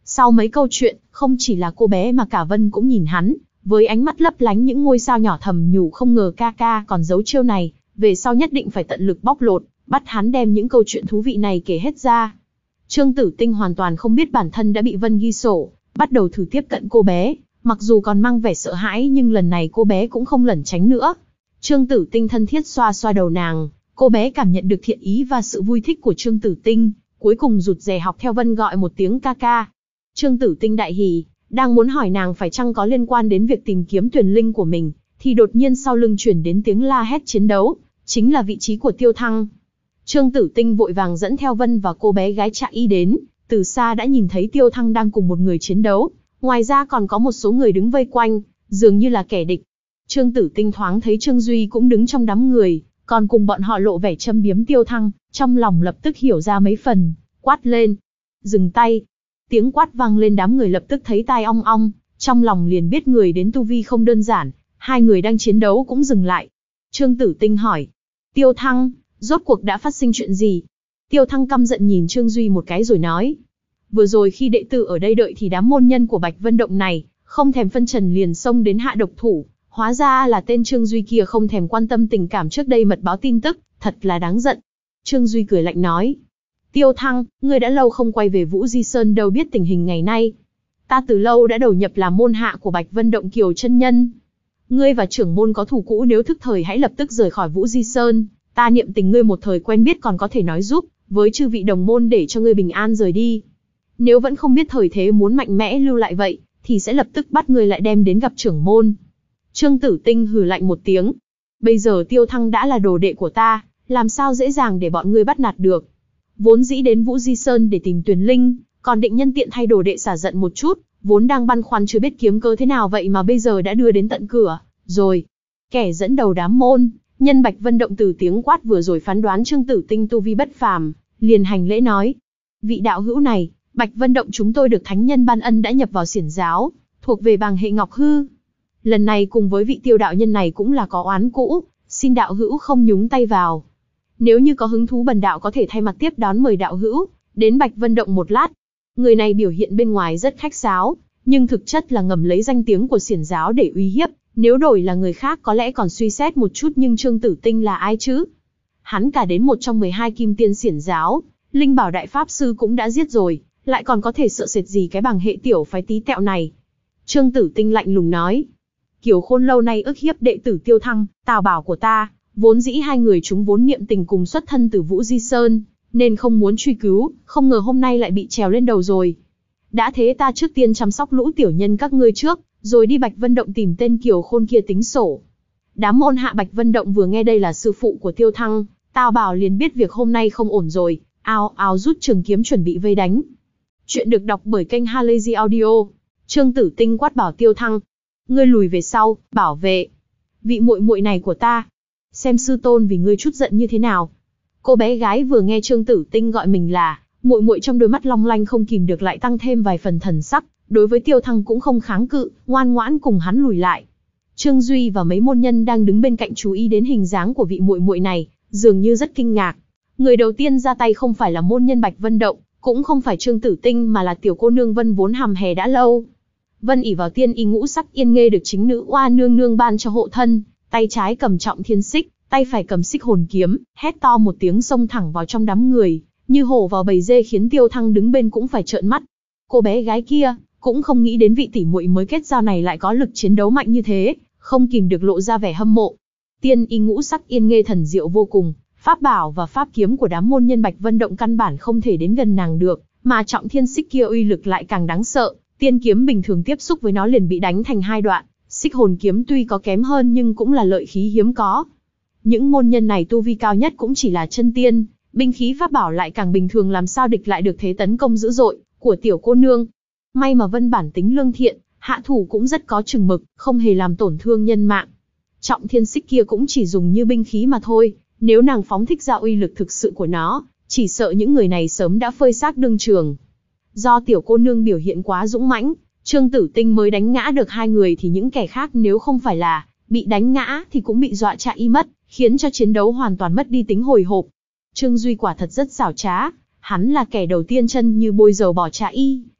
Sau mấy câu chuyện, không chỉ là cô bé mà cả Vân cũng nhìn hắn, với ánh mắt lấp lánh những ngôi sao nhỏ thầm nhủ không ngờ ca ca còn giấu chiêu này, về sau nhất định phải tận lực bóc lột, bắt hắn đem những câu chuyện thú vị này kể hết ra. Trương Tử Tinh hoàn toàn không biết bản thân đã bị Vân ghi sổ, bắt đầu thử tiếp cận cô bé, mặc dù còn mang vẻ sợ hãi nhưng lần này cô bé cũng không lẩn tránh nữa. Trương Tử Tinh thân thiết xoa xoa đầu nàng, cô bé cảm nhận được thiện ý và sự vui thích của Trương Tử Tinh, cuối cùng rụt rè học theo Vân gọi một tiếng ca ca. Trương Tử Tinh đại hỉ, đang muốn hỏi nàng phải chăng có liên quan đến việc tìm kiếm tuyển linh của mình, thì đột nhiên sau lưng chuyển đến tiếng la hét chiến đấu, chính là vị trí của Tiêu Thăng. Trương Tử Tinh vội vàng dẫn theo Vân và cô bé gái Trạ Y đến, từ xa đã nhìn thấy Tiêu Thăng đang cùng một người chiến đấu, ngoài ra còn có một số người đứng vây quanh, dường như là kẻ địch. Trương Tử Tinh thoáng thấy Trương Duy cũng đứng trong đám người, còn cùng bọn họ lộ vẻ châm biếm Tiêu Thăng, trong lòng lập tức hiểu ra mấy phần, quát lên: "Dừng tay!" Tiếng quát vang lên, đám người lập tức thấy tai ong ong, trong lòng liền biết người đến tu vi không đơn giản, hai người đang chiến đấu cũng dừng lại. Trương Tử Tinh hỏi: "Tiêu Thăng, rốt cuộc đã phát sinh chuyện gì?" Tiêu Thăng căm giận nhìn Trương Duy một cái rồi nói: "Vừa rồi khi đệ tử ở đây đợi thì đám môn nhân của Bạch Vân Động này, không thèm phân trần liền xông đến hạ độc thủ, hóa ra là tên Trương Duy kia không thèm quan tâm tình cảm trước đây mật báo tin tức, thật là đáng giận." Trương Duy cười lạnh nói: "Tiêu Thăng, ngươi đã lâu không quay về Vũ Di Sơn đâu biết tình hình ngày nay. Ta từ lâu đã đầu nhập làm môn hạ của Bạch Vân Động Kiều chân nhân. Ngươi và trưởng môn có thù cũ, nếu thức thời hãy lập tức rời khỏi Vũ Di Sơn, ta niệm tình ngươi một thời quen biết còn có thể nói giúp với chư vị đồng môn để cho ngươi bình an rời đi. Nếu vẫn không biết thời thế muốn mạnh mẽ lưu lại vậy, thì sẽ lập tức bắt ngươi lại đem đến gặp trưởng môn." Trương Tử Tinh hừ lạnh một tiếng: "Bây giờ Tiêu Thăng đã là đồ đệ của ta, làm sao dễ dàng để bọn ngươi bắt nạt được. Vốn dĩ đến Vũ Di Sơn để tìm tuyển linh, còn định nhân tiện thay đồ đệ xả giận một chút, vốn đang băn khoăn chưa biết kiếm cơ thế nào vậy mà bây giờ đã đưa đến tận cửa rồi." Kẻ dẫn đầu đám môn nhân Bạch Vân Động từ tiếng quát vừa rồi phán đoán Trương Tử Tinh tu vi bất phàm, liền hành lễ nói: "Vị đạo hữu này, Bạch Vân Động chúng tôi được thánh nhân ban ân đã nhập vào xiển giáo, thuộc về bàng hệ Ngọc Hư. Lần này cùng với vị Tiêu đạo nhân này cũng là có oán cũ, xin đạo hữu không nhúng tay vào. Nếu như có hứng thú bần đạo có thể thay mặt tiếp đón mời đạo hữu đến Bạch Vân Động một lát." Người này biểu hiện bên ngoài rất khách sáo, nhưng thực chất là ngầm lấy danh tiếng của xiển giáo để uy hiếp. Nếu đổi là người khác có lẽ còn suy xét một chút, nhưng Trương Tử Tinh là ai chứ? Hắn cả đến một trong mười hai kim tiên xiển giáo, linh bảo đại pháp sư cũng đã giết rồi, lại còn có thể sợ sệt gì cái bàng hệ tiểu phái tí tẹo này. Trương Tử Tinh lạnh lùng nói: "Kiều Khôn lâu nay ức hiếp đệ tử Tiêu Thăng, Tào Bảo của ta, vốn dĩ hai người chúng vốn niệm tình cùng xuất thân từ Vũ Di Sơn, nên không muốn truy cứu, không ngờ hôm nay lại bị trèo lên đầu rồi. Đã thế ta trước tiên chăm sóc lũ tiểu nhân các ngươi trước, rồi đi Bạch Vân Động tìm tên Kiều Khôn kia tính sổ." Đám môn hạ Bạch Vân Động vừa nghe đây là sư phụ của Tiêu Thăng, Tào Bảo liền biết việc hôm nay không ổn rồi, ào ào rút trường kiếm chuẩn bị vây đánh. Chuyện được đọc bởi kênh Halazy Audio. Trương Tử Tinh quát bảo Tiêu Thăng: "Ngươi lùi về sau, bảo vệ vị muội muội này của ta. Xem sư tôn vì ngươi chút giận như thế nào." Cô bé gái vừa nghe Trương Tử Tinh gọi mình là muội muội, trong đôi mắt long lanh không kìm được lại tăng thêm vài phần thần sắc, đối với Tiêu Thăng cũng không kháng cự, ngoan ngoãn cùng hắn lùi lại. Trương Duy và mấy môn nhân đang đứng bên cạnh chú ý đến hình dáng của vị muội muội này, dường như rất kinh ngạc. Người đầu tiên ra tay không phải là môn nhân Bạch Vân Động, cũng không phải Trương Tử Tinh mà là tiểu cô nương Vân vốn hàm hè đã lâu. Vân ỷ vào tiên y ngũ sắc yên nghê được chính nữ oa nương nương ban cho hộ thân, tay trái cầm trọng thiên xích, tay phải cầm xích hồn kiếm, hét to một tiếng xông thẳng vào trong đám người, như hổ vào bầy dê, khiến Tiêu Thăng đứng bên cũng phải trợn mắt. Cô bé gái kia cũng không nghĩ đến vị tỷ muội mới kết giao này lại có lực chiến đấu mạnh như thế, không kìm được lộ ra vẻ hâm mộ. Tiên y ngũ sắc yên nghê thần diệu vô cùng, pháp bảo và pháp kiếm của đám môn nhân Bạch Vân Động căn bản không thể đến gần nàng được, mà trọng thiên xích kia uy lực lại càng đáng sợ, tiên kiếm bình thường tiếp xúc với nó liền bị đánh thành hai đoạn, xích hồn kiếm tuy có kém hơn nhưng cũng là lợi khí hiếm có. Những môn nhân này tu vi cao nhất cũng chỉ là chân tiên, binh khí pháp bảo lại càng bình thường, làm sao địch lại được thế tấn công dữ dội của tiểu cô nương. May mà Vân bản tính lương thiện, hạ thủ cũng rất có chừng mực, không hề làm tổn thương nhân mạng. Trọng thiên xích kia cũng chỉ dùng như binh khí mà thôi, nếu nàng phóng thích ra uy lực thực sự của nó, chỉ sợ những người này sớm đã phơi xác đương trường. Do tiểu cô nương biểu hiện quá dũng mãnh, Trương Tử Tinh mới đánh ngã được hai người, thì những kẻ khác nếu không phải là bị đánh ngã thì cũng bị dọa chạy y mất, khiến cho chiến đấu hoàn toàn mất đi tính hồi hộp. Trương Duy quả thật rất xảo trá, hắn là kẻ đầu tiên chân như bôi dầu bỏ chạy y,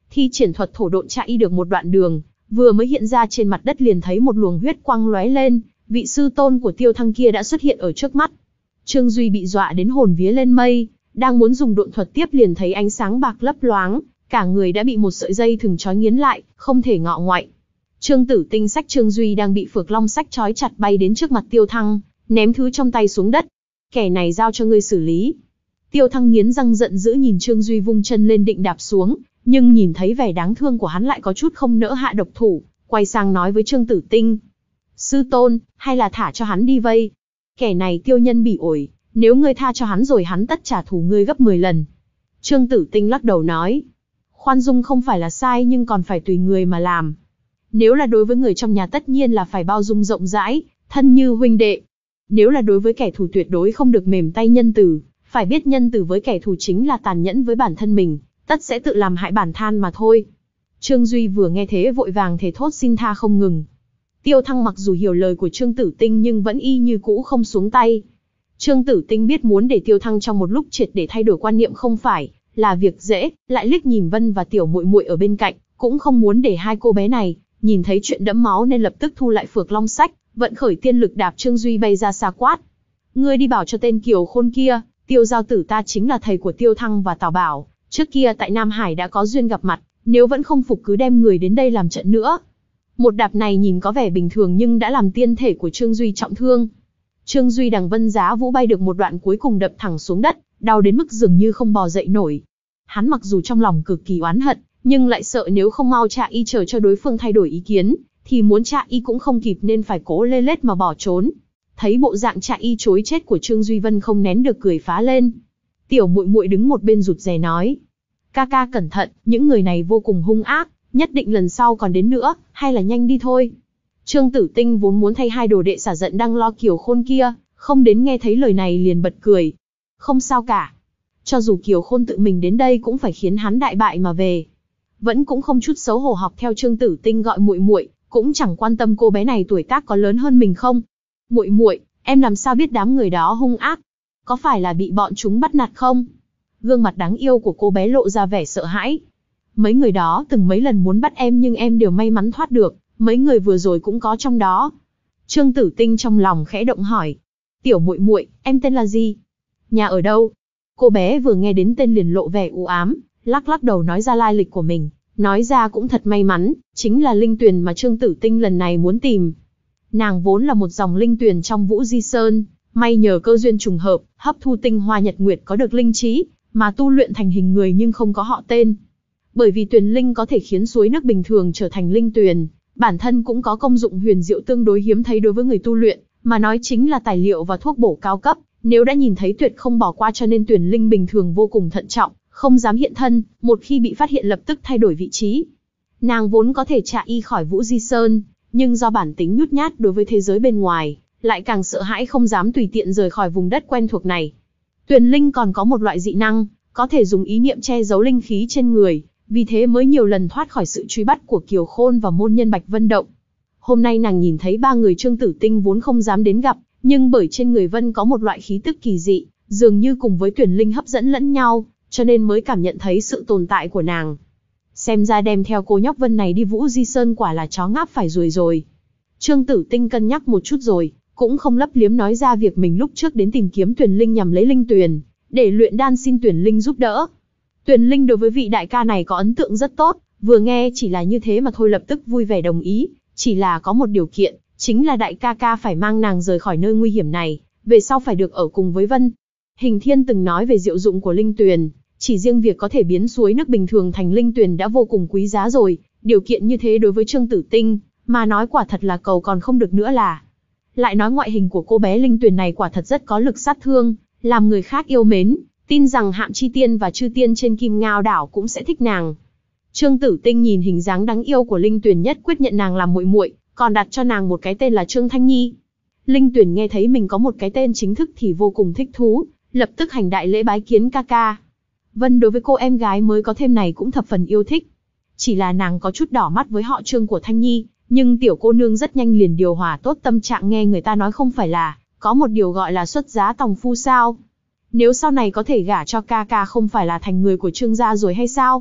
thi triển thuật thổ độn chạy được một đoạn đường, vừa mới hiện ra trên mặt đất liền thấy một luồng huyết quang lóe lên, vị sư tôn của Tiêu Thăng kia đã xuất hiện ở trước mắt. Trương Duy bị dọa đến hồn vía lên mây, đang muốn dùng độn thuật tiếp liền thấy ánh sáng bạc lấp loáng, cả người đã bị một sợi dây thừng trói nghiến lại, không thể ngọ ngoại. Trương Tử Tinh xách Trương Duy đang bị Phược Long xách trói chặt bay đến trước mặt Tiêu Thăng, ném thứ trong tay xuống đất. Kẻ này giao cho ngươi xử lý. Tiêu Thăng nghiến răng giận dữ nhìn Trương Duy vung chân lên định đạp xuống, nhưng nhìn thấy vẻ đáng thương của hắn lại có chút không nỡ hạ độc thủ, quay sang nói với Trương Tử Tinh. Sư tôn, hay là thả cho hắn đi vây. Kẻ này tiêu nhân bỉ ổi, nếu ngươi tha cho hắn rồi hắn tất trả thù ngươi gấp mười lần. Trương Tử Tinh lắc đầu nói. Khoan dung không phải là sai nhưng còn phải tùy người mà làm. Nếu là đối với người trong nhà tất nhiên là phải bao dung rộng rãi, thân như huynh đệ. Nếu là đối với kẻ thù tuyệt đối không được mềm tay nhân từ, phải biết nhân từ với kẻ thù chính là tàn nhẫn với bản thân mình, tất sẽ tự làm hại bản than mà thôi. Trương Duy vừa nghe thế vội vàng thề thốt xin tha không ngừng. Tiêu Thăng mặc dù hiểu lời của Trương Tử Tinh nhưng vẫn y như cũ không xuống tay. Trương Tử Tinh biết muốn để Tiêu Thăng trong một lúc triệt để thay đổi quan niệm không phải là việc dễ, lại liếc nhìn Vân và Tiểu Muội Muội ở bên cạnh, cũng không muốn để hai cô bé này nhìn thấy chuyện đẫm máu nên lập tức thu lại Phược Long sách, vận khởi tiên lực đạp Trương Duy bay ra xa quát. Ngươi đi bảo cho tên Kiều Khôn kia, Tiêu giao tử ta chính là thầy của Tiêu Thăng và Tào Bảo, trước kia tại Nam Hải đã có duyên gặp mặt, nếu vẫn không phục cứ đem người đến đây làm trận nữa. Một đạp này nhìn có vẻ bình thường nhưng đã làm tiên thể của Trương Duy trọng thương. Trương Duy đằng vân giá vũ bay được một đoạn cuối cùng đập thẳng xuống đất, đau đến mức dường như không bò dậy nổi. Hắn mặc dù trong lòng cực kỳ oán hận, nhưng lại sợ nếu không mau Trạ Y chờ cho đối phương thay đổi ý kiến, thì muốn Trạ Y cũng không kịp nên phải cố lê lết mà bỏ trốn. Thấy bộ dạng Trạ Y chối chết của Trương Duy Vân không nén được cười phá lên. Tiểu Muội Muội đứng một bên rụt rè nói: ca ca cẩn thận, những người này vô cùng hung ác, nhất định lần sau còn đến nữa, hay là nhanh đi thôi. Trương Tử Tinh vốn muốn thay hai đồ đệ xả giận đang lo Kiều Khôn kia, không đến nghe thấy lời này liền bật cười. Không sao cả. Cho dù Kiều Khôn tự mình đến đây cũng phải khiến hắn đại bại mà về. Vẫn cũng không chút xấu hổ học theo Trương Tử Tinh gọi muội muội, cũng chẳng quan tâm cô bé này tuổi tác có lớn hơn mình không. Muội muội, em làm sao biết đám người đó hung ác? Có phải là bị bọn chúng bắt nạt không? Gương mặt đáng yêu của cô bé lộ ra vẻ sợ hãi. Mấy người đó từng mấy lần muốn bắt em nhưng em đều may mắn thoát được, mấy người vừa rồi cũng có trong đó. Trương Tử Tinh trong lòng khẽ động hỏi. Tiểu Muội Muội, em tên là gì? Nhà ở đâu? Cô bé vừa nghe đến tên liền lộ vẻ u ám, lắc lắc đầu nói ra lai lịch của mình, nói ra cũng thật may mắn, chính là linh tuyền mà Trương Tử Tinh lần này muốn tìm. Nàng vốn là một dòng linh tuyền trong Vũ Di Sơn, may nhờ cơ duyên trùng hợp, hấp thu tinh hoa nhật nguyệt có được linh trí, mà tu luyện thành hình người nhưng không có họ tên. Bởi vì tuyền linh có thể khiến suối nước bình thường trở thành linh tuyền, bản thân cũng có công dụng huyền diệu tương đối hiếm thấy đối với người tu luyện, mà nói chính là tài liệu và thuốc bổ cao cấp, nếu đã nhìn thấy tuyệt không bỏ qua cho nên tuyền linh bình thường vô cùng thận trọng, không dám hiện thân, một khi bị phát hiện lập tức thay đổi vị trí. Nàng vốn có thể Trạ Y khỏi Vũ Di Sơn, nhưng do bản tính nhút nhát đối với thế giới bên ngoài, lại càng sợ hãi không dám tùy tiện rời khỏi vùng đất quen thuộc này. Tuyền linh còn có một loại dị năng, có thể dùng ý niệm che giấu linh khí trên người, vì thế mới nhiều lần thoát khỏi sự truy bắt của Kiều Khôn và môn nhân Bạch Vân Động. Hôm nay nàng nhìn thấy ba người Trương Tử Tinh vốn không dám đến gặp, nhưng bởi trên người Vân có một loại khí tức kỳ dị, dường như cùng với Tuyền linh hấp dẫn lẫn nhau, cho nên mới cảm nhận thấy sự tồn tại của nàng. Xem ra đem theo cô nhóc Vân này đi Vũ Di Sơn quả là chó ngáp phải ruồi rồi. Trương Tử Tinh cân nhắc một chút rồi, cũng không lấp liếm nói ra việc mình lúc trước đến tìm kiếm Tuyền linh nhằm lấy linh tuyền, để luyện đan xin Tuyền linh giúp đỡ. Tuyền linh đối với vị đại ca này có ấn tượng rất tốt, vừa nghe chỉ là như thế mà thôi lập tức vui vẻ đồng ý, chỉ là có một điều kiện, chính là đại ca ca phải mang nàng rời khỏi nơi nguy hiểm này, về sau phải được ở cùng với Vân. Hình Thiên từng nói về diệu dụng của linh tuyền, chỉ riêng việc có thể biến suối nước bình thường thành linh tuyền đã vô cùng quý giá rồi, điều kiện như thế đối với Trương Tử Tinh mà nói quả thật là cầu còn không được nữa là. Lại nói ngoại hình của cô bé linh tuyền này quả thật rất có lực sát thương, làm người khác yêu mến, tin rằng Hạm Chi Tiên và Chư Tiên trên Kim Ngao đảo cũng sẽ thích nàng. Trương Tử Tinh nhìn hình dáng đáng yêu của linh tuyền nhất quyết nhận nàng làm muội muội, còn đặt cho nàng một cái tên là Trương Thanh Nhi. Linh tuyền nghe thấy mình có một cái tên chính thức thì vô cùng thích thú, lập tức hành đại lễ bái kiến ca ca. Vân đối với cô em gái mới có thêm này cũng thập phần yêu thích. Chỉ là nàng có chút đỏ mắt với họ Trương của Thanh Nhi, nhưng tiểu cô nương rất nhanh liền điều hòa tốt tâm trạng nghe người ta nói không phải là có một điều gọi là xuất giá tòng phu sao? Nếu sau này có thể gả cho ca ca không phải là thành người của Trương gia rồi hay sao?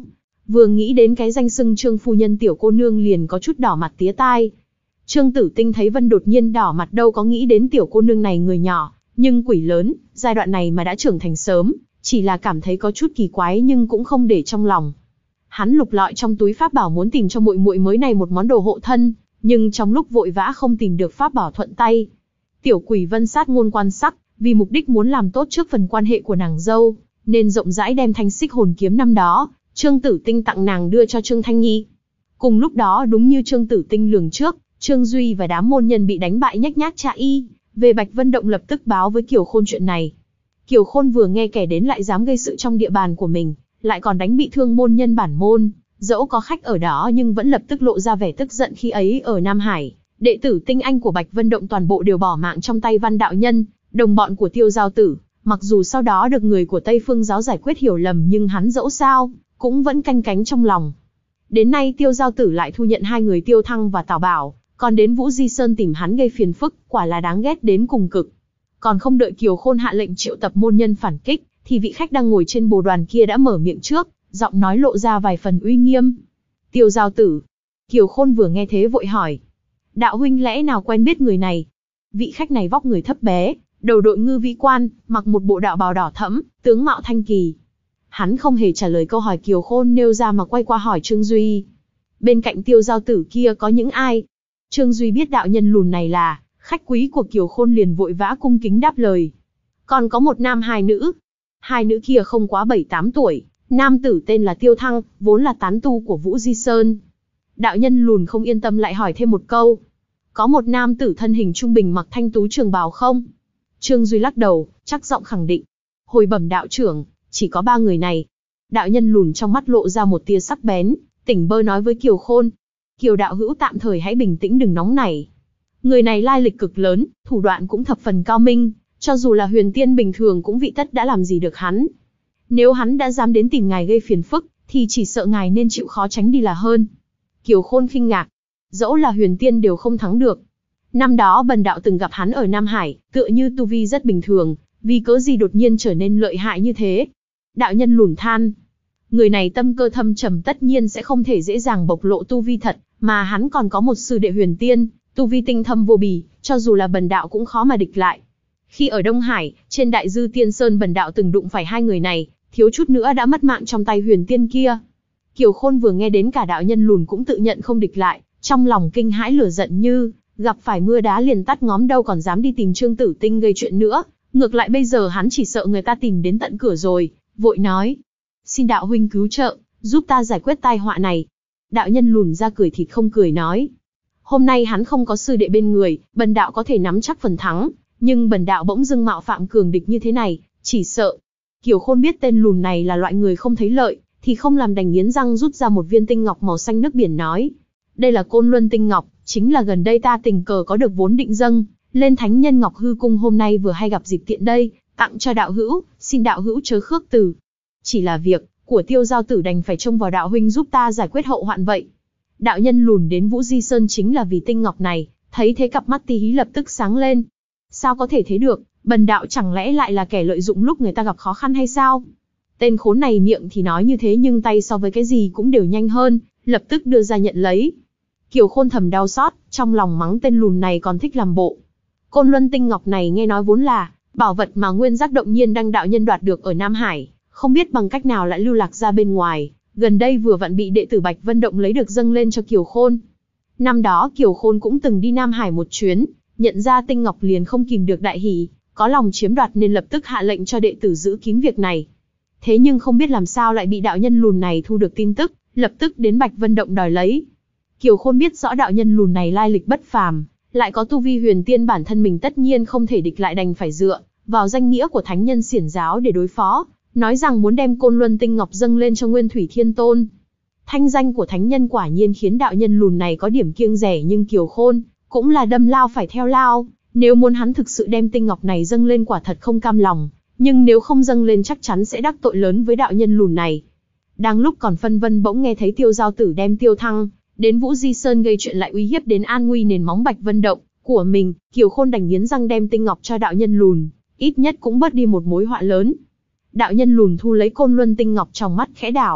Vừa nghĩ đến cái danh xưng Trương phu nhân tiểu cô nương liền có chút đỏ mặt tía tai. Trương Tử Tinh thấy Vân đột nhiên đỏ mặt đâu có nghĩ đến tiểu cô nương này người nhỏ, nhưng quỷ lớn, giai đoạn này mà đã trưởng thành sớm, chỉ là cảm thấy có chút kỳ quái nhưng cũng không để trong lòng. Hắn lục lọi trong túi pháp bảo muốn tìm cho muội muội mới này một món đồ hộ thân, nhưng trong lúc vội vã không tìm được pháp bảo thuận tay. Tiểu quỷ Vân sát ngôn quan sắc, vì mục đích muốn làm tốt trước phần quan hệ của nàng dâu, nên rộng rãi đem thanh xích hồn kiếm năm đó, Trương Tử Tinh tặng nàng đưa cho Trương Thanh Nhi. Cùng lúc đó đúng như Trương Tử Tinh lường trước, Trương Duy và đám môn nhân bị đánh bại nhách nhác cha y, về Bạch Vân Động lập tức báo với Kiều Khôn chuyện này. Kiều Khôn vừa nghe kẻ đến lại dám gây sự trong địa bàn của mình, lại còn đánh bị thương môn nhân bản môn, dẫu có khách ở đó nhưng vẫn lập tức lộ ra vẻ tức giận. Khi ấy ở Nam Hải, đệ tử tinh anh của Bạch Vân Động toàn bộ đều bỏ mạng trong tay Văn đạo nhân, đồng bọn của Tiêu Giao Tử. Mặc dù sau đó được người của Tây Phương giáo giải quyết hiểu lầm nhưng hắn dẫu sao cũng vẫn canh cánh trong lòng. Đến nay Tiêu Giao Tử lại thu nhận hai người Tiêu Thăng và Tào Bảo, còn đến Vũ Di Sơn tìm hắn gây phiền phức, quả là đáng ghét đến cùng cực. Còn không đợi Kiều Khôn hạ lệnh triệu tập môn nhân phản kích, thì vị khách đang ngồi trên bồ đoàn kia đã mở miệng trước, giọng nói lộ ra vài phần uy nghiêm. Tiêu Giao Tử. Kiều Khôn vừa nghe thế vội hỏi. Đạo huynh lẽ nào quen biết người này? Vị khách này vóc người thấp bé, đầu đội ngư vĩ quan, mặc một bộ đạo bào đỏ thẫm, tướng mạo thanh kỳ. Hắn không hề trả lời câu hỏi Kiều Khôn nêu ra mà quay qua hỏi Trương Duy. Bên cạnh Tiêu Giao Tử kia có những ai? Trương Duy biết đạo nhân lùn này là khách quý của Kiều Khôn liền vội vã cung kính đáp lời. Còn có một nam hai nữ. Hai nữ kia không quá bảy tám tuổi, nam tử tên là Tiêu Thăng, vốn là tán tu của Vũ Di Sơn. Đạo nhân lùn không yên tâm lại hỏi thêm một câu. Có một nam tử thân hình trung bình mặc thanh tú trường bào không? Trương Duy lắc đầu, chắc giọng khẳng định. Hồi bẩm đạo trưởng, chỉ có ba người này. Đạo nhân lùn trong mắt lộ ra một tia sắc bén, tỉnh bơ nói với Kiều Khôn. Kiều đạo hữu tạm thời hãy bình tĩnh đừng nóng nảy. Người này lai lịch cực lớn, thủ đoạn cũng thập phần cao minh, cho dù là huyền tiên bình thường cũng vị tất đã làm gì được hắn. Nếu hắn đã dám đến tìm ngài gây phiền phức, thì chỉ sợ ngài nên chịu khó tránh đi là hơn. Kiều Khôn khinh ngạc, dẫu là huyền tiên đều không thắng được. Năm đó bần đạo từng gặp hắn ở Nam Hải, tựa như tu vi rất bình thường, vì cớ gì đột nhiên trở nên lợi hại như thế. Đạo nhân lùn than, người này tâm cơ thâm trầm tất nhiên sẽ không thể dễ dàng bộc lộ tu vi thật, mà hắn còn có một sư đệ huyền tiên, tu vi tinh thâm vô bì, cho dù là bần đạo cũng khó mà địch lại. Khi ở Đông Hải, trên Đại Dư Tiên Sơn bần đạo từng đụng phải hai người này, thiếu chút nữa đã mất mạng trong tay huyền tiên kia. Kiều Khôn vừa nghe đến cả đạo nhân lùn cũng tự nhận không địch lại, trong lòng kinh hãi lửa giận như gặp phải mưa đá liền tắt ngóm, đâu còn dám đi tìm Trương Tử Tinh gây chuyện nữa. Ngược lại bây giờ hắn chỉ sợ người ta tìm đến tận cửa rồi, vội nói: xin đạo huynh cứu trợ, giúp ta giải quyết tai họa này. Đạo nhân lùn ra cười thịt không cười nói: hôm nay hắn không có sư đệ bên người, bần đạo có thể nắm chắc phần thắng, nhưng bần đạo bỗng dưng mạo phạm cường địch như thế này, chỉ sợ. Kiều Khôn biết tên lùn này là loại người không thấy lợi, thì không làm đành nghiến răng rút ra một viên tinh ngọc màu xanh nước biển nói: đây là Côn Luân tinh ngọc, chính là gần đây ta tình cờ có được vốn định dâng lên Thánh Nhân Ngọc Hư Cung, hôm nay vừa hay gặp dịp tiện đây, tặng cho đạo hữu, xin đạo hữu chớ khước từ. Chỉ là việc của Tiêu Giao Tử đành phải trông vào đạo huynh giúp ta giải quyết hậu hoạn vậy. Đạo nhân lùn đến Vũ Di Sơn chính là vì tinh ngọc này, thấy thế cặp mắt tí hí lập tức sáng lên. Sao có thể thế được, bần đạo chẳng lẽ lại là kẻ lợi dụng lúc người ta gặp khó khăn hay sao? Tên khốn này miệng thì nói như thế nhưng tay so với cái gì cũng đều nhanh hơn, lập tức đưa ra nhận lấy. Kiều Khôn thầm đau xót, trong lòng mắng tên lùn này còn thích làm bộ. Côn Luân tinh ngọc này nghe nói vốn là bảo vật mà Nguyên Giác Động Nhiên đang đạo nhân đoạt được ở Nam Hải, không biết bằng cách nào lại lưu lạc ra bên ngoài, gần đây vừa vặn bị đệ tử Bạch Vân Động lấy được dâng lên cho Kiều Khôn. Năm đó Kiều Khôn cũng từng đi Nam Hải một chuyến, nhận ra tinh ngọc liền không kìm được đại hỉ, có lòng chiếm đoạt nên lập tức hạ lệnh cho đệ tử giữ kín việc này. Thế nhưng không biết làm sao lại bị đạo nhân lùn này thu được tin tức, lập tức đến Bạch Vân Động đòi lấy. Kiều Khôn biết rõ đạo nhân lùn này lai lịch bất phàm, lại có tu vi huyền tiên, bản thân mình tất nhiên không thể địch lại, đành phải dựa vào danh nghĩa của thánh nhân xiển giáo để đối phó, nói rằng muốn đem Côn Luân tinh ngọc dâng lên cho Nguyên Thủy Thiên Tôn. Thanh danh của thánh nhân quả nhiên khiến đạo nhân lùn này có điểm kiêng dè, nhưng Kiều Khôn cũng là đâm lao phải theo lao, nếu muốn hắn thực sự đem tinh ngọc này dâng lên quả thật không cam lòng, nhưng nếu không dâng lên chắc chắn sẽ đắc tội lớn với đạo nhân lùn này. Đang lúc còn phân vân bỗng nghe thấy Tiêu Giao Tử đem Tiêu Thăng đến Vũ Di Sơn gây chuyện, lại uy hiếp đến an nguy nền móng Bạch Vân Động của mình, Kiều Khôn đành nghiến răng đem tinh ngọc cho đạo nhân lùn, ít nhất cũng bớt đi một mối họa lớn. Đạo nhân lùn thu lấy Côn Luân tinh ngọc, trong mắt khẽ đảo,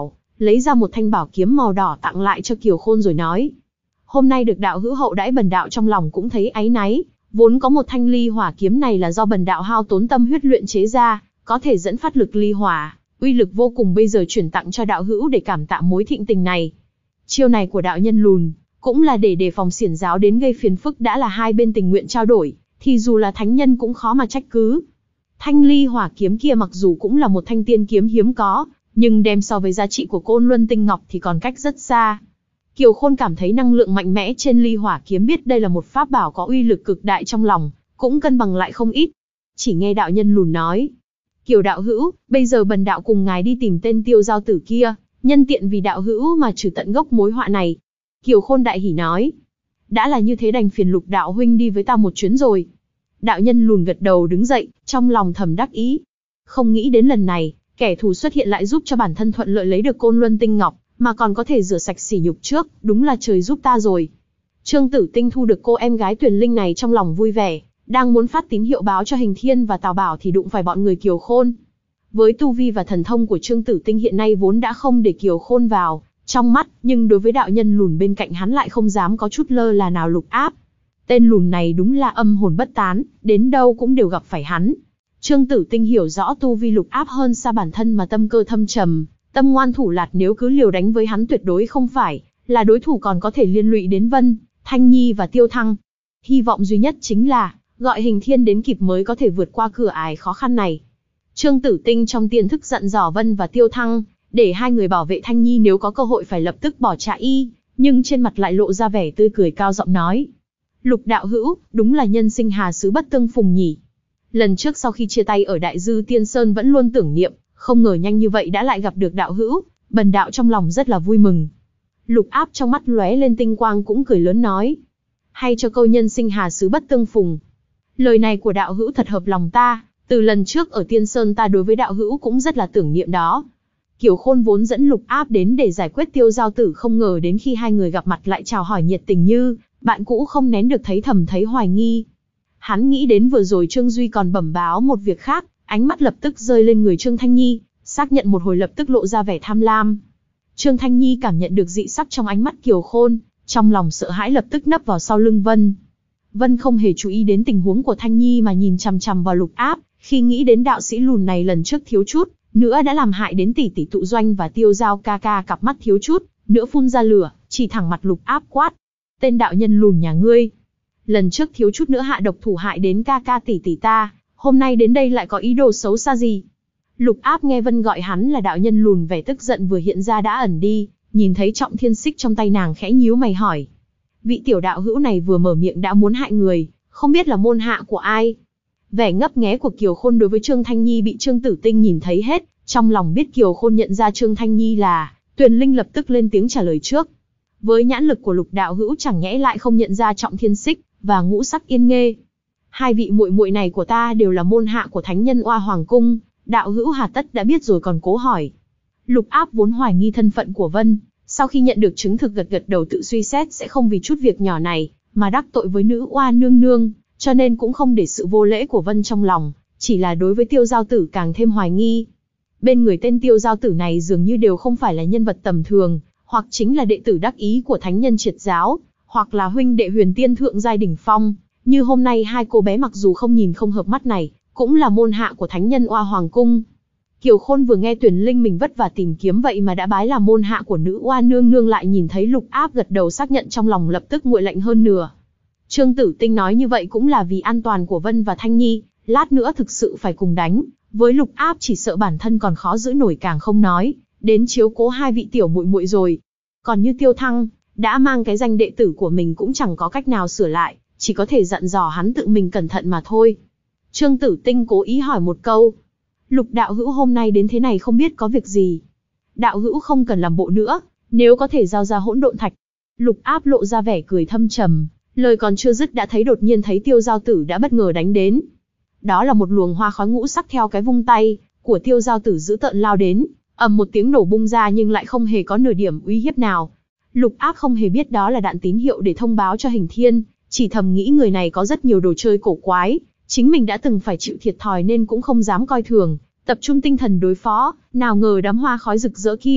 lấy ra một thanh bảo kiếm màu đỏ tặng lại cho Kiều Khôn rồi nói. Hôm nay được đạo hữu hậu đãi, bần đạo trong lòng cũng thấy áy náy, vốn có một thanh ly hỏa kiếm này là do bần đạo hao tốn tâm huyết luyện chế ra, có thể dẫn phát lực ly hỏa, uy lực vô cùng, bây giờ chuyển tặng cho đạo hữu để cảm tạ mối thịnh tình này. Chiêu này của đạo nhân lùn, cũng là để đề phòng xiển giáo đến gây phiền phức, đã là hai bên tình nguyện trao đổi, thì dù là thánh nhân cũng khó mà trách cứ. Thanh ly hỏa kiếm kia mặc dù cũng là một thanh tiên kiếm hiếm có, nhưng đem so với giá trị của Côn Luân Tinh Ngọc thì còn cách rất xa. Kiều Khôn cảm thấy năng lượng mạnh mẽ trên ly hỏa kiếm, biết đây là một pháp bảo có uy lực cực đại, trong lòng cũng cân bằng lại không ít. Chỉ nghe đạo nhân lùn nói, Kiều đạo hữu, bây giờ bần đạo cùng ngài đi tìm tên tiêu giao tử kia, nhân tiện vì đạo hữu mà trừ tận gốc mối họa này. Kiều Khôn đại hỉ nói, đã là như thế đành phiền Lục đạo huynh đi với ta một chuyến rồi. Đạo nhân lùn gật đầu đứng dậy, trong lòng thầm đắc ý. Không nghĩ đến lần này, kẻ thù xuất hiện lại giúp cho bản thân thuận lợi lấy được Côn Luân Tinh Ngọc, mà còn có thể rửa sạch sỉ nhục trước, đúng là trời giúp ta rồi. Trương Tử Tinh thu được cô em gái Tuyền Linh này trong lòng vui vẻ, đang muốn phát tín hiệu báo cho Hình Thiên và Tào Bảo thì đụng phải bọn người Kiều Khôn. Với tu vi và thần thông của Trương Tử Tinh hiện nay vốn đã không để Kiều Khôn vào trong mắt, nhưng đối với đạo nhân lùn bên cạnh hắn lại không dám có chút lơ là nào. Lục Áp, tên lùn này đúng là âm hồn bất tán, đến đâu cũng đều gặp phải hắn. Trương Tử Tinh hiểu rõ tu vi Lục Áp hơn xa bản thân mà tâm cơ thâm trầm, tâm ngoan thủ lạt, nếu cứ liều đánh với hắn tuyệt đối không phải là đối thủ, còn có thể liên lụy đến Vân, Thanh Nhi và Tiêu Thăng. Hy vọng duy nhất chính là gọi Hình Thiên đến kịp mới có thể vượt qua cửa ải khó khăn này. Trương Tử Tinh trong tiềm thức dặn dò Vân và Tiêu Thăng, để hai người bảo vệ Thanh Nhi, nếu có cơ hội phải lập tức bỏ chạy y, nhưng trên mặt lại lộ ra vẻ tươi cười, cao giọng nói: Lục đạo hữu, đúng là nhân sinh hà xứ bất tương phùng nhỉ. Lần trước sau khi chia tay ở Đại Dư Tiên Sơn vẫn luôn tưởng niệm, không ngờ nhanh như vậy đã lại gặp được đạo hữu, bần đạo trong lòng rất là vui mừng. Lục Áp trong mắt lóe lên tinh quang, cũng cười lớn nói: hay cho câu nhân sinh hà xứ bất tương phùng. Lời này của đạo hữu thật hợp lòng ta, từ lần trước ở Tiên Sơn ta đối với đạo hữu cũng rất là tưởng niệm đó. Kiều Khôn vốn dẫn Lục Áp đến để giải quyết Tiêu Giao Tử, không ngờ đến khi hai người gặp mặt lại chào hỏi nhiệt tình như bạn cũ, không nén được thấy thầm thấy hoài nghi. Hắn nghĩ đến vừa rồi Trương Duy còn bẩm báo một việc khác, ánh mắt lập tức rơi lên người Trương Thanh Nhi, xác nhận một hồi lập tức lộ ra vẻ tham lam. Trương Thanh Nhi cảm nhận được dị sắc trong ánh mắt Kiều Khôn, trong lòng sợ hãi lập tức nấp vào sau lưng Vân. Vân không hề chú ý đến tình huống của Thanh Nhi mà nhìn chằm chằm vào Lục Áp, khi nghĩ đến đạo sĩ lùn này lần trước thiếu chút nữa đã làm hại đến tỷ tỷ Tụ Doanh và Tiêu Giao ca ca, cặp mắt thiếu chút nữa phun ra lửa, chỉ thẳng mặt Lục Áp quát: tên đạo nhân lùn nhà ngươi, lần trước thiếu chút nữa hạ độc thủ hại đến ca ca tỷ tỷ ta, hôm nay đến đây lại có ý đồ xấu xa gì? Lục Áp nghe Vân gọi hắn là đạo nhân lùn, vẻ tức giận vừa hiện ra đã ẩn đi, nhìn thấy trọng thiên xích trong tay nàng khẽ nhíu mày hỏi: vị tiểu đạo hữu này vừa mở miệng đã muốn hại người, không biết là môn hạ của ai? Vẻ ngấp nghé của Kiều Khôn đối với Trương Thanh Nhi bị Trương Tử Tinh nhìn thấy hết, trong lòng biết Kiều Khôn nhận ra Trương Thanh Nhi là Tuyền Linh, lập tức lên tiếng trả lời trước. Với nhãn lực của Lục đạo hữu chẳng nhẽ lại không nhận ra Trọng Thiên Xích và Ngũ Sắc Yên Nghê? Hai vị muội muội này của ta đều là môn hạ của Thánh Nhân Oa Hoàng Cung, đạo hữu hà tất đã biết rồi còn cố hỏi? Lục Áp vốn hoài nghi thân phận của Vân, sau khi nhận được chứng thực gật gật đầu, tự suy xét sẽ không vì chút việc nhỏ này mà đắc tội với nữ oa nương nương, cho nên cũng không để sự vô lễ của Vân trong lòng, chỉ là đối với Tiêu Giao Tử càng thêm hoài nghi. Bên người tên Tiêu Giao Tử này dường như đều không phải là nhân vật tầm thường, hoặc chính là đệ tử đắc ý của thánh nhân triệt giáo, hoặc là huynh đệ huyền tiên thượng giai đỉnh phong. Như hôm nay hai cô bé mặc dù không nhìn không hợp mắt này, cũng là môn hạ của Thánh Nhân Oa Hoàng Cung. Kiều Khôn vừa nghe Tuyền Linh mình vất vả tìm kiếm vậy mà đã bái là môn hạ của nữ oa nương nương, lại nhìn thấy Lục Áp gật đầu xác nhận, trong lòng lập tức nguội lạnh hơn nửa. Trương Tử Tinh nói như vậy cũng là vì an toàn của Vân và Thanh Nhi, lát nữa thực sự phải cùng đánh với Lục Áp, chỉ sợ bản thân còn khó giữ nổi, càng không nói đến chiếu cố hai vị tiểu muội muội rồi. Còn như Tiêu Thăng, đã mang cái danh đệ tử của mình cũng chẳng có cách nào sửa lại, chỉ có thể dặn dò hắn tự mình cẩn thận mà thôi. Trương Tử Tinh cố ý hỏi một câu: Lục đạo hữu hôm nay đến thế này không biết có việc gì? Đạo hữu không cần làm bộ nữa, nếu có thể giao ra hỗn độn thạch. Lục Áp lộ ra vẻ cười thâm trầm, lời còn chưa dứt đã thấy đột nhiên thấy Tiêu Giao Tử đã bất ngờ đánh đến. Đó là một luồng hoa khói ngũ sắc theo cái vung tay của Tiêu Giao Tử dữ tợn lao đến, ầm một tiếng nổ bung ra nhưng lại không hề có nửa điểm uy hiếp nào. Lục Áp không hề biết đó là đạn tín hiệu để thông báo cho Hình Thiên, chỉ thầm nghĩ người này có rất nhiều đồ chơi cổ quái, chính mình đã từng phải chịu thiệt thòi nên cũng không dám coi thường, tập trung tinh thần đối phó. Nào ngờ đám hoa khói rực rỡ kia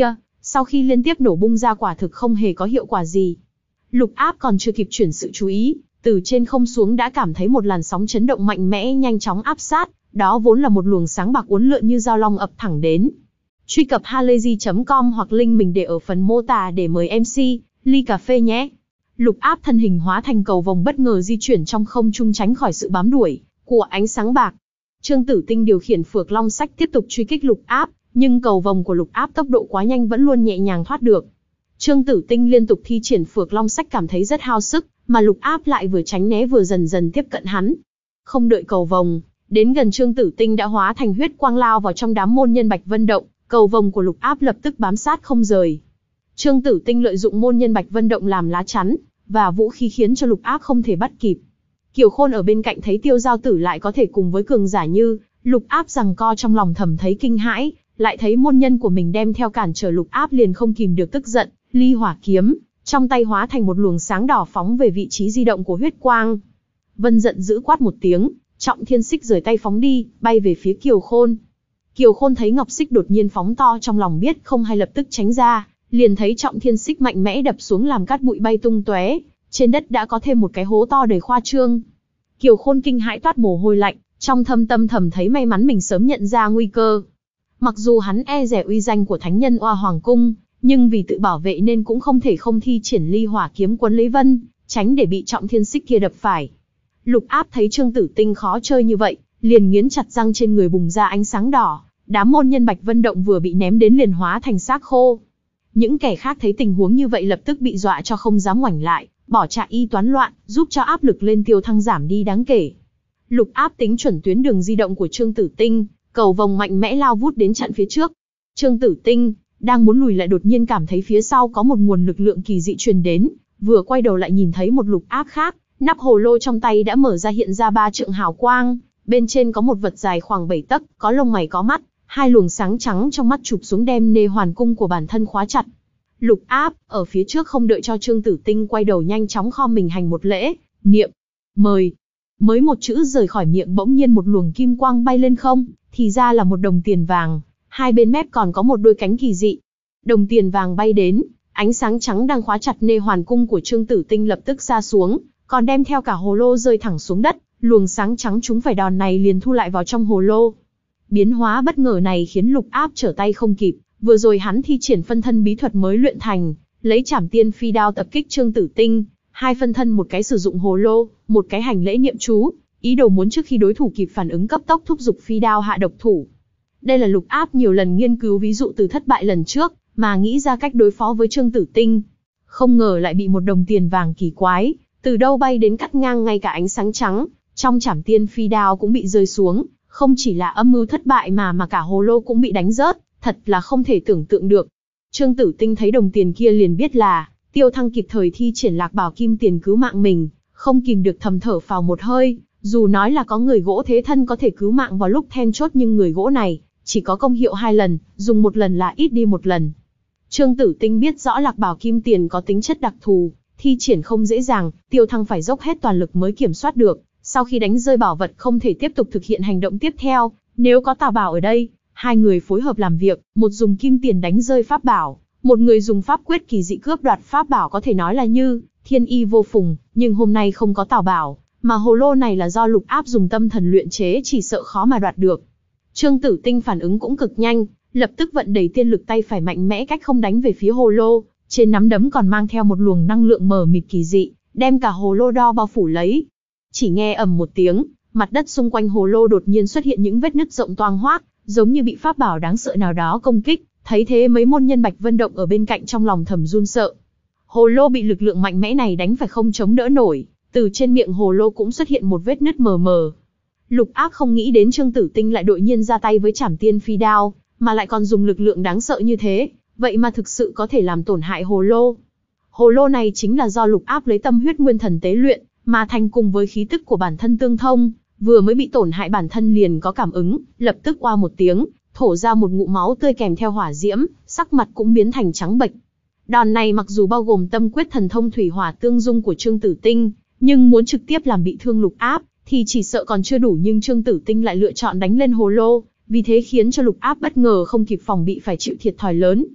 sau khi liên tiếp nổ bung ra quả thực không hề có hiệu quả gì. Lục Áp còn chưa kịp chuyển sự chú ý, từ trên không xuống đã cảm thấy một làn sóng chấn động mạnh mẽ nhanh chóng áp sát, đó vốn là một luồng sáng bạc uốn lượn như dao long ập thẳng đến. Truy cập halayzi chấm com hoặc link mình để ở phần mô tả để mời em xê, ly cà phê nhé. Lục Áp thân hình hóa thành cầu vồng bất ngờ di chuyển trong không trung tránh khỏi sự bám đuổi của ánh sáng bạc. Trương Tử Tinh điều khiển Phược Long Sách tiếp tục truy kích Lục Áp, nhưng cầu vồng của Lục Áp tốc độ quá nhanh vẫn luôn nhẹ nhàng thoát được. Trương Tử Tinh liên tục thi triển Phược Long Sách cảm thấy rất hao sức, mà Lục Áp lại vừa tránh né vừa dần dần tiếp cận hắn. Không đợi cầu vồng đến gần, Trương Tử Tinh đã hóa thành huyết quang lao vào trong đám môn nhân Bạch Vân Động, cầu vồng của Lục Áp lập tức bám sát không rời. Trương Tử Tinh lợi dụng môn nhân Bạch Vân Động làm lá chắn và vũ khí khiến cho Lục Áp không thể bắt kịp. Kiều Khôn ở bên cạnh thấy Tiêu Giao Tử lại có thể cùng với cường giả như Lục Áp giằng co, trong lòng thầm thấy kinh hãi, lại thấy môn nhân của mình đem theo cản trở Lục Áp liền không kìm được tức giận, ly hỏa kiếm trong tay hóa thành một luồng sáng đỏ phóng về vị trí di động của huyết quang. Vân giận dữ quát một tiếng, Trọng Thiên Xích rời tay phóng đi, bay về phía Kiều Khôn. Kiều Khôn thấy ngọc xích đột nhiên phóng to, trong lòng biết không hay lập tức tránh ra, liền thấy Trọng Thiên Xích mạnh mẽ đập xuống làm cát bụi bay tung tóe, trên đất đã có thêm một cái hố to đầy khoa trương. Kiều Khôn kinh hãi toát mồ hôi lạnh, trong thâm tâm thầm thấy may mắn mình sớm nhận ra nguy cơ. Mặc dù hắn e dè uy danh của thánh nhân Oa Hoàng Cung, nhưng vì tự bảo vệ nên cũng không thể không thi triển ly hỏa kiếm quấn lấy Vân, tránh để bị Trọng Thiên Xích kia đập phải. Lục Áp thấy Trương Tử Tinh khó chơi như vậy, liền nghiến chặt răng, trên người bùng ra ánh sáng đỏ, đám môn nhân Bạch Vân Động vừa bị ném đến liền hóa thành xác khô. Những kẻ khác thấy tình huống như vậy lập tức bị dọa cho không dám ngoảnh lại, bỏ chạy y toán loạn, giúp cho áp lực lên Tiêu Thăng giảm đi đáng kể. Lục Áp tính chuẩn tuyến đường di động của Trương Tử Tinh, cầu vồng mạnh mẽ lao vút đến chặn phía trước. Trương Tử Tinh đang muốn lùi lại đột nhiên cảm thấy phía sau có một nguồn lực lượng kỳ dị truyền đến, vừa quay đầu lại nhìn thấy một Lục Áp khác, nắp hồ lô trong tay đã mở ra, hiện ra ba trượng hào quang, bên trên có một vật dài khoảng bảy tấc, có lông mày có mắt, hai luồng sáng trắng trong mắt chụp xuống đem nê hoàn cung của bản thân khóa chặt. Lục Áp ở phía trước không đợi cho Trương Tử Tinh quay đầu nhanh chóng khom mình hành một lễ, niệm mời. Mới một chữ rời khỏi miệng bỗng nhiên một luồng kim quang bay lên không, thì ra là một đồng tiền vàng, hai bên mép còn có một đôi cánh kỳ dị. Đồng tiền vàng bay đến, ánh sáng trắng đang khóa chặt nê hoàn cung của Trương Tử Tinh lập tức ra xuống, còn đem theo cả hồ lô rơi thẳng xuống đất, luồng sáng trắng chúng phải đòn này liền thu lại vào trong hồ lô. Biến hóa bất ngờ này khiến Lục Áp trở tay không kịp, vừa rồi hắn thi triển phân thân bí thuật mới luyện thành, lấy Trảm Tiên Phi Đao tập kích Trương Tử Tinh, hai phân thân một cái sử dụng hồ lô, một cái hành lễ niệm chú, ý đồ muốn trước khi đối thủ kịp phản ứng cấp tốc thúc giục phi đao hạ độc thủ. Đây là Lục Áp nhiều lần nghiên cứu ví dụ từ thất bại lần trước, mà nghĩ ra cách đối phó với Trương Tử Tinh. Không ngờ lại bị một đồng tiền vàng kỳ quái, từ đâu bay đến cắt ngang ngay cả ánh sáng trắng, trong Trảm Tiên Phi Đao cũng bị rơi xuống, không chỉ là âm mưu thất bại mà mà cả hồ lô cũng bị đánh rớt, thật là không thể tưởng tượng được. Trương Tử Tinh thấy đồng tiền kia liền biết là Tiêu Thăng kịp thời thi triển Lạc Bảo Kim Tiền cứu mạng mình, không kìm được thầm thở phào một hơi, dù nói là có người gỗ thế thân có thể cứu mạng vào lúc then chốt nhưng người gỗ này chỉ có công hiệu hai lần, dùng một lần là ít đi một lần. Trương Tử Tinh biết rõ Lạc Bảo Kim Tiền có tính chất đặc thù, thi triển không dễ dàng, Tiêu Thăng phải dốc hết toàn lực mới kiểm soát được, sau khi đánh rơi bảo vật không thể tiếp tục thực hiện hành động tiếp theo, nếu có Tào Bảo ở đây, hai người phối hợp làm việc, một dùng kim tiền đánh rơi pháp bảo, một người dùng pháp quyết kỳ dị cướp đoạt pháp bảo, có thể nói là như thiên y vô phùng, nhưng hôm nay không có Tào Bảo, mà hồ lô này là do Lục Áp dùng tâm thần luyện chế, chỉ sợ khó mà đoạt được. Trương Tử Tinh phản ứng cũng cực nhanh, lập tức vận đẩy tiên lực tay phải mạnh mẽ cách không đánh về phía hồ lô, trên nắm đấm còn mang theo một luồng năng lượng mờ mịt kỳ dị, đem cả hồ lô đo bao phủ lấy. Chỉ nghe ầm một tiếng, mặt đất xung quanh hồ lô đột nhiên xuất hiện những vết nứt rộng toang hoác, giống như bị pháp bảo đáng sợ nào đó công kích. Thấy thế mấy môn nhân Bạch Vân Động ở bên cạnh trong lòng thầm run sợ. Hồ lô bị lực lượng mạnh mẽ này đánh phải không chống đỡ nổi, từ trên miệng hồ lô cũng xuất hiện một vết nứt mờ mờ. Lục Áp không nghĩ đến Trương Tử Tinh lại đột nhiên ra tay với Trảm Tiên Phi Đao, mà lại còn dùng lực lượng đáng sợ như thế, vậy mà thực sự có thể làm tổn hại hồ lô. Hồ lô này chính là do Lục Áp lấy tâm huyết nguyên thần tế luyện, mà thành cùng với khí tức của bản thân tương thông, vừa mới bị tổn hại bản thân liền có cảm ứng, lập tức oa một tiếng, thổ ra một ngụm máu tươi kèm theo hỏa diễm, sắc mặt cũng biến thành trắng bệch. Đòn này mặc dù bao gồm tâm quyết thần thông thủy hỏa tương dung của Trương Tử Tinh, nhưng muốn trực tiếp làm bị thương Lục Áp thì chỉ sợ còn chưa đủ, nhưng Trương Tử Tinh lại lựa chọn đánh lên hồ lô, vì thế khiến cho Lục Áp bất ngờ không kịp phòng bị phải chịu thiệt thòi lớn.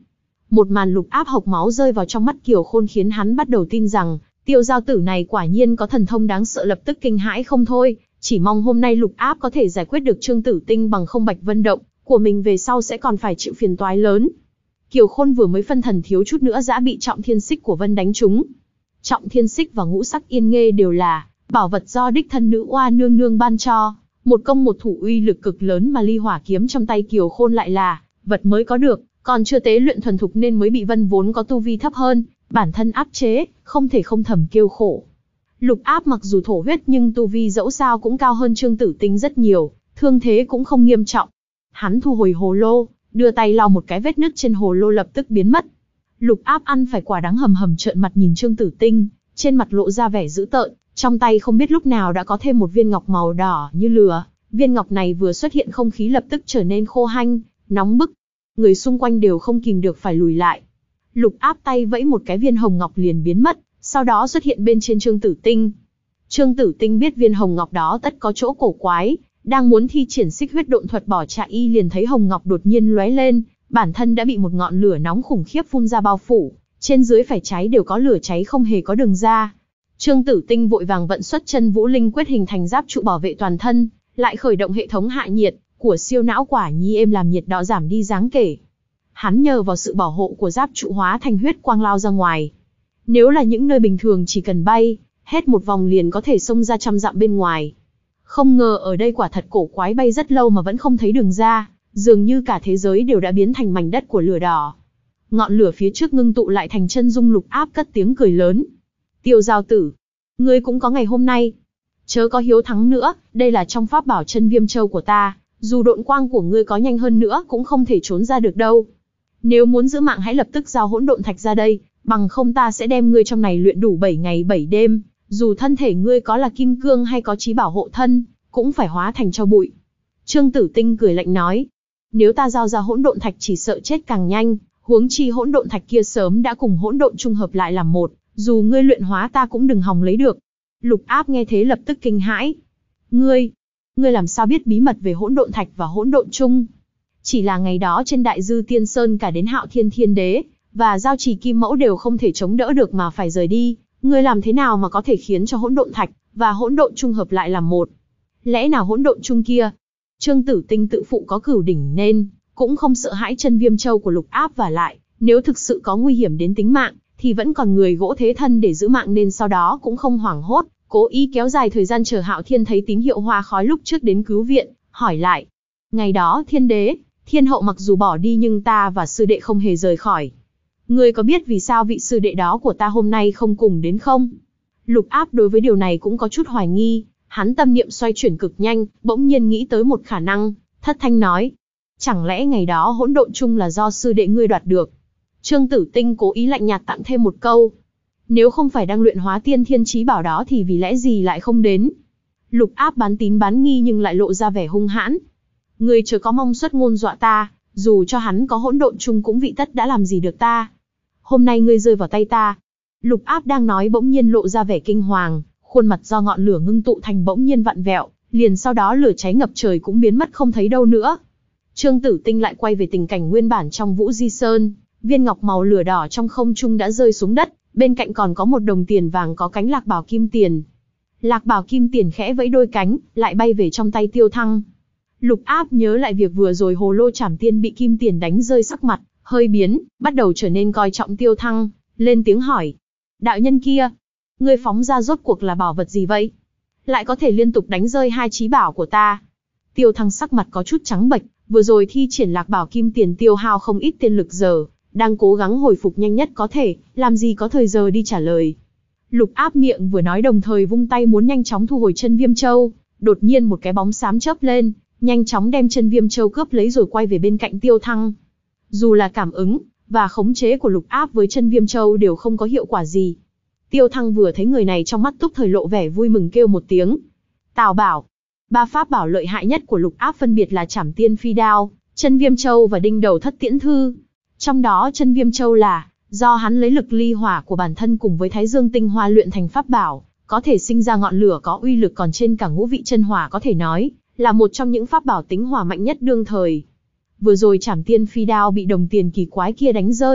Một màn Lục Áp hộc máu rơi vào trong mắt Kiều Khôn khiến hắn bắt đầu tin rằng, Tiêu giao tử này quả nhiên có thần thông đáng sợ, lập tức kinh hãi không thôi, chỉ mong hôm nay Lục Áp có thể giải quyết được Trương Tử Tinh, bằng không Bạch Vân Động của mình về sau sẽ còn phải chịu phiền toái lớn. Kiều Khôn vừa mới phân thần thiếu chút nữa đã bị Trọng Thiên Xích của Vân đánh trúng. Trọng Thiên Xích và Ngũ Sắc Yên Nghê đều là bảo vật do đích thân nữ oa nương nương ban cho, một công một thủ uy lực cực lớn, mà Ly Hỏa kiếm trong tay Kiều Khôn lại là vật mới có được, còn chưa tế luyện thuần thục nên mới bị Vân vốn có tu vi thấp hơn bản thân áp chế, không thể không thầm kêu khổ. Lục Áp mặc dù thổ huyết nhưng tu vi dẫu sao cũng cao hơn Trương Tử Tinh rất nhiều, thương thế cũng không nghiêm trọng. Hắn thu hồi hồ lô, đưa tay lau một cái vết nứt trên hồ lô lập tức biến mất. Lục Áp ăn phải quả đắng hầm hầm trợn mặt nhìn Trương Tử Tinh, trên mặt lộ ra vẻ dữ tợn, trong tay không biết lúc nào đã có thêm một viên ngọc màu đỏ như lửa. Viên ngọc này vừa xuất hiện không khí lập tức trở nên khô hanh, nóng bức. Người xung quanh đều không kìm được phải lùi lại. Lục Áp tay vẫy một cái, viên hồng ngọc liền biến mất, sau đó xuất hiện bên trên Trương Tử Tinh. Trương Tử Tinh biết viên hồng ngọc đó tất có chỗ cổ quái, đang muốn thi triển xích huyết độn thuật bỏ chạy y liền thấy hồng ngọc đột nhiên lóe lên, bản thân đã bị một ngọn lửa nóng khủng khiếp phun ra bao phủ, trên dưới phải cháy đều có lửa cháy không hề có đường ra. Trương Tử Tinh vội vàng vận xuất chân vũ linh quyết hình thành giáp trụ bảo vệ toàn thân, lại khởi động hệ thống hạ nhiệt của siêu não quả nhi êm làm nhiệt độ giảm đi đáng kể. Hắn nhờ vào sự bảo hộ của giáp trụ hóa thành huyết quang lao ra ngoài. Nếu là những nơi bình thường chỉ cần bay hết một vòng liền có thể xông ra trăm dặm bên ngoài. Không ngờ ở đây quả thật cổ quái, bay rất lâu mà vẫn không thấy đường ra, dường như cả thế giới đều đã biến thành mảnh đất của lửa đỏ. Ngọn lửa phía trước ngưng tụ lại thành chân dung. Lục Áp cất tiếng cười lớn. Tiêu giao tử, ngươi cũng có ngày hôm nay. Chớ có hiếu thắng nữa, đây là trong pháp bảo chân viêm châu của ta, dù độn quang của ngươi có nhanh hơn nữa cũng không thể trốn ra được đâu. Nếu muốn giữ mạng hãy lập tức giao hỗn độn thạch ra đây, bằng không ta sẽ đem ngươi trong này luyện đủ bảy ngày bảy đêm, dù thân thể ngươi có là kim cương hay có chí bảo hộ thân, cũng phải hóa thành tro bụi. Trương Tử Tinh cười lạnh nói, nếu ta giao ra hỗn độn thạch chỉ sợ chết càng nhanh, huống chi hỗn độn thạch kia sớm đã cùng hỗn độn trung hợp lại làm một, dù ngươi luyện hóa ta cũng đừng hòng lấy được. Lục Áp nghe thế lập tức kinh hãi. Ngươi, ngươi làm sao biết bí mật về hỗn độn thạch và hỗn độn chung? Chỉ là ngày đó trên Đại Dư Tiên Sơn cả đến Hạo Thiên Thiên Đế và Giao Trì Kim Mẫu đều không thể chống đỡ được mà phải rời đi, ngươi làm thế nào mà có thể khiến cho hỗn độn thạch và hỗn độn chung hợp lại làm một? Lẽ nào hỗn độn chung kia? Trương Tử Tinh tự phụ có cửu đỉnh nên cũng không sợ hãi chân viêm châu của Lục Áp, và lại, nếu thực sự có nguy hiểm đến tính mạng thì vẫn còn người gỗ thế thân để giữ mạng, nên sau đó cũng không hoảng hốt, cố ý kéo dài thời gian chờ Hạo Thiên thấy tín hiệu hoa khói lúc trước đến cứu viện, hỏi lại. Ngày đó Thiên Đế, Thiên Hậu mặc dù bỏ đi nhưng ta và sư đệ không hề rời khỏi. Ngươi có biết vì sao vị sư đệ đó của ta hôm nay không cùng đến không? Lục Áp đối với điều này cũng có chút hoài nghi, hắn tâm niệm xoay chuyển cực nhanh, bỗng nhiên nghĩ tới một khả năng, thất thanh nói. Chẳng lẽ ngày đó hỗn độn chung là do sư đệ ngươi đoạt được? Trương Tử Tinh cố ý lạnh nhạt tặng thêm một câu. Nếu không phải đang luyện hóa tiên thiên chí bảo đó thì vì lẽ gì lại không đến? Lục Áp bán tín bán nghi nhưng lại lộ ra vẻ hung hãn. Ngươi chớ có mong xuất ngôn dọa ta, dù cho hắn có hỗn độn chung cũng vị tất đã làm gì được ta. Hôm nay ngươi rơi vào tay ta. Lục Áp đang nói bỗng nhiên lộ ra vẻ kinh hoàng, khuôn mặt do ngọn lửa ngưng tụ thành bỗng nhiên vặn vẹo, liền sau đó lửa cháy ngập trời cũng biến mất không thấy đâu nữa. Trương Tử Tinh lại quay về tình cảnh nguyên bản trong Vũ Di Sơn, viên ngọc màu lửa đỏ trong không trung đã rơi xuống đất, bên cạnh còn có một đồng tiền vàng có cánh Lạc Bảo Kim Tiền. Lạc Bảo Kim Tiền khẽ vẫy đôi cánh, lại bay về trong tay Tiêu Thăng. Lục Áp nhớ lại việc vừa rồi hồ lô Trảm Tiên bị Kim Tiền đánh rơi, sắc mặt hơi biến, bắt đầu trở nên coi trọng Tiêu Thăng, lên tiếng hỏi. Đạo nhân kia, ngươi phóng ra rốt cuộc là bảo vật gì vậy? Lại có thể liên tục đánh rơi hai chí bảo của ta. Tiêu Thăng sắc mặt có chút trắng bệch, vừa rồi thi triển Lạc Bảo Kim Tiền tiêu hao không ít tiên lực giờ, đang cố gắng hồi phục nhanh nhất có thể, làm gì có thời giờ đi trả lời. Lục Áp miệng vừa nói đồng thời vung tay muốn nhanh chóng thu hồi chân viêm châu, đột nhiên một cái bóng xám chớp lên, nhanh chóng đem chân viêm châu cướp lấy rồi quay về bên cạnh Tiêu Thăng. Dù là cảm ứng và khống chế của Lục Áp với chân viêm châu đều không có hiệu quả gì. Tiêu Thăng vừa thấy người này trong mắt túc thời lộ vẻ vui mừng kêu một tiếng. Tào bảo. Ba pháp bảo lợi hại nhất của Lục Áp phân biệt là Trảm Tiên Phi Đao, chân viêm châu và đinh đầu thất tiễn thư. Trong đó chân viêm châu là do hắn lấy lực ly hỏa của bản thân cùng với Thái Dương tinh hoa luyện thành pháp bảo, có thể sinh ra ngọn lửa có uy lực còn trên cả ngũ vị chân hỏa, có thể nói là một trong những pháp bảo tính hỏa mạnh nhất đương thời. Vừa rồi Trảm Tiên Phi Đao bị đồng tiền kỳ quái kia đánh rơi,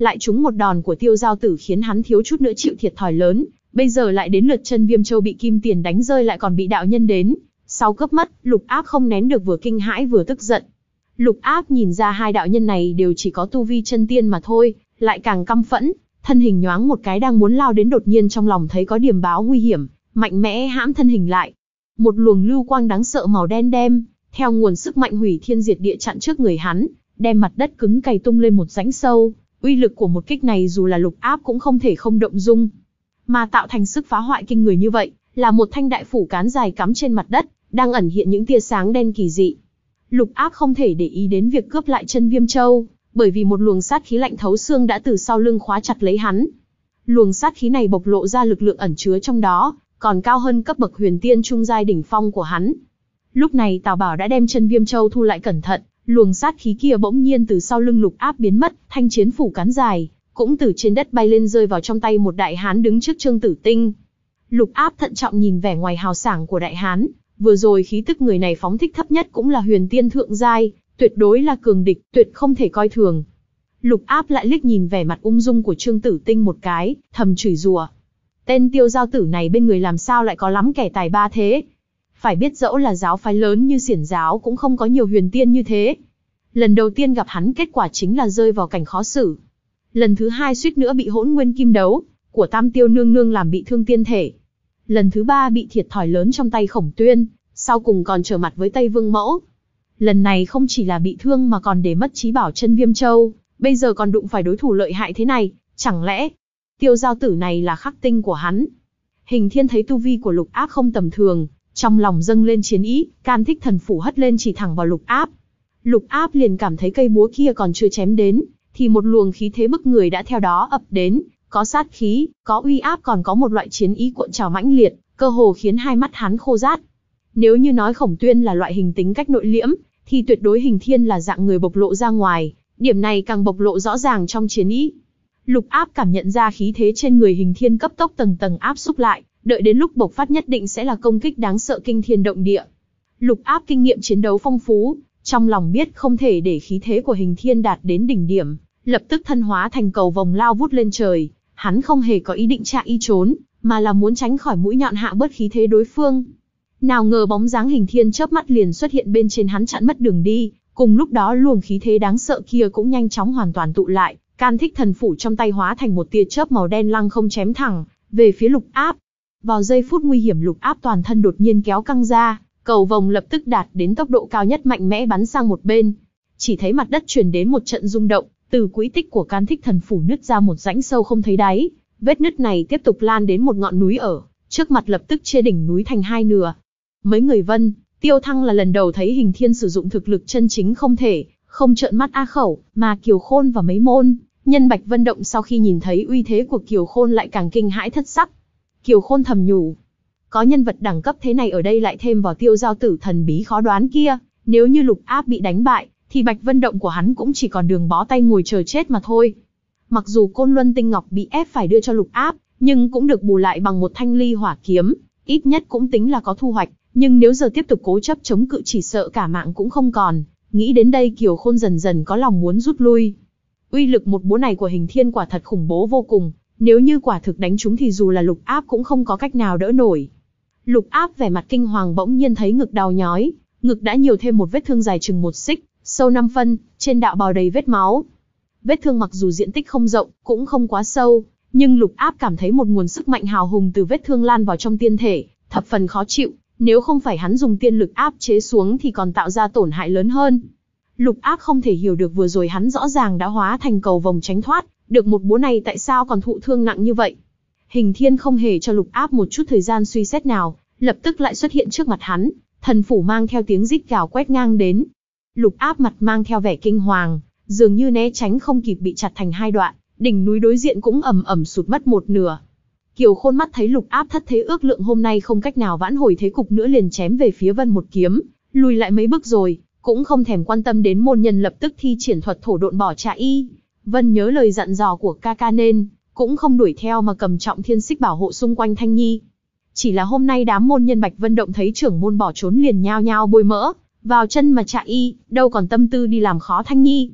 lại trúng một đòn của Tiêu Giao Tử khiến hắn thiếu chút nữa chịu thiệt thòi lớn, bây giờ lại đến lượt Chân Viêm Châu bị kim tiền đánh rơi lại còn bị đạo nhân đến sau cướp mất, Lục Áp không nén được vừa kinh hãi vừa tức giận. Lục Áp nhìn ra hai đạo nhân này đều chỉ có tu vi chân tiên mà thôi, lại càng căm phẫn, thân hình nhoáng một cái đang muốn lao đến, đột nhiên trong lòng thấy có điểm báo nguy hiểm, mạnh mẽ hãm thân hình lại. Một luồng lưu quang đáng sợ màu đen đem theo nguồn sức mạnh hủy thiên diệt địa chặn trước người hắn, đem mặt đất cứng cày tung lên một rãnh sâu. Uy lực của một kích này dù là Lục Áp cũng không thể không động dung, mà tạo thành sức phá hoại kinh người như vậy, là một thanh đại phủ cán dài cắm trên mặt đất, đang ẩn hiện những tia sáng đen kỳ dị. Lục Áp không thể để ý đến việc cướp lại Chân Viêm Châu, bởi vì một luồng sát khí lạnh thấu xương đã từ sau lưng khóa chặt lấy hắn. Luồng sát khí này bộc lộ ra lực lượng ẩn chứa trong đó, còn cao hơn cấp bậc huyền tiên trung giai đỉnh phong của hắn. Lúc này Tào Bảo đã đem Chân Viêm Châu thu lại cẩn thận, luồng sát khí kia bỗng nhiên từ sau lưng Lục Áp biến mất, thanh chiến phủ cán dài cũng từ trên đất bay lên rơi vào trong tay một đại hán đứng trước Trương Tử Tinh. Lục Áp thận trọng nhìn vẻ ngoài hào sảng của đại hán, vừa rồi khí tức người này phóng thích thấp nhất cũng là huyền tiên thượng giai, tuyệt đối là cường địch, tuyệt không thể coi thường. Lục Áp lại liếc nhìn vẻ mặt ung dung của Trương Tử Tinh một cái, thầm chửi rủa. Tên Tiêu Giao Tử này bên người làm sao lại có lắm kẻ tài ba thế? Phải biết dẫu là giáo phái lớn như Xiển giáo cũng không có nhiều huyền tiên như thế. Lần đầu tiên gặp hắn kết quả chính là rơi vào cảnh khó xử. Lần thứ hai suýt nữa bị Hỗn Nguyên Kim Đấu của Tam Tiêu nương nương làm bị thương tiên thể. Lần thứ ba bị thiệt thòi lớn trong tay Khổng Tuyên, sau cùng còn trở mặt với Tây Vương Mẫu. Lần này không chỉ là bị thương mà còn để mất trí bảo Chân Viêm Châu, bây giờ còn đụng phải đối thủ lợi hại thế này, chẳng lẽ Tiêu Giao Tử này là khắc tinh của hắn? Hình Thiên thấy tu vi của Lục Áp không tầm thường, trong lòng dâng lên chiến ý, Can Thích Thần Phủ hất lên chỉ thẳng vào Lục Áp. Lục Áp liền cảm thấy cây búa kia còn chưa chém đến, thì một luồng khí thế bức người đã theo đó ập đến, có sát khí, có uy áp, còn có một loại chiến ý cuộn trào mãnh liệt, cơ hồ khiến hai mắt hắn khô rát. Nếu như nói Khổng Tuyên là loại hình tính cách nội liễm, thì tuyệt đối Hình Thiên là dạng người bộc lộ ra ngoài, điểm này càng bộc lộ rõ ràng trong chiến ý. Lục Áp cảm nhận ra khí thế trên người Hình Thiên cấp tốc tầng tầng áp xúc lại, đợi đến lúc bộc phát nhất định sẽ là công kích đáng sợ kinh thiên động địa. Lục Áp kinh nghiệm chiến đấu phong phú, trong lòng biết không thể để khí thế của Hình Thiên đạt đến đỉnh điểm, lập tức thân hóa thành cầu vồng lao vút lên trời. Hắn không hề có ý định chạy y trốn, mà là muốn tránh khỏi mũi nhọn hạ bớt khí thế đối phương. Nào ngờ bóng dáng Hình Thiên chớp mắt liền xuất hiện bên trên hắn chặn mất đường đi, cùng lúc đó luồng khí thế đáng sợ kia cũng nhanh chóng hoàn toàn tụ lại, Can Thích Thần Phủ trong tay hóa thành một tia chớp màu đen lăng không chém thẳng về phía Lục Áp. Vào giây phút nguy hiểm, Lục Áp toàn thân đột nhiên kéo căng ra, cầu vồng lập tức đạt đến tốc độ cao nhất mạnh mẽ bắn sang một bên. Chỉ thấy mặt đất truyền đến một trận rung động, từ quỹ tích của Can Thích Thần Phủ nứt ra một rãnh sâu không thấy đáy, vết nứt này tiếp tục lan đến một ngọn núi ở trước mặt, lập tức chia đỉnh núi thành hai nửa. Mấy người Vân, Tiêu Thăng là lần đầu thấy Hình Thiên sử dụng thực lực chân chính, không thể không trợn mắt á khẩu, mà Kiều Khôn và mấy môn nhân Bạch Vân Động sau khi nhìn thấy uy thế của Kiều Khôn lại càng kinh hãi thất sắc. Kiều Khôn thầm nhủ, có nhân vật đẳng cấp thế này ở đây, lại thêm vào Tiêu Giao Tử thần bí khó đoán kia, nếu như Lục Áp bị đánh bại, thì Bạch Vân Động của hắn cũng chỉ còn đường bó tay ngồi chờ chết mà thôi. Mặc dù Côn Luân Tinh Ngọc bị ép phải đưa cho Lục Áp, nhưng cũng được bù lại bằng một thanh ly hỏa kiếm, ít nhất cũng tính là có thu hoạch, nhưng nếu giờ tiếp tục cố chấp chống cự chỉ sợ cả mạng cũng không còn. Nghĩ đến đây, Kiều Khôn dần dần có lòng muốn rút lui. Uy lực một búa này của Hình Thiên quả thật khủng bố vô cùng, nếu như quả thực đánh trúng thì dù là Lục Áp cũng không có cách nào đỡ nổi. Lục Áp vẻ mặt kinh hoàng, bỗng nhiên thấy ngực đau nhói, ngực đã nhiều thêm một vết thương dài chừng một xích, sâu năm phân, trên đạo bào đầy vết máu. Vết thương mặc dù diện tích không rộng, cũng không quá sâu, nhưng Lục Áp cảm thấy một nguồn sức mạnh hào hùng từ vết thương lan vào trong tiên thể, thập phần khó chịu, nếu không phải hắn dùng tiên lực áp chế xuống thì còn tạo ra tổn hại lớn hơn. Lục Áp không thể hiểu được vừa rồi hắn rõ ràng đã hóa thành cầu vồng tránh thoát được một búa này, tại sao còn thụ thương nặng như vậy. Hình Thiên không hề cho Lục Áp một chút thời gian suy xét nào, lập tức lại xuất hiện trước mặt hắn, thần phủ mang theo tiếng rít gào quét ngang đến. Lục Áp mặt mang theo vẻ kinh hoàng, dường như né tránh không kịp bị chặt thành hai đoạn, đỉnh núi đối diện cũng ầm ầm sụt mất một nửa. Kiều Khôn mắt thấy Lục Áp thất thế ước lượng hôm nay không cách nào vãn hồi thế cục nữa, liền chém về phía Vân một kiếm, lùi lại mấy bước rồi, cũng không thèm quan tâm đến môn nhân, lập tức thi triển thuật thổ độn bỏ chạy y. Vân nhớ lời dặn dò của ca ca nên cũng không đuổi theo mà cầm trọng thiên xích bảo hộ xung quanh Thanh Nhi. Chỉ là hôm nay đám môn nhân Bạch Vân Động thấy trưởng môn bỏ trốn liền nhao nhao bôi mỡ vào chân mà chạy y, đâu còn tâm tư đi làm khó Thanh Nhi.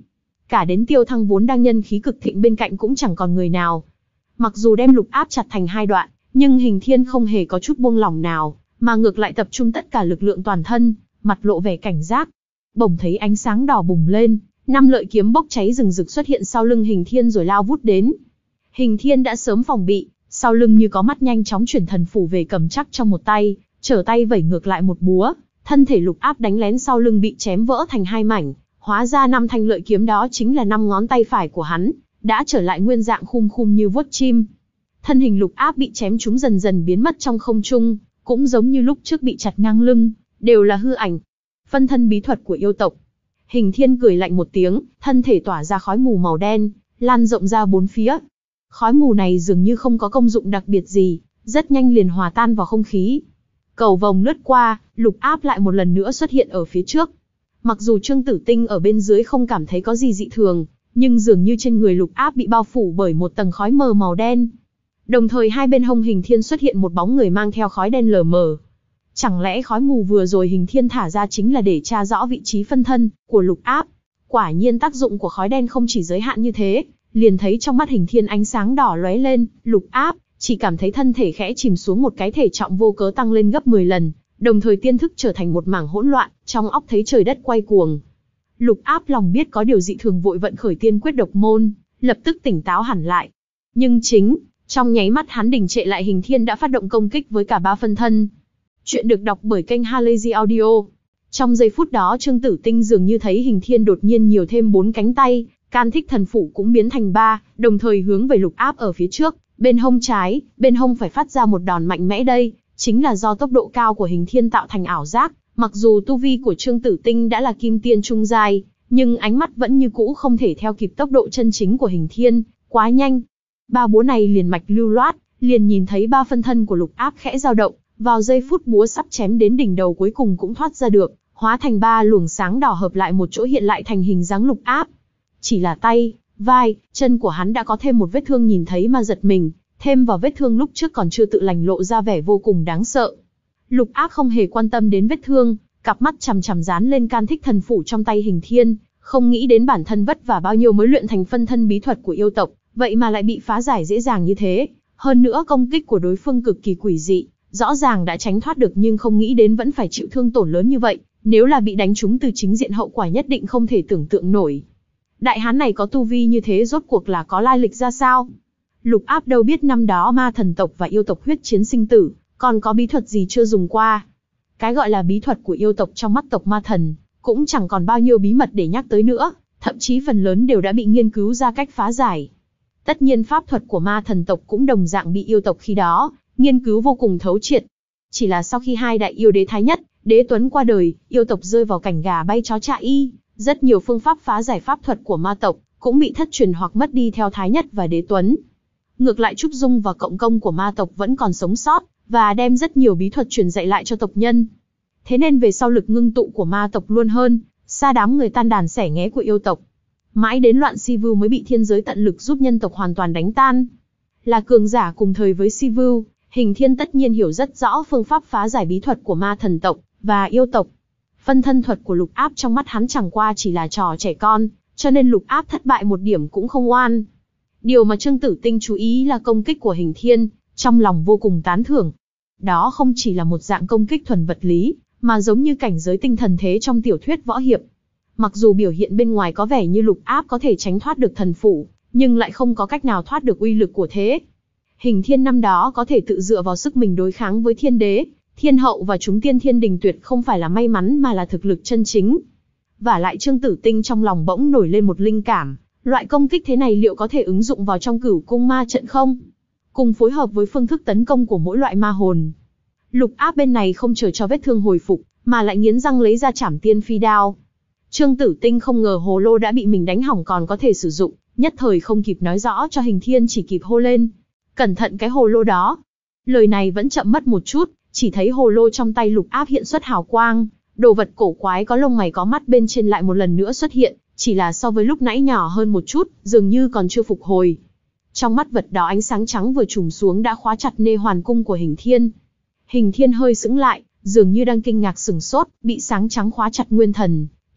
cả đến Tiêu Thăng vốn đang nhân khí cực thịnh bên cạnh cũng chẳng còn người nào. Mặc dù đem Lục Áp chặt thành hai đoạn, nhưng Hình Thiên không hề có chút buông lỏng nào, mà ngược lại tập trung tất cả lực lượng toàn thân, mặt lộ vẻ cảnh giác. Bỗng thấy ánh sáng đỏ bùng lên, năm lợi kiếm bốc cháy rừng rực xuất hiện sau lưng Hình Thiên rồi lao vút đến. Hình Thiên đã sớm phòng bị, sau lưng như có mắt nhanh chóng chuyển thần phủ về cầm chắc trong một tay, trở tay vẩy ngược lại một búa, thân thể Lục Áp đánh lén sau lưng bị chém vỡ thành hai mảnh, hóa ra năm thanh lợi kiếm đó chính là năm ngón tay phải của hắn, đã trở lại nguyên dạng khum khum như vuốt chim. Thân hình Lục Áp bị chém trúng dần dần biến mất trong không trung, cũng giống như lúc trước bị chặt ngang lưng, đều là hư ảnh. Phân thân bí thuật của yêu tộc. Hình Thiên cười lạnh một tiếng, thân thể tỏa ra khói mù màu đen, lan rộng ra bốn phía. Khói mù này dường như không có công dụng đặc biệt gì, rất nhanh liền hòa tan vào không khí. Cầu vồng lướt qua, Lục Áp lại một lần nữa xuất hiện ở phía trước. Mặc dù Trương Tử Tinh ở bên dưới không cảm thấy có gì dị thường, nhưng dường như trên người Lục Áp bị bao phủ bởi một tầng khói mờ màu đen. Đồng thời hai bên hông Hình Thiên xuất hiện một bóng người mang theo khói đen lờ mờ. Chẳng lẽ khói mù vừa rồi Hình Thiên thả ra chính là để tra rõ vị trí phân thân của Lục Áp? Quả nhiên tác dụng của khói đen không chỉ giới hạn như thế, liền thấy trong mắt Hình Thiên ánh sáng đỏ lóe lên, Lục Áp chỉ cảm thấy thân thể khẽ chìm xuống, một cái thể trọng vô cớ tăng lên gấp mười lần, đồng thời tiên thức trở thành một mảng hỗn loạn, trong óc thấy trời đất quay cuồng. Lục Áp lòng biết có điều dị thường vội vận khởi tiên quyết độc môn, lập tức tỉnh táo hẳn lại. Nhưng chính trong nháy mắt hắn đình trệ lại, Hình Thiên đã phát động công kích với cả ba phân thân. Chuyện được đọc bởi kênh Halazy Audio. Trong giây phút đó Trương Tử Tinh dường như thấy Hình Thiên đột nhiên nhiều thêm bốn cánh tay, can thích thần phủ cũng biến thành ba, đồng thời hướng về Lục Áp ở phía trước, bên hông trái, bên hông phải phát ra một đòn mạnh mẽ. Đây chính là do tốc độ cao của Hình Thiên tạo thành ảo giác, mặc dù tu vi của Trương Tử Tinh đã là kim tiên trung giai, nhưng ánh mắt vẫn như cũ không thể theo kịp tốc độ chân chính của Hình Thiên, quá nhanh. Ba búa này liền mạch lưu loát, liền nhìn thấy ba phân thân của Lục Áp khẽ dao động, vào giây phút búa sắp chém đến đỉnh đầu cuối cùng cũng thoát ra được, hóa thành ba luồng sáng đỏ hợp lại một chỗ hiện lại thành hình dáng Lục Áp. Chỉ là tay, vai, chân của hắn đã có thêm một vết thương, nhìn thấy mà giật mình, thêm vào vết thương lúc trước còn chưa tự lành lộ ra vẻ vô cùng đáng sợ. Lục Áp không hề quan tâm đến vết thương, cặp mắt chằm chằm dán lên can thích thần phủ trong tay Hình Thiên, không nghĩ đến bản thân vất vả bao nhiêu mới luyện thành phân thân bí thuật của yêu tộc, vậy mà lại bị phá giải dễ dàng như thế. Hơn nữa công kích của đối phương cực kỳ quỷ dị, rõ ràng đã tránh thoát được nhưng không nghĩ đến vẫn phải chịu thương tổn lớn như vậy, nếu là bị đánh trúng từ chính diện hậu quả nhất định không thể tưởng tượng nổi. Đại hán này có tu vi như thế rốt cuộc là có lai lịch ra sao? Lục Áp đâu biết năm đó ma thần tộc và yêu tộc huyết chiến sinh tử, còn có bí thuật gì chưa dùng qua. Cái gọi là bí thuật của yêu tộc trong mắt tộc ma thần, cũng chẳng còn bao nhiêu bí mật để nhắc tới nữa, thậm chí phần lớn đều đã bị nghiên cứu ra cách phá giải. Tất nhiên pháp thuật của ma thần tộc cũng đồng dạng bị yêu tộc khi đó nghiên cứu vô cùng thấu triệt. Chỉ là sau khi hai đại yêu đế Thái Nhất, Đế Tuấn qua đời, yêu tộc rơi vào cảnh gà bay chó chạy y, rất nhiều phương pháp phá giải pháp thuật của ma tộc cũng bị thất truyền hoặc mất đi theo Thái Nhất và Đế Tuấn. Ngược lại Trúc Dung và Cộng Công của ma tộc vẫn còn sống sót, và đem rất nhiều bí thuật truyền dạy lại cho tộc nhân. Thế nên về sau lực ngưng tụ của ma tộc luôn hơn xa đám người tan đàn xẻ nghé của yêu tộc. Mãi đến loạn Si-vu mới bị thiên giới tận lực giúp nhân tộc hoàn toàn đánh tan. Là cường giả cùng thời với Si-vu, Hình Thiên tất nhiên hiểu rất rõ phương pháp phá giải bí thuật của ma thần tộc và yêu tộc. Phân thân thuật của Lục Áp trong mắt hắn chẳng qua chỉ là trò trẻ con, cho nên Lục Áp thất bại một điểm cũng không oan. Điều mà Trương Tử Tinh chú ý là công kích của Hình Thiên, trong lòng vô cùng tán thưởng. Đó không chỉ là một dạng công kích thuần vật lý, mà giống như cảnh giới tinh thần thế trong tiểu thuyết võ hiệp. Mặc dù biểu hiện bên ngoài có vẻ như Lục Áp có thể tránh thoát được thần phủ, nhưng lại không có cách nào thoát được uy lực của thế. Hình Thiên năm đó có thể tự dựa vào sức mình đối kháng với thiên đế, thiên hậu và chúng tiên thiên đình tuyệt không phải là may mắn mà là thực lực chân chính. Vả lại Trương Tử Tinh trong lòng bỗng nổi lên một linh cảm, loại công kích thế này liệu có thể ứng dụng vào trong Cửu Cung ma trận không? Cùng phối hợp với phương thức tấn công của mỗi loại ma hồn. Lục Áp bên này không chờ cho vết thương hồi phục, mà lại nghiến răng lấy ra Trảm Tiên Phi đao. Trương Tử Tinh không ngờ hồ lô đã bị mình đánh hỏng còn có thể sử dụng, nhất thời không kịp nói rõ cho Hình Thiên, chỉ kịp hô lên: "Cẩn thận cái hồ lô đó!" Lời này vẫn chậm mất một chút, chỉ thấy hồ lô trong tay Lục Áp hiện xuất hào quang, đồ vật cổ quái có lông mày có mắt bên trên lại một lần nữa xuất hiện, chỉ là so với lúc nãy nhỏ hơn một chút, dường như còn chưa phục hồi. Trong mắt vật đó ánh sáng trắng vừa trùm xuống đã khóa chặt nê hoàn cung của Hình Thiên. Hình Thiên hơi sững lại, dường như đang kinh ngạc sửng sốt, bị sáng trắng khóa chặt nguyên thần,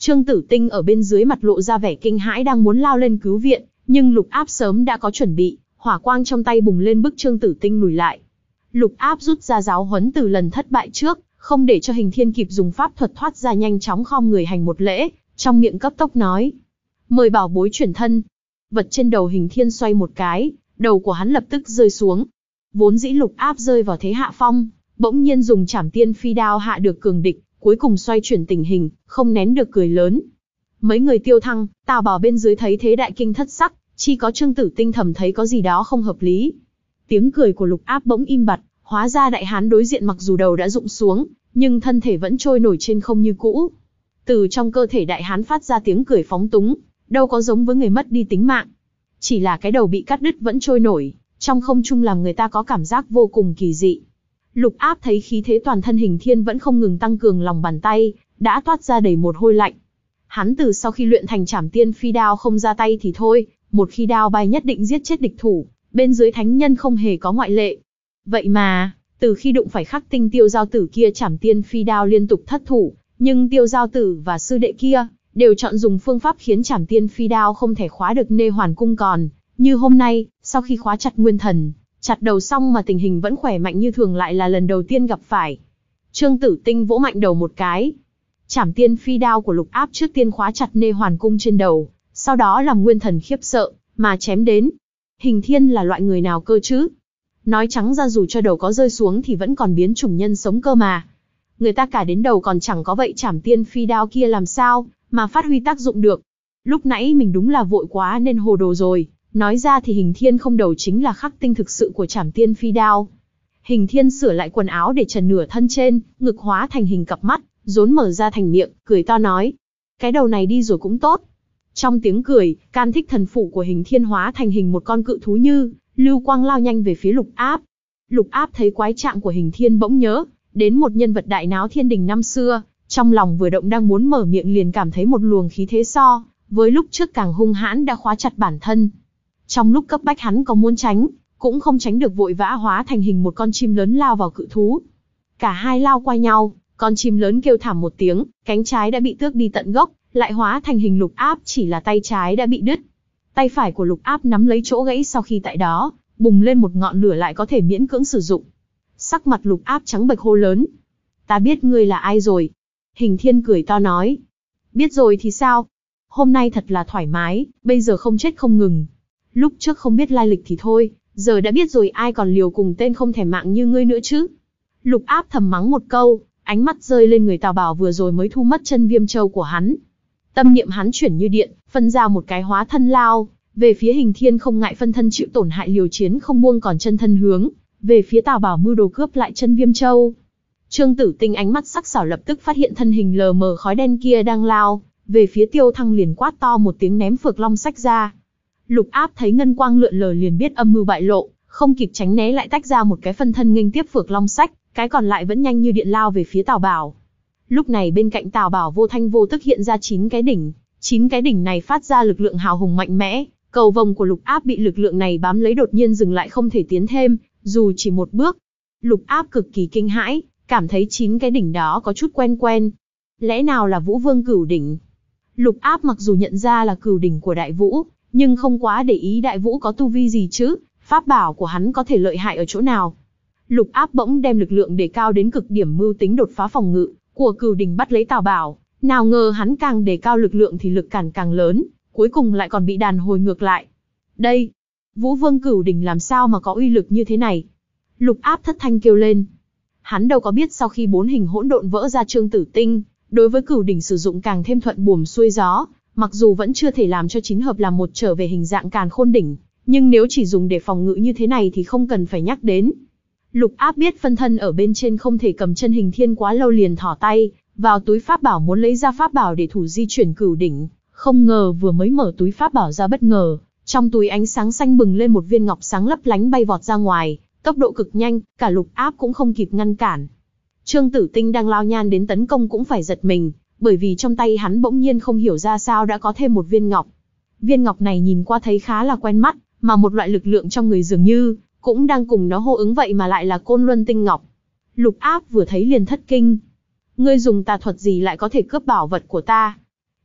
Trương Tử Tinh ở bên dưới mặt lộ ra vẻ kinh hãi đang muốn lao lên cứu viện, nhưng Lục Áp sớm đã có chuẩn bị, hỏa quang trong tay bùng lên bức Trương Tử Tinh lùi lại. Lục Áp rút ra giáo huấn từ lần thất bại trước, không để cho Hình Thiên kịp dùng pháp thuật thoát ra, nhanh chóng khom người hành một lễ, trong miệng cấp tốc nói: "Mời bảo bối chuyển thân." Vật trên đầu Hình Thiên xoay một cái, đầu của hắn lập tức rơi xuống. Vốn dĩ Lục Áp rơi vào thế hạ phong, bỗng nhiên dùng Trảm Tiên Phi Đao hạ được cường địch, cuối cùng xoay chuyển tình hình, không nén được cười lớn. Mấy người Tiêu Thăng, Tào Bảo bên dưới thấy thế đại kinh thất sắc, chỉ có Trương Tử Tinh thầm thấy có gì đó không hợp lý. Tiếng cười của Lục Áp bỗng im bặt, hóa ra đại hán đối diện mặc dù đầu đã rụng xuống, nhưng thân thể vẫn trôi nổi trên không như cũ. Từ trong cơ thể đại hán phát ra tiếng cười phóng túng, đâu có giống với người mất đi tính mạng. Chỉ là cái đầu bị cắt đứt vẫn trôi nổi, trong không trung làm người ta có cảm giác vô cùng kỳ dị. Lục Áp thấy khí thế toàn thân Hình Thiên vẫn không ngừng tăng cường, lòng bàn tay đã toát ra đầy mồ hôi lạnh. Hắn từ sau khi luyện thành Trảm Tiên Phi Đao không ra tay thì thôi, một khi đao bay nhất định giết chết địch thủ, bên dưới thánh nhân không hề có ngoại lệ. Vậy mà, từ khi đụng phải Khắc Tinh Tiêu Giao Tử kia, Trảm Tiên Phi Đao liên tục thất thủ, nhưng Tiêu Giao Tử và sư đệ kia đều chọn dùng phương pháp khiến Trảm Tiên Phi Đao không thể khóa được Nê Hoàn Cung. Còn như hôm nay, sau khi khóa chặt Nguyên Thần, chặt đầu xong mà tình hình vẫn khỏe mạnh như thường, lại là lần đầu tiên gặp phải. Trương Tử Tinh vỗ mạnh đầu một cái. Trảm Tiên Phi Đao của Lục Áp trước tiên khóa chặt Nê Hoàn Cung trên đầu, sau đó làm Nguyên Thần khiếp sợ mà chém đến. Hình Thiên là loại người nào cơ chứ? Nói trắng ra dù cho đầu có rơi xuống thì vẫn còn biến chủng nhân sống cơ mà. Người ta cả đến đầu còn chẳng có, vậy Trảm Tiên Phi Đao kia làm sao mà phát huy tác dụng được? Lúc nãy mình đúng là vội quá nên hồ đồ rồi. Nói ra thì Hình Thiên không đầu chính là khắc tinh thực sự của Trảm Tiên Phi Đao. Hình Thiên sửa lại quần áo để trần nửa thân trên, ngực hóa thành hình cặp mắt, rốn mở ra thành miệng, cười to nói: "Cái đầu này đi rồi cũng tốt." Trong tiếng cười, can thích thần phụ của Hình Thiên hóa thành hình một con cự thú như lưu quang lao nhanh về phía Lục Áp. Lục Áp thấy quái trạng của Hình Thiên bỗng nhớ đến một nhân vật đại náo thiên đình năm xưa, trong lòng vừa động đang muốn mở miệng liền cảm thấy một luồng khí thế so với lúc trước càng hung hãn đã khóa chặt bản thân. Trong lúc cấp bách hắn có muốn tránh, cũng không tránh được, vội vã hóa thành hình một con chim lớn lao vào cự thú. Cả hai lao qua nhau, con chim lớn kêu thảm một tiếng, cánh trái đã bị tước đi tận gốc, lại hóa thành hình Lục Áp, chỉ là tay trái đã bị đứt. Tay phải của Lục Áp nắm lấy chỗ gãy, sau khi tại đó bùng lên một ngọn lửa lại có thể miễn cưỡng sử dụng. Sắc mặt Lục Áp trắng bệch hô lớn: "Ta biết ngươi là ai rồi." Hình Thiên cười to nói: "Biết rồi thì sao? Hôm nay thật là thoải mái, bây giờ không chết không ngừng. Lúc trước không biết lai lịch thì thôi, giờ đã biết rồi, ai còn liều cùng tên không thèm mạng như ngươi nữa chứ?" Lục Áp thầm mắng một câu, ánh mắt rơi lên người Tào Bảo vừa rồi mới thu mất chân viêm châu của hắn. Tâm niệm hắn chuyển như điện, phân ra một cái hóa thân lao về phía Hình Thiên, không ngại phân thân chịu tổn hại, liều chiến không buông, còn chân thân hướng về phía Tào Bảo mưu đồ cướp lại chân viêm châu. Trương Tử Tinh ánh mắt sắc sảo lập tức phát hiện thân hình lờ mờ khói đen kia đang lao về phía Tiêu Thăng, liền quát to một tiếng ném Phược Long Sách ra. Lục Áp thấy ngân quang lượn lờ liền biết âm mưu bại lộ, không kịp tránh né lại tách ra một cái phân thân nghênh tiếp Phược Long Sách, cái còn lại vẫn nhanh như điện lao về phía Tào Bảo. Lúc này bên cạnh Tào Bảo vô thanh vô tức hiện ra chín cái đỉnh, chín cái đỉnh này phát ra lực lượng hào hùng mạnh mẽ, cầu vồng của Lục Áp bị lực lượng này bám lấy đột nhiên dừng lại, không thể tiến thêm, dù chỉ một bước. Lục Áp cực kỳ kinh hãi, cảm thấy chín cái đỉnh đó có chút quen quen. Lẽ nào là Vũ Vương Cửu Đỉnh? Lục Áp mặc dù nhận ra là Cửu Đỉnh của Đại Vũ, nhưng không quá để ý Đại Vũ có tu vi gì chứ, pháp bảo của hắn có thể lợi hại ở chỗ nào. Lục Áp bỗng đem lực lượng đề cao đến cực điểm, mưu tính đột phá phòng ngự của Cửu Đỉnh bắt lấy Tào Bảo. Nào ngờ hắn càng đề cao lực lượng thì lực cản càng lớn, cuối cùng lại còn bị đàn hồi ngược lại. Đây, Vũ Vương Cửu Đỉnh làm sao mà có uy lực như thế này? Lục Áp thất thanh kêu lên. Hắn đâu có biết sau khi bốn hình hỗn độn vỡ ra, Trương Tử Tinh đối với Cửu Đỉnh sử dụng càng thêm thuận buồm xuôi gió, mặc dù vẫn chưa thể làm cho chín hợp làm một trở về hình dạng Càn Khôn Đỉnh, nhưng nếu chỉ dùng để phòng ngự như thế này thì không cần phải nhắc đến. Lục Áp biết phân thân ở bên trên không thể cầm chân Hình Thiên quá lâu, liền thỏ tay vào túi pháp bảo muốn lấy ra pháp bảo để thủ di chuyển Cửu Đỉnh, không ngờ vừa mới mở túi pháp bảo ra, bất ngờ trong túi ánh sáng xanh bừng lên một viên ngọc sáng lấp lánh bay vọt ra ngoài, tốc độ cực nhanh, cả Lục Áp cũng không kịp ngăn cản. Trương Tử Tinh đang lao nhan đến tấn công cũng phải giật mình, bởi vì trong tay hắn bỗng nhiên không hiểu ra sao đã có thêm một viên ngọc. Viên ngọc này nhìn qua thấy khá là quen mắt, mà một loại lực lượng trong người dường như cũng đang cùng nó hô ứng, vậy mà lại là Côn Luân Tinh Ngọc. Lục Áp vừa thấy liền thất kinh. Ngươi dùng tà thuật gì lại có thể cướp bảo vật của ta?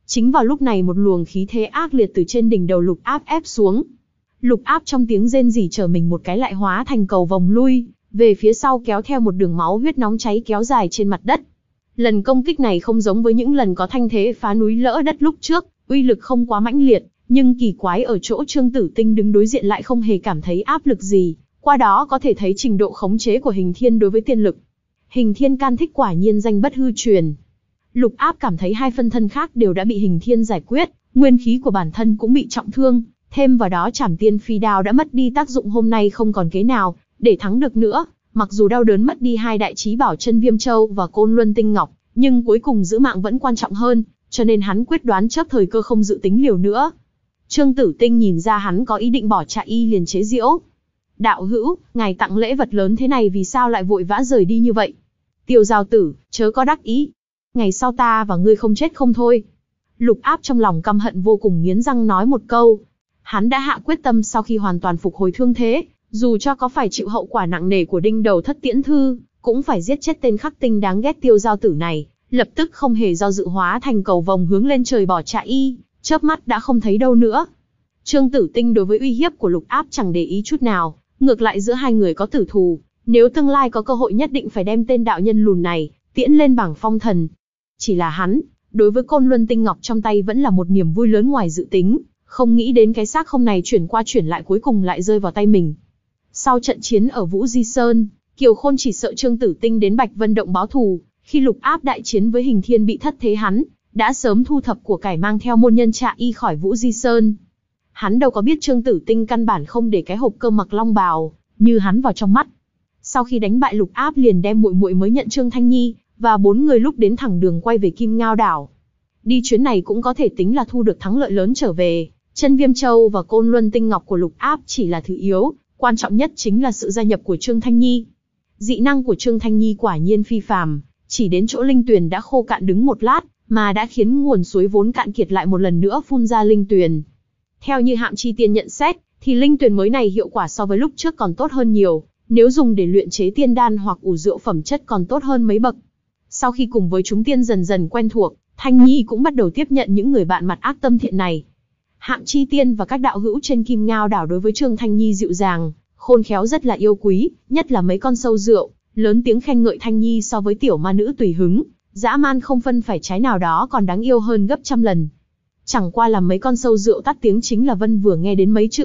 Chính vào lúc này một luồng khí thế ác liệt từ trên đỉnh đầu Lục Áp ép xuống. Lục Áp trong tiếng rên rỉ trở mình một cái lại hóa thành cầu vòng lui, về phía sau kéo theo một đường máu huyết nóng cháy kéo dài trên mặt đất. Lần công kích này không giống với những lần có thanh thế phá núi lỡ đất lúc trước, uy lực không quá mãnh liệt, nhưng kỳ quái ở chỗ Trương Tử Tinh đứng đối diện lại không hề cảm thấy áp lực gì, qua đó có thể thấy trình độ khống chế của Hình Thiên đối với tiên lực. Hình Thiên can thích quả nhiên danh bất hư truyền. Lục Áp cảm thấy hai phân thân khác đều đã bị Hình Thiên giải quyết, nguyên khí của bản thân cũng bị trọng thương, thêm vào đó Trảm Tiên Phi Đao đã mất đi tác dụng, hôm nay không còn kế nào để thắng được nữa. Mặc dù đau đớn mất đi hai đại chí bảo Chân Viêm Châu và Côn Luân Tinh Ngọc, nhưng cuối cùng giữ mạng vẫn quan trọng hơn, cho nên hắn quyết đoán chớp thời cơ không dự tính liều nữa. Trương Tử Tinh nhìn ra hắn có ý định bỏ chạy y liền chế giễu. Đạo hữu, ngài tặng lễ vật lớn thế này vì sao lại vội vã rời đi như vậy? Tiêu Giao Tử, chớ có đắc ý. Ngày sau ta và ngươi không chết không thôi. Lục Áp trong lòng căm hận vô cùng nghiến răng nói một câu. Hắn đã hạ quyết tâm sau khi hoàn toàn phục hồi thương thế, dù cho có phải chịu hậu quả nặng nề của đinh đầu thất tiễn thư, cũng phải giết chết tên khắc tinh đáng ghét Tiêu Giao Tử này. Lập tức không hề do dự hóa thành cầu vồng hướng lên trời bỏ chạy y, chớp mắt đã không thấy đâu nữa. Trương Tử Tinh đối với uy hiếp của Lục Áp chẳng để ý chút nào, ngược lại giữa hai người có tử thù, nếu tương lai có cơ hội nhất định phải đem tên đạo nhân lùn này tiễn lên bảng phong thần. Chỉ là hắn, đối với Côn Luân Tinh Ngọc trong tay vẫn là một niềm vui lớn ngoài dự tính, không nghĩ đến cái xác không này chuyển qua chuyển lại cuối cùng lại rơi vào tay mình. Sau trận chiến ở Vũ Di Sơn, Kiều Khôn chỉ sợ Trương Tử Tinh đến Bạch Vân Động báo thù, khi Lục Áp đại chiến với Hình Thiên bị thất thế hắn đã sớm thu thập của cải mang theo môn nhân trạ y khỏi Vũ Di Sơn. Hắn đâu có biết Trương Tử Tinh căn bản không để cái hộp cơm mặc long bào như hắn vào trong mắt. Sau khi đánh bại Lục Áp liền đem muội muội mới nhận Trương Thanh Nhi và bốn người lúc đến thẳng đường quay về Kim Ngao đảo. Đi chuyến này cũng có thể tính là thu được thắng lợi lớn trở về. Chân Viêm Châu và Côn Luân Tinh Ngọc của Lục Áp chỉ là thứ yếu, quan trọng nhất chính là sự gia nhập của Trương Thanh Nhi. Dị năng của Trương Thanh Nhi quả nhiên phi phàm, chỉ đến chỗ linh tuyền đã khô cạn đứng một lát, mà đã khiến nguồn suối vốn cạn kiệt lại một lần nữa phun ra linh tuyền. Theo như Hạm Chi Tiên nhận xét, thì linh tuyền mới này hiệu quả so với lúc trước còn tốt hơn nhiều, nếu dùng để luyện chế tiên đan hoặc ủ rượu phẩm chất còn tốt hơn mấy bậc. Sau khi cùng với chúng tiên dần dần quen thuộc, Thanh Nhi cũng bắt đầu tiếp nhận những người bạn mặt ác tâm thiện này. Hạm Chi Tiên và các đạo hữu trên Kim Ngao đảo đối với Trương Thanh Nhi dịu dàng, khôn khéo rất là yêu quý, nhất là mấy con sâu rượu, lớn tiếng khen ngợi Thanh Nhi so với tiểu ma nữ tùy hứng, dã man không phân phải trái nào đó còn đáng yêu hơn gấp trăm lần. Chẳng qua là mấy con sâu rượu tắt tiếng chính là Vân vừa nghe đến mấy chữ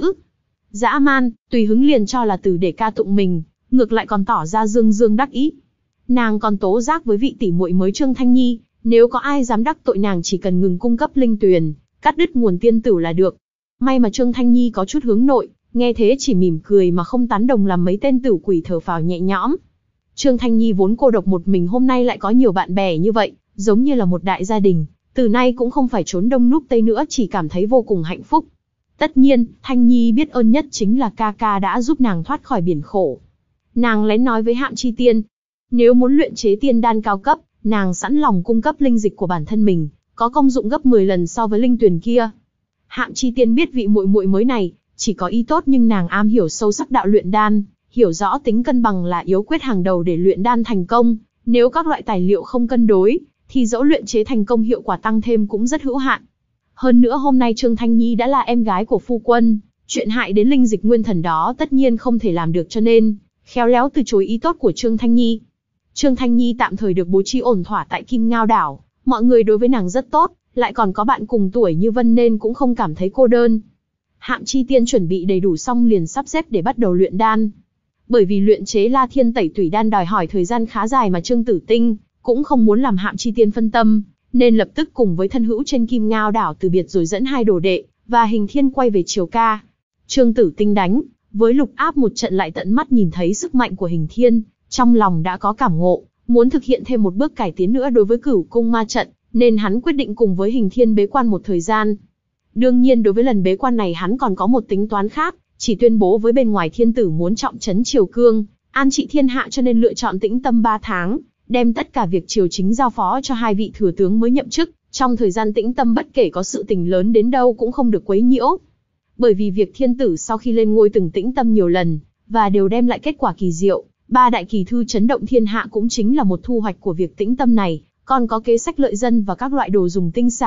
dã man, tùy hứng liền cho là từ để ca tụng mình, ngược lại còn tỏ ra dương dương đắc ý. Nàng còn tố giác với vị tỷ muội mới Trương Thanh Nhi, nếu có ai dám đắc tội nàng chỉ cần ngừng cung cấp linh tuyền, cắt đứt nguồn tiên tử là được. May mà Trương Thanh Nhi có chút hướng nội, nghe thế chỉ mỉm cười mà không tán đồng, làm mấy tên tử quỷ thở phào nhẹ nhõm. Trương Thanh Nhi vốn cô độc một mình, hôm nay lại có nhiều bạn bè như vậy, giống như là một đại gia đình, từ nay cũng không phải trốn đông núp tây nữa, chỉ cảm thấy vô cùng hạnh phúc. Tất nhiên, Thanh Nhi biết ơn nhất chính là ca ca đã giúp nàng thoát khỏi biển khổ. Nàng lén nói với Hạm Chi Tiên, nếu muốn luyện chế tiên đan cao cấp, nàng sẵn lòng cung cấp linh dịch của bản thân mình, có công dụng gấp mười lần so với linh tuyền kia. Hạm Chi Tiên biết vị muội muội mới này chỉ có ý tốt, nhưng nàng am hiểu sâu sắc đạo luyện đan, hiểu rõ tính cân bằng là yếu quyết hàng đầu để luyện đan thành công. Nếu các loại tài liệu không cân đối, thì dẫu luyện chế thành công hiệu quả tăng thêm cũng rất hữu hạn. Hơn nữa hôm nay Trương Thanh Nhi đã là em gái của phu quân, chuyện hại đến linh dịch nguyên thần đó tất nhiên không thể làm được, cho nên khéo léo từ chối ý tốt của Trương Thanh Nhi. Trương Thanh Nhi tạm thời được bố trí ổn thỏa tại Kim Ngao đảo, mọi người đối với nàng rất tốt, lại còn có bạn cùng tuổi như Vân nên cũng không cảm thấy cô đơn. Hạm Chi Tiên chuẩn bị đầy đủ xong liền sắp xếp để bắt đầu luyện đan. Bởi vì luyện chế La Thiên Tẩy Tủy đan đòi hỏi thời gian khá dài mà Trương Tử Tinh cũng không muốn làm Hạm Chi Tiên phân tâm, nên lập tức cùng với thân hữu trên Kim Ngao đảo từ biệt, rồi dẫn hai đồ đệ và Hình Thiên quay về Triều Ca. Trương Tử Tinh đánh với Lục Áp một trận lại tận mắt nhìn thấy sức mạnh của Hình Thiên, trong lòng đã có cảm ngộ, muốn thực hiện thêm một bước cải tiến nữa đối với Cửu Cung ma trận, nên hắn quyết định cùng với Hình Thiên bế quan một thời gian. Đương nhiên đối với lần bế quan này hắn còn có một tính toán khác, chỉ tuyên bố với bên ngoài thiên tử muốn trọng trấn Triều Cương, an trị thiên hạ, cho nên lựa chọn tĩnh tâm ba tháng, đem tất cả việc triều chính giao phó cho hai vị thừa tướng mới nhậm chức. Trong thời gian tĩnh tâm bất kể có sự tình lớn đến đâu cũng không được quấy nhiễu. Bởi vì việc thiên tử sau khi lên ngôi từng tĩnh tâm nhiều lần, và đều đem lại kết quả kỳ diệu, ba đại kỳ thư chấn động thiên hạ cũng chính là một thu hoạch của việc tĩnh tâm này, còn có kế sách lợi dân và các loại đồ dùng tinh xảo,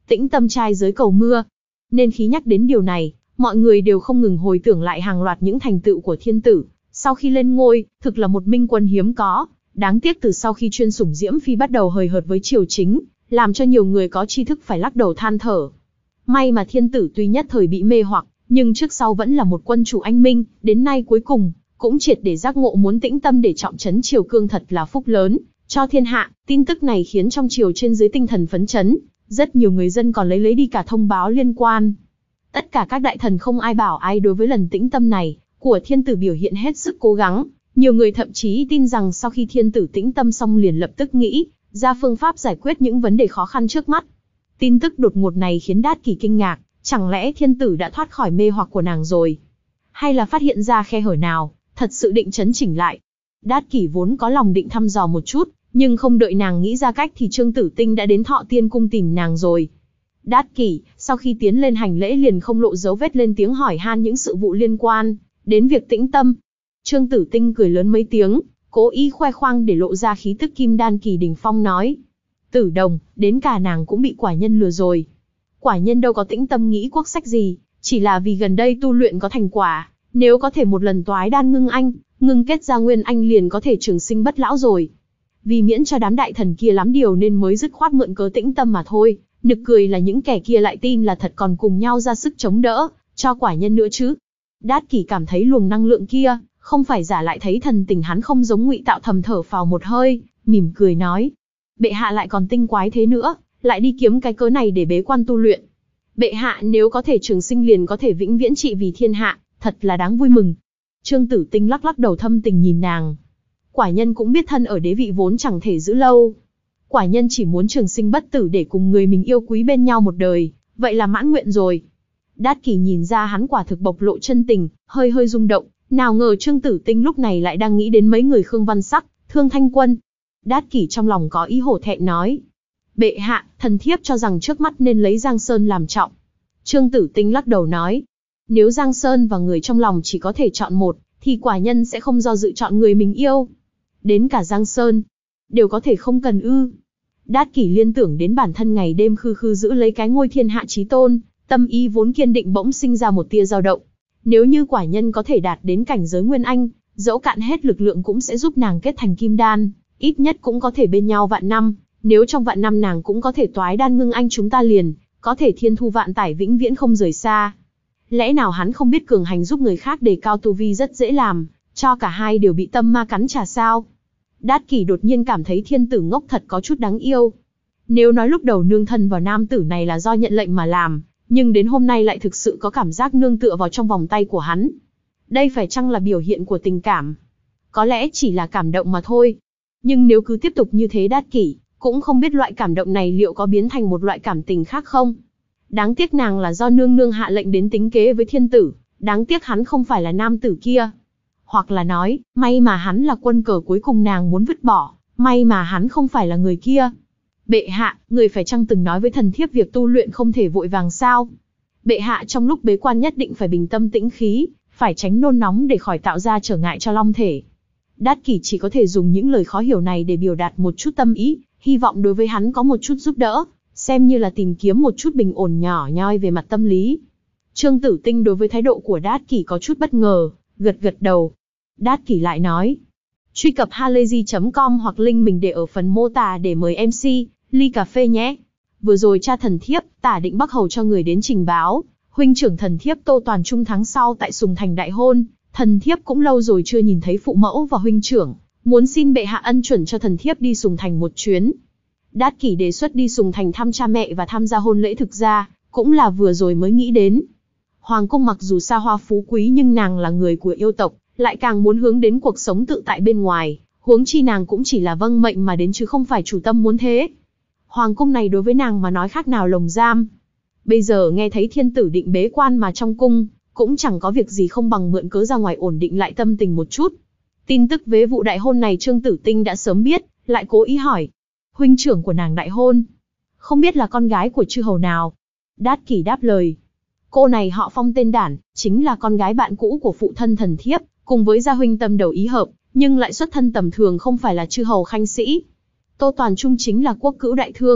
tĩnh tâm trai giới cầu mưa. Nên khi nhắc đến điều này, mọi người đều không ngừng hồi tưởng lại hàng loạt những thành tựu của thiên tử. Sau khi lên ngôi, thực là một minh quân hiếm có. Đáng tiếc từ sau khi chuyên sủng Diễm Phi bắt đầu hời hợt với triều chính, làm cho nhiều người có tri thức phải lắc đầu than thở. May mà thiên tử tuy nhất thời bị mê hoặc, nhưng trước sau vẫn là một quân chủ anh minh, đến nay cuối cùng, cũng triệt để giác ngộ muốn tĩnh tâm để trọng trấn triều cương thật là phúc lớn cho thiên hạ. Tin tức này khiến trong triều trên dưới tinh thần phấn chấn, rất nhiều người dân còn lấy lấy đi cả thông báo liên quan. Tất cả các đại thần không ai bảo ai đối với lần tĩnh tâm này của thiên tử biểu hiện hết sức cố gắng. Nhiều người thậm chí tin rằng sau khi thiên tử tĩnh tâm xong liền lập tức nghĩ ra phương pháp giải quyết những vấn đề khó khăn trước mắt. Tin tức đột ngột này khiến Đát Kỷ kinh ngạc, chẳng lẽ thiên tử đã thoát khỏi mê hoặc của nàng rồi? Hay là phát hiện ra khe hở nào, thật sự định chấn chỉnh lại? Đát Kỷ vốn có lòng định thăm dò một chút, nhưng không đợi nàng nghĩ ra cách thì Trương Tử Tinh đã đến Thọ Tiên cung tìm nàng rồi. Đát Kỷ, sau khi tiến lên hành lễ liền không lộ dấu vết lên tiếng hỏi han những sự vụ liên quan đến việc tĩnh tâm. Trương Tử Tinh cười lớn mấy tiếng, cố ý khoe khoang để lộ ra khí tức kim đan kỳ đỉnh phong nói. Tử Đồng, đến cả nàng cũng bị quả nhân lừa rồi. Quả nhân đâu có tĩnh tâm nghĩ quốc sách gì, chỉ là vì gần đây tu luyện có thành quả, nếu có thể một lần toái đan ngưng anh, ngưng kết ra nguyên anh liền có thể trường sinh bất lão rồi. Vì miễn cho đám đại thần kia lắm điều nên mới dứt khoát mượn cớ tĩnh tâm mà thôi. Nực cười là những kẻ kia lại tin là thật còn cùng nhau ra sức chống đỡ cho quả nhân nữa chứ. Đát Kỷ cảm thấy luồng năng lượng kia không phải giả, lại thấy thần tình hắn không giống ngụy tạo, thầm thở phào một hơi, mỉm cười nói: bệ hạ lại còn tinh quái thế nữa, lại đi kiếm cái cớ này để bế quan tu luyện. Bệ hạ nếu có thể trường sinh liền có thể vĩnh viễn trị vì thiên hạ, thật là đáng vui mừng. Trương Tử Tinh lắc lắc đầu thâm tình nhìn nàng. Quả nhân cũng biết thân ở đế vị vốn chẳng thể giữ lâu. Quả nhân chỉ muốn trường sinh bất tử để cùng người mình yêu quý bên nhau một đời, vậy là mãn nguyện rồi. Đát Kỷ nhìn ra hắn quả thực bộc lộ chân tình, hơi hơi rung động. Nào ngờ Trương Tử Tinh lúc này lại đang nghĩ đến mấy người Khương Văn Sắc, Thương Thanh Quân. Đát Kỷ trong lòng có ý hổ thẹn nói: bệ hạ, thần thiếp cho rằng trước mắt nên lấy Giang Sơn làm trọng. Trương Tử Tinh lắc đầu nói: nếu Giang Sơn và người trong lòng chỉ có thể chọn một, thì quả nhân sẽ không do dự chọn người mình yêu. Đến cả Giang Sơn đều có thể không cần ư? Đát Kỷ liên tưởng đến bản thân ngày đêm khư khư giữ lấy cái ngôi thiên hạ chí tôn, tâm ý vốn kiên định bỗng sinh ra một tia dao động. Nếu như quả nhân có thể đạt đến cảnh giới nguyên anh, dẫu cạn hết lực lượng cũng sẽ giúp nàng kết thành kim đan, ít nhất cũng có thể bên nhau vạn năm. Nếu trong vạn năm nàng cũng có thể toái đan ngưng anh, chúng ta liền có thể thiên thu vạn tải, vĩnh viễn không rời xa. Lẽ nào hắn không biết cường hành giúp người khác đề cao tu vi rất dễ làm, cho cả hai đều bị tâm ma cắn trả sao? Đát Kỷ đột nhiên cảm thấy thiên tử ngốc thật có chút đáng yêu. Nếu nói lúc đầu nương thân vào nam tử này là do nhận lệnh mà làm, nhưng đến hôm nay lại thực sự có cảm giác nương tựa vào trong vòng tay của hắn. Đây phải chăng là biểu hiện của tình cảm? Có lẽ chỉ là cảm động mà thôi. Nhưng nếu cứ tiếp tục như thế, Đát Kỷ cũng không biết loại cảm động này liệu có biến thành một loại cảm tình khác không. Đáng tiếc nàng là do nương nương hạ lệnh đến tính kế với thiên tử, đáng tiếc hắn không phải là nam tử kia. Hoặc là nói, may mà hắn là quân cờ cuối cùng nàng muốn vứt bỏ, may mà hắn không phải là người kia. Bệ hạ, người phải chăng từng nói với thần thiếp việc tu luyện không thể vội vàng sao? Bệ hạ trong lúc bế quan nhất định phải bình tâm tĩnh khí, phải tránh nôn nóng để khỏi tạo ra trở ngại cho long thể. Đát Kỷ chỉ có thể dùng những lời khó hiểu này để biểu đạt một chút tâm ý, hy vọng đối với hắn có một chút giúp đỡ, xem như là tìm kiếm một chút bình ổn nhỏ nhoi về mặt tâm lý. Trương Tử Tinh đối với thái độ của Đát Kỷ có chút bất ngờ, gật gật đầu. Đát Kỷ lại nói: truy cập halayzi chấm com hoặc link mình để ở phần mô tả để mời em xê ly cà phê nhé. Vừa rồi cha thần thiếp Tả Định Bắc Hầu cho người đến trình báo, huynh trưởng thần thiếp Tô Toàn Trung tháng sau tại Sùng Thành đại hôn, thần thiếp cũng lâu rồi chưa nhìn thấy phụ mẫu và huynh trưởng, muốn xin bệ hạ ân chuẩn cho thần thiếp đi Sùng Thành một chuyến. Đát Kỷ đề xuất đi Sùng Thành thăm cha mẹ và tham gia hôn lễ thực ra cũng là vừa rồi mới nghĩ đến. Hoàng cung mặc dù xa hoa phú quý nhưng nàng là người của yêu tộc, lại càng muốn hướng đến cuộc sống tự tại bên ngoài, huống chi nàng cũng chỉ là vâng mệnh mà đến chứ không phải chủ tâm muốn thế. Hoàng cung này đối với nàng mà nói khác nào lồng giam. Bây giờ nghe thấy thiên tử định bế quan mà trong cung cũng chẳng có việc gì không bằng mượn cớ ra ngoài ổn định lại tâm tình một chút. Tin tức về vụ đại hôn này Trương Tử Tinh đã sớm biết, lại cố ý hỏi: huynh trưởng của nàng đại hôn, không biết là con gái của chư hầu nào? Đát Kỷ đáp lời: cô này họ Phong tên Đản, chính là con gái bạn cũ của phụ thân thần thiếp, cùng với gia huynh tâm đầu ý hợp, nhưng lại xuất thân tầm thường, không phải là chư hầu khanh sĩ. Tô Toàn Trung chính là quốc cữu đại thương,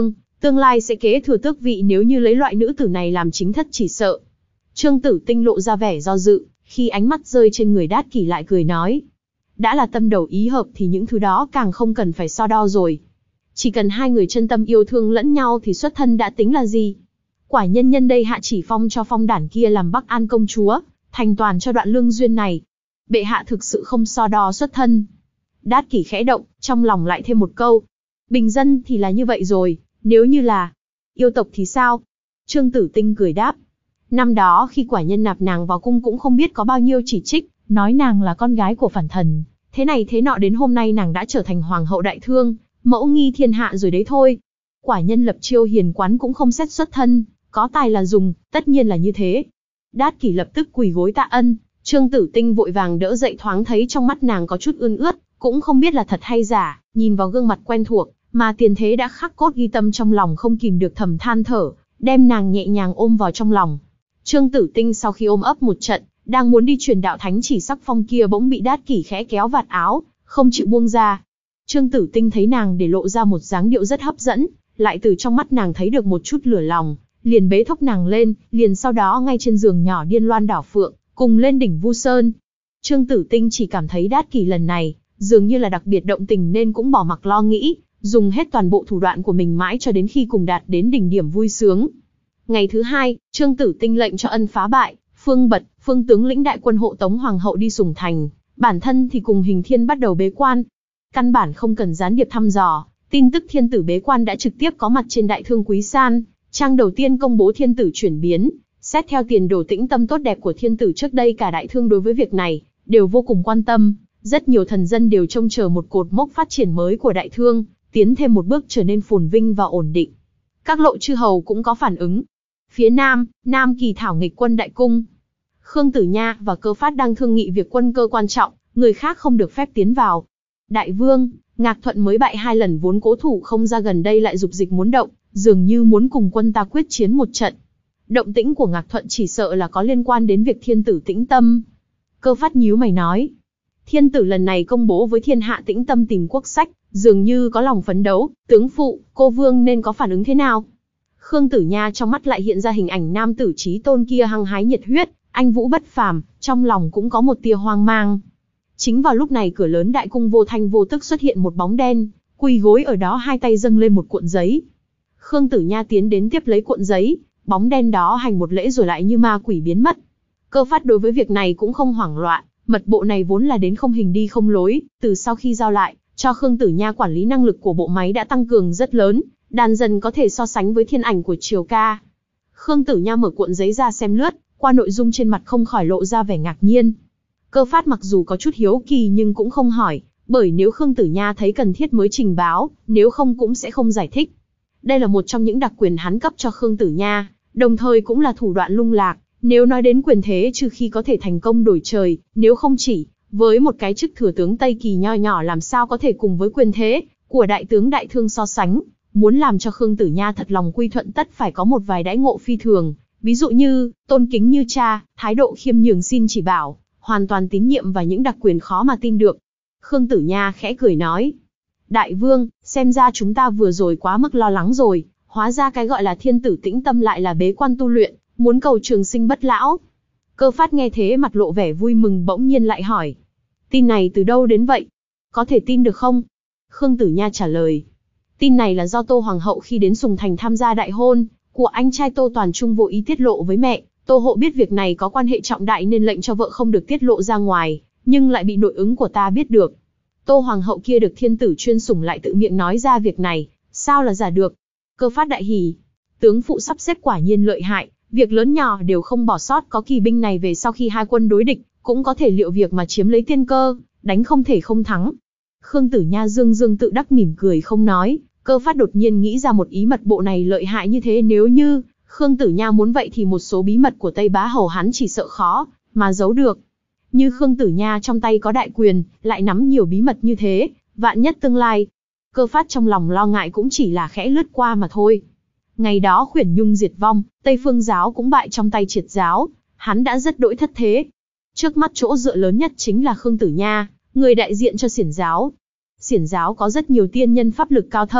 Tương lai sẽ kế thừa tước vị nếu như lấy loại nữ tử này làm chính thất chỉ sợ. Trương Tử Tinh lộ ra vẻ do dự, khi ánh mắt rơi trên người Đát Kỷ lại cười nói. Đã là tâm đầu ý hợp thì những thứ đó càng không cần phải so đo rồi. Chỉ cần hai người chân tâm yêu thương lẫn nhau thì xuất thân đã tính là gì? Quả nhân nhân đây hạ chỉ phong cho phong đản kia làm Bắc An công chúa, thành toàn cho đoạn lương duyên này. Bệ hạ thực sự không so đo xuất thân. Đát Kỷ khẽ động, trong lòng lại thêm một câu. Bình dân thì là như vậy rồi, nếu như là yêu tộc thì sao? Trương Tử Tinh cười đáp. Năm đó khi quả nhân nạp nàng vào cung cũng không biết có bao nhiêu chỉ trích, nói nàng là con gái của phản thần. Thế này thế nọ đến hôm nay nàng đã trở thành hoàng hậu đại thương, mẫu nghi thiên hạ rồi đấy thôi. Quả nhân lập chiêu hiền quán cũng không xét xuất thân, có tài là dùng, tất nhiên là như thế. Đát Kỷ lập tức quỳ gối tạ ân, Trương Tử Tinh vội vàng đỡ dậy, thoáng thấy trong mắt nàng có chút ươn ướt, cũng không biết là thật hay giả, nhìn vào gương mặt quen thuộc, mà tiền thế đã khắc cốt ghi tâm trong lòng, không kìm được thầm than thở, đem nàng nhẹ nhàng ôm vào trong lòng. Trương Tử Tinh sau khi ôm ấp một trận, đang muốn đi truyền đạo thánh chỉ sắc phong kia bỗng bị Đát Kỷ khẽ kéo vạt áo, không chịu buông ra. Trương Tử Tinh thấy nàng để lộ ra một dáng điệu rất hấp dẫn, lại từ trong mắt nàng thấy được một chút lửa lòng, liền bế thốc nàng lên, liền sau đó ngay trên giường nhỏ điên loan đảo phượng, cùng lên đỉnh Vu Sơn. Trương Tử Tinh chỉ cảm thấy Đát Kỷ lần này, dường như là đặc biệt động tình nên cũng bỏ mặc lo nghĩ, dùng hết toàn bộ thủ đoạn của mình mãi cho đến khi cùng đạt đến đỉnh điểm vui sướng. Ngày thứ hai, Trương Tử Tinh lệnh cho Ân Phá Bại, Phương Bật, Phương tướng lĩnh đại quân hộ tống hoàng hậu đi Sùng Thành, bản thân thì cùng Hình Thiên bắt đầu bế quan. Căn bản không cần gián điệp thăm dò, tin tức thiên tử bế quan đã trực tiếp có mặt trên Đại Thương Quý San, trang đầu tiên công bố thiên tử chuyển biến. Xét theo tiền đồ tĩnh tâm tốt đẹp của thiên tử trước đây, cả Đại Thương đối với việc này đều vô cùng quan tâm, rất nhiều thần dân đều trông chờ một cột mốc phát triển mới của Đại Thương, tiến thêm một bước trở nên phồn vinh và ổn định. Các lộ chư hầu cũng có phản ứng. Phía Nam, Nam Kỳ thảo nghịch quân đại cung. Khương Tử Nha và Cơ Phát đang thương nghị việc quân cơ quan trọng, người khác không được phép tiến vào. Đại vương, Ngạc Thuận mới bại hai lần vốn cố thủ không ra, gần đây lại dục dịch muốn động, dường như muốn cùng quân ta quyết chiến một trận. Động tĩnh của Ngạc Thuận chỉ sợ là có liên quan đến việc thiên tử tĩnh tâm. Cơ Phát nhíu mày nói. Thiên tử lần này công bố với thiên hạ tĩnh tâm tìm quốc sách, dường như có lòng phấn đấu, tướng phụ, cô vương nên có phản ứng thế nào? Khương Tử Nha trong mắt lại hiện ra hình ảnh nam tử chí tôn kia hăng hái nhiệt huyết, anh vũ bất phàm, trong lòng cũng có một tia hoang mang. Chính vào lúc này, cửa lớn đại cung vô thanh vô tức xuất hiện một bóng đen, quỳ gối ở đó, hai tay dâng lên một cuộn giấy. Khương Tử Nha tiến đến tiếp lấy cuộn giấy, bóng đen đó hành một lễ rồi lại như ma quỷ biến mất. Cơ Phát đối với việc này cũng không hoảng loạn, mật bộ này vốn là đến không hình đi không lối, từ sau khi giao lại cho Khương Tử Nha quản lý, năng lực của bộ máy đã tăng cường rất lớn, đàn dần có thể so sánh với thiên ảnh của Triều Ca. Khương Tử Nha mở cuộn giấy ra xem lướt, qua nội dung trên mặt không khỏi lộ ra vẻ ngạc nhiên. Cơ Phát mặc dù có chút hiếu kỳ nhưng cũng không hỏi, bởi nếu Khương Tử Nha thấy cần thiết mới trình báo, nếu không cũng sẽ không giải thích. Đây là một trong những đặc quyền hắn cấp cho Khương Tử Nha, đồng thời cũng là thủ đoạn lung lạc. Nếu nói đến quyền thế, trừ khi có thể thành công đổi trời, nếu không chỉ với một cái chức thừa tướng Tây Kỳ nho nhỏ làm sao có thể cùng với quyền thế của đại tướng Đại Thương so sánh. Muốn làm cho Khương Tử Nha thật lòng quy thuận tất phải có một vài đãi ngộ phi thường, ví dụ như tôn kính như cha, thái độ khiêm nhường xin chỉ bảo, hoàn toàn tín nhiệm và những đặc quyền khó mà tin được. Khương Tử Nha khẽ cười nói, đại vương, xem ra chúng ta vừa rồi quá mức lo lắng rồi, hóa ra cái gọi là thiên tử tĩnh tâm lại là bế quan tu luyện, muốn cầu trường sinh bất lão. Cơ Phát nghe thế mặt lộ vẻ vui mừng, bỗng nhiên lại hỏi, tin này từ đâu đến vậy? Có thể tin được không? Khương Tử Nha trả lời, tin này là do Tô Hoàng hậu khi đến Sùng Thành tham gia đại hôn của anh trai Tô Toàn Trung vô ý tiết lộ với mẹ. Tô Hộ biết việc này có quan hệ trọng đại nên lệnh cho vợ không được tiết lộ ra ngoài, nhưng lại bị nội ứng của ta biết được. Tô Hoàng hậu kia được thiên tử chuyên sủng lại tự miệng nói ra việc này, sao là giả được? Cơ Phát đại hỉ, tướng phụ sắp xếp quả nhiên lợi hại, việc lớn nhỏ đều không bỏ sót, có kỳ binh này về sau khi hai quân đối địch, cũng có thể liệu việc mà chiếm lấy tiên cơ, đánh không thể không thắng. Khương Tử Nha dương dương tự đắc mỉm cười không nói. Cơ Phát đột nhiên nghĩ ra một ý, mật bộ này lợi hại như thế, nếu như Khương Tử Nha muốn vậy thì một số bí mật của Tây Bá Hầu hắn chỉ sợ khó mà giấu được. Như Khương Tử Nha trong tay có đại quyền, lại nắm nhiều bí mật như thế, vạn nhất tương lai. Cơ Phát trong lòng lo ngại cũng chỉ là khẽ lướt qua mà thôi. Ngày đó Khuyển Nhung diệt vong, Tây Phương giáo cũng bại trong tay Triệt giáo, hắn đã rất đỗi thất thế. Trước mắt chỗ dựa lớn nhất chính là Khương Tử Nha, người đại diện cho Xiển giáo. Xiển giáo có rất nhiều tiên nhân pháp lực cao thâm,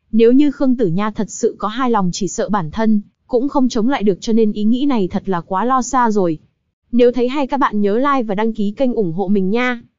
Nếu như Khương Tử Nha thật sự có hai lòng chỉ sợ bản thân cũng không chống lại được, cho nên ý nghĩ này thật là quá lo xa rồi. Nếu thấy hay các bạn nhớ like và đăng ký kênh ủng hộ mình nha.